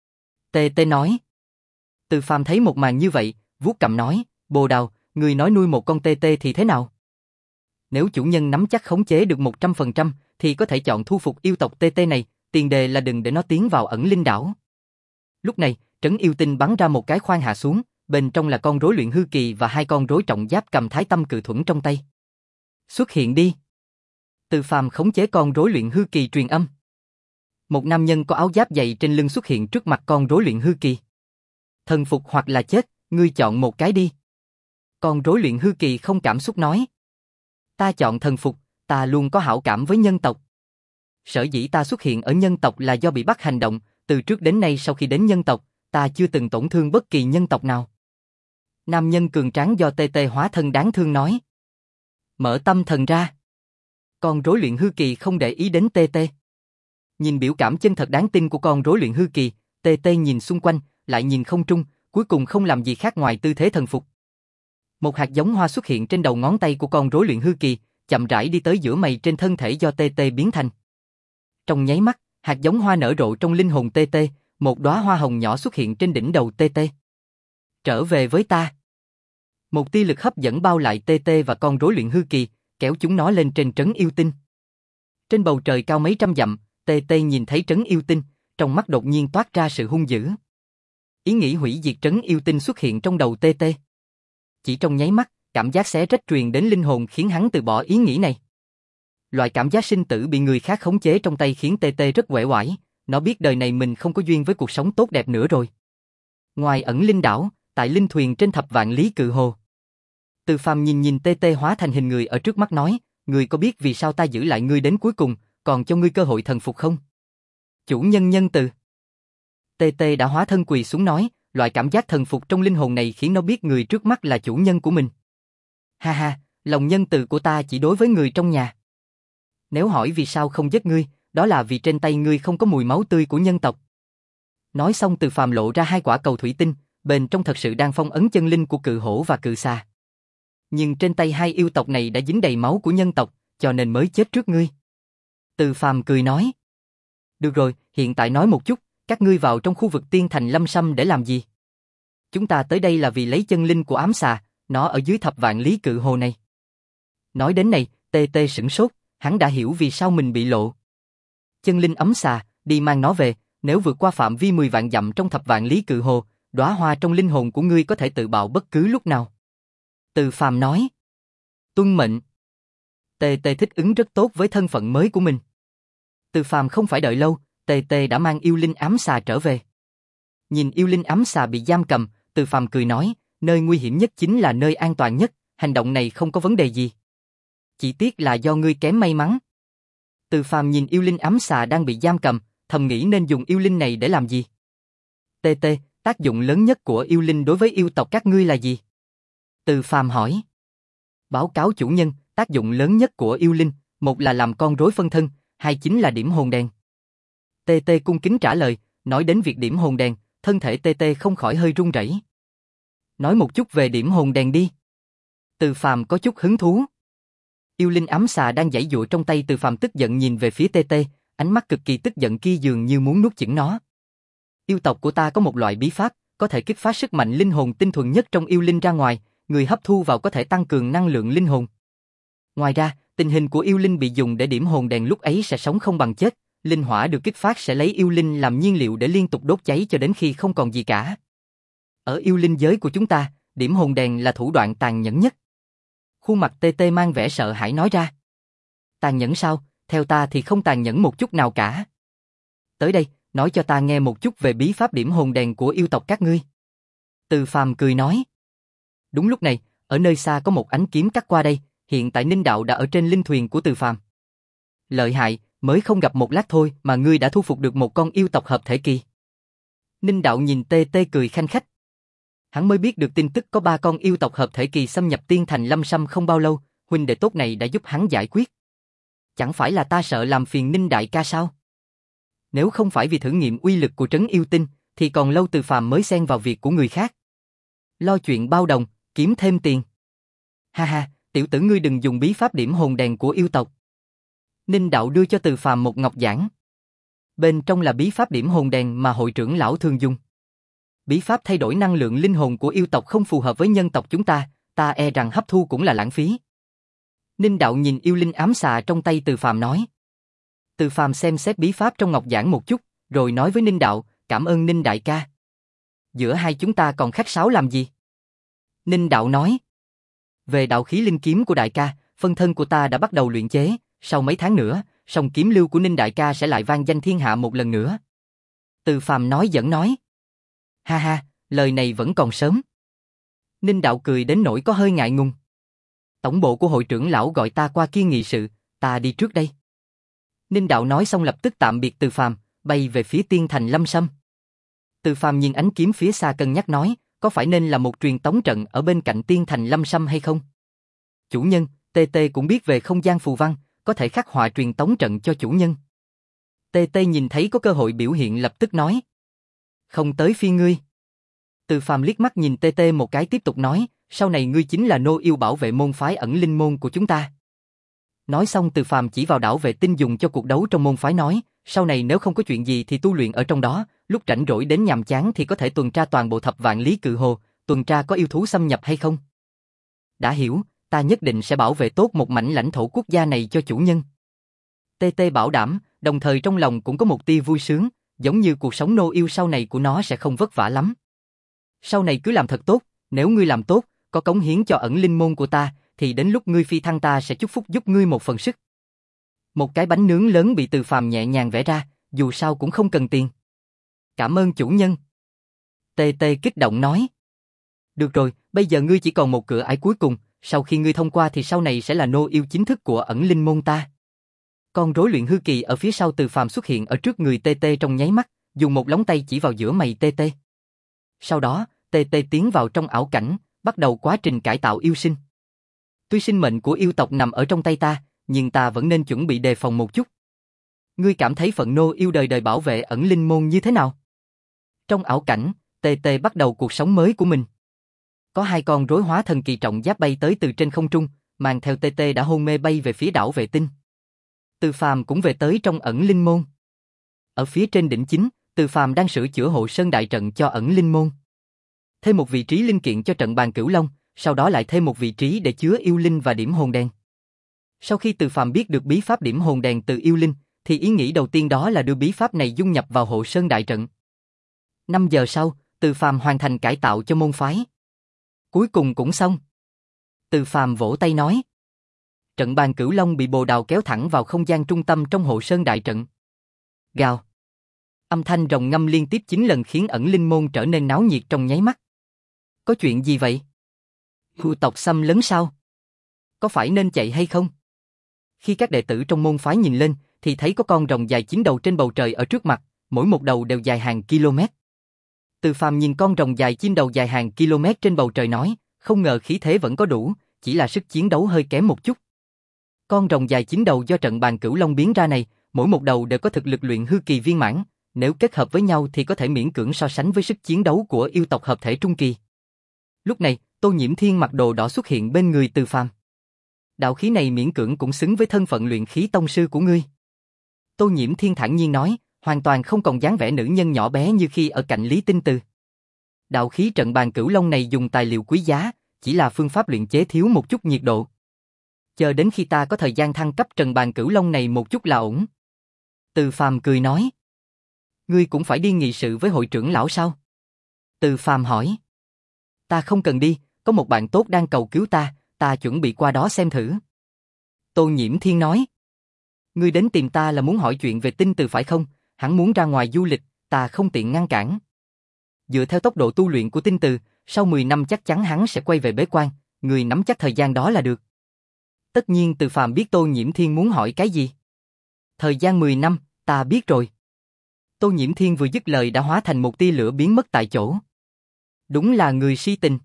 Tê tê nói. Từ Phàm thấy một màn như vậy, vuốt cằm nói, Bồ Đào, người nói nuôi một con tê tê thì thế nào? Nếu chủ nhân nắm chắc khống chế được một trăm phần trăm, thì có thể chọn thu phục yêu tộc tê tê này, tiền đề là đừng để nó tiến vào ẩn linh đảo. Lúc này, Trấn Yêu Tinh bắn ra một cái khoan hạ xuống, bên trong là con rối luyện hư kỳ và hai con rối trọng giáp cầm thái tâm cự thuẫn trong tay. Xuất hiện đi. Từ Phàm khống chế con rối luyện hư kỳ truyền âm. Một nam nhân có áo giáp dày trên lưng xuất hiện trước mặt con rối luyện hư kỳ. Thần phục hoặc là chết, ngươi chọn một cái đi. Con rối luyện hư kỳ không cảm xúc nói. Ta chọn thần phục, ta luôn có hảo cảm với nhân tộc. Sở dĩ ta xuất hiện ở nhân tộc là do bị bắt hành động, từ trước đến nay sau khi đến nhân tộc, ta chưa từng tổn thương bất kỳ nhân tộc nào. Nam nhân cường tráng do tê tê hóa thân đáng thương nói. Mở tâm thần ra. Con rối luyện hư kỳ không để ý đến tê tê. Nhìn biểu cảm chân thật đáng tin của con rối luyện hư kỳ, tê tê nhìn xung quanh, lại nhìn không trung, cuối cùng không làm gì khác ngoài tư thế thần phục. Một hạt giống hoa xuất hiện trên đầu ngón tay của con rối luyện hư kỳ, chậm rãi đi tới giữa mày trên thân thể do tê tê biến thành. Trong nháy mắt, hạt giống hoa nở rộ trong linh hồn tê tê, một đóa hoa hồng nhỏ xuất hiện trên đỉnh đầu tê tê. Trở về với ta. Một tia lực hấp dẫn bao lại tê tê và con rối luyện hư kỳ, kéo chúng nó lên trên Trấn Yêu Tinh. Trên bầu trời cao mấy trăm dặm, tê tê nhìn thấy Trấn Yêu Tinh, trong mắt đột nhiên toát ra sự hung dữ. Ý nghĩ hủy diệt Trấn Yêu Tinh xuất hiện trong đầu tê tê. Chỉ trong nháy mắt, cảm giác xé rách truyền đến linh hồn khiến hắn từ bỏ ý nghĩ này. Loại cảm giác sinh tử bị người khác khống chế trong tay khiến tê tê rất uể oải, nó biết đời này mình không có duyên với cuộc sống tốt đẹp nữa rồi. Ngoài ẩn linh đảo, tại linh thuyền trên thập vạn lý cự hồ. Từ Phàm nhìn nhìn tê tê hóa thành hình người ở trước mắt nói, ngươi có biết vì sao ta giữ lại ngươi đến cuối cùng, còn cho ngươi cơ hội thần phục không? Chủ nhân nhân từ. Tê tê đã hóa thân quỳ xuống nói, loại cảm giác thần phục trong linh hồn này khiến nó biết người trước mắt là chủ nhân của mình. Ha ha, lòng nhân từ của ta chỉ đối với người trong nhà. Nếu hỏi vì sao không giết ngươi, đó là vì trên tay ngươi không có mùi máu tươi của nhân tộc. Nói xong Từ Phàm lộ ra hai quả cầu thủy tinh, bên trong thật sự đang phong ấn chân linh của cự hổ và cự xà. Nhưng trên tay hai yêu tộc này đã dính đầy máu của nhân tộc, cho nên mới chết trước ngươi. Từ Phàm cười nói. Được rồi, hiện tại nói một chút, các ngươi vào trong khu vực Tiên Thành Lâm Sâm để làm gì? Chúng ta tới đây là vì lấy chân linh của ám xà, nó ở dưới thập vạn lý cự hồ này. Nói đến này, tê tê sửng sốt, hắn đã hiểu vì sao mình bị lộ. Chân linh ấm xà, đi mang nó về, nếu vượt qua phạm vi mười vạn dặm trong thập vạn lý cự hồ, đóa hoa trong linh hồn của ngươi có thể tự bạo bất cứ lúc nào. Từ Phàm nói. Tuân mệnh. Tê tê thích ứng rất tốt với thân phận mới của mình. Từ Phàm không phải đợi lâu, tê tê đã mang yêu linh ám xà trở về. Nhìn yêu linh ám xà bị giam cầm, Từ Phàm cười nói, nơi nguy hiểm nhất chính là nơi an toàn nhất, hành động này không có vấn đề gì. Chỉ tiếc là do ngươi kém may mắn. Từ Phàm nhìn yêu linh ám xà đang bị giam cầm, thầm nghĩ nên dùng yêu linh này để làm gì. Tê tê, tác dụng lớn nhất của yêu linh đối với yêu tộc các ngươi là gì? Từ Phàm hỏi. Báo cáo chủ nhân, tác dụng lớn nhất của yêu linh, một là làm con rối phân thân, hai chính là điểm hồn đèn. Tê tê cung kính trả lời, nói đến việc điểm hồn đèn, thân thể tê tê không khỏi hơi run rẩy. Nói một chút về điểm hồn đèn đi. Từ Phàm có chút hứng thú. Yêu linh ám xà đang giãy giụa trong tay Từ Phàm tức giận nhìn về phía tê tê, ánh mắt cực kỳ tức giận kia dường như muốn nuốt chửng nó. Yêu tộc của ta có một loại bí pháp, có thể kích phát sức mạnh linh hồn tinh thuần nhất trong yêu linh ra ngoài, người hấp thu vào có thể tăng cường năng lượng linh hồn. Ngoài ra, tình hình của yêu linh bị dùng để điểm hồn đèn lúc ấy sẽ sống không bằng chết, linh hỏa được kích phát sẽ lấy yêu linh làm nhiên liệu để liên tục đốt cháy cho đến khi không còn gì cả. Ở yêu linh giới của chúng ta, điểm hồn đèn là thủ đoạn tàn nhẫn nhất. Khuôn mặt tê tê mang vẻ sợ hãi nói ra. Tàn nhẫn sao? Theo ta thì không tàn nhẫn một chút nào cả. Tới đây, nói cho ta nghe một chút về bí pháp điểm hồn đèn của yêu tộc các ngươi. Từ Phàm cười nói. Đúng lúc này, ở nơi xa có một ánh kiếm cắt qua đây, hiện tại Ninh Đạo đã ở trên linh thuyền của Từ Phàm. Lợi hại, mới không gặp một lát thôi mà ngươi đã thu phục được một con yêu tộc hợp thể kỳ. Ninh Đạo nhìn tê tê cười khanh khách. Hắn mới biết được tin tức có ba con yêu tộc hợp thể kỳ xâm nhập Tiên Thành Lâm Sâm không bao lâu, huynh đệ tốt này đã giúp hắn giải quyết. Chẳng phải là ta sợ làm phiền Ninh đại ca sao? Nếu không phải vì thử nghiệm uy lực của trấn yêu tinh, thì còn lâu Từ Phàm mới xen vào việc của người khác. Lo chuyện bao đồng, kiếm thêm tiền. Ha ha, tiểu tử ngươi đừng dùng bí pháp điểm hồn đèn của yêu tộc. Ninh Đạo đưa cho Từ Phàm một ngọc giản. Bên trong là bí pháp điểm hồn đèn mà hội trưởng lão thường dùng. Bí pháp thay đổi năng lượng linh hồn của yêu tộc không phù hợp với nhân tộc chúng ta, ta e rằng hấp thu cũng là lãng phí. Ninh Đạo nhìn yêu linh ám xà trong tay Từ Phàm nói. Từ Phàm xem xét bí pháp trong ngọc giản một chút, rồi nói với Ninh Đạo, cảm ơn Ninh đại ca. Giữa hai chúng ta còn khách sáo làm gì? Ninh Đạo nói. Về đạo khí linh kiếm của đại ca, phân thân của ta đã bắt đầu luyện chế, sau mấy tháng nữa, song kiếm lưu của Ninh đại ca sẽ lại vang danh thiên hạ một lần nữa. Từ Phàm nói giỡn nói. Ha ha, lời này vẫn còn sớm. Ninh Đạo cười đến nỗi có hơi ngại ngùng. Tổng bộ của hội trưởng lão gọi ta qua kia nghị sự, ta đi trước đây. Ninh Đạo nói xong lập tức tạm biệt Từ Phàm, bay về phía Tiên Thành Lâm Sâm. Từ Phàm nhìn ánh kiếm phía xa cân nhắc nói, có phải nên là một truyền tống trận ở bên cạnh Tiên Thành Lâm Sâm hay không? Chủ nhân, Tê Tê cũng biết về không gian phù văn, có thể khắc họa truyền tống trận cho chủ nhân. Tê Tê nhìn thấy có cơ hội biểu hiện lập tức nói. Không tới phiên ngươi. Từ Phàm liếc mắt nhìn Tê Tê một cái tiếp tục nói, sau này ngươi chính là nô yêu bảo vệ môn phái ẩn linh môn của chúng ta. Nói xong Từ Phàm chỉ vào đảo vệ tinh dùng cho cuộc đấu trong môn phái nói, sau này nếu không có chuyện gì thì tu luyện ở trong đó, lúc rảnh rỗi đến nhàm chán thì có thể tuần tra toàn bộ thập vạn lý cự hồ, tuần tra có yêu thú xâm nhập hay không. Đã hiểu, ta nhất định sẽ bảo vệ tốt một mảnh lãnh thổ quốc gia này cho chủ nhân. Tê Tê bảo đảm, đồng thời trong lòng cũng có một tia vui sướng, giống như cuộc sống nô yêu sau này của nó sẽ không vất vả lắm. Sau này cứ làm thật tốt, nếu ngươi làm tốt, có cống hiến cho ẩn linh môn của ta, thì đến lúc ngươi phi thăng ta sẽ chúc phúc giúp ngươi một phần sức. Một cái bánh nướng lớn bị Từ Phàm nhẹ nhàng vẽ ra, dù sao cũng không cần tiền. Cảm ơn chủ nhân. Tê Tê kích động nói. Được rồi, bây giờ ngươi chỉ còn một cửa ải cuối cùng, sau khi ngươi thông qua thì sau này sẽ là nô yêu chính thức của ẩn linh môn ta. Con rối luyện hư kỳ ở phía sau Từ Phàm xuất hiện ở trước người Tê Tê trong nháy mắt, dùng một lóng tay chỉ vào giữa mày Tê Tê. Sau đó, Tê Tê tiến vào trong ảo cảnh, bắt đầu quá trình cải tạo yêu sinh. Tuy sinh mệnh của yêu tộc nằm ở trong tay ta, nhưng ta vẫn nên chuẩn bị đề phòng một chút. Ngươi cảm thấy phận nô yêu đời đời bảo vệ ẩn linh môn như thế nào? Trong ảo cảnh, Tê Tê bắt đầu cuộc sống mới của mình. Có hai con rối hóa thần kỳ trọng giáp bay tới từ trên không trung, mang theo Tê Tê đã hôn mê bay về phía đảo vệ tinh. Từ Phàm cũng về tới trong ẩn linh môn. Ở phía trên đỉnh chính, Từ Phàm đang sửa chữa hộ sơn đại trận cho ẩn linh môn. Thêm một vị trí linh kiện cho trận bàn Cửu Long, sau đó lại thêm một vị trí để chứa yêu linh và điểm hồn đèn. Sau khi Từ Phàm biết được bí pháp điểm hồn đèn từ yêu linh, thì ý nghĩ đầu tiên đó là đưa bí pháp này dung nhập vào hộ sơn đại trận. Năm giờ sau, Từ Phàm hoàn thành cải tạo cho môn phái. Cuối cùng cũng xong. Từ Phàm vỗ tay nói. Trận bàn Cửu Long bị bồ đào kéo thẳng vào không gian trung tâm trong hộ sơn đại trận. Gào. Âm thanh rồng ngâm liên tiếp chín lần khiến ẩn linh môn trở nên náo nhiệt trong nháy mắt. Có chuyện gì vậy? Khu tộc xâm lấn sao? Có phải nên chạy hay không? Khi các đệ tử trong môn phái nhìn lên, thì thấy có con rồng dài chín đầu trên bầu trời ở trước mặt, mỗi một đầu đều dài hàng km. Từ Phàm nhìn con rồng dài chín đầu dài hàng km trên bầu trời nói, không ngờ khí thế vẫn có đủ, chỉ là sức chiến đấu hơi kém một chút. Con rồng dài chín đầu do trận bàn Cửu Long biến ra này, mỗi một đầu đều có thực lực luyện hư kỳ viên mãn, nếu kết hợp với nhau thì có thể miễn cưỡng so sánh với sức chiến đấu của yêu tộc hợp thể trung kỳ. Lúc này, Tô Nhiễm Thiên mặc đồ đỏ xuất hiện bên người Từ Phàm. Đạo khí này miễn cưỡng cũng xứng với thân phận luyện khí tông sư của ngươi. Tô Nhiễm Thiên thản nhiên nói, hoàn toàn không còn dáng vẻ nữ nhân nhỏ bé như khi ở cạnh Lý Tinh Từ. Đạo khí trận bàn cửu long này dùng tài liệu quý giá, chỉ là phương pháp luyện chế thiếu một chút nhiệt độ. Chờ đến khi ta có thời gian thăng cấp trận bàn cửu long này một chút là ổn. Từ Phàm cười nói. Ngươi cũng phải đi nghị sự với hội trưởng lão sao? Từ Phàm hỏi. Ta không cần đi, có một bạn tốt đang cầu cứu ta, ta chuẩn bị qua đó xem thử. Tô Nhiễm Thiên nói. Ngươi đến tìm ta là muốn hỏi chuyện về Tinh Từ phải không? Hắn muốn ra ngoài du lịch, ta không tiện ngăn cản. Dựa theo tốc độ tu luyện của Tinh Từ, sau mười năm chắc chắn hắn sẽ quay về bế quan, người nắm chắc thời gian đó là được. Tất nhiên Từ Phàm biết Tô Nhiễm Thiên muốn hỏi cái gì. Thời gian mười năm, ta biết rồi. Tô Nhiễm Thiên vừa dứt lời đã hóa thành một tia lửa biến mất tại chỗ. Đúng là người si tình.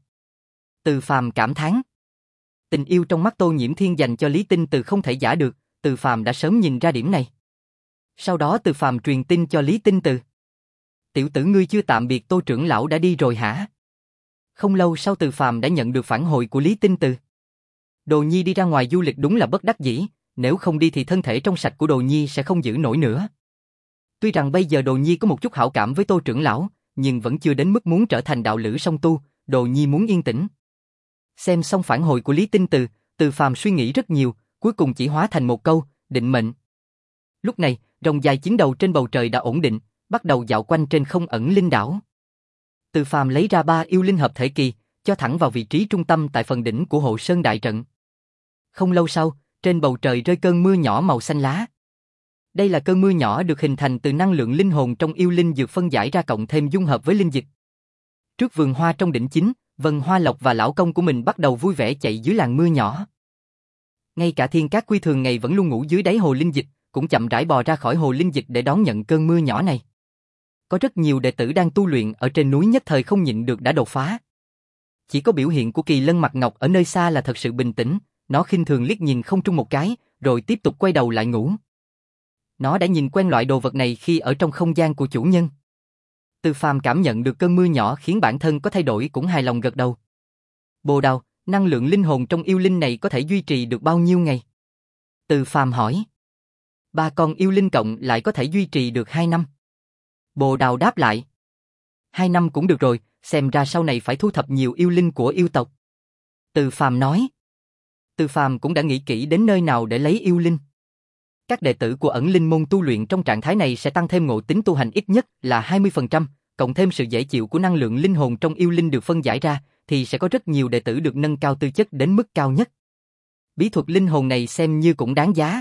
Từ Phàm cảm thán. Tình yêu trong mắt Tô Nhiễm Thiên dành cho Lý Tinh Từ không thể giả được, Từ Phàm đã sớm nhìn ra điểm này. Sau đó Từ Phàm truyền tin cho Lý Tinh Từ. Tiểu tử ngươi chưa tạm biệt Tô trưởng lão đã đi rồi hả? Không lâu sau Từ Phàm đã nhận được phản hồi của Lý Tinh Từ. Đồ Nhi đi ra ngoài du lịch đúng là bất đắc dĩ, nếu không đi thì thân thể trong sạch của Đồ Nhi sẽ không giữ nổi nữa. Tuy rằng bây giờ Đồ Nhi có một chút hảo cảm với Tô trưởng lão, nhưng vẫn chưa đến mức muốn trở thành đạo lữ song tu, Đồ Nhi muốn yên tĩnh. Xem xong phản hồi của Lý Tinh Từ, Từ Phàm suy nghĩ rất nhiều, cuối cùng chỉ hóa thành một câu, định mệnh. Lúc này, rồng dài chín đầu trên bầu trời đã ổn định, bắt đầu dạo quanh trên không ẩn linh đảo. Từ Phàm lấy ra ba yêu linh hợp thể kỳ, cho thẳng vào vị trí trung tâm tại phần đỉnh của Hộ Sơn đại trận. Không lâu sau, trên bầu trời rơi cơn mưa nhỏ màu xanh lá. Đây là cơn mưa nhỏ được hình thành từ năng lượng linh hồn trong yêu linh dược phân giải ra cộng thêm dung hợp với linh dịch. Trước vườn hoa trong đỉnh chính, Vân Hoa Lộc và lão công của mình bắt đầu vui vẻ chạy dưới làn mưa nhỏ. Ngay cả Thiên Cát Quy thường ngày vẫn luôn ngủ dưới đáy hồ linh dịch, cũng chậm rãi bò ra khỏi hồ linh dịch để đón nhận cơn mưa nhỏ này. Có rất nhiều đệ tử đang tu luyện ở trên núi nhất thời không nhịn được đã đột phá. Chỉ có biểu hiện của Kỳ Lân Mặt Ngọc ở nơi xa là thật sự bình tĩnh, nó khinh thường liếc nhìn không trung một cái, rồi tiếp tục quay đầu lại ngủ. Nó đã nhìn quen loại đồ vật này khi ở trong không gian của chủ nhân. Từ Phàm cảm nhận được cơn mưa nhỏ khiến bản thân có thay đổi cũng hài lòng gật đầu. Bồ Đào, năng lượng linh hồn trong yêu linh này có thể duy trì được bao nhiêu ngày? Từ Phàm hỏi. Ba con yêu linh cộng lại có thể duy trì được hai năm. Bồ Đào đáp lại. Hai năm cũng được rồi, xem ra sau này phải thu thập nhiều yêu linh của yêu tộc. Từ Phàm nói. Từ Phàm cũng đã nghĩ kỹ đến nơi nào để lấy yêu linh. Các đệ tử của ẩn linh môn tu luyện trong trạng thái này sẽ tăng thêm ngộ tính tu hành ít nhất là hai mươi phần trăm, cộng thêm sự dễ chịu của năng lượng linh hồn trong yêu linh được phân giải ra, thì sẽ có rất nhiều đệ tử được nâng cao tư chất đến mức cao nhất. Bí thuật linh hồn này xem như cũng đáng giá.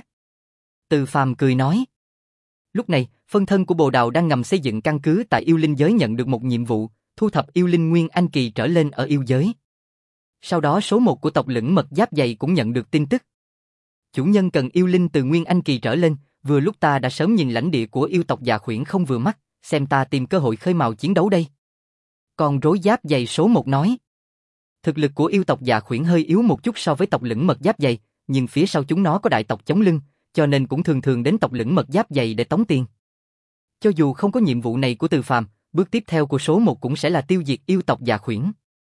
Từ Phàm cười nói. Lúc này, phân thân của Bồ Đào đang ngầm xây dựng căn cứ tại yêu linh giới nhận được một nhiệm vụ, thu thập yêu linh nguyên anh kỳ trở lên ở yêu giới. Sau đó số một của tộc Lĩnh Mật Giáp Dày cũng nhận được tin tức. Chủ nhân cần yêu linh từ nguyên anh kỳ trở lên, vừa lúc ta đã sớm nhìn lãnh địa của yêu tộc Dạ Khuyển không vừa mắt, xem ta tìm cơ hội khơi mào chiến đấu đây. Con rối giáp dày số một nói. Thực lực của yêu tộc Dạ Khuyển hơi yếu một chút so với tộc Lĩnh Mật Giáp Dày, nhưng phía sau chúng nó có đại tộc chống lưng, cho nên cũng thường thường đến tộc Lĩnh Mật Giáp Dày để tống tiền. Cho dù không có nhiệm vụ này của Từ Phàm, bước tiếp theo của số một cũng sẽ là tiêu diệt yêu tộc Dạ Khuyển.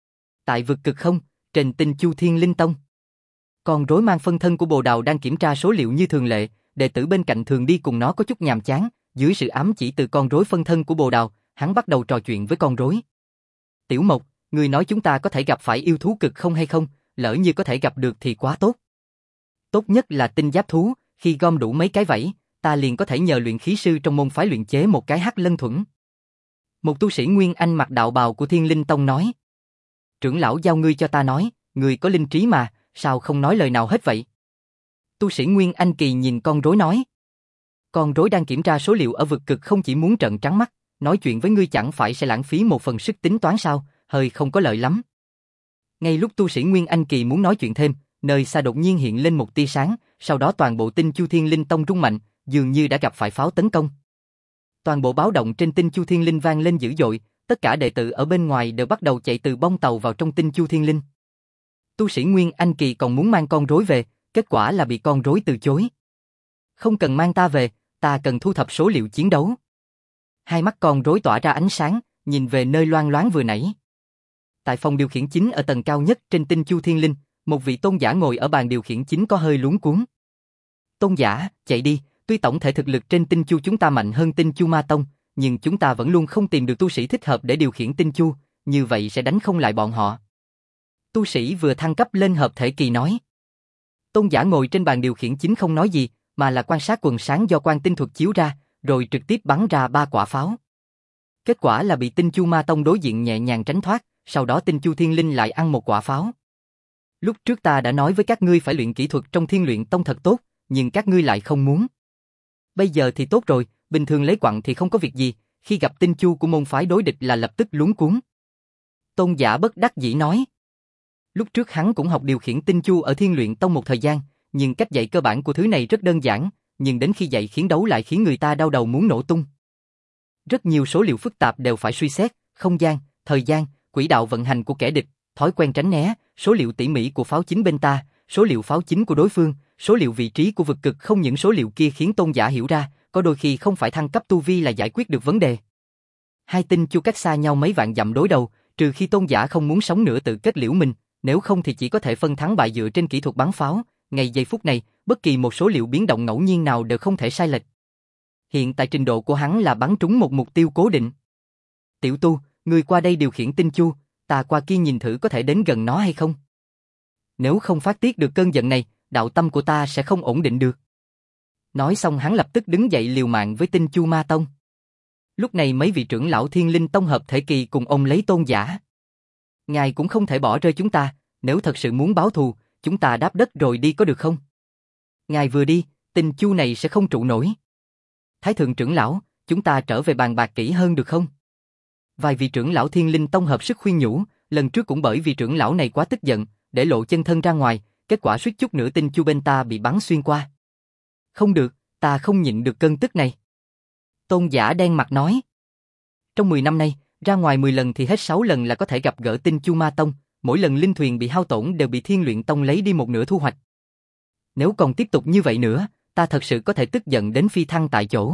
Tại vực cực không, trên tinh Chu Thiên Linh Tông. Con rối mang phân thân của Bồ Đào đang kiểm tra số liệu như thường lệ, đệ tử bên cạnh thường đi cùng nó có chút nhàm chán, dưới sự ám chỉ từ con rối phân thân của Bồ Đào, hắn bắt đầu trò chuyện với con rối. Tiểu Mộc, người nói chúng ta có thể gặp phải yêu thú cực không hay không, lỡ như có thể gặp được thì quá tốt. Tốt nhất là tinh giáp thú, khi gom đủ mấy cái vảy, ta liền có thể nhờ luyện khí sư trong môn phái luyện chế một cái hắc lân thuẫn. Một tu sĩ Nguyên Anh mặc đạo bào của Thiên Linh Tông nói. Trưởng lão giao ngươi cho ta nói, người có linh trí mà, sao không nói lời nào hết vậy? Tu sĩ Nguyên Anh kỳ nhìn con rối nói. Con rối đang kiểm tra số liệu ở vực cực không chỉ muốn trợn trắng mắt, nói chuyện với ngươi chẳng phải sẽ lãng phí một phần sức tính toán sao, hơi không có lợi lắm. Ngay lúc tu sĩ Nguyên Anh kỳ muốn nói chuyện thêm, nơi xa đột nhiên hiện lên một tia sáng, sau đó toàn bộ tinh Chu Thiên Linh Tông rung mạnh, dường như đã gặp phải pháo tấn công. Toàn bộ báo động trên tinh Chu Thiên Linh vang lên dữ dội, tất cả đệ tử ở bên ngoài đều bắt đầu chạy từ bong tàu vào trong tinh Chu Thiên Linh. Tu sĩ Nguyên Anh kỳ còn muốn mang con rối về, kết quả là bị con rối từ chối. Không cần mang ta về, ta cần thu thập số liệu chiến đấu. Hai mắt con rối tỏa ra ánh sáng, nhìn về nơi loang loáng vừa nãy. Tại phòng điều khiển chính ở tầng cao nhất trên tinh Chu Thiên Linh, một vị tôn giả ngồi ở bàn điều khiển chính có hơi luống cuống. Tôn giả, chạy đi, Tuy tổng thể thực lực trên Tinh Chu chúng ta mạnh hơn Tinh Chu Ma Tông, nhưng chúng ta vẫn luôn không tìm được tu sĩ thích hợp để điều khiển Tinh Chu, như vậy sẽ đánh không lại bọn họ. Tu sĩ vừa thăng cấp lên hợp thể kỳ nói. Tôn giả ngồi trên bàn điều khiển chính không nói gì, mà là quan sát quần sáng do quan tinh thuật chiếu ra, rồi trực tiếp bắn ra ba quả pháo. Kết quả là bị Tinh Chu Ma Tông đối diện nhẹ nhàng tránh thoát, sau đó Tinh Chu Thiên Linh lại ăn một quả pháo. Lúc trước ta đã nói với các ngươi phải luyện kỹ thuật trong Thiên Luyện Tông thật tốt, nhưng các ngươi lại không muốn. Bây giờ thì tốt rồi, bình thường lấy quặng thì không có việc gì, khi gặp Tinh Chu của môn phái đối địch là lập tức luống cuống. Tôn giả bất đắc dĩ nói. Lúc trước hắn cũng học điều khiển Tinh Chu ở Thiên Luyện Tông một thời gian, nhưng cách dạy cơ bản của thứ này rất đơn giản, nhưng đến khi dạy khiến đấu lại khiến người ta đau đầu muốn nổ tung. Rất nhiều số liệu phức tạp đều phải suy xét, không gian, thời gian, quỹ đạo vận hành của kẻ địch, thói quen tránh né, số liệu tỉ mỉ của pháo chính bên ta, số liệu pháo chính của đối phương, số liệu vị trí của vực cực, không những số liệu kia khiến tôn giả hiểu ra, có đôi khi không phải thăng cấp tu vi là giải quyết được vấn đề. Hai Tinh Chu cách xa nhau mấy vạn dặm đối đầu, trừ khi tôn giả không muốn sống nữa tự kết liễu mình, nếu không thì chỉ có thể phân thắng bại dựa trên kỹ thuật bắn pháo. Ngay giây phút này, bất kỳ một số liệu biến động ngẫu nhiên nào đều không thể sai lệch. Hiện tại trình độ của hắn là bắn trúng một mục tiêu cố định. Tiểu tu, người qua đây điều khiển Tinh Chu, ta qua kia nhìn thử có thể đến gần nó hay không. Nếu không phát tiết được cơn giận này, đạo tâm của ta sẽ không ổn định được. Nói xong hắn lập tức đứng dậy liều mạng với Tinh Chu Ma Tông. Lúc này mấy vị trưởng lão Thiên Linh Tông hợp thể kỳ cùng ông lấy tôn giả. Ngài cũng không thể bỏ rơi chúng ta, nếu thật sự muốn báo thù, chúng ta đáp đất rồi đi có được không? Ngài vừa đi, Tinh Chu này sẽ không trụ nổi. Thái thượng trưởng lão, chúng ta trở về bàn bạc kỹ hơn được không? Vài vị trưởng lão Thiên Linh Tông hợp sức khuyên nhủ, lần trước cũng bởi vì trưởng lão này quá tức giận, để lộ chân thân ra ngoài, kết quả suýt chút nữa Tinh Chu bên ta bị bắn xuyên qua. Không được, ta không nhịn được cơn tức này. Tôn giả đen mặt nói. Trong mười năm nay, ra ngoài mười lần thì hết sáu lần là có thể gặp gỡ Tinh Chu Ma Tông, mỗi lần linh thuyền bị hao tổn đều bị Thiên Luyện Tông lấy đi một nửa thu hoạch. Nếu còn tiếp tục như vậy nữa, ta thật sự có thể tức giận đến phi thăng tại chỗ.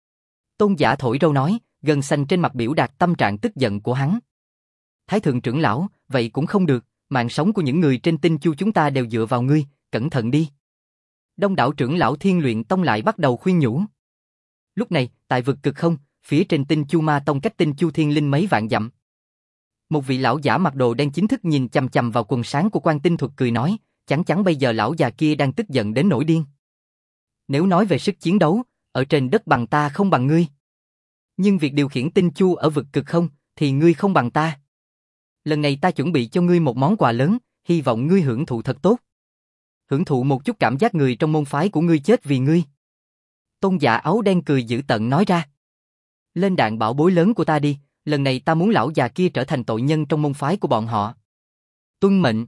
Tôn giả thổi râu nói, gân xanh trên mặt biểu đạt tâm trạng tức giận của hắn. Thái thượng trưởng lão, vậy cũng không được, mạng sống của những người trên Tinh Chu chúng ta đều dựa vào ngươi, cẩn thận đi. Đông đảo trưởng lão Thiên Luyện Tông lại bắt đầu khuyên nhủ. Lúc này, tại vực cực không, phía trên Tinh Chu Ma Tông cách Tinh Chu Thiên Linh mấy vạn dặm. Một vị lão giả mặc đồ đen chính thức nhìn chằm chằm vào quần sáng của quan tinh thuật cười nói, chắc chắn bây giờ lão già kia đang tức giận đến nổi điên. Nếu nói về sức chiến đấu, ở trên đất bằng ta không bằng ngươi. Nhưng việc điều khiển Tinh Chu ở vực cực không, thì ngươi không bằng ta. Lần này ta chuẩn bị cho ngươi một món quà lớn, hy vọng ngươi hưởng thụ thật tốt. Hưởng thụ một chút cảm giác người trong môn phái của ngươi chết vì ngươi. Tôn giả áo đen cười dữ tợn nói ra. Lên đạn bảo bối lớn của ta đi, lần này ta muốn lão già kia trở thành tội nhân trong môn phái của bọn họ. Tuân mệnh.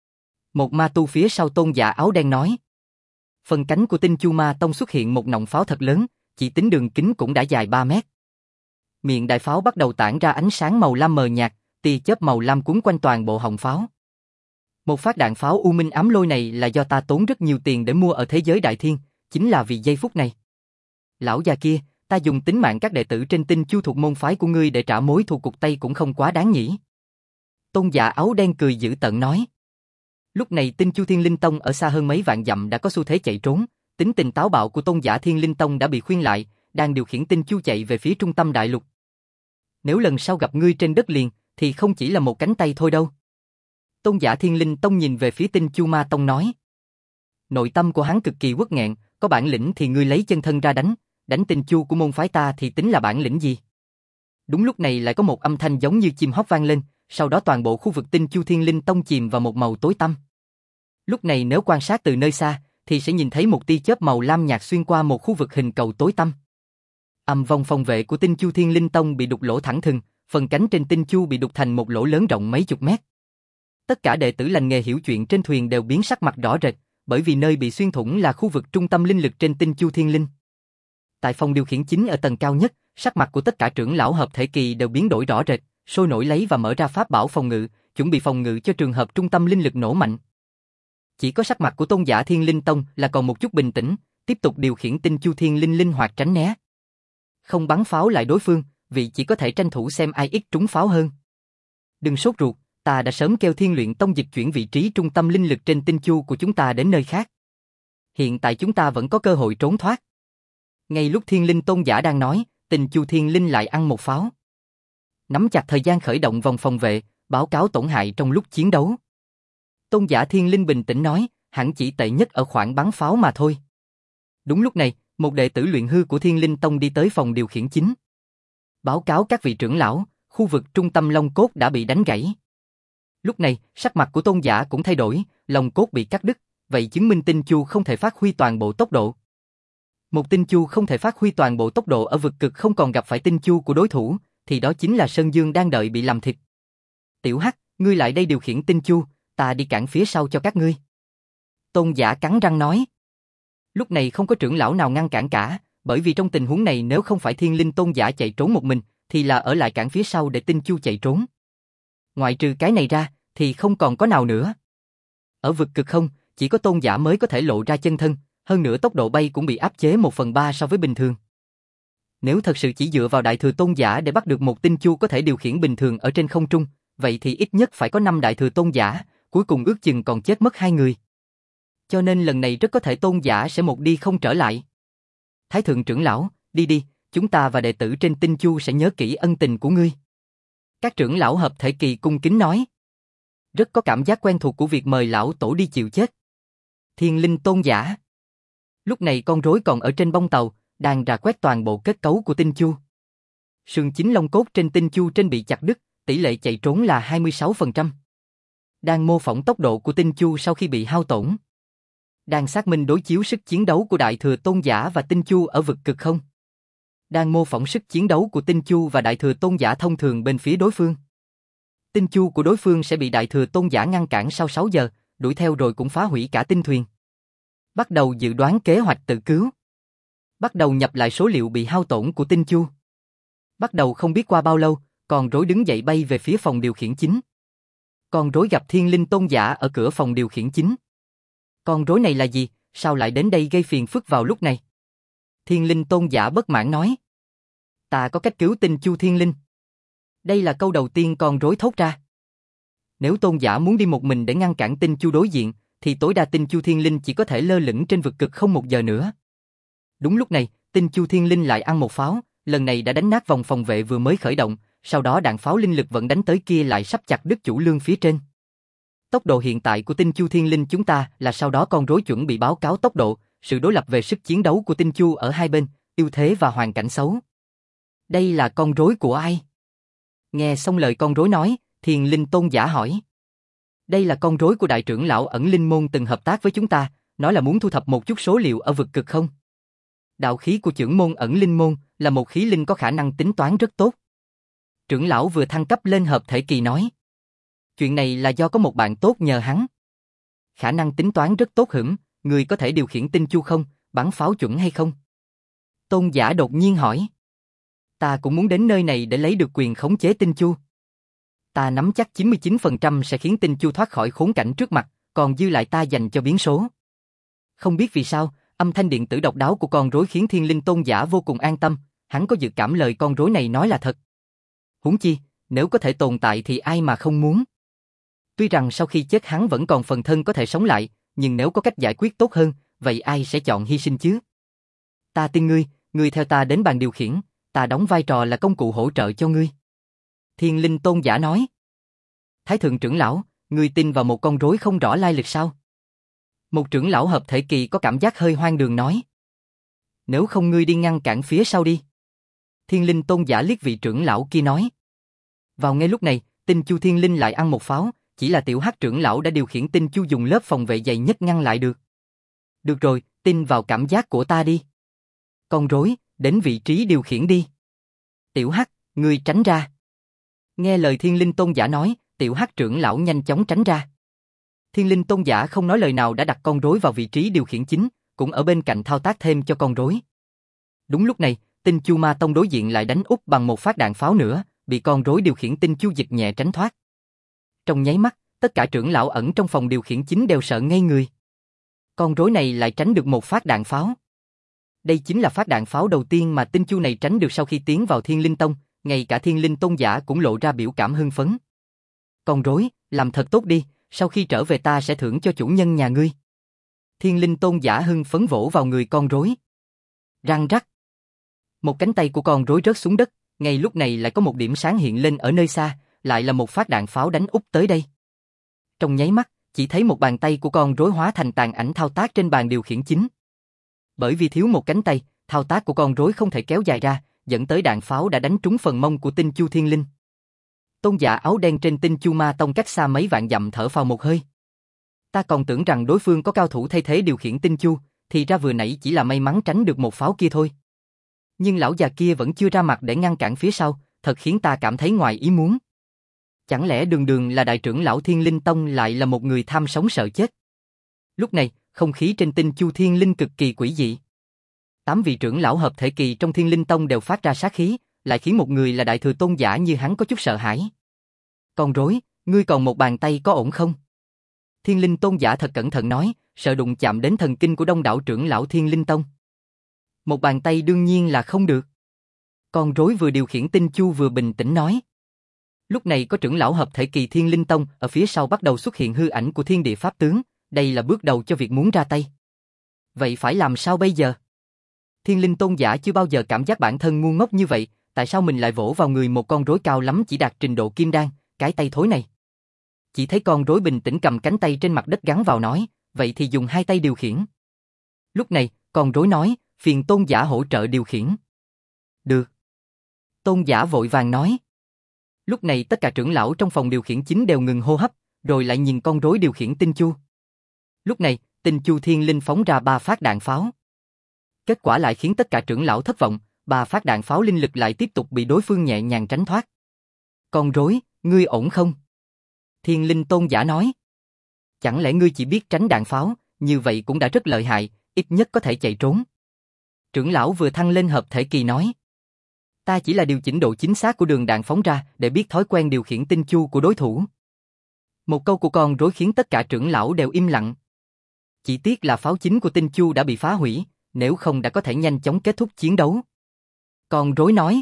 Một ma tu phía sau tôn giả áo đen nói. Phần cánh của Tinh Chu Ma Tông xuất hiện một nòng pháo thật lớn, chỉ tính đường kính cũng đã dài ba mét. Miệng đại pháo bắt đầu tản ra ánh sáng màu lam mờ nhạt, tia chớp màu lam cuốn quanh toàn bộ họng pháo. Một phát đạn pháo u minh ám lôi này là do ta tốn rất nhiều tiền để mua ở thế giới đại thiên, chính là vì giây phút này. Lão già kia, ta dùng tính mạng các đệ tử trên Tinh Chu thuộc môn phái của ngươi để trả mối thù cục Tây cũng không quá đáng nhỉ. Tôn giả áo đen cười dữ tợn nói. Lúc này Tinh Chu Thiên Linh Tông ở xa hơn mấy vạn dặm đã có xu thế chạy trốn, tính tình táo bạo của tôn giả Thiên Linh Tông đã bị khuyên lại, đang điều khiển Tinh Chu chạy về phía trung tâm đại lục. Nếu lần sau gặp ngươi trên đất liền, thì không chỉ là một cánh tay thôi đâu. Tôn giả Thiên Linh Tông nhìn về phía Tinh Chu Ma Tông nói. Nội tâm của hắn cực kỳ uất nghẹn, có bản lĩnh thì ngươi lấy chân thân ra đánh, đánh Tinh Chu của môn phái ta thì tính là bản lĩnh gì? Đúng lúc này lại có một âm thanh giống như chim hót vang lên, sau đó toàn bộ khu vực Tinh Chu Thiên Linh Tông chìm vào một màu tối tăm. Lúc này nếu quan sát từ nơi xa, thì sẽ nhìn thấy một tia chớp màu lam nhạt xuyên qua một khu vực hình cầu tối tăm. Âm vong phòng vệ của Tinh Chu Thiên Linh Tông bị đục lỗ thẳng thừng, phần cánh trên Tinh Chu bị đục thành một lỗ lớn rộng mấy chục mét. Tất cả đệ tử lành nghề hiểu chuyện trên thuyền đều biến sắc mặt rõ rệt, bởi vì nơi bị xuyên thủng là khu vực trung tâm linh lực trên Tinh Chu Thiên Linh. Tại phòng điều khiển chính ở tầng cao nhất, sắc mặt của tất cả trưởng lão hợp thể kỳ đều biến đổi rõ rệt, sôi nổi lấy và mở ra pháp bảo phòng ngự, chuẩn bị phòng ngự cho trường hợp trung tâm linh lực nổ mạnh. Chỉ có sắc mặt của tôn giả Thiên Linh Tông là còn một chút bình tĩnh, tiếp tục điều khiển Tinh Chu Thiên Linh linh hoạt tránh né. Không bắn pháo lại đối phương, vì chỉ có thể tranh thủ xem ai ít trúng pháo hơn. Đừng sốt ruột, ta đã sớm kêu Thiên Luyện Tông dịch chuyển vị trí trung tâm linh lực trên Tinh Chu của chúng ta đến nơi khác. Hiện tại chúng ta vẫn có cơ hội trốn thoát. Ngay lúc Thiên Linh Tôn giả đang nói, Tinh Chu Thiên Linh lại ăn một pháo. Nắm chặt thời gian khởi động vòng phòng vệ, báo cáo tổn hại trong lúc chiến đấu. Tôn giả Thiên Linh bình tĩnh nói, hẳn chỉ tệ nhất ở khoảng bắn pháo mà thôi. Đúng lúc này, một đệ tử luyện hư của Thiên Linh Tông đi tới phòng điều khiển chính. Báo cáo các vị trưởng lão, khu vực trung tâm Long Cốt đã bị đánh gãy. Lúc này, sắc mặt của tôn giả cũng thay đổi, Long Cốt bị cắt đứt, vậy chứng minh Tinh Chu không thể phát huy toàn bộ tốc độ. Một Tinh Chu không thể phát huy toàn bộ tốc độ ở vực cực không còn gặp phải Tinh Chu của đối thủ, thì đó chính là Sơn Dương đang đợi bị làm thịt. Tiểu Hắc, ngươi lại đây điều khiển Tinh Chu, ta đi cản phía sau cho các ngươi. Tôn giả cắn răng nói. Lúc này không có trưởng lão nào ngăn cản cả, bởi vì trong tình huống này nếu không phải Thiên Linh Tôn giả chạy trốn một mình, thì là ở lại cản phía sau để Tinh Chu chạy trốn. Ngoại trừ cái này ra, thì không còn có nào nữa. Ở vực cực không, chỉ có tôn giả mới có thể lộ ra chân thân, hơn nữa tốc độ bay cũng bị áp chế một phần ba so với bình thường. Nếu thật sự chỉ dựa vào đại thừa tôn giả để bắt được một Tinh Chu có thể điều khiển bình thường ở trên không trung, vậy thì ít nhất phải có năm đại thừa tôn giả, cuối cùng ước chừng còn chết mất hai người. Cho nên lần này rất có thể tôn giả sẽ một đi không trở lại. Thái thượng trưởng lão, đi đi, chúng ta và đệ tử trên Tinh Chu sẽ nhớ kỹ ân tình của ngươi. Các trưởng lão hợp thể kỳ cung kính nói. Rất có cảm giác quen thuộc của việc mời lão tổ đi chịu chết. Thiên Linh tôn giả. Lúc này con rối còn ở trên bông tàu, đang rà quét toàn bộ kết cấu của Tinh Chu. Sườn chính Long Cốt trên Tinh Chu trên bị chặt đứt, tỷ lệ chạy trốn là hai mươi sáu phần trăm. Đang mô phỏng tốc độ của Tinh Chu sau khi bị hao tổn. Đang xác minh đối chiếu sức chiến đấu của Đại Thừa Tôn giả và Tinh Chu ở vực cực không. Đang mô phỏng sức chiến đấu của Tinh Chu và Đại Thừa Tôn giả thông thường bên phía đối phương. Tinh Chu của đối phương sẽ bị Đại Thừa Tôn giả ngăn cản sau sáu giờ, đuổi theo rồi cũng phá hủy cả tinh thuyền. Bắt đầu dự đoán kế hoạch tự cứu. Bắt đầu nhập lại số liệu bị hao tổn của Tinh Chu. Bắt đầu không biết qua bao lâu, con rối đứng dậy bay về phía phòng điều khiển chính. Con rối gặp Thiên Linh Tôn giả ở cửa phòng điều khiển chính. Con rối này là gì, sao lại đến đây gây phiền phức vào lúc này? Thiên Linh Tôn giả bất mãn nói. Ta có cách cứu Tinh Chu Thiên Linh. Đây là câu đầu tiên con rối thốt ra. Nếu tôn giả muốn đi một mình để ngăn cản Tinh Chu đối diện, thì tối đa Tinh Chu Thiên Linh chỉ có thể lơ lửng trên vực cực không một giờ nữa. Đúng lúc này, Tinh Chu Thiên Linh lại ăn một pháo, lần này đã đánh nát vòng phòng vệ vừa mới khởi động, sau đó đạn pháo linh lực vẫn đánh tới kia lại sắp chặt đứt chủ lương phía trên. Tốc độ hiện tại của Tinh Chu Thiên Linh chúng ta là sau đó con rối chuẩn bị báo cáo tốc độ, sự đối lập về sức chiến đấu của Tinh Chu ở hai bên, ưu thế và hoàn cảnh xấu. Đây là con rối của ai? Nghe xong lời con rối nói, Thiên Linh Tôn giả hỏi. Đây là con rối của đại trưởng lão ẩn linh môn từng hợp tác với chúng ta, nói là muốn thu thập một chút số liệu ở vực cực không. Đạo khí của trưởng môn ẩn linh môn là một khí linh có khả năng tính toán rất tốt. Trưởng lão vừa thăng cấp lên hợp thể kỳ nói. Chuyện này là do có một bạn tốt nhờ hắn. Khả năng tính toán rất tốt hửng, người có thể điều khiển Tinh Chu không, bắn pháo chuẩn hay không? Tôn giả đột nhiên hỏi. Ta cũng muốn đến nơi này để lấy được quyền khống chế Tinh Chu. Ta nắm chắc chín mươi chín phần trăm sẽ khiến Tinh Chu thoát khỏi khốn cảnh trước mặt, còn dư lại ta dành cho biến số. Không biết vì sao, âm thanh điện tử độc đáo của con rối khiến Thiên Linh Tôn giả vô cùng an tâm, hắn có dự cảm lời con rối này nói là thật. Huống chi, nếu có thể tồn tại thì ai mà không muốn. Tuy rằng sau khi chết hắn vẫn còn phần thân có thể sống lại, nhưng nếu có cách giải quyết tốt hơn, vậy ai sẽ chọn hy sinh chứ? Ta tin ngươi, ngươi theo ta đến bàn điều khiển, ta đóng vai trò là công cụ hỗ trợ cho ngươi. Thiên Linh Tôn giả nói. Thái thượng trưởng lão, ngươi tin vào một con rối không rõ lai lịch sao? Một trưởng lão hợp thể kỳ có cảm giác hơi hoang đường nói. Nếu không ngươi đi ngăn cản phía sau đi. Thiên Linh Tôn giả liếc vị trưởng lão kia nói. Vào ngay lúc này, Tinh Chu Thiên Linh lại ăn một pháo, chỉ là tiểu hắc trưởng lão đã điều khiển Tinh Chu dùng lớp phòng vệ dày nhất ngăn lại được. Được rồi, tin vào cảm giác của ta đi. Con rối, đến vị trí điều khiển đi. Tiểu hắc, ngươi tránh ra. Nghe lời Thiên Linh Tôn giả nói, tiểu hắc trưởng lão nhanh chóng tránh ra. Thiên Linh Tôn giả không nói lời nào đã đặt con rối vào vị trí điều khiển chính, cũng ở bên cạnh thao tác thêm cho con rối. Đúng lúc này, Tinh Chu Ma Tông đối diện lại đánh úp bằng một phát đạn pháo nữa, bị con rối điều khiển Tinh Chu giật nhẹ tránh thoát. Trong nháy mắt, tất cả trưởng lão ẩn trong phòng điều khiển chính đều sợ ngây người. Con rối này lại tránh được một phát đạn pháo. Đây chính là phát đạn pháo đầu tiên mà Tinh Chu này tránh được sau khi tiến vào Thiên Linh Tông, ngay cả Thiên Linh Tôn giả cũng lộ ra biểu cảm hưng phấn. Con rối, làm thật tốt đi, sau khi trở về ta sẽ thưởng cho chủ nhân nhà ngươi. Thiên Linh Tôn giả hưng phấn vỗ vào người con rối. Răng rắc, Một cánh tay của con rối rớt xuống đất, ngay lúc này lại có một điểm sáng hiện lên ở nơi xa, lại là một phát đạn pháo đánh úp tới đây. Trong nháy mắt, chỉ thấy một bàn tay của con rối hóa thành tàn ảnh thao tác trên bàn điều khiển chính. Bởi vì thiếu một cánh tay, thao tác của con rối không thể kéo dài ra, dẫn tới đạn pháo đã đánh trúng phần mông của Tinh Chu Thiên Linh. Tôn giả áo đen trên Tinh Chu Ma Tông cách xa mấy vạn dặm thở phào một hơi. Ta còn tưởng rằng đối phương có cao thủ thay thế điều khiển Tinh Chu, thì ra vừa nãy chỉ là may mắn tránh được một pháo kia thôi. Nhưng lão già kia vẫn chưa ra mặt để ngăn cản phía sau, thật khiến ta cảm thấy ngoài ý muốn. Chẳng lẽ đường đường là đại trưởng lão Thiên Linh Tông lại là một người tham sống sợ chết? Lúc này, không khí trên Tinh Chu Thiên Linh cực kỳ quỷ dị. Tám vị trưởng lão hợp thể kỳ trong Thiên Linh Tông đều phát ra sát khí, lại khiến một người là đại thừa tôn giả như hắn có chút sợ hãi. Con rối, ngươi còn một bàn tay có ổn không? Thiên Linh tôn giả thật cẩn thận nói, sợ đụng chạm đến thần kinh của đông đảo trưởng lão Thiên Linh Tông. Một bàn tay đương nhiên là không được. Con rối vừa điều khiển Tinh Chu vừa bình tĩnh nói. Lúc này có trưởng lão hợp thể kỳ Thiên Linh Tông ở phía sau bắt đầu xuất hiện hư ảnh của thiên địa pháp tướng, đây là bước đầu cho việc muốn ra tay. Vậy phải làm sao bây giờ? Thiên Linh tôn giả chưa bao giờ cảm giác bản thân ngu ngốc như vậy, tại sao mình lại vỗ vào người một con rối cao lắm chỉ đạt trình độ kim đan, cái tay thối này? Chỉ thấy con rối bình tĩnh cầm cánh tay trên mặt đất gắn vào nói, vậy thì dùng hai tay điều khiển. Lúc này, con rối nói, phiền tôn giả hỗ trợ điều khiển. Được. Tôn giả vội vàng nói. Lúc này tất cả trưởng lão trong phòng điều khiển chính đều ngừng hô hấp, rồi lại nhìn con rối điều khiển Tinh Chu. Lúc này, Tinh Chu Thiên Linh phóng ra ba phát đạn pháo. Kết quả lại khiến tất cả trưởng lão thất vọng, ba phát đạn pháo linh lực lại tiếp tục bị đối phương nhẹ nhàng tránh thoát. Con rối, ngươi ổn không? Thiên Linh tôn giả nói. Chẳng lẽ ngươi chỉ biết tránh đạn pháo, như vậy cũng đã rất lợi hại, ít nhất có thể chạy trốn. Trưởng lão vừa thăng lên hợp thể kỳ nói. Ta chỉ là điều chỉnh độ chính xác của đường đạn phóng ra để biết thói quen điều khiển Tinh Chu của đối thủ. Một câu của con rối khiến tất cả trưởng lão đều im lặng. Chỉ tiếc là pháo chính của Tinh Chu đã bị phá hủy, nếu không đã có thể nhanh chóng kết thúc chiến đấu. Con rối nói.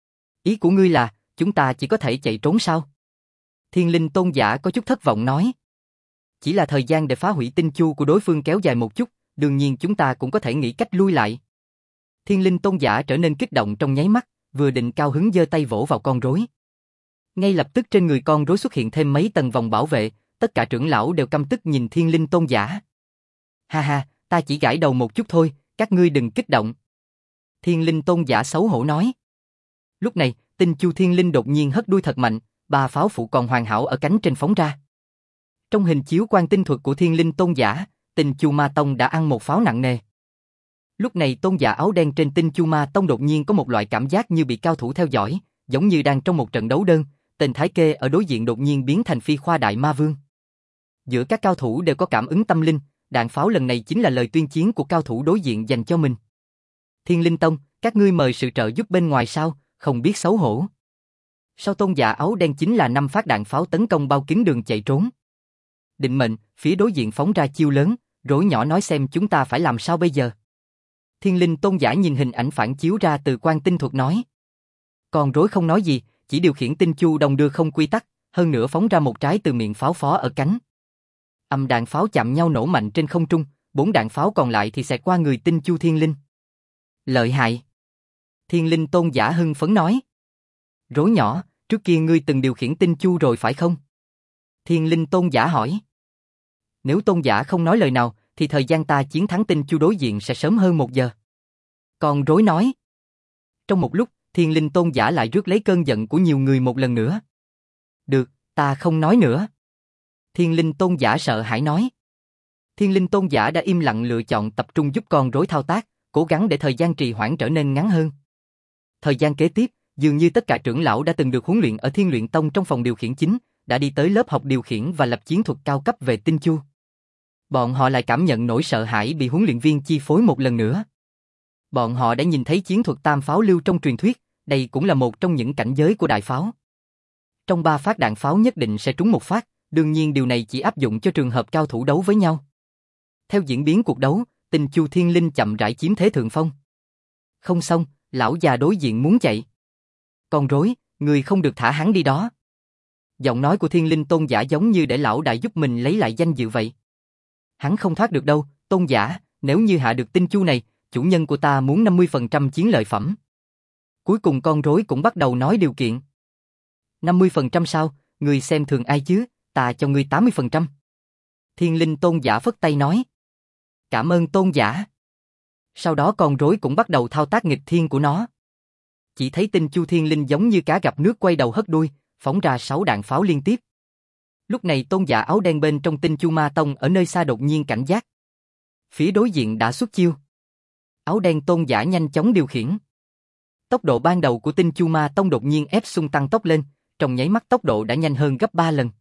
Ý của ngươi là, chúng ta chỉ có thể chạy trốn sao? Thiên Linh tôn giả có chút thất vọng nói. Chỉ là thời gian để phá hủy Tinh Chu của đối phương kéo dài một chút, đương nhiên chúng ta cũng có thể nghĩ cách lui lại. Thiên Linh tôn giả trở nên kích động trong nháy mắt, vừa định cao hứng giơ tay vỗ vào con rối. Ngay lập tức trên người con rối xuất hiện thêm mấy tầng vòng bảo vệ, tất cả trưởng lão đều căm tức nhìn Thiên Linh tôn giả. Ha ha, ta chỉ gãi đầu một chút thôi, các ngươi đừng kích động. Thiên Linh tôn giả xấu hổ nói. Lúc này, Tinh Chu Thiên Linh đột nhiên hất đuôi thật mạnh, ba pháo phụ còn hoàn hảo ở cánh trên phóng ra. Trong hình chiếu quan tinh thuật của Thiên Linh tôn giả, Tinh Chu Ma Tông đã ăn một pháo nặng nề. Lúc này tôn giả áo đen trên Tinh Chu Ma Tông đột nhiên có một loại cảm giác như bị cao thủ theo dõi, giống như đang trong một trận đấu đơn, tên Thái Kê ở đối diện đột nhiên biến thành Phi Khoa Đại Ma Vương. Giữa các cao thủ đều có cảm ứng tâm linh, đạn pháo lần này chính là lời tuyên chiến của cao thủ đối diện dành cho mình. Thiên Linh Tông, các ngươi mời sự trợ giúp bên ngoài sao, không biết xấu hổ. Sau tôn giả áo đen chính là năm phát đạn pháo tấn công bao kín đường chạy trốn. Định mệnh, phía đối diện phóng ra chiêu lớn, rối nhỏ nói xem chúng ta phải làm sao bây giờ. Thiên Linh tôn giả nhìn hình ảnh phản chiếu ra từ quan tinh thuật nói. Còn rối không nói gì, chỉ điều khiển Tinh Chu đồng đưa không quy tắc, hơn nữa phóng ra một trái từ miệng pháo phó ở cánh. Âm đạn pháo chạm nhau nổ mạnh trên không trung, bốn đạn pháo còn lại thì xẹt qua người Tinh Chu Thiên Linh. Lợi hại. Thiên Linh tôn giả hưng phấn nói. Rối nhỏ, trước kia ngươi từng điều khiển Tinh Chu rồi phải không? Thiên Linh tôn giả hỏi. Nếu tôn giả không nói lời nào, thì thời gian ta chiến thắng Tinh Chu đối diện sẽ sớm hơn một giờ. Còn rối nói. Trong một lúc, Thiên Linh tôn giả lại rước lấy cơn giận của nhiều người một lần nữa. Được, ta không nói nữa. Thiên Linh tôn giả sợ hãi nói. Thiên Linh tôn giả đã im lặng lựa chọn tập trung giúp con rối thao tác, cố gắng để thời gian trì hoãn trở nên ngắn hơn. Thời gian kế tiếp, dường như tất cả trưởng lão đã từng được huấn luyện ở Thiên Luyện Tông trong phòng điều khiển chính, đã đi tới lớp học điều khiển và lập chiến thuật cao cấp về Tinh Chu. Bọn họ lại cảm nhận nỗi sợ hãi bị huấn luyện viên chi phối một lần nữa. Bọn họ đã nhìn thấy chiến thuật tam pháo lưu trong truyền thuyết, đây cũng là một trong những cảnh giới của đại pháo. Trong ba phát đạn pháo nhất định sẽ trúng một phát, đương nhiên điều này chỉ áp dụng cho trường hợp cao thủ đấu với nhau. Theo diễn biến cuộc đấu, Tinh Chu Thiên Linh chậm rãi chiếm thế thượng phong. Không xong, lão già đối diện muốn chạy. Con rối, người không được thả hắn đi đó. Giọng nói của Thiên Linh tôn giả giống như để lão đại giúp mình lấy lại danh dự vậy. Hắn không thoát được đâu, tôn giả, nếu như hạ được Tinh Chu này, chủ nhân của ta muốn năm mươi phần trăm chiến lợi phẩm. Cuối cùng con rối cũng bắt đầu nói điều kiện. năm mươi phần trăm sao, ngươi xem thường ai chứ, ta cho ngươi tám mươi phần trăm. Thiên Linh Tôn giả phất tay nói. Cảm ơn tôn giả. Sau đó con rối cũng bắt đầu thao tác nghịch thiên của nó. Chỉ thấy Tinh Chu Thiên Linh giống như cá gặp nước quay đầu hất đuôi, phóng ra sáu đạn pháo liên tiếp. Lúc này tôn giả áo đen bên trong Tinh Chu Ma Tông ở nơi xa đột nhiên cảnh giác. Phía đối diện đã xuất chiêu. Áo đen tôn giả nhanh chóng điều khiển. Tốc độ ban đầu của Tinh Chu Ma Tông đột nhiên ép xung tăng tốc lên, trong nháy mắt tốc độ đã nhanh hơn gấp ba lần.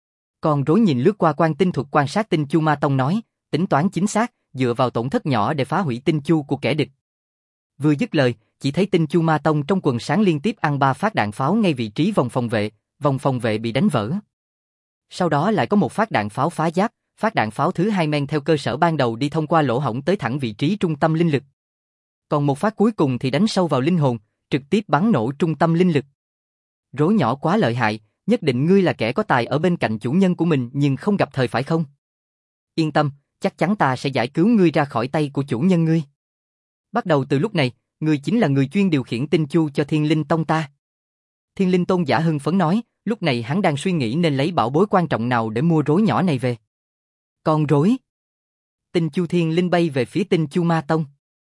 Con rối nhìn lướt qua quan tinh thuật quan sát Tinh Chu Ma Tông nói, tính toán chính xác, dựa vào tổn thất nhỏ để phá hủy Tinh Chu của kẻ địch. Vừa dứt lời, chỉ thấy Tinh Chu Ma Tông trong quần sáng liên tiếp ăn ba phát đạn pháo ngay vị trí vòng phòng vệ, vòng phòng vệ bị đánh vỡ. Sau đó lại có một phát đạn pháo phá giáp, phát đạn pháo thứ hai men theo cơ sở ban đầu đi thông qua lỗ hổng tới thẳng vị trí trung tâm linh lực. Còn một phát cuối cùng thì đánh sâu vào linh hồn, trực tiếp bắn nổ trung tâm linh lực. Rối nhỏ quá lợi hại, nhất định ngươi là kẻ có tài ở bên cạnh chủ nhân của mình nhưng không gặp thời phải không? Yên tâm, chắc chắn ta sẽ giải cứu ngươi ra khỏi tay của chủ nhân ngươi. Bắt đầu từ lúc này, ngươi chính là người chuyên điều khiển Tinh Chu cho Thiên Linh Tông ta. Thiên Linh Tôn giả hưng phấn nói, lúc này hắn đang suy nghĩ nên lấy bảo bối quan trọng nào để mua rối nhỏ này về. Con rối. Tinh Chu Thiên Linh bay về phía Tinh Chu Ma Tông.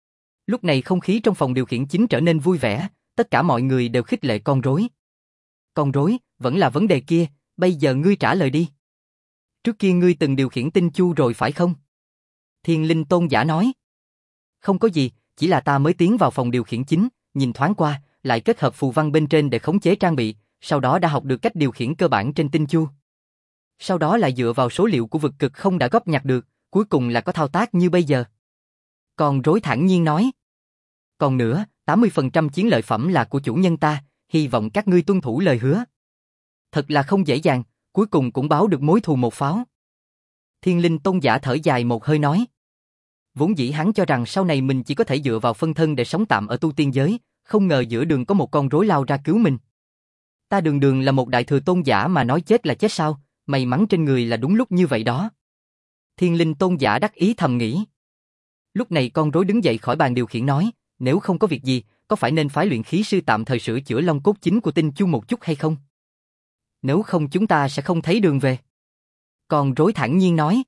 Lúc này không khí trong phòng điều khiển chính trở nên vui vẻ, tất cả mọi người đều khích lệ con rối. Con rối, vẫn là vấn đề kia, bây giờ ngươi trả lời đi. Trước kia ngươi từng điều khiển Tinh Chu rồi phải không? Thiên Linh Tôn giả nói. Không có gì, chỉ là ta mới tiến vào phòng điều khiển chính, nhìn thoáng qua, lại kết hợp phù văn bên trên để khống chế trang bị, sau đó đã học được cách điều khiển cơ bản trên Tinh Chu. Sau đó lại dựa vào số liệu của vực cực không đã góp nhặt được, cuối cùng là có thao tác như bây giờ. Con rối thản nhiên nói. Còn nữa, tám mươi phần trăm chiến lợi phẩm là của chủ nhân ta, hy vọng các ngươi tuân thủ lời hứa. Thật là không dễ dàng, cuối cùng cũng báo được mối thù một pháo. Thiên Linh Tôn giả thở dài một hơi nói. Vốn dĩ hắn cho rằng sau này mình chỉ có thể dựa vào phân thân để sống tạm ở tu tiên giới, không ngờ giữa đường có một con rối lao ra cứu mình. Ta đường đường là một đại thừa tôn giả mà nói chết là chết sao, may mắn trên người là đúng lúc như vậy đó. Thiên Linh Tôn giả đắc ý thầm nghĩ. Lúc này con rối đứng dậy khỏi bàn điều khiển nói, nếu không có việc gì, có phải nên phái luyện khí sư tạm thời sửa chữa long cốt chính của Tinh Chu một chút hay không? Nếu không chúng ta sẽ không thấy đường về. Con rối thản nhiên nói.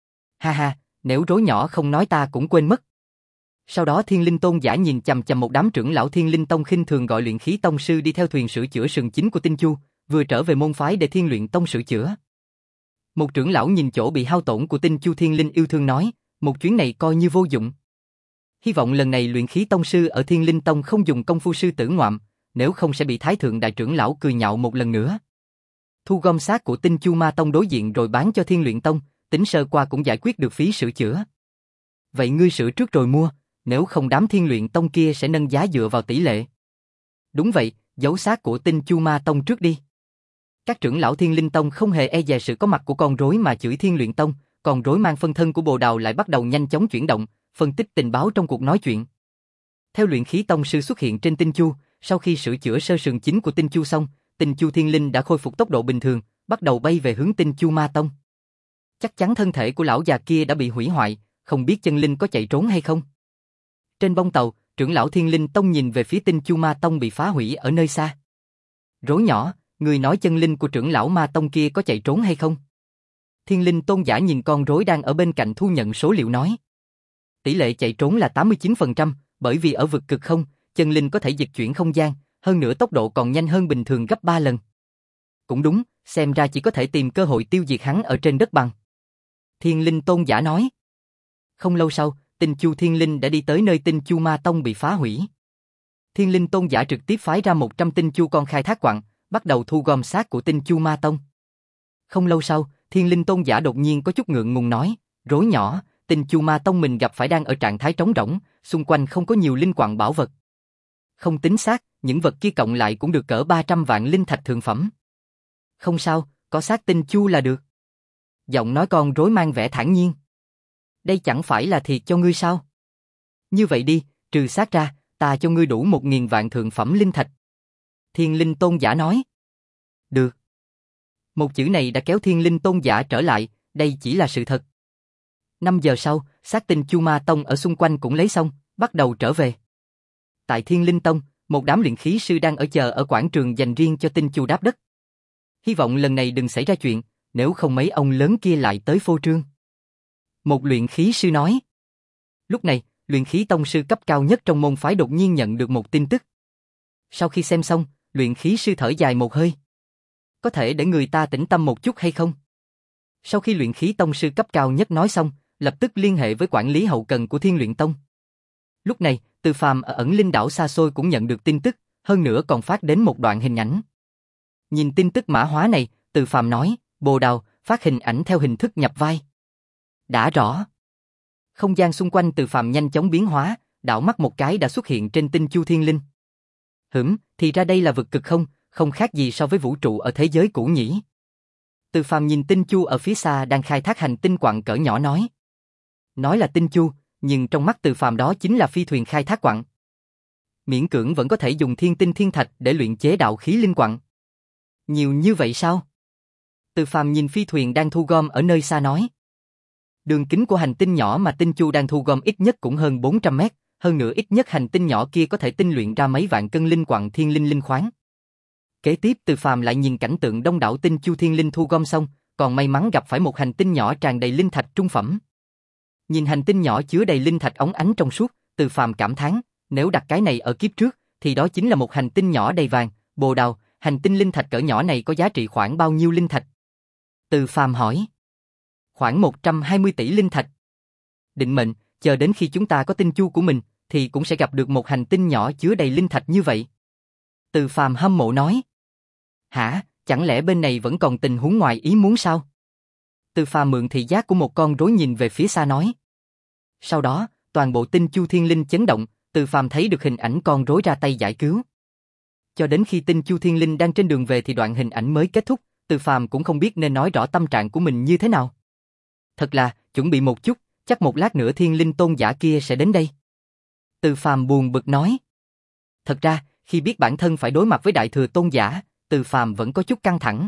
Ha ha, nếu rối nhỏ không nói ta cũng quên mất. Sau đó Thiên Linh Tôn giả nhìn chằm chằm một đám trưởng lão Thiên Linh Tông khinh thường gọi luyện khí tông sư đi theo thuyền sửa chữa sừng chính của Tinh Chu, vừa trở về môn phái để Thiên Luyện Tông sửa chữa. Một trưởng lão nhìn chỗ bị hao tổn của Tinh Chu Thiên Linh yêu thương nói, một chuyến này coi như vô dụng. Hy vọng lần này luyện khí tông sư ở Thiên Linh Tông không dùng công phu sư tử ngoạm, nếu không sẽ bị Thái Thượng Đại trưởng lão cười nhạo một lần nữa. Thu gom xác của Tinh Chu Ma Tông đối diện rồi bán cho Thiên Luyện Tông, tính sơ qua cũng giải quyết được phí sửa chữa. Vậy ngươi sửa trước rồi mua, nếu không đám Thiên Luyện Tông kia sẽ nâng giá dựa vào tỷ lệ. Đúng vậy, giấu xác của Tinh Chu Ma Tông trước đi. Các trưởng lão Thiên Linh Tông không hề e dè sự có mặt của con rối mà chửi Thiên Luyện Tông, còn rối mang phân thân của Bồ Đào lại bắt đầu nhanh chóng chuyển động, phân tích tình báo trong cuộc nói chuyện. Theo luyện khí tông sư xuất hiện trên Tinh Chu, sau khi sửa chữa sơ sườn chính của Tinh Chu xong, Tinh Chu Thiên Linh đã khôi phục tốc độ bình thường, bắt đầu bay về hướng Tinh Chu Ma Tông. Chắc chắn thân thể của lão già kia đã bị hủy hoại, không biết chân linh có chạy trốn hay không. Trên bông tàu, trưởng lão Thiên Linh Tông nhìn về phía Tinh Chu Ma Tông bị phá hủy ở nơi xa. Rối nhỏ, người nói chân linh của trưởng lão Ma Tông kia có chạy trốn hay không? Thiên Linh Tôn giả nhìn con rối đang ở bên cạnh thu nhận số liệu nói. Tỷ lệ chạy trốn là tám mươi chín phần trăm, bởi vì ở vực cực không, chân linh có thể dịch chuyển không gian, hơn nữa tốc độ còn nhanh hơn bình thường gấp ba lần. Cũng đúng, xem ra chỉ có thể tìm cơ hội tiêu diệt hắn ở trên đất bằng. Thiên Linh Tôn giả nói. Không lâu sau, Tinh Chu Thiên Linh đã đi tới nơi Tinh Chu Ma Tông bị phá hủy. Thiên Linh Tôn giả trực tiếp phái ra một trăm Tinh Chu con khai thác quặng, bắt đầu thu gom xác của Tinh Chu Ma Tông. Không lâu sau, Thiên Linh Tôn giả đột nhiên có chút ngượng ngùng nói, rối nhỏ, Tinh Chu Ma Tông mình gặp phải đang ở trạng thái trống rỗng, xung quanh không có nhiều linh quặng bảo vật. Không tính xác, những vật kia cộng lại cũng được cỡ ba trăm vạn linh thạch thượng phẩm. Không sao, có xác Tinh Chu là được. Giọng nói con rối mang vẻ thản nhiên. Đây chẳng phải là thiệt cho ngươi sao? Như vậy đi, trừ xác ra, ta cho ngươi đủ một nghìn vạn thượng phẩm linh thạch. Thiên Linh Tôn giả nói. Được. Một chữ này đã kéo Thiên Linh Tôn giả trở lại, đây chỉ là sự thật. Năm giờ sau, xác Tinh Chu Ma Tông ở xung quanh cũng lấy xong, bắt đầu trở về. Tại Thiên Linh Tông, Một đám luyện khí sư đang ở chờ ở quảng trường dành riêng cho tinh chu đáp đất. Hy vọng lần này đừng xảy ra chuyện, nếu không mấy ông lớn kia lại tới phô trương. Một luyện khí sư nói. Lúc này, luyện khí tông sư cấp cao nhất trong môn phái đột nhiên nhận được một tin tức. Sau khi xem xong, luyện khí sư thở dài một hơi. Có thể để người ta tĩnh tâm một chút hay không? Sau khi luyện khí tông sư cấp cao nhất nói xong, lập tức liên hệ với quản lý hậu cần của Thiên Luyện Tông. Lúc này, Từ Phàm ở ẩn linh đảo xa xôi cũng nhận được tin tức, hơn nữa còn phát đến một đoạn hình ảnh. Nhìn tin tức mã hóa này, Từ Phàm nói, Bồ Đào, phát hình ảnh theo hình thức nhập vai. Đã rõ. Không gian xung quanh Từ Phàm nhanh chóng biến hóa, đảo mắt một cái đã xuất hiện trên tinh chu thiên linh. Hửm, thì ra đây là vực cực không, không khác gì so với vũ trụ ở thế giới cũ nhỉ. Từ Phàm nhìn tinh chu ở phía xa đang khai thác hành tinh quặng cỡ nhỏ nói. Nói là tinh chu, nhưng trong mắt Từ Phàm đó chính là phi thuyền khai thác quặng. Miễn cưỡng vẫn có thể dùng thiên tinh thiên thạch để luyện chế đạo khí linh quặng. Nhiều như vậy sao? Từ Phàm nhìn phi thuyền đang thu gom ở nơi xa nói. Đường kính của hành tinh nhỏ mà tinh chu đang thu gom ít nhất cũng hơn bốn trăm mét, hơn nữa ít nhất hành tinh nhỏ kia có thể tinh luyện ra mấy vạn cân linh quặng thiên linh linh khoáng. Kế tiếp Từ Phàm lại nhìn cảnh tượng đông đảo tinh chu thiên linh thu gom xong, còn may mắn gặp phải một hành tinh nhỏ tràn đầy linh thạch trung phẩm. Nhìn hành tinh nhỏ chứa đầy linh thạch óng ánh trong suốt, Từ Phàm cảm thán, nếu đặt cái này ở kiếp trước, thì đó chính là một hành tinh nhỏ đầy vàng. Bồ Đào, hành tinh linh thạch cỡ nhỏ này có giá trị khoảng bao nhiêu linh thạch? Từ Phàm hỏi. Khoảng một trăm hai mươi tỷ linh thạch. Định mệnh, chờ đến khi chúng ta có tinh chu của mình, thì cũng sẽ gặp được một hành tinh nhỏ chứa đầy linh thạch như vậy. Từ Phàm hâm mộ nói. Hả, chẳng lẽ bên này vẫn còn tình huống ngoài ý muốn sao? Từ Phàm mượn thị giác của một con rối nhìn về phía xa nói. Sau đó, toàn bộ tinh chu thiên linh chấn động, Từ Phàm thấy được hình ảnh con rối ra tay giải cứu. Cho đến khi tinh chu thiên linh đang trên đường về thì đoạn hình ảnh mới kết thúc, Từ Phàm cũng không biết nên nói rõ tâm trạng của mình như thế nào. Thật là, chuẩn bị một chút, chắc một lát nữa thiên linh tôn giả kia sẽ đến đây. Từ Phàm buồn bực nói. Thật ra, khi biết bản thân phải đối mặt với đại thừa tôn giả, Từ Phàm vẫn có chút căng thẳng.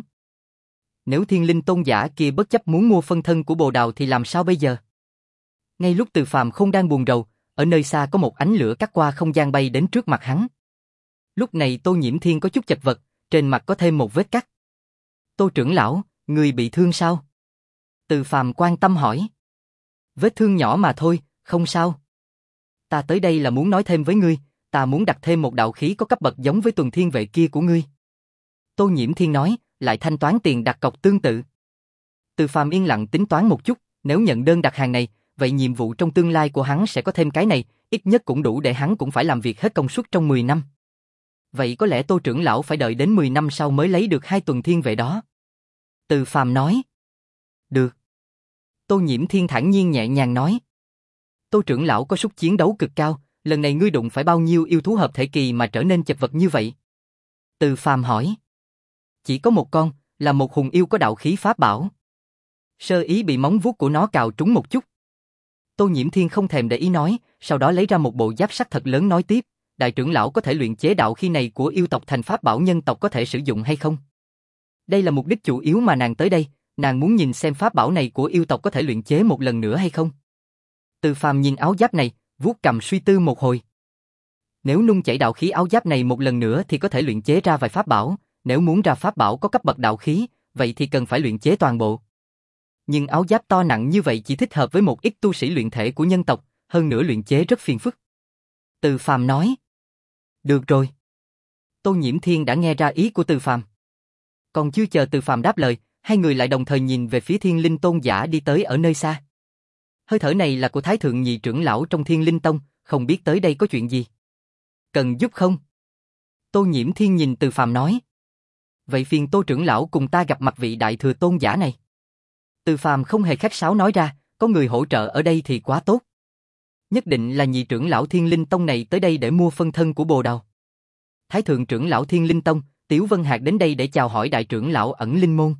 Nếu thiên linh tôn giả kia bất chấp muốn mua phân thân của Bồ Đào thì làm sao bây giờ? Ngay lúc Từ Phàm không đang buồn rầu, ở nơi xa có một ánh lửa cắt qua không gian bay đến trước mặt hắn. Lúc này Tô Nhiễm Thiên có chút chật vật, trên mặt có thêm một vết cắt. Tô trưởng lão, người bị thương sao? Từ Phàm quan tâm hỏi. Vết thương nhỏ mà thôi, không sao. Ta tới đây là muốn nói thêm với ngươi, ta muốn đặt thêm một đạo khí có cấp bậc giống với tuần thiên vệ kia của ngươi. Tô Nhiễm Thiên nói, lại thanh toán tiền đặt cọc tương tự. Từ Phàm yên lặng tính toán một chút, nếu nhận đơn đặt hàng này, vậy nhiệm vụ trong tương lai của hắn sẽ có thêm cái này, ít nhất cũng đủ để hắn cũng phải làm việc hết công suất trong mười năm. Vậy có lẽ Tô trưởng lão phải đợi đến mười năm sau mới lấy được hai tuần thiên vệ đó. Từ Phàm nói. Được. Tô Nhiễm Thiên thản nhiên nhẹ nhàng nói. Tô trưởng lão có sức chiến đấu cực cao, lần này ngươi đụng phải bao nhiêu yêu thú hợp thể kỳ mà trở nên chật vật như vậy? Từ Phàm hỏi. Chỉ có một con, là một hùng yêu có đạo khí pháp bảo. Sơ ý bị móng vuốt của nó cào trúng một chút. Tô Nhiễm Thiên không thèm để ý nói, sau đó lấy ra một bộ giáp sắt thật lớn nói tiếp, đại trưởng lão có thể luyện chế đạo khí này của yêu tộc thành pháp bảo nhân tộc có thể sử dụng hay không? Đây là mục đích chủ yếu mà nàng tới đây, nàng muốn nhìn xem pháp bảo này của yêu tộc có thể luyện chế một lần nữa hay không. Từ Phàm nhìn áo giáp này, vuốt cầm suy tư một hồi. Nếu nung chảy đạo khí áo giáp này một lần nữa thì có thể luyện chế ra vài pháp bảo, nếu muốn ra pháp bảo có cấp bậc đạo khí, vậy thì cần phải luyện chế toàn bộ. Nhưng áo giáp to nặng như vậy chỉ thích hợp với một ít tu sĩ luyện thể của nhân tộc, hơn nữa luyện chế rất phiền phức. Từ Phàm nói. Được rồi. Tô Nhiễm Thiên đã nghe ra ý của Từ Phàm. Còn chưa chờ Từ Phàm đáp lời, hai người lại đồng thời nhìn về phía Thiên Linh Tôn giả đi tới ở nơi xa. Hơi thở này là của Thái Thượng Nhị trưởng lão trong Thiên Linh Tông, không biết tới đây có chuyện gì. Cần giúp không? Tô Nhiễm Thiên nhìn Từ Phàm nói. Vậy phiền Tô trưởng lão cùng ta gặp mặt vị đại thừa tôn giả này. Từ Phàm không hề khách sáo nói ra, có người hỗ trợ ở đây thì quá tốt. Nhất định là nhị trưởng lão Thiên Linh Tông này tới đây để mua phân thân của Bồ Đào. Thái thượng trưởng lão Thiên Linh Tông, Tiểu Vân Hạc đến đây để chào hỏi đại trưởng lão Ẩn Linh Môn.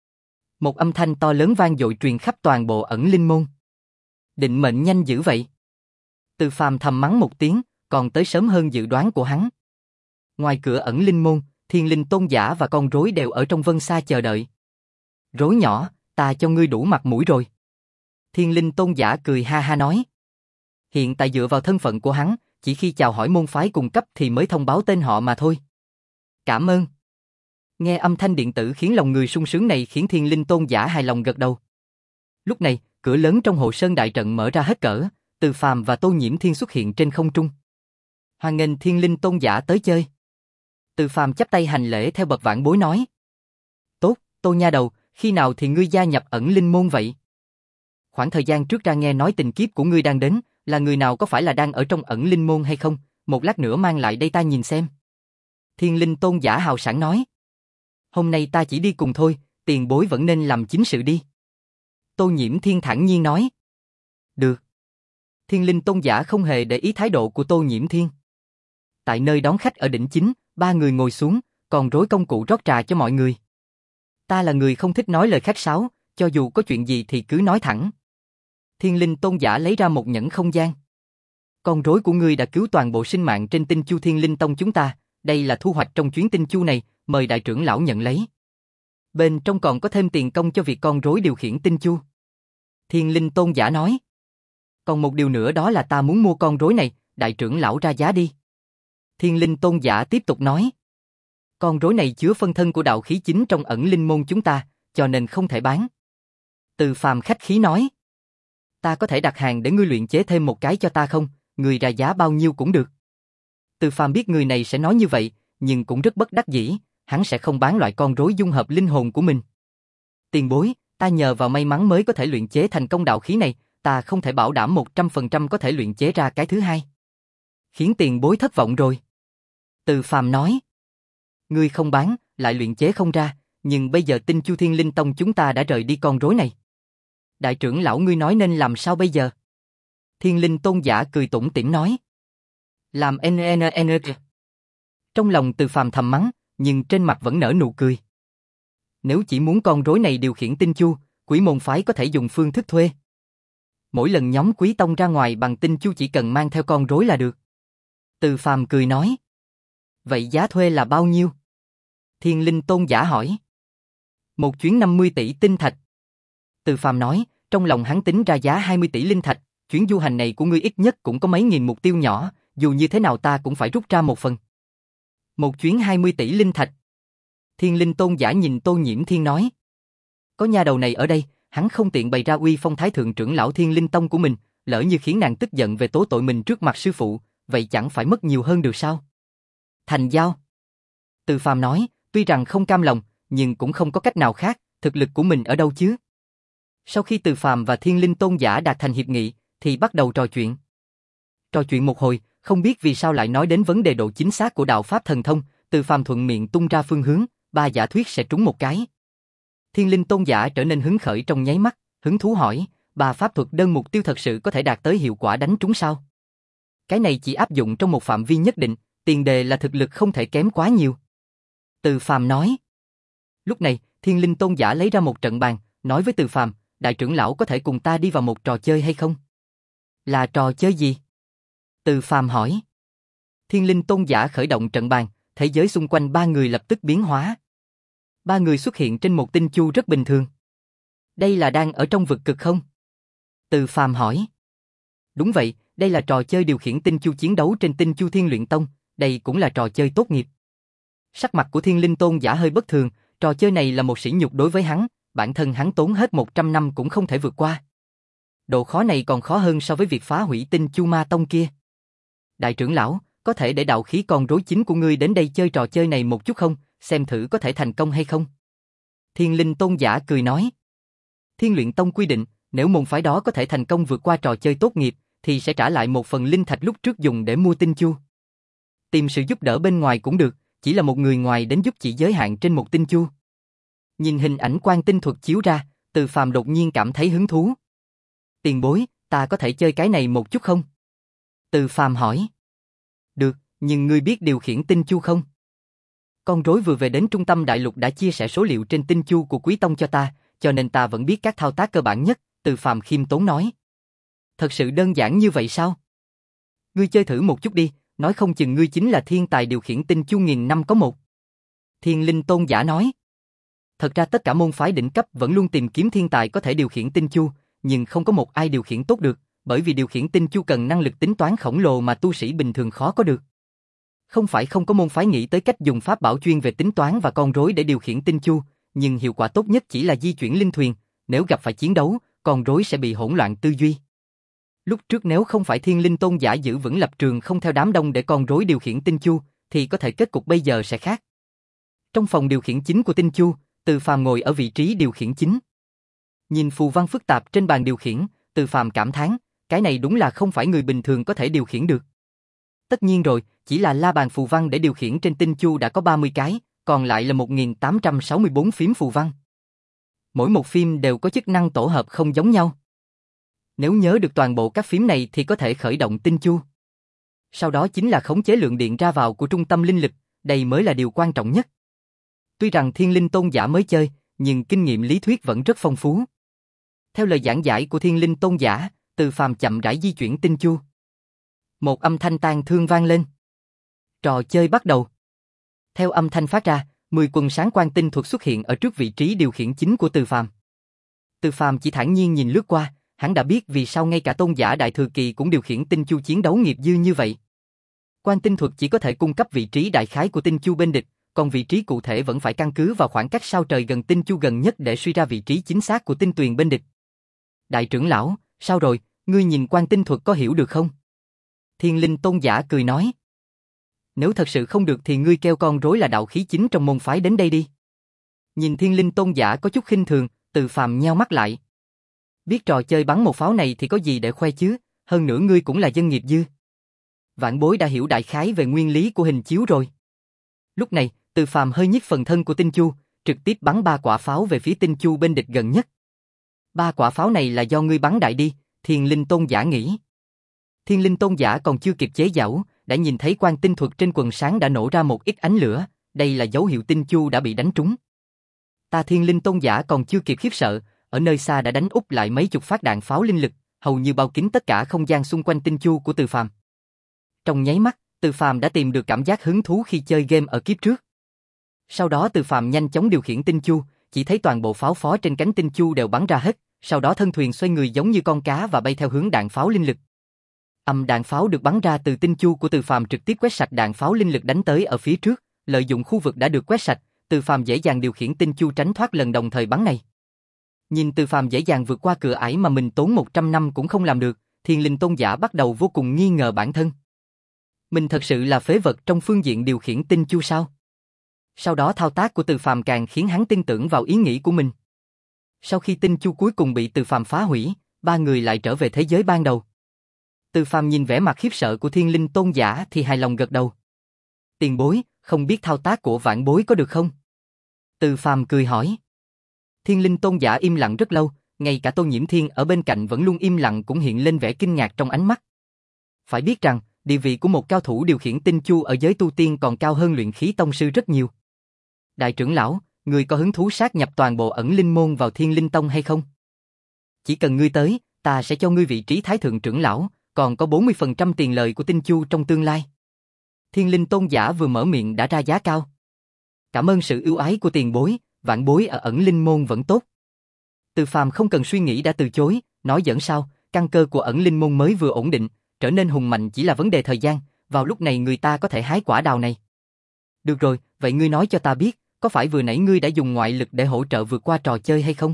Một âm thanh to lớn vang dội truyền khắp toàn bộ Ẩn Linh Môn. Định mệnh nhanh dữ vậy. Từ Phàm thầm mắng một tiếng, còn tới sớm hơn dự đoán của hắn. Ngoài cửa Ẩn Linh Môn, Thiên Linh Tôn giả và con rối đều ở trong vân xa chờ đợi. Rối nhỏ, ta cho ngươi đủ mặt mũi rồi. Thiên Linh Tôn giả cười ha ha nói. Hiện tại dựa vào thân phận của hắn, chỉ khi chào hỏi môn phái cùng cấp thì mới thông báo tên họ mà thôi. Cảm ơn. Nghe âm thanh điện tử khiến lòng người sung sướng này khiến Thiên Linh Tôn giả hài lòng gật đầu. Lúc này, cửa lớn trong Hộ Sơn đại trận mở ra hết cỡ, Từ Phàm và Tô Nhiễm Thiên xuất hiện trên không trung. Hoan nghênh Thiên Linh Tôn giả tới chơi. Từ Phàm chắp tay hành lễ theo bậc vãn bối nói. Tốt, Tô nha đầu, khi nào thì ngươi gia nhập ẩn linh môn vậy? Khoảng thời gian trước ra nghe nói tình kiếp của ngươi đang đến, là người nào có phải là đang ở trong ẩn linh môn hay không? Một lát nữa mang lại đây ta nhìn xem. Thiên Linh Tôn giả hào sảng nói. Hôm nay ta chỉ đi cùng thôi, tiền bối vẫn nên làm chính sự đi. Tô Nhiễm Thiên thản nhiên nói. Được. Thiên Linh Tôn giả không hề để ý thái độ của Tô Nhiễm Thiên. Tại nơi đón khách ở đỉnh chính, ba người ngồi xuống, còn rối công cụ rót trà cho mọi người. Ta là người không thích nói lời khách sáo, cho dù có chuyện gì thì cứ nói thẳng. Thiên Linh Tôn giả lấy ra một nhẫn không gian. Con rối của ngươi đã cứu toàn bộ sinh mạng trên tinh chu Thiên Linh Tông chúng ta, đây là thu hoạch trong chuyến tinh chu này, mời đại trưởng lão nhận lấy. Bên trong còn có thêm tiền công cho việc con rối điều khiển tinh chu. Thiên Linh Tôn giả nói. Còn một điều nữa đó là ta muốn mua con rối này, đại trưởng lão ra giá đi. Thiên Linh Tôn giả tiếp tục nói. Con rối này chứa phân thân của đạo khí chính trong ẩn linh môn chúng ta, cho nên không thể bán. Từ Phàm khách khí nói. Ta có thể đặt hàng để ngươi luyện chế thêm một cái cho ta không, ngươi ra giá bao nhiêu cũng được. Từ Phàm biết người này sẽ nói như vậy, nhưng cũng rất bất đắc dĩ, hắn sẽ không bán loại con rối dung hợp linh hồn của mình. Tiền bối, ta nhờ vào may mắn mới có thể luyện chế thành công đạo khí này, ta không thể bảo đảm một trăm phần trăm có thể luyện chế ra cái thứ hai. Khiến tiền bối thất vọng rồi. Từ Phàm nói. Ngươi không bán, lại luyện chế không ra, nhưng bây giờ tinh chu Thiên Linh Tông chúng ta đã rời đi con rối này. Đại trưởng lão ngươi nói nên làm sao bây giờ? Thiên Linh Tôn giả cười tủm tỉm nói. Làm n n n. Trong lòng Từ Phàm thầm mắng, nhưng trên mặt vẫn nở nụ cười. Nếu chỉ muốn con rối này điều khiển tinh chu, Quỷ môn phái có thể dùng phương thức thuê. Mỗi lần nhóm Quý tông ra ngoài bằng tinh chu chỉ cần mang theo con rối là được. Từ Phàm cười nói. Vậy giá thuê là bao nhiêu? Thiên Linh Tôn giả hỏi. Một chuyến năm mươi tỷ tinh thạch. Từ Phàm nói, trong lòng hắn tính ra giá hai mươi tỷ linh thạch, chuyến du hành này của ngươi ít nhất cũng có mấy nghìn mục tiêu nhỏ, dù như thế nào ta cũng phải rút ra một phần. Một chuyến hai mươi tỷ linh thạch. Thiên Linh Tôn giả nhìn Tô Nhiễm Thiên nói. Có nha đầu này ở đây, hắn không tiện bày ra uy phong thái thượng trưởng lão Thiên Linh Tông của mình, lỡ như khiến nàng tức giận về tố tội mình trước mặt sư phụ, vậy chẳng phải mất nhiều hơn được sao? Thành giao. Từ Phàm nói, tuy rằng không cam lòng, nhưng cũng không có cách nào khác, thực lực của mình ở đâu chứ? Sau khi Từ Phàm và Thiên Linh Tôn giả đạt thành hiệp nghị, thì bắt đầu trò chuyện. Trò chuyện một hồi, không biết vì sao lại nói đến vấn đề độ chính xác của đạo pháp thần thông, Từ Phàm thuận miệng tung ra phương hướng, ba giả thuyết sẽ trúng một cái. Thiên Linh Tôn giả trở nên hứng khởi trong nháy mắt, hứng thú hỏi, ba pháp thuật đơn mục tiêu thật sự có thể đạt tới hiệu quả đánh trúng sao? Cái này chỉ áp dụng trong một phạm vi nhất định, tiền đề là thực lực không thể kém quá nhiều. Từ Phàm nói. Lúc này, Thiên Linh Tôn giả lấy ra một trận bàn, nói với Từ Phàm, đại trưởng lão có thể cùng ta đi vào một trò chơi hay không? Là trò chơi gì? Từ Phàm hỏi. Thiên Linh Tôn giả khởi động trận bàn, thế giới xung quanh ba người lập tức biến hóa. Ba người xuất hiện trên một tinh chu rất bình thường. Đây là đang ở trong vực cực không? Từ Phàm hỏi. Đúng vậy, đây là trò chơi điều khiển tinh chu chiến đấu trên tinh chu Thiên Luyện Tông, đây cũng là trò chơi tốt nghiệp. Sắc mặt của Thiên Linh Tôn giả hơi bất thường, trò chơi này là một sỉ nhục đối với hắn, bản thân hắn tốn hết một trăm năm cũng không thể vượt qua. Độ khó này còn khó hơn so với việc phá hủy tinh chu ma tông kia. Đại trưởng lão, có thể để đạo khí con rối chính của ngươi đến đây chơi trò chơi này một chút không, xem thử có thể thành công hay không? Thiên Linh Tôn giả cười nói. Thiên Luyện Tông quy định, nếu môn phái đó có thể thành công vượt qua trò chơi tốt nghiệp, thì sẽ trả lại một phần linh thạch lúc trước dùng để mua tinh chu. Tìm sự giúp đỡ bên ngoài cũng được, chỉ là một người ngoài đến giúp chỉ giới hạn trên một tinh chu. Nhìn hình ảnh quan tinh thuật chiếu ra, Từ Phàm đột nhiên cảm thấy hứng thú. Tiền bối, ta có thể chơi cái này một chút không? Từ Phàm hỏi. Được, nhưng ngươi biết điều khiển tinh chu không? Con rối vừa về đến trung tâm đại lục đã chia sẻ số liệu trên tinh chu của Quý tông cho ta, cho nên ta vẫn biết các thao tác cơ bản nhất, Từ Phàm khiêm tốn nói. Thật sự đơn giản như vậy sao? Ngươi chơi thử một chút đi, nói không chừng ngươi chính là thiên tài điều khiển tinh chu nghìn năm có một. Thiên Linh Tôn giả nói. Thật ra tất cả môn phái đỉnh cấp vẫn luôn tìm kiếm thiên tài có thể điều khiển tinh chu, nhưng không có một ai điều khiển tốt được, bởi vì điều khiển tinh chu cần năng lực tính toán khổng lồ mà tu sĩ bình thường khó có được. Không phải không có môn phái nghĩ tới cách dùng pháp bảo chuyên về tính toán và con rối để điều khiển tinh chu, nhưng hiệu quả tốt nhất chỉ là di chuyển linh thuyền, nếu gặp phải chiến đấu, con rối sẽ bị hỗn loạn tư duy. Lúc trước nếu không phải Thiên Linh Tôn giả giữ vững lập trường không theo đám đông để con rối điều khiển tinh chu, thì có thể kết cục bây giờ sẽ khác. Trong phòng điều khiển chính của tinh chu, Từ Phàm ngồi ở vị trí điều khiển chính. Nhìn phù văn phức tạp trên bàn điều khiển, Từ Phàm cảm thán, cái này đúng là không phải người bình thường có thể điều khiển được. Tất nhiên rồi, chỉ là la bàn phù văn để điều khiển trên tinh chu đã có ba mươi cái, còn lại là một nghìn tám trăm sáu mươi tư phím phù văn. Mỗi một phím đều có chức năng tổ hợp không giống nhau. Nếu nhớ được toàn bộ các phím này thì có thể khởi động tinh chu. Sau đó chính là khống chế lượng điện ra vào của trung tâm linh lực, đây mới là điều quan trọng nhất. Tuy rằng Thiên Linh Tôn giả mới chơi, nhưng kinh nghiệm lý thuyết vẫn rất phong phú. Theo lời giảng giải của Thiên Linh Tôn giả, Từ Phàm chậm rãi di chuyển tinh chu. Một âm thanh tang thương vang lên. Trò chơi bắt đầu. Theo âm thanh phát ra, mười quần sáng quang tinh thuật xuất hiện ở trước vị trí điều khiển chính của Từ Phàm. Từ Phàm chỉ thản nhiên nhìn lướt qua, hắn đã biết vì sao ngay cả tôn giả đại thừa kỳ cũng điều khiển tinh chu chiến đấu nghiệp dư như vậy. Quang tinh thuật chỉ có thể cung cấp vị trí đại khái của tinh chu bên địch, còn vị trí cụ thể vẫn phải căn cứ vào khoảng cách sao trời gần tinh chu gần nhất để suy ra vị trí chính xác của tinh tuyền bên địch. Đại trưởng lão, sao rồi, ngươi nhìn quang tinh thuật có hiểu được không? Thiên Linh Tôn giả cười nói. Nếu thật sự không được thì ngươi kêu con rối là đạo khí chính trong môn phái đến đây đi. Nhìn Thiên Linh Tôn giả có chút khinh thường, Từ Phàm nheo mắt lại. Biết trò chơi bắn một pháo này thì có gì để khoe chứ, hơn nữa ngươi cũng là dân nghiệp dư. Vạn bối đã hiểu đại khái về nguyên lý của hình chiếu rồi. Lúc này, Từ Phàm hơi nhích phần thân của tinh chu, trực tiếp bắn ba quả pháo về phía tinh chu bên địch gần nhất. Ba quả pháo này là do ngươi bắn đại đi, Thiên Linh Tôn giả nghĩ. Thiên Linh Tôn giả còn chưa kịp chế giễu, đã nhìn thấy quang tinh thuật trên quần sáng đã nổ ra một ít ánh lửa, đây là dấu hiệu tinh chu đã bị đánh trúng. Ta Thiên Linh Tôn giả còn chưa kịp khiếp sợ, ở nơi xa đã đánh úp lại mấy chục phát đạn pháo linh lực, hầu như bao kín tất cả không gian xung quanh tinh chu của Từ Phàm. Trong nháy mắt, Từ Phàm đã tìm được cảm giác hứng thú khi chơi game ở kiếp trước. Sau đó Từ Phàm nhanh chóng điều khiển tinh chu, chỉ thấy toàn bộ pháo phó trên cánh tinh chu đều bắn ra hết, sau đó thân thuyền xoay người giống như con cá và bay theo hướng đạn pháo linh lực. Âm đạn pháo được bắn ra từ tinh chu của Từ Phàm trực tiếp quét sạch đạn pháo linh lực đánh tới ở phía trước, lợi dụng khu vực đã được quét sạch, Từ Phàm dễ dàng điều khiển tinh chu tránh thoát lần đồng thời bắn này. Nhìn Từ Phàm dễ dàng vượt qua cửa ải mà mình tốn một trăm năm cũng không làm được, Thiên Linh Tôn giả bắt đầu vô cùng nghi ngờ bản thân. Mình thật sự là phế vật trong phương diện điều khiển tinh chu sao? Sau đó thao tác của Từ Phàm càng khiến hắn tin tưởng vào ý nghĩ của mình. Sau khi tinh chu cuối cùng bị Từ Phàm phá hủy, ba người lại trở về thế giới ban đầu. Từ Phàm nhìn vẻ mặt khiếp sợ của Thiên Linh Tôn giả thì hài lòng gật đầu. Tiền bối, không biết thao tác của vãn bối có được không? Từ Phàm cười hỏi. Thiên Linh Tôn giả im lặng rất lâu, ngay cả Tô Nhiễm Thiên ở bên cạnh vẫn luôn im lặng cũng hiện lên vẻ kinh ngạc trong ánh mắt. Phải biết rằng, địa vị của một cao thủ điều khiển tinh chu ở giới tu tiên còn cao hơn luyện khí tông sư rất nhiều. Đại trưởng lão, người có hứng thú sát nhập toàn bộ ẩn linh môn vào Thiên Linh Tông hay không? Chỉ cần ngươi tới, ta sẽ cho ngươi vị trí thái thượng trưởng lão, còn có bốn mươi phần trăm tiền lời của tinh chu trong tương lai. Thiên Linh Tôn giả vừa mở miệng đã ra giá cao. Cảm ơn sự ưu ái của tiền bối, vãn bối ở ẩn linh môn vẫn tốt. Từ Phàm không cần suy nghĩ đã từ chối, nói giỡn sao, căn cơ của ẩn linh môn mới vừa ổn định, trở nên hùng mạnh chỉ là vấn đề thời gian, vào lúc này người ta có thể hái quả đào này. Được rồi, vậy ngươi nói cho ta biết, có phải vừa nãy ngươi đã dùng ngoại lực để hỗ trợ vượt qua trò chơi hay không?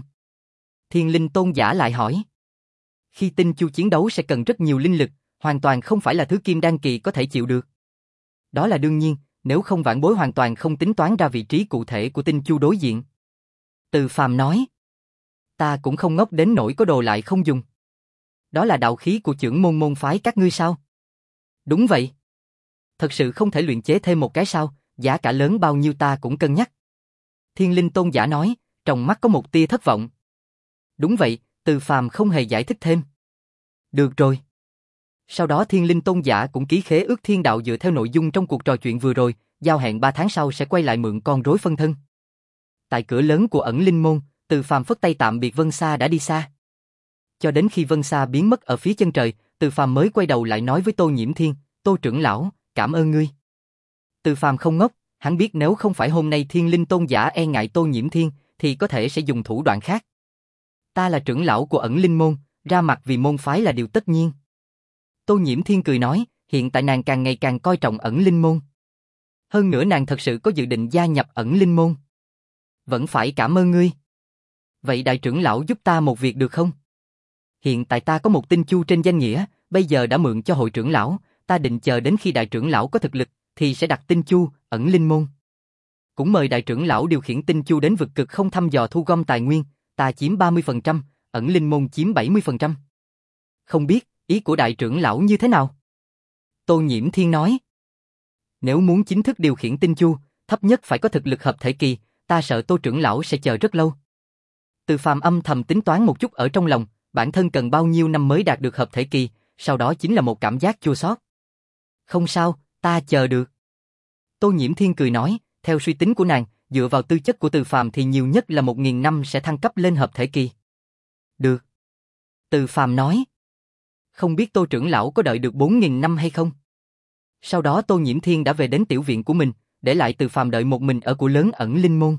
Thiên Linh Tôn giả lại hỏi. Khi tinh chu chiến đấu sẽ cần rất nhiều linh lực, hoàn toàn không phải là thứ kim đan kỳ có thể chịu được. Đó là đương nhiên, nếu không vãn bối hoàn toàn không tính toán ra vị trí cụ thể của tinh chu đối diện. Từ Phàm nói. Ta cũng không ngốc đến nỗi có đồ lại không dùng. Đó là đạo khí của trưởng môn môn phái các ngươi sao? Đúng vậy. Thật sự không thể luyện chế thêm một cái sao, giá cả lớn bao nhiêu ta cũng cân nhắc. Thiên Linh Tôn giả nói, trong mắt có một tia thất vọng. Đúng vậy, Từ Phàm không hề giải thích thêm. Được rồi. Sau đó Thiên Linh Tôn giả cũng ký khế ước thiên đạo dựa theo nội dung trong cuộc trò chuyện vừa rồi, giao hẹn ba tháng sau sẽ quay lại mượn con rối phân thân. Tại cửa lớn của ẩn linh môn, Từ Phàm phất tay tạm biệt Vân Sa đã đi xa. Cho đến khi Vân Sa biến mất ở phía chân trời, Từ Phàm mới quay đầu lại nói với Tô Nhiễm Thiên, Tô trưởng lão, cảm ơn ngươi. Từ Phàm không ngốc, hắn biết nếu không phải hôm nay Thiên Linh Tôn giả e ngại Tô Nhiễm Thiên, thì có thể sẽ dùng thủ đoạn khác. Ta là trưởng lão của ẩn linh môn, ra mặt vì môn phái là điều tất nhiên. Tô Nhiễm Thiên cười nói, hiện tại nàng càng ngày càng coi trọng ẩn linh môn. Hơn nữa nàng thật sự có dự định gia nhập ẩn linh môn. Vẫn phải cảm ơn ngươi. Vậy đại trưởng lão giúp ta một việc được không? Hiện tại ta có một tinh chu trên danh nghĩa, bây giờ đã mượn cho hội trưởng lão, ta định chờ đến khi đại trưởng lão có thực lực, thì sẽ đặt tinh chu, ẩn linh môn. Cũng mời đại trưởng lão điều khiển tinh chu đến vực cực không thăm dò thu gom tài nguyên, ta chiếm ba mươi phần trăm, ẩn linh môn chiếm bảy mươi phần trăm. Không biết, ý của đại trưởng lão như thế nào? Tô Nhiễm Thiên nói. Nếu muốn chính thức điều khiển tinh chu, thấp nhất phải có thực lực hợp thể kỳ, ta sợ Tô trưởng lão sẽ chờ rất lâu. Từ Phàm âm thầm tính toán một chút ở trong lòng, bản thân cần bao nhiêu năm mới đạt được hợp thể kỳ, sau đó chính là một cảm giác chua xót. Không sao, ta chờ được. Tô Nhiễm Thiên cười nói, theo suy tính của nàng, dựa vào tư chất của Từ Phàm thì nhiều nhất là một nghìn năm sẽ thăng cấp lên hợp thể kỳ. Được. Từ Phàm nói. Không biết Tô trưởng lão có đợi được bốn nghìn năm hay không? Sau đó Tô Nhiễm Thiên đã về đến tiểu viện của mình, để lại Từ Phàm đợi một mình ở của lớn ẩn linh môn.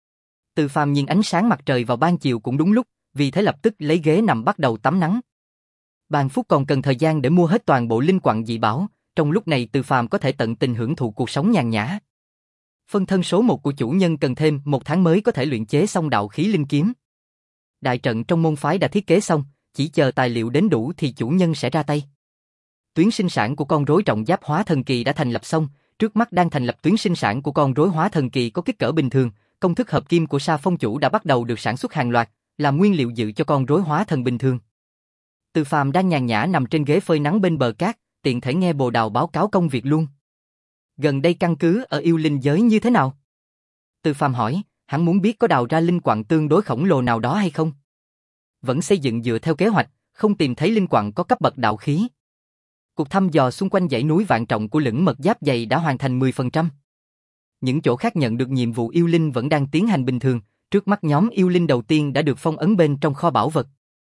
Từ Phàm nhìn ánh sáng mặt trời vào ban chiều cũng đúng lúc, vì thế lập tức lấy ghế nằm bắt đầu tắm nắng. Bàn phúc còn cần thời gian để mua hết toàn bộ linh quặng dị bảo, trong lúc này Từ Phàm có thể tận tình hưởng thụ cuộc sống nhàn nhã. Phân thân số một của chủ nhân cần thêm một tháng mới có thể luyện chế xong đạo khí linh kiếm. Đại trận trong môn phái đã thiết kế xong, chỉ chờ tài liệu đến đủ thì chủ nhân sẽ ra tay. Tuyến sinh sản của con rối trọng giáp hóa thần kỳ đã thành lập xong, trước mắt đang thành lập tuyến sinh sản của con rối hóa thần kỳ có kích cỡ bình thường, công thức hợp kim của Sa Phong chủ đã bắt đầu được sản xuất hàng loạt, làm nguyên liệu dự cho con rối hóa thần bình thường. Từ Phàm đang nhàn nhã nằm trên ghế phơi nắng bên bờ cát, tiện thể nghe Bồ Đào báo cáo công việc luôn. Gần đây căn cứ ở yêu linh giới như thế nào? Từ Phàm hỏi, hắn muốn biết có đào ra linh quặng tương đối khổng lồ nào đó hay không. Vẫn xây dựng dựa theo kế hoạch, không tìm thấy linh quặng có cấp bậc đạo khí. Cuộc thăm dò xung quanh dãy núi vạn trọng của lửng mật giáp dày đã hoàn thành mười phần trăm. Những chỗ khác nhận được nhiệm vụ yêu linh vẫn đang tiến hành bình thường, trước mắt nhóm yêu linh đầu tiên đã được phong ấn bên trong kho bảo vật.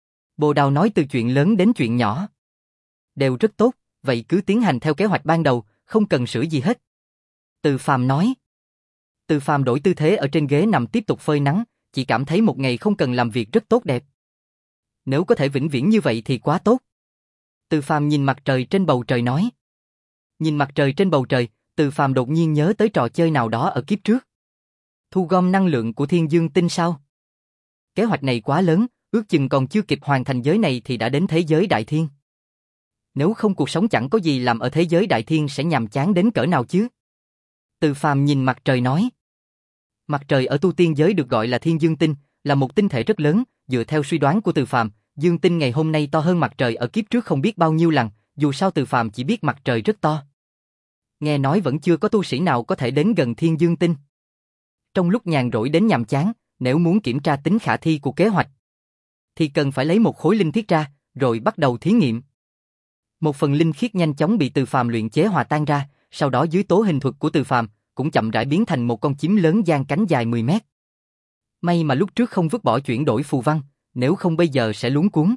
Bồ Đào nói từ chuyện lớn đến chuyện nhỏ. Đều rất tốt, vậy cứ tiến hành theo kế hoạch ban đầu, không cần sửa gì hết. Từ Phàm nói. Từ Phàm đổi tư thế ở trên ghế nằm tiếp tục phơi nắng, chỉ cảm thấy một ngày không cần làm việc rất tốt đẹp. Nếu có thể vĩnh viễn như vậy thì quá tốt. Từ Phàm nhìn mặt trời trên bầu trời nói. Nhìn mặt trời trên bầu trời, Từ Phàm đột nhiên nhớ tới trò chơi nào đó ở kiếp trước. Thu gom năng lượng của thiên dương tinh sao? Kế hoạch này quá lớn, ước chừng còn chưa kịp hoàn thành giới này thì đã đến thế giới đại thiên. Nếu không cuộc sống chẳng có gì làm ở thế giới đại thiên sẽ nhàm chán đến cỡ nào chứ? Từ Phàm nhìn mặt trời nói. Mặt trời ở tu tiên giới được gọi là thiên dương tinh, là một tinh thể rất lớn, dựa theo suy đoán của Từ Phàm, dương tinh ngày hôm nay to hơn mặt trời ở kiếp trước không biết bao nhiêu lần, dù sao Từ Phàm chỉ biết mặt trời rất to. Nghe nói vẫn chưa có tu sĩ nào có thể đến gần thiên dương tinh. Trong lúc nhàn rỗi đến nhàm chán, nếu muốn kiểm tra tính khả thi của kế hoạch, thì cần phải lấy một khối linh thiết ra, rồi bắt đầu thí nghiệm. Một phần linh khiết nhanh chóng bị Từ Phàm luyện chế hòa tan ra, sau đó dưới tố hình thuật của Từ Phàm, cũng chậm rãi biến thành một con chim lớn dang cánh dài mười mét. May mà lúc trước không vứt bỏ chuyển đổi phù văn, nếu không bây giờ sẽ luống cuống.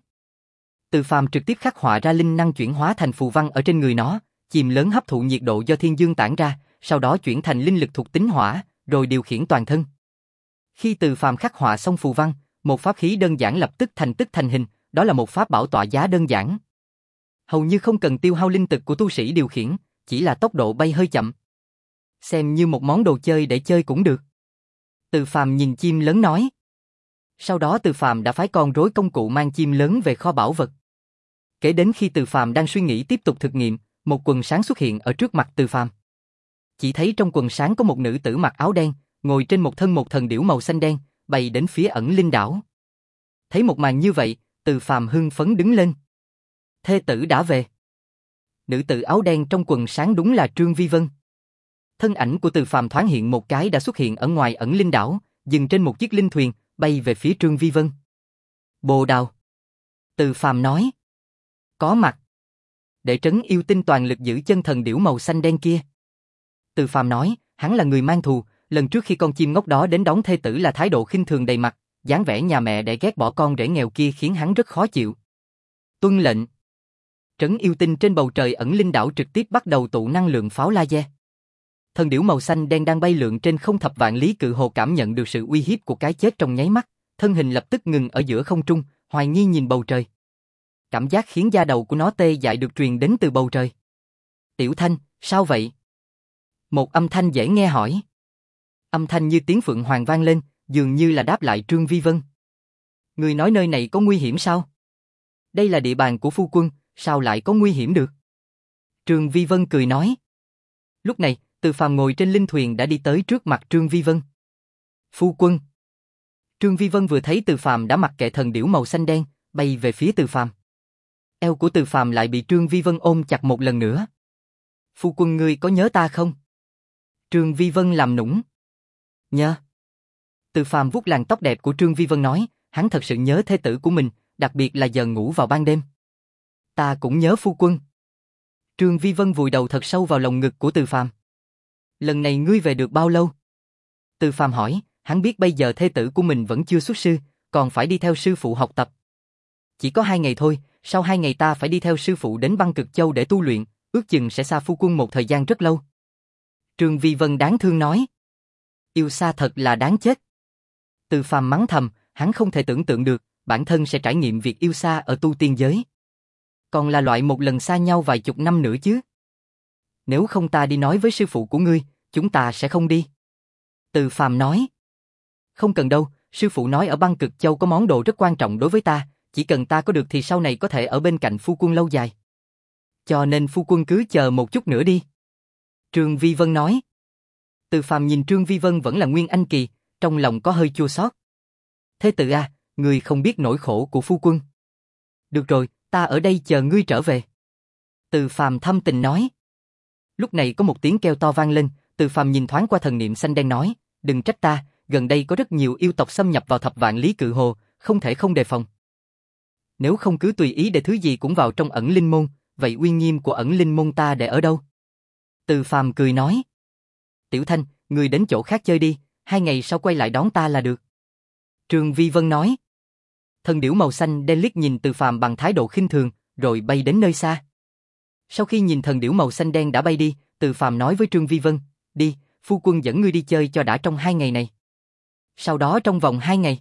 Từ Phàm trực tiếp khắc họa ra linh năng chuyển hóa thành phù văn ở trên người nó, chìm lớn hấp thụ nhiệt độ do thiên dương tản ra, sau đó chuyển thành linh lực thuộc tính hỏa, rồi điều khiển toàn thân. Khi Từ Phàm khắc họa xong phù văn, một pháp khí đơn giản lập tức thành tức thành hình, đó là một pháp bảo tọa giá đơn giản. Hầu như không cần tiêu hao linh lực của tu sĩ điều khiển, chỉ là tốc độ bay hơi chậm. Xem như một món đồ chơi để chơi cũng được. Từ Phàm nhìn chim lớn nói. Sau đó Từ Phàm đã phái con rối công cụ mang chim lớn về kho bảo vật. Kể đến khi Từ Phàm đang suy nghĩ tiếp tục thực nghiệm, một quần sáng xuất hiện ở trước mặt Từ Phàm. Chỉ thấy trong quần sáng có một nữ tử mặc áo đen, ngồi trên một thân một thần điểu màu xanh đen, bay đến phía ẩn linh đảo. Thấy một màn như vậy, Từ Phàm hưng phấn đứng lên. Thê tử đã về. Nữ tử áo đen trong quần sáng đúng là Trương Vi Vân. Thân ảnh của Từ Phàm thoáng hiện một cái đã xuất hiện ở ngoài ẩn linh đảo, dừng trên một chiếc linh thuyền, bay về phía Trương Vi Vân. Bồ Đào. Từ Phàm nói. Có mặt. Để trấn yêu tinh toàn lực giữ chân thần điểu màu xanh đen kia. Từ Phàm nói, hắn là người mang thù, lần trước khi con chim ngốc đó đến đón thê tử là thái độ khinh thường đầy mặt, dáng vẻ nhà mẹ để ghét bỏ con rể nghèo kia khiến hắn rất khó chịu. Tuân lệnh. Trấn yêu tinh trên bầu trời ẩn linh đảo trực tiếp bắt đầu tụ năng lượng pháo laser. Thần điểu màu xanh đen đang bay lượn trên không thập vạn lý cự hồ cảm nhận được sự uy hiếp của cái chết trong nháy mắt, thân hình lập tức ngừng ở giữa không trung, hoài nghi nhìn bầu trời. Cảm giác khiến da đầu của nó tê dại được truyền đến từ bầu trời. Tiểu Thanh, sao vậy? Một âm thanh dễ nghe hỏi. Âm thanh như tiếng phượng hoàng vang lên, dường như là đáp lại Trương Vi Vân. Người nói nơi này có nguy hiểm sao? Đây là địa bàn của phu quân, sao lại có nguy hiểm được? Trương Vi Vân cười nói. Lúc này, Từ Phàm ngồi trên linh thuyền đã đi tới trước mặt Trương Vi Vân. Phu quân. Trương Vi Vân vừa thấy Từ Phàm đã mặc kệ thần điểu màu xanh đen, bay về phía Từ Phàm. Eo của Từ Phàm lại bị Trương Vi Vân ôm chặt một lần nữa. Phu quân ngươi có nhớ ta không? Trương Vi Vân làm nũng. Nhớ. Từ Phàm vuốt làn tóc đẹp của Trương Vi Vân nói, hắn thật sự nhớ thê tử của mình, đặc biệt là giờ ngủ vào ban đêm. Ta cũng nhớ phu quân. Trương Vi Vân vùi đầu thật sâu vào lồng ngực của Từ Phàm. Lần này ngươi về được bao lâu? Từ Phàm hỏi, hắn biết bây giờ thê tử của mình vẫn chưa xuất sư, còn phải đi theo sư phụ học tập. Chỉ có hai ngày thôi, sau hai ngày ta phải đi theo sư phụ đến Băng Cực Châu để tu luyện, ước chừng sẽ xa phu quân một thời gian rất lâu. Trương Vi Vân đáng thương nói. Yêu xa thật là đáng chết. Từ Phàm mắng thầm, hắn không thể tưởng tượng được, bản thân sẽ trải nghiệm việc yêu xa ở tu tiên giới. Còn là loại một lần xa nhau vài chục năm nữa chứ. Nếu không ta đi nói với sư phụ của ngươi, chúng ta sẽ không đi. Từ Phàm nói. Không cần đâu, sư phụ nói ở Băng Cực Châu có món đồ rất quan trọng đối với ta, chỉ cần ta có được thì sau này có thể ở bên cạnh phu quân lâu dài. Cho nên phu quân cứ chờ một chút nữa đi. Trương Vi Vân nói. Từ Phàm nhìn Trương Vi Vân vẫn là Nguyên Anh kỳ, trong lòng có hơi chua xót. Thế tử à, ngươi không biết nỗi khổ của phu quân. Được rồi, ta ở đây chờ ngươi trở về. Từ Phàm thâm tình nói. Lúc này có một tiếng kêu to vang lên, Từ Phàm nhìn thoáng qua thần niệm xanh đen nói, đừng trách ta, gần đây có rất nhiều yêu tộc xâm nhập vào thập vạn lý cự hồ, không thể không đề phòng. Nếu không cứ tùy ý để thứ gì cũng vào trong ẩn linh môn, vậy uy nghiêm của ẩn linh môn ta để ở đâu? Từ Phàm cười nói. Tiểu Thanh, ngươi đến chỗ khác chơi đi, hai ngày sau quay lại đón ta là được. Trương Vi Vân nói. Thần điểu màu xanh đen liếc nhìn Từ Phàm bằng thái độ khinh thường, rồi bay đến nơi xa. Sau khi nhìn thần điểu màu xanh đen đã bay đi, Từ Phàm nói với Trương Vi Vân, đi, phu quân dẫn ngươi đi chơi cho đã trong hai ngày này. Sau đó trong vòng hai ngày,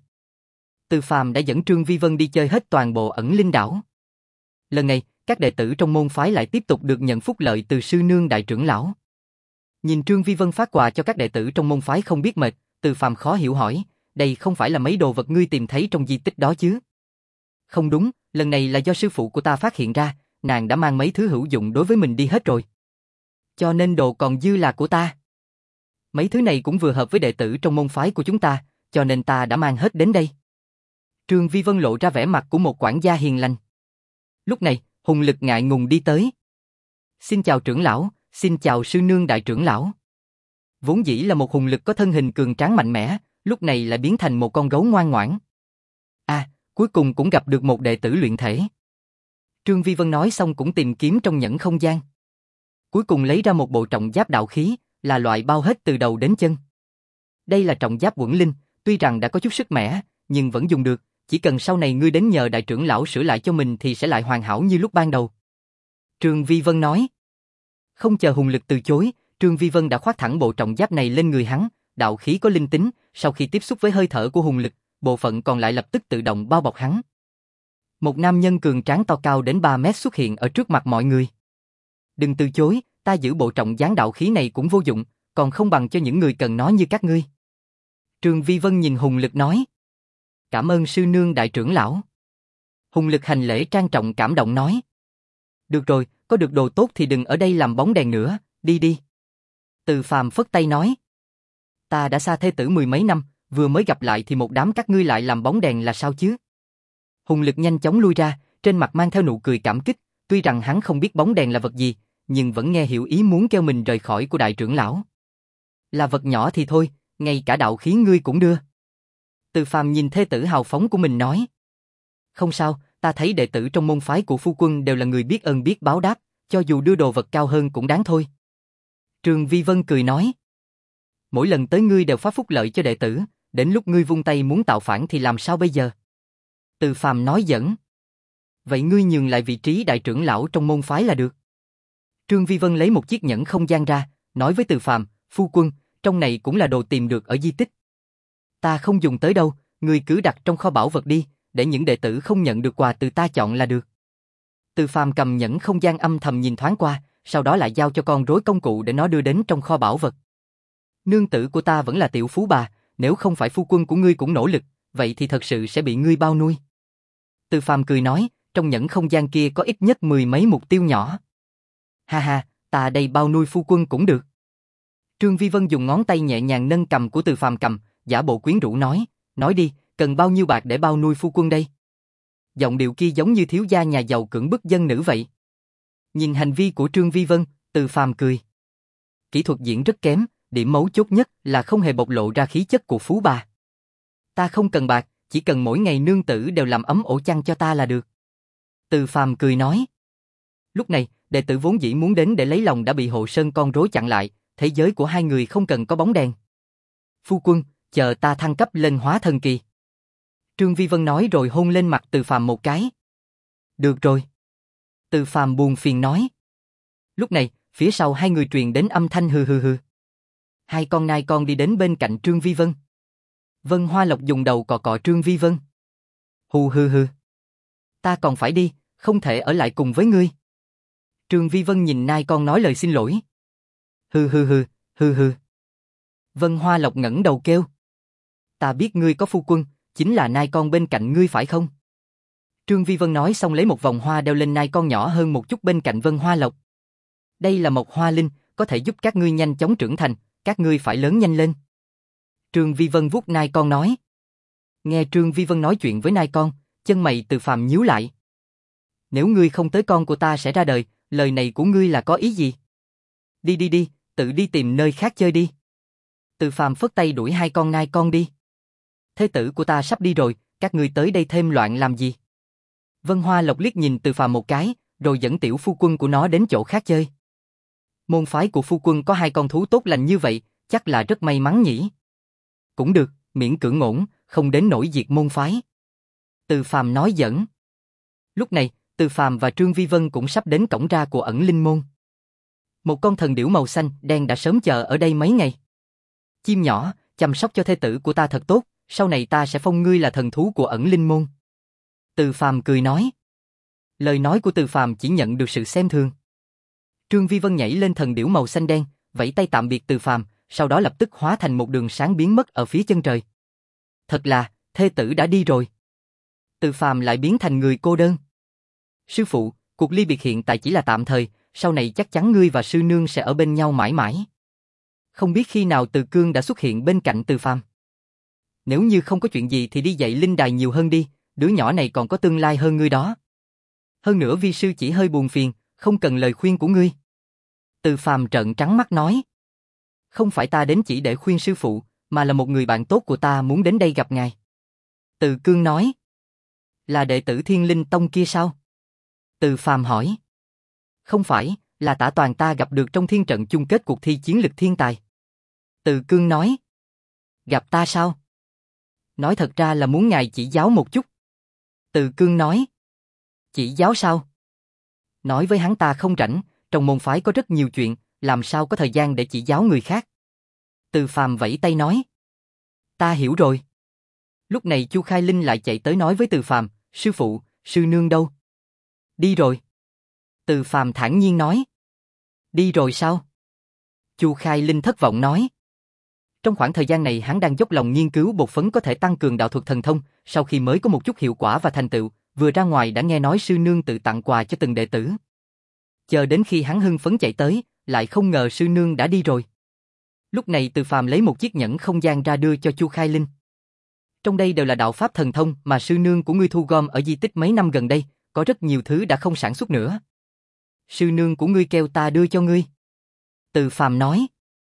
Từ Phàm đã dẫn Trương Vi Vân đi chơi hết toàn bộ ẩn linh đảo. Lần này, các đệ tử trong môn phái lại tiếp tục được nhận phúc lợi từ sư nương đại trưởng lão. Nhìn Trương Vi Vân phát quà cho các đệ tử trong môn phái không biết mệt, Từ Phàm khó hiểu hỏi, đây không phải là mấy đồ vật ngươi tìm thấy trong di tích đó chứ? Không đúng, lần này là do sư phụ của ta phát hiện ra, nàng đã mang mấy thứ hữu dụng đối với mình đi hết rồi. Cho nên đồ còn dư là của ta. Mấy thứ này cũng vừa hợp với đệ tử trong môn phái của chúng ta, cho nên ta đã mang hết đến đây. Trương Vi Vân lộ ra vẻ mặt của một quản gia hiền lành. Lúc này, Hùng Lực ngại ngùng đi tới. Xin chào trưởng lão, xin chào sư nương đại trưởng lão. Vốn dĩ là một Hùng Lực có thân hình cường tráng mạnh mẽ, lúc này lại biến thành một con gấu ngoan ngoãn. À, cuối cùng cũng gặp được một đệ tử luyện thể. Trương Vi Vân nói xong cũng tìm kiếm trong nhẫn không gian. Cuối cùng lấy ra một bộ trọng giáp đạo khí, là loại bao hết từ đầu đến chân. Đây là trọng giáp Quẩn Linh, tuy rằng đã có chút sức mẻ, nhưng vẫn dùng được, chỉ cần sau này ngươi đến nhờ đại trưởng lão sửa lại cho mình thì sẽ lại hoàn hảo như lúc ban đầu. Trương Vi Vân nói. Không chờ Hùng Lực từ chối, Trương Vi Vân đã khoác thẳng bộ trọng giáp này lên người hắn, đạo khí có linh tính, sau khi tiếp xúc với hơi thở của Hùng Lực, bộ phận còn lại lập tức tự động bao bọc hắn. Một nam nhân cường tráng to cao đến ba mét xuất hiện ở trước mặt mọi người. Đừng từ chối, ta giữ bộ trọng gián đạo khí này cũng vô dụng, còn không bằng cho những người cần nó như các ngươi. Trương Vi Vân nhìn Hùng Lực nói. Cảm ơn sư nương đại trưởng lão. Hùng Lực hành lễ trang trọng cảm động nói. Được rồi, có được đồ tốt thì đừng ở đây làm bóng đèn nữa, đi đi. Từ Phàm phất tay nói. Ta đã xa thê tử mười mấy năm, vừa mới gặp lại thì một đám các ngươi lại làm bóng đèn là sao chứ? Hùng Lực nhanh chóng lui ra, trên mặt mang theo nụ cười cảm kích, tuy rằng hắn không biết bóng đèn là vật gì, nhưng vẫn nghe hiểu ý muốn kêu mình rời khỏi của đại trưởng lão. Là vật nhỏ thì thôi, ngay cả đạo khí ngươi cũng đưa. Từ Phàm nhìn thê tử hào phóng của mình nói. Không sao, ta thấy đệ tử trong môn phái của phu quân đều là người biết ơn biết báo đáp, cho dù đưa đồ vật cao hơn cũng đáng thôi. Trương Vi Vân cười nói. Mỗi lần tới ngươi đều phát phúc lợi cho đệ tử, đến lúc ngươi vung tay muốn tạo phản thì làm sao bây giờ? Từ Phàm nói giỡn. Vậy ngươi nhường lại vị trí đại trưởng lão trong môn phái là được. Trương Vi Vân lấy một chiếc nhẫn không gian ra, nói với Từ Phàm, phu quân, trong này cũng là đồ tìm được ở di tích. Ta không dùng tới đâu, ngươi cứ đặt trong kho bảo vật đi, để những đệ tử không nhận được quà từ ta chọn là được. Từ Phàm cầm nhẫn không gian âm thầm nhìn thoáng qua, sau đó lại giao cho con rối công cụ để nó đưa đến trong kho bảo vật. Nương tử của ta vẫn là tiểu phú bà, nếu không phải phu quân của ngươi cũng nỗ lực, vậy thì thật sự sẽ bị ngươi bao nuôi. Từ Phàm cười nói, trong nhẫn không gian kia có ít nhất mười mấy mục tiêu nhỏ. Ha ha, ta đây bao nuôi phu quân cũng được. Trương Vi Vân dùng ngón tay nhẹ nhàng nâng cầm của Từ Phàm cầm, giả bộ quyến rũ nói, nói đi, cần bao nhiêu bạc để bao nuôi phu quân đây? Giọng điệu kia giống như thiếu gia nhà giàu cưỡng bức dân nữ vậy. Nhìn hành vi của Trương Vi Vân, Từ Phàm cười. Kỹ thuật diễn rất kém, điểm mấu chốt nhất là không hề bộc lộ ra khí chất của phú bà. Ta không cần bạc, chỉ cần mỗi ngày nương tử đều làm ấm ổ chăn cho ta là được. Từ Phàm cười nói. Lúc này, đệ tử vốn dĩ muốn đến để lấy lòng đã bị Hộ Sơn con rối chặn lại, thế giới của hai người không cần có bóng đèn. Phu quân, chờ ta thăng cấp lên hóa thần kỳ. Trương Vi Vân nói rồi hôn lên mặt Từ Phàm một cái. Được rồi. Từ Phàm buồn phiền nói. Lúc này, phía sau hai người truyền đến âm thanh hừ hừ hừ. Hai con nai con đi đến bên cạnh Trương Vi Vân. Vân Hoa Lộc dùng đầu cọ cọ Trương Vi Vân. Hù hừ hừ. Ta còn phải đi, không thể ở lại cùng với ngươi. Trương Vi Vân nhìn nai con nói lời xin lỗi. Hừ hừ hừ, hừ hừ. Vân Hoa Lộc ngẩng đầu kêu. Ta biết ngươi có phu quân, chính là nai con bên cạnh ngươi phải không? Trương Vi Vân nói xong lấy một vòng hoa đeo lên nai con nhỏ hơn một chút bên cạnh Vân Hoa Lộc. Đây là một hoa linh, có thể giúp các ngươi nhanh chóng trưởng thành, các ngươi phải lớn nhanh lên. Trương Vi Vân vuốt nai con nói. Nghe Trương Vi Vân nói chuyện với nai con, chân mày Từ Phàm nhíu lại. Nếu ngươi không tới con của ta sẽ ra đời, lời này của ngươi là có ý gì? Đi đi đi, tự đi tìm nơi khác chơi đi. Từ Phàm phất tay đuổi hai con nai con đi. Thế tử của ta sắp đi rồi, các ngươi tới đây thêm loạn làm gì? Vân Hoa Lộc liếc nhìn Từ Phàm một cái, rồi dẫn tiểu phu quân của nó đến chỗ khác chơi. Môn phái của phu quân có hai con thú tốt lành như vậy, chắc là rất may mắn nhỉ? Cũng được, miễn cưỡng ổn, không đến nỗi diệt môn phái. Từ Phàm nói giỡn. Lúc này, Từ Phàm và Trương Vi Vân cũng sắp đến cổng ra của ẩn linh môn. Một con thần điểu màu xanh đen đã sớm chờ ở đây mấy ngày. Chim nhỏ, chăm sóc cho thê tử của ta thật tốt, sau này ta sẽ phong ngươi là thần thú của ẩn linh môn. Từ Phàm cười nói. Lời nói của Từ Phàm chỉ nhận được sự xem thường. Trương Vi Vân nhảy lên thần điểu màu xanh đen, vẫy tay tạm biệt Từ Phàm, sau đó lập tức hóa thành một đường sáng biến mất ở phía chân trời. Thật là, thê tử đã đi rồi. Từ Phàm lại biến thành người cô đơn. Sư phụ, cuộc ly biệt hiện tại chỉ là tạm thời, sau này chắc chắn ngươi và sư nương sẽ ở bên nhau mãi mãi. Không biết khi nào Từ Cương đã xuất hiện bên cạnh Từ Phàm. Nếu như không có chuyện gì thì đi dạy linh đài nhiều hơn đi, đứa nhỏ này còn có tương lai hơn ngươi đó. Hơn nữa vi sư chỉ hơi buồn phiền, không cần lời khuyên của ngươi. Từ Phàm trợn trắng mắt nói. Không phải ta đến chỉ để khuyên sư phụ, mà là một người bạn tốt của ta muốn đến đây gặp ngài. Từ Cương nói. Là đệ tử Thiên Linh Tông kia sao? Từ Phàm hỏi. Không phải, là Tả Toàn ta gặp được trong thiên trận chung kết cuộc thi chiến lực thiên tài. Từ Cương nói. Gặp ta sao? Nói thật ra là muốn ngài chỉ giáo một chút. Từ Cương nói. Chỉ giáo sao? Nói với hắn ta không rảnh, trong môn phái có rất nhiều chuyện, làm sao có thời gian để chỉ giáo người khác. Từ Phàm vẫy tay nói. Ta hiểu rồi. Lúc này Chu Khai Linh lại chạy tới nói với Từ Phàm, sư phụ, sư nương đâu? Đi rồi. Từ Phàm thản nhiên nói. Đi rồi sao? Chu Khai Linh thất vọng nói. Trong khoảng thời gian này hắn đang dốc lòng nghiên cứu bột phấn có thể tăng cường đạo thuật thần thông, sau khi mới có một chút hiệu quả và thành tựu, vừa ra ngoài đã nghe nói sư nương tự tặng quà cho từng đệ tử. Chờ đến khi hắn hưng phấn chạy tới, lại không ngờ sư nương đã đi rồi. Lúc này Từ Phàm lấy một chiếc nhẫn không gian ra đưa cho Chu Khai Linh. Trong đây đều là đạo pháp thần thông mà sư nương của ngươi thu gom ở di tích mấy năm gần đây, có rất nhiều thứ đã không sản xuất nữa. Sư nương của ngươi kêu ta đưa cho ngươi. Từ Phàm nói.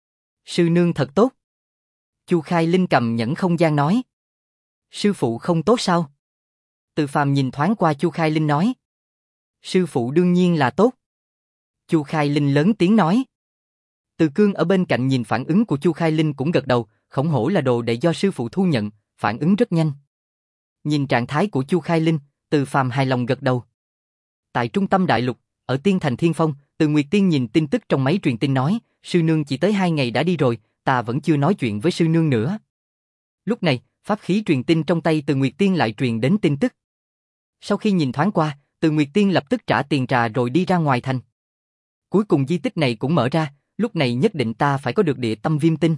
Sư nương thật tốt. Chu Khai Linh cầm nhẫn không gian nói. Sư phụ không tốt sao? Từ Phàm nhìn thoáng qua Chu Khai Linh nói. Sư phụ đương nhiên là tốt. Chu Khai Linh lớn tiếng nói. Từ Cương ở bên cạnh nhìn phản ứng của Chu Khai Linh cũng gật đầu, khổng hổ là đồ để do sư phụ thu nhận, phản ứng rất nhanh. Nhìn trạng thái của Chu Khai Linh, Từ Phàm hài lòng gật đầu. Tại trung tâm đại lục, ở Tiên Thành Thiên Phong, Từ Nguyệt Tiên nhìn tin tức trong máy truyền tin nói, sư nương chỉ tới hai ngày đã đi rồi, ta vẫn chưa nói chuyện với sư nương nữa. Lúc này, pháp khí truyền tin trong tay Từ Nguyệt Tiên lại truyền đến tin tức. Sau khi nhìn thoáng qua, Từ Nguyệt Tiên lập tức trả tiền trà rồi đi ra ngoài thành. Cuối cùng di tích này cũng mở ra, lúc này nhất định ta phải có được địa tâm viêm tinh.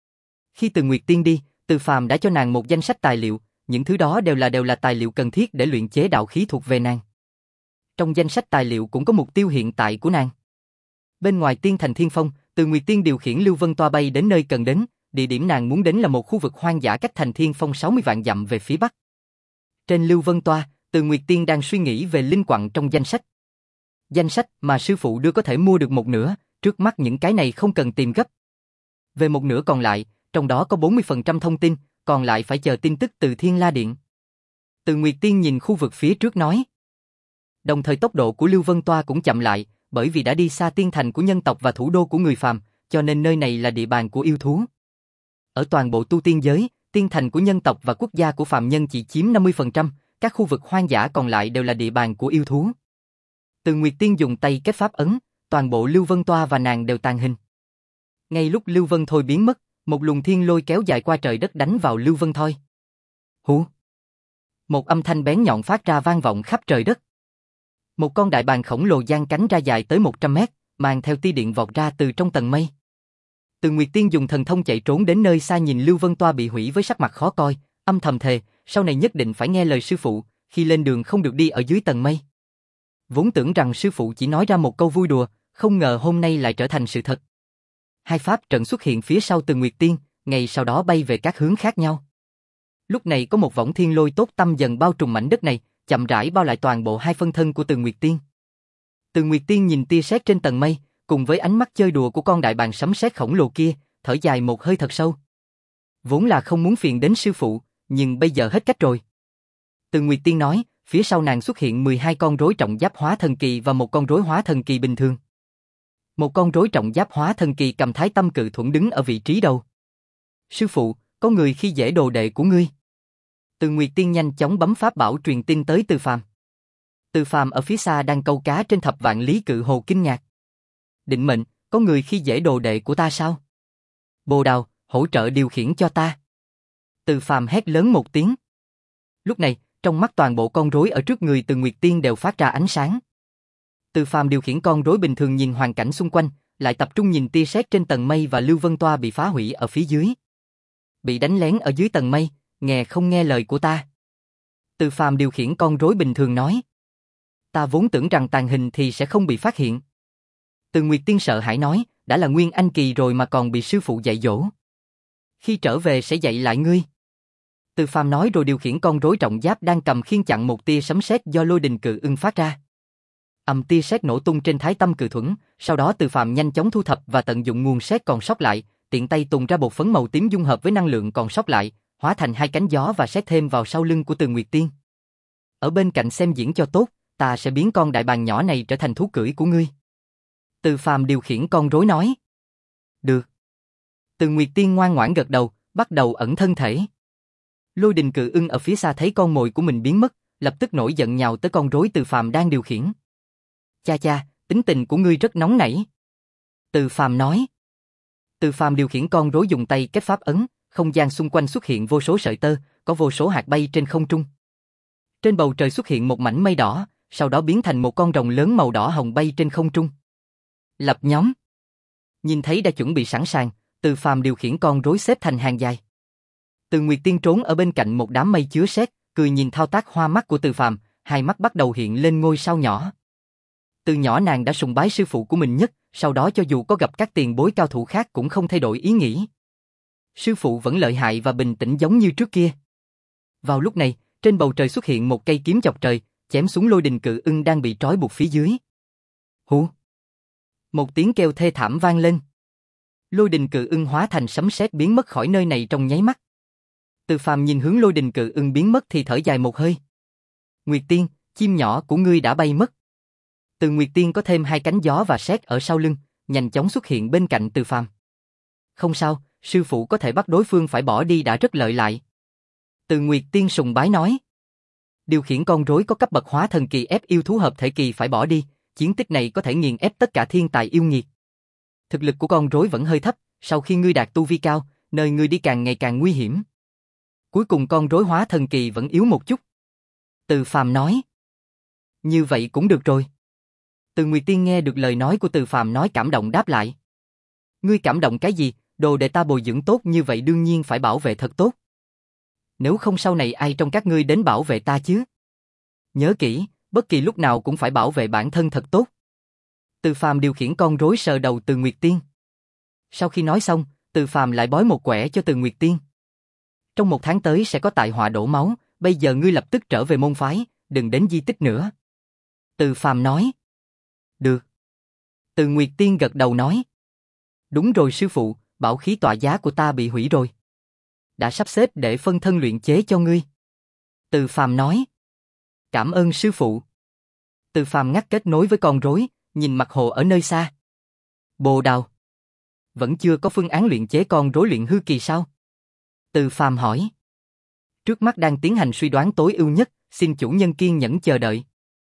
Khi Từ Nguyệt Tiên đi, Từ Phàm đã cho nàng một danh sách tài liệu, những thứ đó đều là đều là tài liệu cần thiết để luyện chế đạo khí thuộc về nàng. Trong danh sách tài liệu cũng có mục tiêu hiện tại của nàng. Bên ngoài Tiên Thành Thiên Phong, Từ Nguyệt Tiên điều khiển Lưu Vân Toa bay đến nơi cần đến, địa điểm nàng muốn đến là một khu vực hoang dã cách Thành Thiên Phong sáu mươi vạn dặm về phía bắc. Trên Lưu Vân Toa, Từ Nguyệt Tiên đang suy nghĩ về linh quặng trong danh sách. Danh sách mà sư phụ đưa có thể mua được một nửa, trước mắt những cái này không cần tìm gấp. Về một nửa còn lại, trong đó có bốn mươi phần trăm thông tin, còn lại phải chờ tin tức từ Thiên La Điện. Từ Nguyệt Tiên nhìn khu vực phía trước nói. Đồng thời tốc độ của Lưu Vân Toa cũng chậm lại, bởi vì đã đi xa tiên thành của nhân tộc và thủ đô của người phàm, cho nên nơi này là địa bàn của yêu thú. Ở toàn bộ tu tiên giới, tiên thành của nhân tộc và quốc gia của phàm nhân chỉ chiếm năm mươi phần trăm, các khu vực hoang dã còn lại đều là địa bàn của yêu thú. Từ Nguyệt Tiên dùng tay kết pháp ấn, toàn bộ Lưu Vân Toa và nàng đều tàn hình. Ngay lúc Lưu Vân Thôi biến mất, một luồng thiên lôi kéo dài qua trời đất đánh vào Lưu Vân Thôi. Hú! Một âm thanh bén nhọn phát ra vang vọng khắp trời đất. Một con đại bàng khổng lồ giang cánh ra dài tới một trăm mét, mang theo tia điện vọt ra từ trong tầng mây. Từ Nguyệt Tiên dùng thần thông chạy trốn đến nơi xa nhìn Lưu Vân Toa bị hủy với sắc mặt khó coi, âm thầm thề, sau này nhất định phải nghe lời sư phụ, khi lên đường không được đi ở dưới tầng mây. Vốn tưởng rằng sư phụ chỉ nói ra một câu vui đùa, không ngờ hôm nay lại trở thành sự thật. Hai pháp trận xuất hiện phía sau Từ Nguyệt Tiên, ngay sau đó bay về các hướng khác nhau. Lúc này có một võng thiên lôi tốt tâm dần bao trùm mảnh đất này, chậm rãi bao lại toàn bộ hai phân thân của Từ Nguyệt Tiên. Từ Nguyệt Tiên nhìn tia sét trên tầng mây, cùng với ánh mắt chơi đùa của con đại bàng sấm sét khổng lồ kia, thở dài một hơi thật sâu. Vốn là không muốn phiền đến sư phụ, nhưng bây giờ hết cách rồi. Từ Nguyệt Tiên nói, phía sau nàng xuất hiện mười hai con rối trọng giáp hóa thần kỳ và một con rối hóa thần kỳ bình thường. Một con rối trọng giáp hóa thần kỳ cầm thái tâm cự thuẫn đứng ở vị trí đầu. Sư phụ, có người khi dễ đồ đệ của ngươi. Từ Nguyệt Tiên nhanh chóng bấm pháp bảo truyền tin tới Từ Phàm. Từ Phàm ở phía xa đang câu cá trên thập vạn lý cự hồ kinh ngạc. Định mệnh, có người khi dễ đồ đệ của ta sao? Bồ Đào, hỗ trợ điều khiển cho ta. Từ Phàm hét lớn một tiếng. Lúc này, trong mắt toàn bộ con rối ở trước người Từ Nguyệt Tiên đều phát ra ánh sáng. Từ Phàm điều khiển con rối bình thường nhìn hoàn cảnh xung quanh, lại tập trung nhìn tia sét trên tầng mây và Lưu Vân Toa bị phá hủy ở phía dưới. Bị đánh lén ở dưới tầng mây, nghe không nghe lời của ta. Từ Phàm điều khiển con rối bình thường nói. Ta vốn tưởng rằng tàn hình thì sẽ không bị phát hiện. Từ Nguyệt Tiên sợ hãi nói, đã là Nguyên Anh kỳ rồi mà còn bị sư phụ dạy dỗ. Khi trở về sẽ dạy lại ngươi. Từ Phàm nói rồi điều khiển con rối trọng giáp đang cầm khiên chặn một tia sấm sét do lôi đình cự ưng phát ra. Ầm tia sét nổ tung trên thái tâm cự thuẫn, sau đó Từ Phàm nhanh chóng thu thập và tận dụng nguồn sét còn sót lại, tiện tay tung ra bột phấn màu tím dung hợp với năng lượng còn sót lại, hóa thành hai cánh gió và sét thêm vào sau lưng của Từ Nguyệt Tiên. Ở bên cạnh xem diễn cho tốt, ta sẽ biến con đại bàng nhỏ này trở thành thú cưỡi của ngươi. Từ Phàm điều khiển con rối nói. Được. Từ Nguyệt Tiên ngoan ngoãn gật đầu, bắt đầu ẩn thân thể. Lôi đình cự ưng ở phía xa thấy con mồi của mình biến mất, lập tức nổi giận nhào tới con rối Từ Phàm đang điều khiển. Cha cha, tính tình của ngươi rất nóng nảy. Từ Phàm nói. Từ Phàm điều khiển con rối dùng tay kết pháp ấn, không gian xung quanh xuất hiện vô số sợi tơ, có vô số hạt bay trên không trung. Trên bầu trời xuất hiện một mảnh mây đỏ, sau đó biến thành một con rồng lớn màu đỏ hồng bay trên không trung. Lập nhóm. Nhìn thấy đã chuẩn bị sẵn sàng, Từ Phàm điều khiển con rối xếp thành hàng dài. Từ Nguyệt Tiên trốn ở bên cạnh một đám mây chứa sét, cười nhìn thao tác hoa mắt của Từ Phàm, hai mắt bắt đầu hiện lên ngôi sao nhỏ. Từ nhỏ nàng đã sùng bái sư phụ của mình nhất, sau đó cho dù có gặp các tiền bối cao thủ khác cũng không thay đổi ý nghĩ. Sư phụ vẫn lợi hại và bình tĩnh giống như trước kia. Vào lúc này, trên bầu trời xuất hiện một cây kiếm chọc trời, chém xuống lôi đình cự ưng đang bị trói buộc phía dưới. Hú! Một tiếng kêu thê thảm vang lên. Lôi đình cự ưng hóa thành sấm sét biến mất khỏi nơi này trong nháy mắt. Từ Phàm nhìn hướng lôi đình cự ưng biến mất thì thở dài một hơi. Nguyệt Tiên, chim nhỏ của ngươi đã bay mất. Từ Nguyệt Tiên có thêm hai cánh gió và sét ở sau lưng, nhanh chóng xuất hiện bên cạnh Từ Phàm. Không sao, sư phụ có thể bắt đối phương phải bỏ đi đã rất lợi hại. Từ Nguyệt Tiên sùng bái nói. Điều khiển con rối có cấp bậc hóa thần kỳ ép yêu thú hợp thể kỳ phải bỏ đi, chiến tích này có thể nghiền ép tất cả thiên tài yêu nghiệt. Thực lực của con rối vẫn hơi thấp, sau khi ngươi đạt tu vi cao, nơi ngươi đi càng ngày càng nguy hiểm. Cuối cùng con rối hóa thần kỳ vẫn yếu một chút. Từ Phàm nói. Như vậy cũng được rồi. Từ Nguyệt Tiên nghe được lời nói của Từ Phàm nói cảm động đáp lại. Ngươi cảm động cái gì, đồ đệ ta bồi dưỡng tốt như vậy đương nhiên phải bảo vệ thật tốt. Nếu không sau này ai trong các ngươi đến bảo vệ ta chứ? Nhớ kỹ, bất kỳ lúc nào cũng phải bảo vệ bản thân thật tốt. Từ Phàm điều khiển con rối sờ đầu Từ Nguyệt Tiên. Sau khi nói xong, Từ Phàm lại bói một quẻ cho Từ Nguyệt Tiên. Trong một tháng tới sẽ có tai họa đổ máu, bây giờ ngươi lập tức trở về môn phái, đừng đến di tích nữa. Từ Phàm nói. Được. Từ Nguyệt Tiên gật đầu nói. Đúng rồi sư phụ, bảo khí tọa giá của ta bị hủy rồi. Đã sắp xếp để phân thân luyện chế cho ngươi. Từ Phàm nói. Cảm ơn sư phụ. Từ Phàm ngắt kết nối với con rối, nhìn mặt hồ ở nơi xa. Bồ Đào. Vẫn chưa có phương án luyện chế con rối luyện hư kỳ sao? Từ Phàm hỏi. Trước mắt đang tiến hành suy đoán tối ưu nhất, xin chủ nhân kiên nhẫn chờ đợi.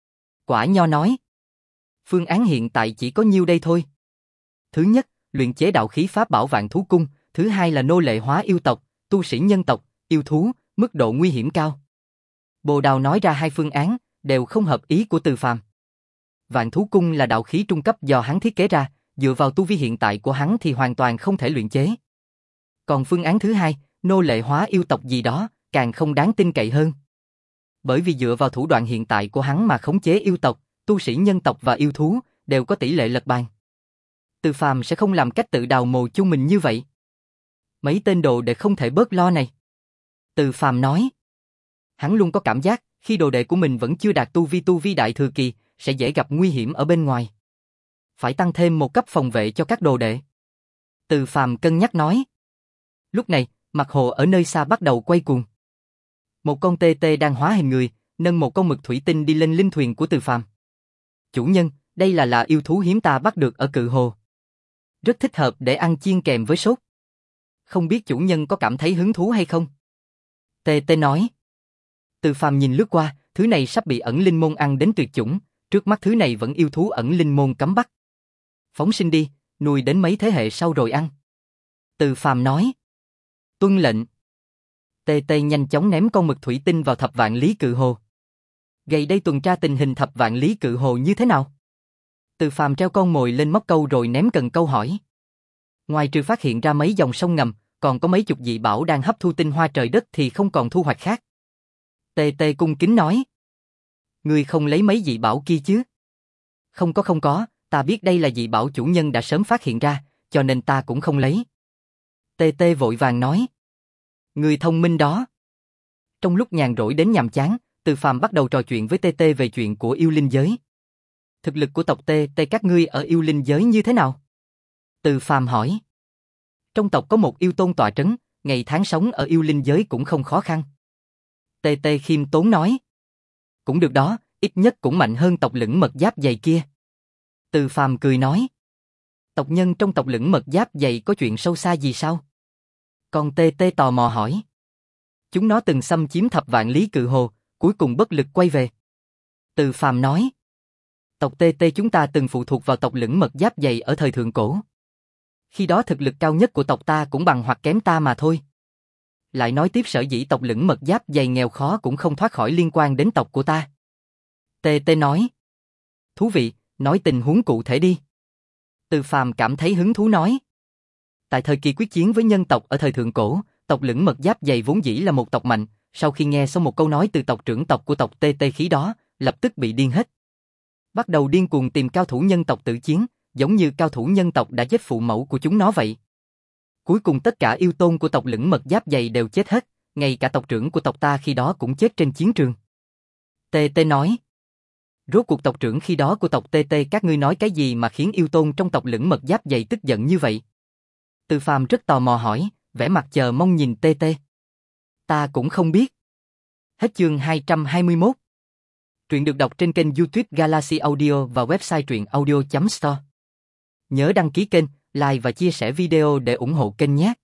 Quả Nho nói. Phương án hiện tại chỉ có nhiêu đây thôi. Thứ nhất, luyện chế đạo khí pháp bảo Vạn Thú Cung, thứ hai là nô lệ hóa yêu tộc, tu sĩ nhân tộc, yêu thú, mức độ nguy hiểm cao. Bồ Đào nói ra hai phương án, đều không hợp ý của Từ Phàm. Vạn Thú Cung là đạo khí trung cấp do hắn thiết kế ra, dựa vào tu vi hiện tại của hắn thì hoàn toàn không thể luyện chế. Còn phương án thứ hai, nô lệ hóa yêu tộc gì đó, càng không đáng tin cậy hơn. Bởi vì dựa vào thủ đoạn hiện tại của hắn mà khống chế yêu tộc, tu sĩ nhân tộc và yêu thú, đều có tỷ lệ lật bàn. Từ Phàm sẽ không làm cách tự đào mồ chung mình như vậy. Mấy tên đồ đệ không thể bớt lo này. Từ Phàm nói. Hắn luôn có cảm giác, khi đồ đệ của mình vẫn chưa đạt tu vi tu vi đại thừa kỳ, sẽ dễ gặp nguy hiểm ở bên ngoài. Phải tăng thêm một cấp phòng vệ cho các đồ đệ. Từ Phàm cân nhắc nói. Lúc này, mặt hồ ở nơi xa bắt đầu quay cuồng. Một con tê tê đang hóa hình người, nâng một con mực thủy tinh đi lên linh thuyền của Từ Phàm. Chủ nhân, đây là là yêu thú hiếm ta bắt được ở Cự Hồ. Rất thích hợp để ăn chiên kèm với sốt. Không biết chủ nhân có cảm thấy hứng thú hay không? Tê tê nói. Từ Phàm nhìn lướt qua, thứ này sắp bị ẩn linh môn ăn đến tuyệt chủng, trước mắt thứ này vẫn yêu thú ẩn linh môn cấm bắt. Phóng sinh đi, nuôi đến mấy thế hệ sau rồi ăn. Từ Phàm nói. Tuân lệnh. Tê tê nhanh chóng ném con mực thủy tinh vào Thập Vạn Lý Cự Hồ. Gầy đây tuần tra tình hình Thập Vạn Lý Cự Hồ như thế nào? Từ Phàm treo con mồi lên móc câu rồi ném cần câu hỏi. Ngoài trừ phát hiện ra mấy dòng sông ngầm, còn có mấy chục dị bảo đang hấp thu tinh hoa trời đất thì không còn thu hoạch khác. Tê tê cung kính nói. Ngươi không lấy mấy dị bảo kia chứ? Không có không có, ta biết đây là dị bảo chủ nhân đã sớm phát hiện ra, cho nên ta cũng không lấy. Tê tê vội vàng nói. Ngươi thông minh đó. Trong lúc nhàn rỗi đến nhàm chán, Từ Phàm bắt đầu trò chuyện với Tê Tê về chuyện của yêu linh giới. Thực lực của tộc Tê Tê các ngươi ở yêu linh giới như thế nào? Từ Phàm hỏi. Trong tộc có một yêu tôn tọa trấn, ngày tháng sống ở yêu linh giới cũng không khó khăn. Tê Tê khiêm tốn nói. Cũng được đó, ít nhất cũng mạnh hơn tộc Lửng Mật Giáp Dày kia. Từ Phàm cười nói. Tộc nhân trong tộc Lửng Mật Giáp Dày có chuyện sâu xa gì sao? Con Tê Tê tò mò hỏi. Chúng nó từng xâm chiếm Thập Vạn Lý Cự Hồ, cuối cùng bất lực quay về. Từ Phàm nói. Tộc Tê Tê chúng ta từng phụ thuộc vào tộc Lửng Mật Giáp Dày ở thời thượng cổ. Khi đó thực lực cao nhất của tộc ta cũng bằng hoặc kém ta mà thôi. Lại nói tiếp sở dĩ tộc Lửng Mật Giáp Dày nghèo khó cũng không thoát khỏi liên quan đến tộc của ta. Tê Tê nói. Thú vị, nói tình huống cụ thể đi. Từ Phàm cảm thấy hứng thú nói. Tại thời kỳ quyết chiến với nhân tộc ở thời thượng cổ, tộc Lửng Mật Giáp Dày vốn dĩ là một tộc mạnh, sau khi nghe xong một câu nói từ tộc trưởng tộc của tộc Tê Tê khí đó, lập tức bị điên hết. Bắt đầu điên cuồng tìm cao thủ nhân tộc tự chiến, giống như cao thủ nhân tộc đã giết phụ mẫu của chúng nó vậy. Cuối cùng tất cả yêu tôn của tộc Lửng Mật Giáp Dày đều chết hết, ngay cả tộc trưởng của tộc ta khi đó cũng chết trên chiến trường. Tê Tê nói. Rốt cuộc tộc trưởng khi đó của tộc Tê Tê các ngươi nói cái gì mà khiến yêu tôn trong tộc Lửng Mật Giáp Dày tức giận như vậy? Từ Phàm rất tò mò hỏi, vẻ mặt chờ mong nhìn Tê Tê. Ta cũng không biết. Hết chương hai trăm hai mươi mốt. Truyện được đọc trên kênh YouTube Galaxy Audio và website truyện audio chấm store. Nhớ đăng ký kênh, like và chia sẻ video để ủng hộ kênh nhé.